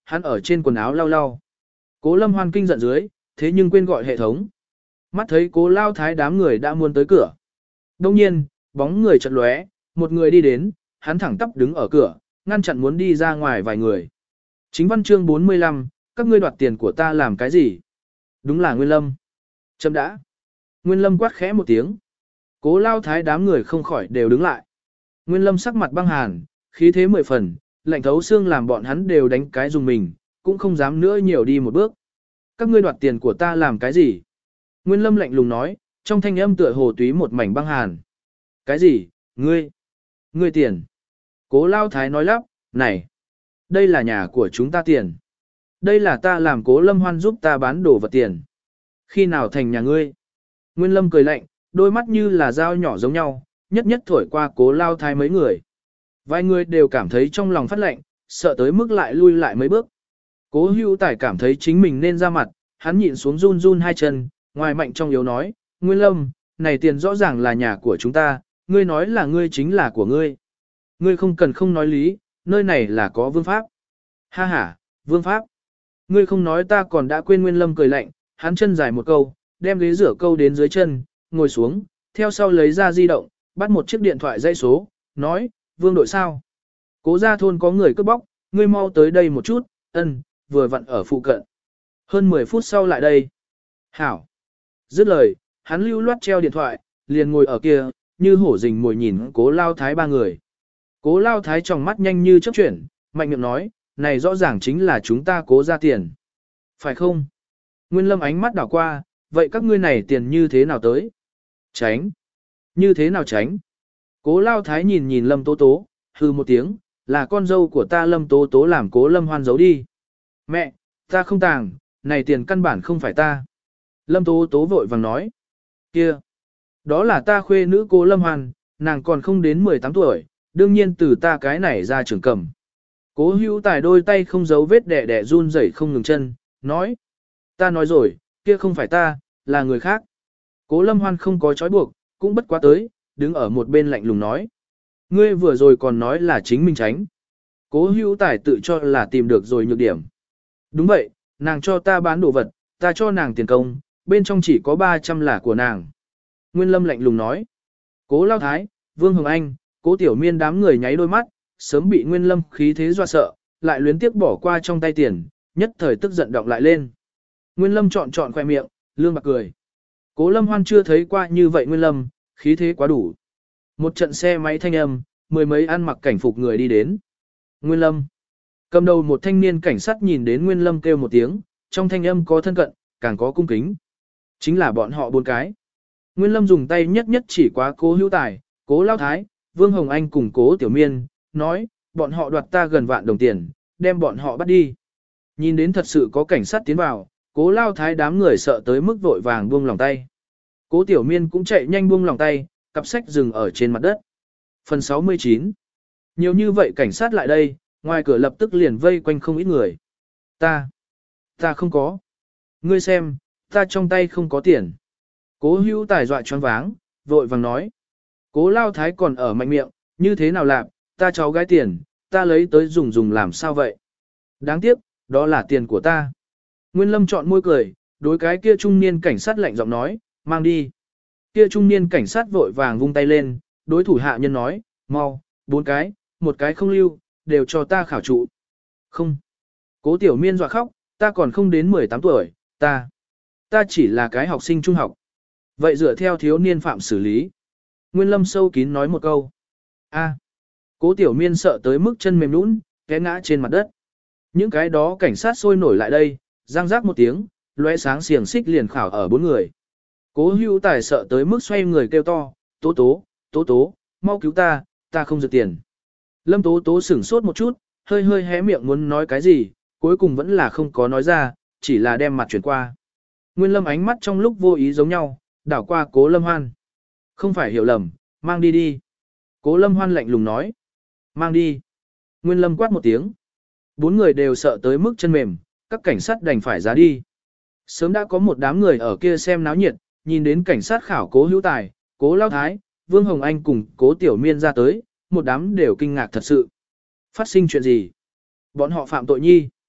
hắn ở trên quần áo lau lau. Cố Lâm Hoan kinh giận dưới, thế nhưng quên gọi hệ thống. Mắt thấy Cố Lao Thái đám người đã muốn tới cửa. Đông nhiên, bóng người chợt lóe, một người đi đến, hắn thẳng tắp đứng ở cửa, ngăn chặn muốn đi ra ngoài vài người. Chính văn chương bốn mươi lăm, các ngươi đoạt tiền của ta làm cái gì? Đúng là Nguyên Lâm. Chấm đã. Nguyên Lâm quát khẽ một tiếng. Cố Lao Thái đám người không khỏi đều đứng lại. Nguyên Lâm sắc mặt băng hàn, khí thế mười phần, lạnh thấu xương làm bọn hắn đều đánh cái dùng mình, cũng không dám nữa nhiều đi một bước. Các ngươi đoạt tiền của ta làm cái gì? Nguyên Lâm lạnh lùng nói, trong thanh âm tựa hồ túy một mảnh băng hàn. Cái gì? Ngươi? Ngươi tiền? Cố Lao Thái nói lắp, này, đây là nhà của chúng ta tiền. Đây là ta làm Cố Lâm Hoan giúp ta bán đồ vật tiền. Khi nào thành nhà ngươi? Nguyên Lâm cười lạnh, đôi mắt như là dao nhỏ giống nhau, nhất nhất thổi qua Cố Lao Thái mấy người. Vài người đều cảm thấy trong lòng phát lạnh, sợ tới mức lại lui lại mấy bước. Cố Hữu Tài cảm thấy chính mình nên ra mặt, hắn nhịn xuống run run hai chân, ngoài mạnh trong yếu nói, Nguyên Lâm, này tiền rõ ràng là nhà của chúng ta, ngươi nói là ngươi chính là của ngươi. Ngươi không cần không nói lý, nơi này là có vương pháp. Ha ha, vương pháp. Ngươi không nói ta còn đã quên. Nguyên Lâm cười lạnh, hắn chân dài một câu, đem ghế rửa câu đến dưới chân, ngồi xuống, theo sau lấy ra di động, bắt một chiếc điện thoại dây số, nói, vương đội sao? Cố gia thôn có người cướp bóc, ngươi mau tới đây một chút, ân, vừa vặn ở phụ cận. Hơn mười phút sau lại đây. Hảo. Dứt lời, hắn lưu loát treo điện thoại, liền ngồi ở kia, như hổ rình mồi nhìn Cố Lao Thái ba người. Cố Lao Thái trong mắt nhanh như chớp chuyển, mạnh miệng nói, này rõ ràng chính là chúng ta Cố ra tiền. Phải không? Nguyên Lâm ánh mắt đảo qua, vậy các ngươi này tiền như thế nào tới? Tránh. Như thế nào tránh? Cố Lao Thái nhìn nhìn Lâm Tố Tố, hư một tiếng, là con dâu của ta Lâm Tố Tố làm Cố Lâm Hoan giấu đi. Mẹ, ta không tàng, này tiền căn bản không phải ta. Lâm Tố Tố vội vàng nói. Kia, đó là ta khuê nữ Cố Lâm Hoan, nàng còn không đến mười tám tuổi, đương nhiên từ ta cái này ra trưởng cầm. Cố Hữu Tài đôi tay không giấu vết đẻ đẻ run rẩy không ngừng chân, nói. Ta nói rồi, kia không phải ta, là người khác. Cố Lâm Hoan không có trói buộc, cũng bất quá tới, đứng ở một bên lạnh lùng nói. Ngươi vừa rồi còn nói là chính mình tránh. Cố Hữu Tài tự cho là tìm được rồi nhược điểm. Đúng vậy, nàng cho ta bán đồ vật, ta cho nàng tiền công, bên trong chỉ có ba trăm là của nàng. Nguyên Lâm lạnh lùng nói. Cố Lao Thái, Vương Hồng Anh, Cố Tiểu Miên đám người nháy đôi mắt, sớm bị Nguyên Lâm khí thế dọa sợ, lại luyến tiếc bỏ qua trong tay tiền, nhất thời tức giận động lại lên. Nguyên Lâm chọn chọn khoe miệng, lương bạc cười. Cố Lâm Hoan chưa thấy qua như vậy Nguyên Lâm, khí thế quá đủ. Một trận xe máy thanh âm, mười mấy ăn mặc cảnh phục người đi đến. Nguyên Lâm. Cầm đầu một thanh niên cảnh sát nhìn đến Nguyên Lâm kêu một tiếng, trong thanh âm có thân cận, càng có cung kính. Chính là bọn họ bốn cái. Nguyên Lâm dùng tay nhất nhất chỉ quá Cố Hữu Tài, Cố Lao Thái, Vương Hồng Anh cùng Cố Tiểu Miên, nói, bọn họ đoạt ta gần vạn đồng tiền, đem bọn họ bắt đi. Nhìn đến thật sự có cảnh sát tiến vào, Cố Lao Thái đám người sợ tới mức vội vàng buông lòng tay. Cố Tiểu Miên cũng chạy nhanh buông lòng tay, cặp sách dừng ở trên mặt đất. Phần sáu mươi chín. Nhiều như vậy cảnh sát lại đây, ngoài cửa lập tức liền vây quanh không ít người. Ta, ta không có. Ngươi xem, ta trong tay không có tiền. Cố Hữu Tài dọa choáng váng, vội vàng nói. Cố Lao Thái còn ở mạnh miệng, như thế nào làm, ta cháu gái tiền, ta lấy tới dùng dùng làm sao vậy? Đáng tiếc, đó là tiền của ta. Nguyên Lâm chọn môi cười, đối cái kia trung niên cảnh sát lạnh giọng nói, mang đi. Kia trung niên cảnh sát vội vàng vung tay lên, đối thủ hạ nhân nói, mau, bốn cái, một cái không lưu, đều cho ta khảo trụ. Không. Cố Tiểu Miên dọa khóc, ta còn không đến mười tám tuổi, ta, ta chỉ là cái học sinh trung học. Vậy dựa theo thiếu niên phạm xử lý. Nguyên Lâm sâu kín nói một câu. A. Cố Tiểu Miên sợ tới mức chân mềm nhũn, té ngã trên mặt đất. Những cái đó cảnh sát sôi nổi lại đây, răng rác một tiếng, lóe sáng xiềng xích liền khảo ở bốn người. Cố Hữu Tài sợ tới mức xoay người kêu to, Tố Tố, Tố Tố, mau cứu ta, ta không giật tiền. Lâm Tố Tố sửng sốt một chút, hơi hơi hé miệng muốn nói cái gì, cuối cùng vẫn là không có nói ra, chỉ là đem mặt chuyển qua. Nguyên Lâm ánh mắt trong lúc vô ý giống nhau, đảo qua Cố Lâm Hoan. Không phải hiểu lầm, mang đi đi. Cố Lâm Hoan lạnh lùng nói. Mang đi. Nguyên Lâm quát một tiếng. Bốn người đều sợ tới mức chân mềm, các cảnh sát đành phải ra đi. Sớm đã có một đám người ở kia xem náo nhiệt, nhìn đến cảnh sát khảo Cố Hữu Tài, Cố Lao Thái, Vương Hồng Anh cùng Cố Tiểu Miên ra tới, một đám đều kinh ngạc thật sự. Phát sinh chuyện gì? Bọn họ phạm tội nhi.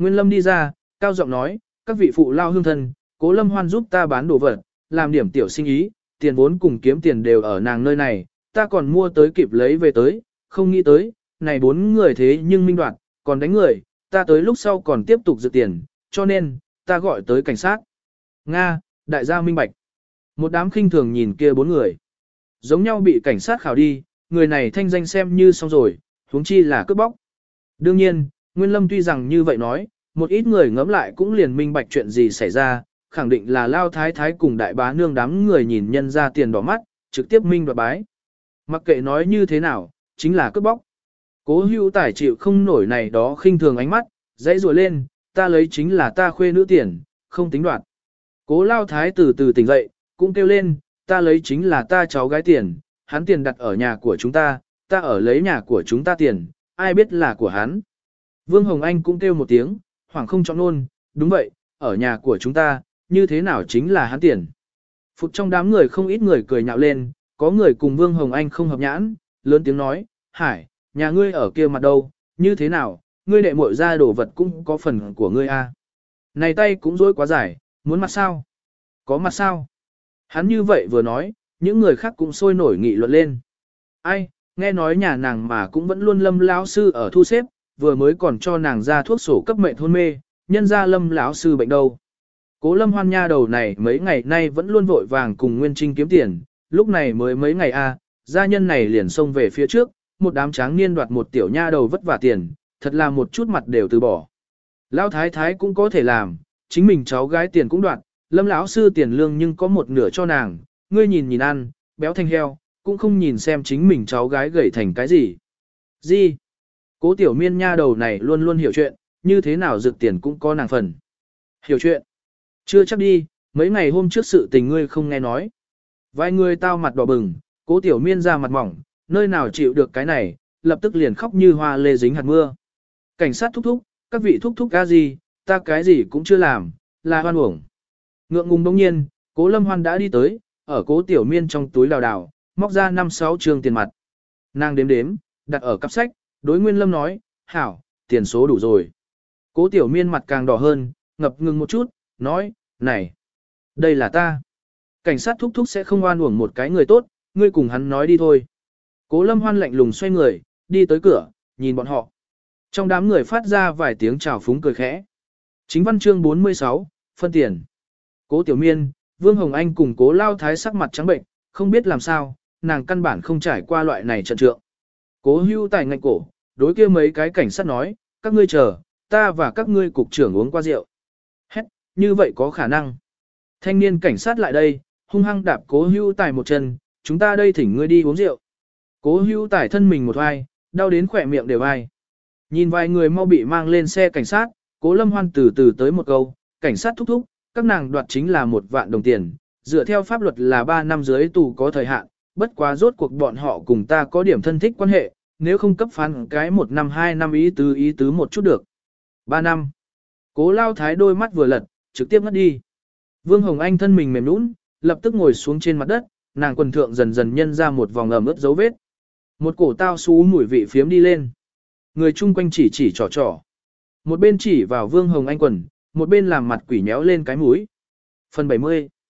Nguyên Lâm đi ra, cao giọng nói, các vị phụ lao hương thân, Cố Lâm Hoan giúp ta bán đồ vật, làm điểm tiểu sinh ý, tiền vốn cùng kiếm tiền đều ở nàng nơi này, ta còn mua tới kịp lấy về tới, không nghĩ tới, này bốn người thế nhưng minh đoạt, còn đánh người, ta tới lúc sau còn tiếp tục dự tiền, cho nên, ta gọi tới cảnh sát. Nga, đại gia minh bạch. Một đám khinh thường nhìn kia bốn người. Giống nhau bị cảnh sát khảo đi, người này thanh danh xem như xong rồi, huống chi là cướp bóc. Đương nhiên, Nguyên Lâm tuy rằng như vậy nói, một ít người ngẫm lại cũng liền minh bạch chuyện gì xảy ra, khẳng định là Lao Thái Thái cùng đại bá nương đám người nhìn nhân ra tiền đỏ mắt, trực tiếp minh đoạt bái. Mặc kệ nói như thế nào, chính là cướp bóc. Cố Hữu Tài chịu không nổi này đó khinh thường ánh mắt, dãy rùa lên, ta lấy chính là ta khuê nữ tiền, không tính đoạt. Cố Lao Thái từ từ tỉnh dậy, cũng kêu lên, ta lấy chính là ta cháu gái tiền, hắn tiền đặt ở nhà của chúng ta, ta ở lấy nhà của chúng ta tiền, ai biết là của hắn. Vương Hồng Anh cũng kêu một tiếng, hoảng không chọn nôn, đúng vậy, ở nhà của chúng ta, như thế nào chính là hắn tiền. Phục trong đám người không ít người cười nhạo lên, có người cùng Vương Hồng Anh không hợp nhãn, lớn tiếng nói, Hải, nhà ngươi ở kia mặt đâu, như thế nào, ngươi đệ muội ra đồ vật cũng có phần của ngươi a. À. Này tay cũng dối quá dài, muốn mặt sao? Có mặt sao? Hắn như vậy vừa nói, những người khác cũng sôi nổi nghị luận lên. Ai, nghe nói nhà nàng mà cũng vẫn luôn Lâm lão sư ở thu xếp, vừa mới còn cho nàng ra thuốc sổ cấp mệnh hôn mê, nhân ra Lâm lão sư bệnh đâu. Cố Lâm Hoan nha đầu này mấy ngày nay vẫn luôn vội vàng cùng Nguyên Trinh kiếm tiền, lúc này mới mấy ngày a, gia nhân này liền xông về phía trước, một đám tráng niên đoạt một tiểu nha đầu vất vả tiền, thật là một chút mặt đều từ bỏ. Lão thái thái cũng có thể làm, chính mình cháu gái tiền cũng đoạt, Lâm lão sư tiền lương nhưng có một nửa cho nàng, ngươi nhìn nhìn ăn, béo thành heo, cũng không nhìn xem chính mình cháu gái gầy thành cái gì. Gì? Cố tiểu miên nha đầu này luôn luôn hiểu chuyện, như thế nào rực tiền cũng có nàng phần. Hiểu chuyện? Chưa chắc đi, mấy ngày hôm trước sự tình ngươi không nghe nói. Vài người tao mặt đỏ bừng, cố tiểu miên ra mặt mỏng, nơi nào chịu được cái này, lập tức liền khóc như hoa lê dính hạt mưa. Cảnh sát thúc thúc, các vị thúc thúc ca gì, ta cái gì cũng chưa làm, là hoan uổng. Ngượng ngùng đông nhiên, cố Lâm Hoan đã đi tới, ở cố tiểu miên trong túi đào đào, móc ra năm sáu trường tiền mặt. Nàng đếm đếm, đặt ở cặp sách, đối Nguyên Lâm nói, hảo, tiền số đủ rồi. Cố tiểu miên mặt càng đỏ hơn, ngập ngừng một chút, nói, này, đây là ta. Cảnh sát thúc thúc sẽ không oan uổng một cái người tốt, ngươi cùng hắn nói đi thôi. Cố Lâm Hoan lạnh lùng xoay người, đi tới cửa, nhìn bọn họ. Trong đám người phát ra vài tiếng chào phúng cười khẽ. Chính văn chương bốn mươi sáu, phân tiền. Cố Tiểu Miên, Vương Hồng Anh cùng Cố Lao Thái sắc mặt trắng bệnh, không biết làm sao, nàng căn bản không trải qua loại này trận trượng. Cố Hưu Tài ngạnh cổ, đối kia mấy cái cảnh sát nói, các ngươi chờ, ta và các ngươi cục trưởng uống qua rượu. Hét, như vậy có khả năng. Thanh niên cảnh sát lại đây, hung hăng đạp Cố Hưu Tài một chân, chúng ta đây thỉnh ngươi đi uống rượu. Cố Hưu Tài thân mình một vai, đau đến khỏe miệng đều ai. Nhìn vài người mau bị mang lên xe cảnh sát, Cố Lâm Hoan từ từ tới một câu, cảnh sát thúc thúc, các nàng đoạt chính là một vạn đồng tiền, dựa theo pháp luật là ba năm dưới tù có thời hạn, bất quá rốt cuộc bọn họ cùng ta có điểm thân thích quan hệ, nếu không cấp phán cái một năm hai năm ý tứ ý tứ một chút được. Ba năm. Cố Lao Thái đôi mắt vừa lật, trực tiếp ngất đi. Vương Hồng Anh thân mình mềm nũng, lập tức ngồi xuống trên mặt đất, nàng quần thượng dần dần nhân ra một vòng ẩm ướt dấu vết. Một cổ tao xú mùi vị phiếm đi lên. Người chung quanh chỉ chỉ trò trò. Một bên chỉ vào Vương Hồng Anh quần, một bên làm mặt quỷ nhéo lên cái mũi. Phần bảy mươi.